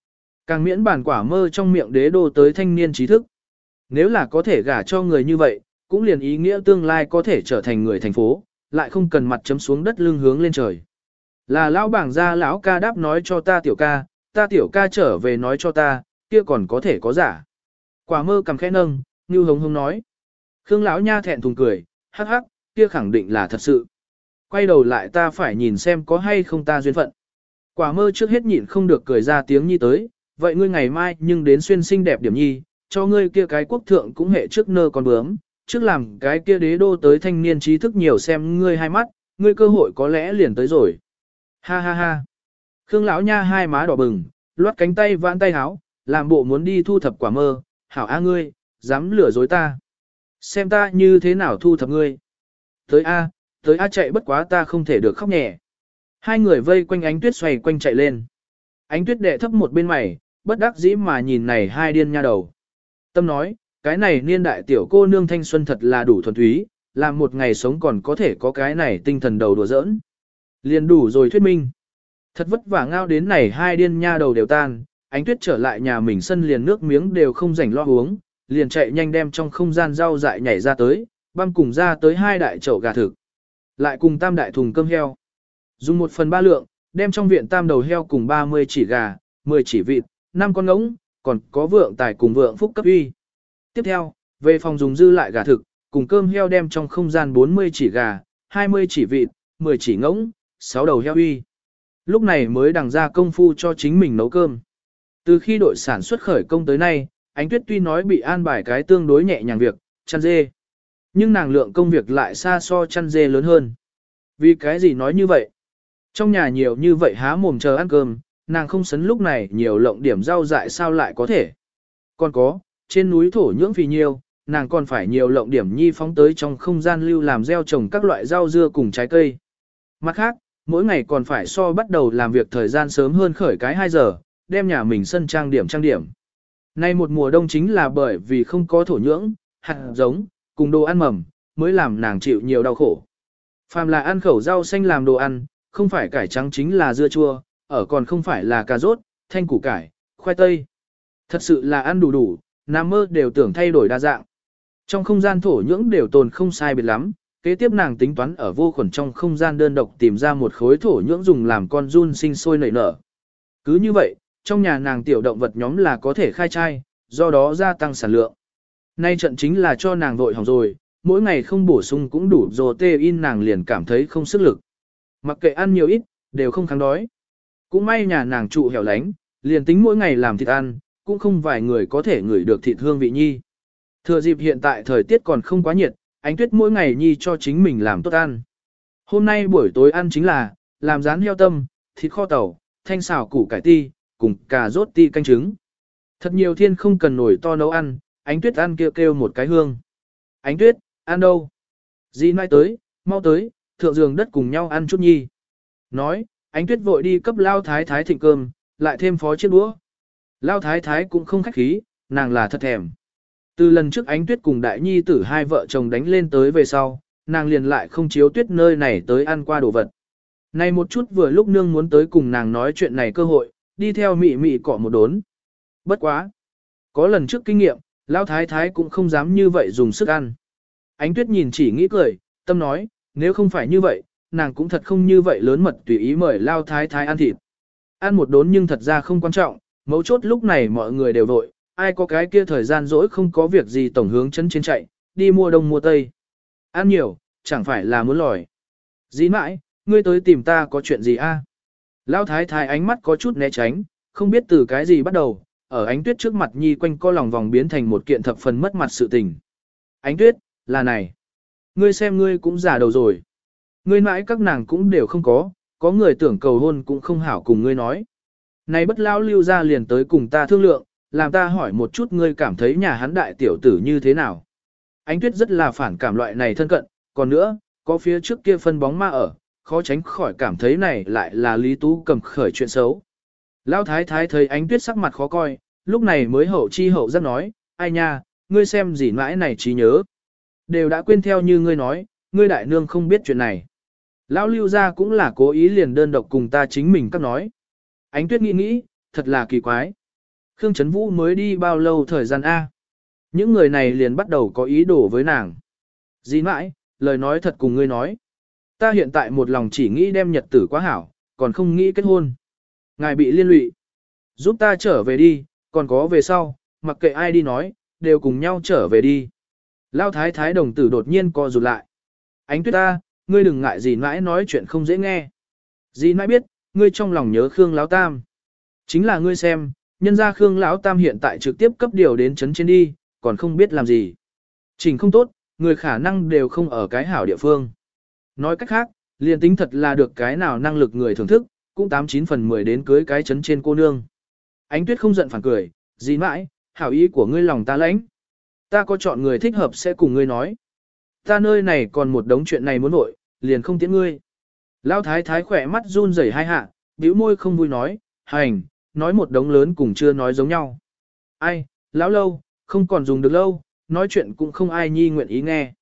Càng miễn bản quả mơ trong miệng đế đô tới thanh niên trí thức. Nếu là có thể gả cho người như vậy, cũng liền ý nghĩa tương lai có thể trở thành người thành phố, lại không cần mặt chấm xuống đất lưng hướng lên trời. Là lão bảng gia lão ca đáp nói cho ta tiểu ca, ta tiểu ca trở về nói cho ta, kia còn có thể có giả. Quả mơ cầm khẽ nâng, như hống hống nói. Khương lão nha thẹn thùng cười, hắc hắc, kia khẳng định là thật sự. Quay đầu lại ta phải nhìn xem có hay không ta duyên phận. Quả mơ trước hết nhịn không được cười ra tiếng nhi tới, vậy ngươi ngày mai nhưng đến xuyên xinh đẹp điểm nhi, cho ngươi kia cái quốc thượng cũng hệ trước nơ con bướm, trước làm cái kia đế đô tới thanh niên trí thức nhiều xem ngươi hai mắt, ngươi cơ hội có lẽ liền tới rồi. Ha ha ha. Khương lão nha hai má đỏ bừng, loát cánh tay vãn tay háo, làm bộ muốn đi thu thập quả mơ, hảo a ngươi, dám lừa dối ta. Xem ta như thế nào thu thập ngươi. Tới a, tới a chạy bất quá ta không thể được khóc nhẹ. Hai người vây quanh ánh tuyết xoay quanh chạy lên. Ánh tuyết đệ thấp một bên mày, bất đắc dĩ mà nhìn này hai điên nha đầu. Tâm nói, cái này niên đại tiểu cô nương thanh xuân thật là đủ thuần túy, làm một ngày sống còn có thể có cái này tinh thần đầu đùa giỡn. Liền đủ rồi thuyết minh. Thật vất vả ngao đến này hai điên nha đầu đều tan, ánh tuyết trở lại nhà mình sân liền nước miếng đều không rảnh lo uống, liền chạy nhanh đem trong không gian rau dại nhảy ra tới, băm cùng ra tới hai đại chậu gà thực. Lại cùng tam đại thùng cơm heo. Dùng một phần ba lượng, đem trong viện tam đầu heo cùng ba mươi chỉ gà, mười chỉ vịt, năm con ngỗng, còn có vượng tài cùng vượng phúc cấp uy. Tiếp theo, về phòng dùng dư lại gà thực, cùng cơm heo đem trong không gian bốn mươi chỉ gà, hai mươi chỉ vịt, mười chỉ ngỗng, sáu đầu heo uy. Lúc này mới đằng ra công phu cho chính mình nấu cơm. Từ khi đội sản xuất khởi công tới nay, Ánh Tuyết tuy nói bị an bài cái tương đối nhẹ nhàng việc, chăn dê. Nhưng nàng lượng công việc lại xa so chăn dê lớn hơn. Vì cái gì nói như vậy? Trong nhà nhiều như vậy há mồm chờ ăn cơm, nàng không sấn lúc này nhiều lộng điểm rau dại sao lại có thể. Còn có, trên núi thổ nhưỡng phì nhiêu, nàng còn phải nhiều lộng điểm nhi phóng tới trong không gian lưu làm gieo trồng các loại rau dưa cùng trái cây. Mặt khác, mỗi ngày còn phải so bắt đầu làm việc thời gian sớm hơn khởi cái hai giờ, đem nhà mình sân trang điểm trang điểm. Nay một mùa đông chính là bởi vì không có thổ nhưỡng, hạt giống, cùng đồ ăn mầm, mới làm nàng chịu nhiều đau khổ. Phàm là ăn khẩu rau xanh làm đồ ăn, không phải cải trắng chính là dưa chua, ở còn không phải là cà rốt, thanh củ cải, khoai tây. Thật sự là ăn đủ đủ, nằm mơ đều tưởng thay đổi đa dạng. Trong không gian thổ nhưỡng đều tồn không sai biệt lắm, kế tiếp nàng tính toán ở vô khuẩn trong không gian đơn độc tìm ra một khối thổ nhưỡng dùng làm con giun sinh sôi nảy nở. Cứ như vậy, trong nhà nàng tiểu động vật nhóm là có thể khai trai, do đó gia tăng sản lượng. Nay trận chính là cho nàng vội hỏng rồi, mỗi ngày không bổ sung cũng đủ protein nàng liền cảm thấy không sức lực. Mặc kệ ăn nhiều ít, đều không kháng đói. Cũng may nhà nàng trụ hẻo lánh, liền tính mỗi ngày làm thịt ăn, cũng không vài người có thể ngửi được thịt hương vị nhi. Thừa dịp hiện tại thời tiết còn không quá nhiệt, Ánh Tuyết mỗi ngày nhi cho chính mình làm tốt ăn. Hôm nay buổi tối ăn chính là, làm rán heo tâm, thịt kho tàu, thanh xào củ cải ti, cùng cà rốt ti canh trứng. Thật nhiều thiên không cần nổi to nấu ăn, Ánh Tuyết ăn kêu kêu một cái hương. Ánh Tuyết, ăn đâu? Di nói tới, mau tới, thượng giường đất cùng nhau ăn chút nhi. Nói, Ánh Tuyết vội đi cấp Lao Thái Thái thịnh cơm, lại thêm phó chiếc đũa. Lao Thái Thái cũng không khách khí, nàng là thật thèm. Từ lần trước Ánh Tuyết cùng Đại Nhi tử hai vợ chồng đánh lên tới về sau, nàng liền lại không chiếu Tuyết nơi này tới ăn qua đồ vật. Này một chút vừa lúc nương muốn tới cùng nàng nói chuyện này cơ hội, đi theo mị mị cọ một đốn. Bất quá. Có lần trước kinh nghiệm, Lao Thái Thái cũng không dám như vậy dùng sức ăn. Ánh Tuyết nhìn chỉ nghĩ cười, tâm nói, nếu không phải như vậy, nàng cũng thật không như vậy lớn mật tùy ý mời Lao Thái Thái ăn thịt. Ăn một đốn nhưng thật ra không quan trọng, mấu chốt lúc này mọi người đều vội, ai có cái kia thời gian rỗi không có việc gì tổng hướng chân trên chạy, đi mua đông mua tây. Ăn nhiều, chẳng phải là muốn lòi. Dĩ mãi, ngươi tới tìm ta có chuyện gì a? À? Lão thái thái ánh mắt có chút né tránh, không biết từ cái gì bắt đầu, ở Ánh Tuyết trước mặt nhi quanh co lòng vòng biến thành một kiện thập phần mất mặt sự tình. Ánh Tuyết, là này. Ngươi xem ngươi cũng già đầu rồi. Ngươi mãi các nàng cũng đều không có, có người tưởng cầu hôn cũng không hảo cùng ngươi nói. Này bất lão lưu ra liền tới cùng ta thương lượng, làm ta hỏi một chút ngươi cảm thấy nhà hắn đại tiểu tử như thế nào. Ánh Tuyết rất là phản cảm loại này thân cận, còn nữa, có phía trước kia phân bóng ma ở, khó tránh khỏi cảm thấy này lại là Lý Tú cầm khởi chuyện xấu. Lão thái thái thấy Ánh Tuyết sắc mặt khó coi, lúc này mới hậu chi hậu giác nói, ai nha, ngươi xem gì mãi này trí nhớ. Đều đã quên theo như ngươi nói, ngươi đại nương không biết chuyện này. Lão lưu gia cũng là cố ý liền đơn độc cùng ta chính mình các nói. Ánh Tuyết nghĩ nghĩ, thật là kỳ quái. Khương Trấn Vũ mới đi bao lâu thời gian A. Những người này liền bắt đầu có ý đồ với nàng. Dì mãi, lời nói thật cùng ngươi nói. Ta hiện tại một lòng chỉ nghĩ đem nhật tử quá hảo, còn không nghĩ kết hôn. Ngài bị liên lụy. Giúp ta trở về đi, còn có về sau, mặc kệ ai đi nói, đều cùng nhau trở về đi. Lao thái thái đồng tử đột nhiên co rụt lại. Ánh tuyết ta, ngươi đừng ngại gì mãi nói chuyện không dễ nghe. Dì mãi biết, ngươi trong lòng nhớ Khương Lão Tam. Chính là ngươi xem, nhân ra Khương Lão Tam hiện tại trực tiếp cấp điều đến chấn trên đi, còn không biết làm gì. Trình không tốt, người khả năng đều không ở cái hảo địa phương. Nói cách khác, liền tính thật là được cái nào năng lực người thưởng thức, cũng tám chín phần mười đến cưới cái chấn trên cô nương. Ánh tuyết không giận phản cười, gì mãi, hảo ý của ngươi lòng ta lãnh. Ta có chọn người thích hợp sẽ cùng ngươi nói. Ta nơi này còn một đống chuyện này muốn nội, liền không tiễn ngươi. Lão thái thái khỏe mắt run rẩy hai hạ, bĩu môi không vui nói, hành, nói một đống lớn cùng chưa nói giống nhau. Ai, lão lâu, không còn dùng được lâu, nói chuyện cũng không ai nhi nguyện ý nghe.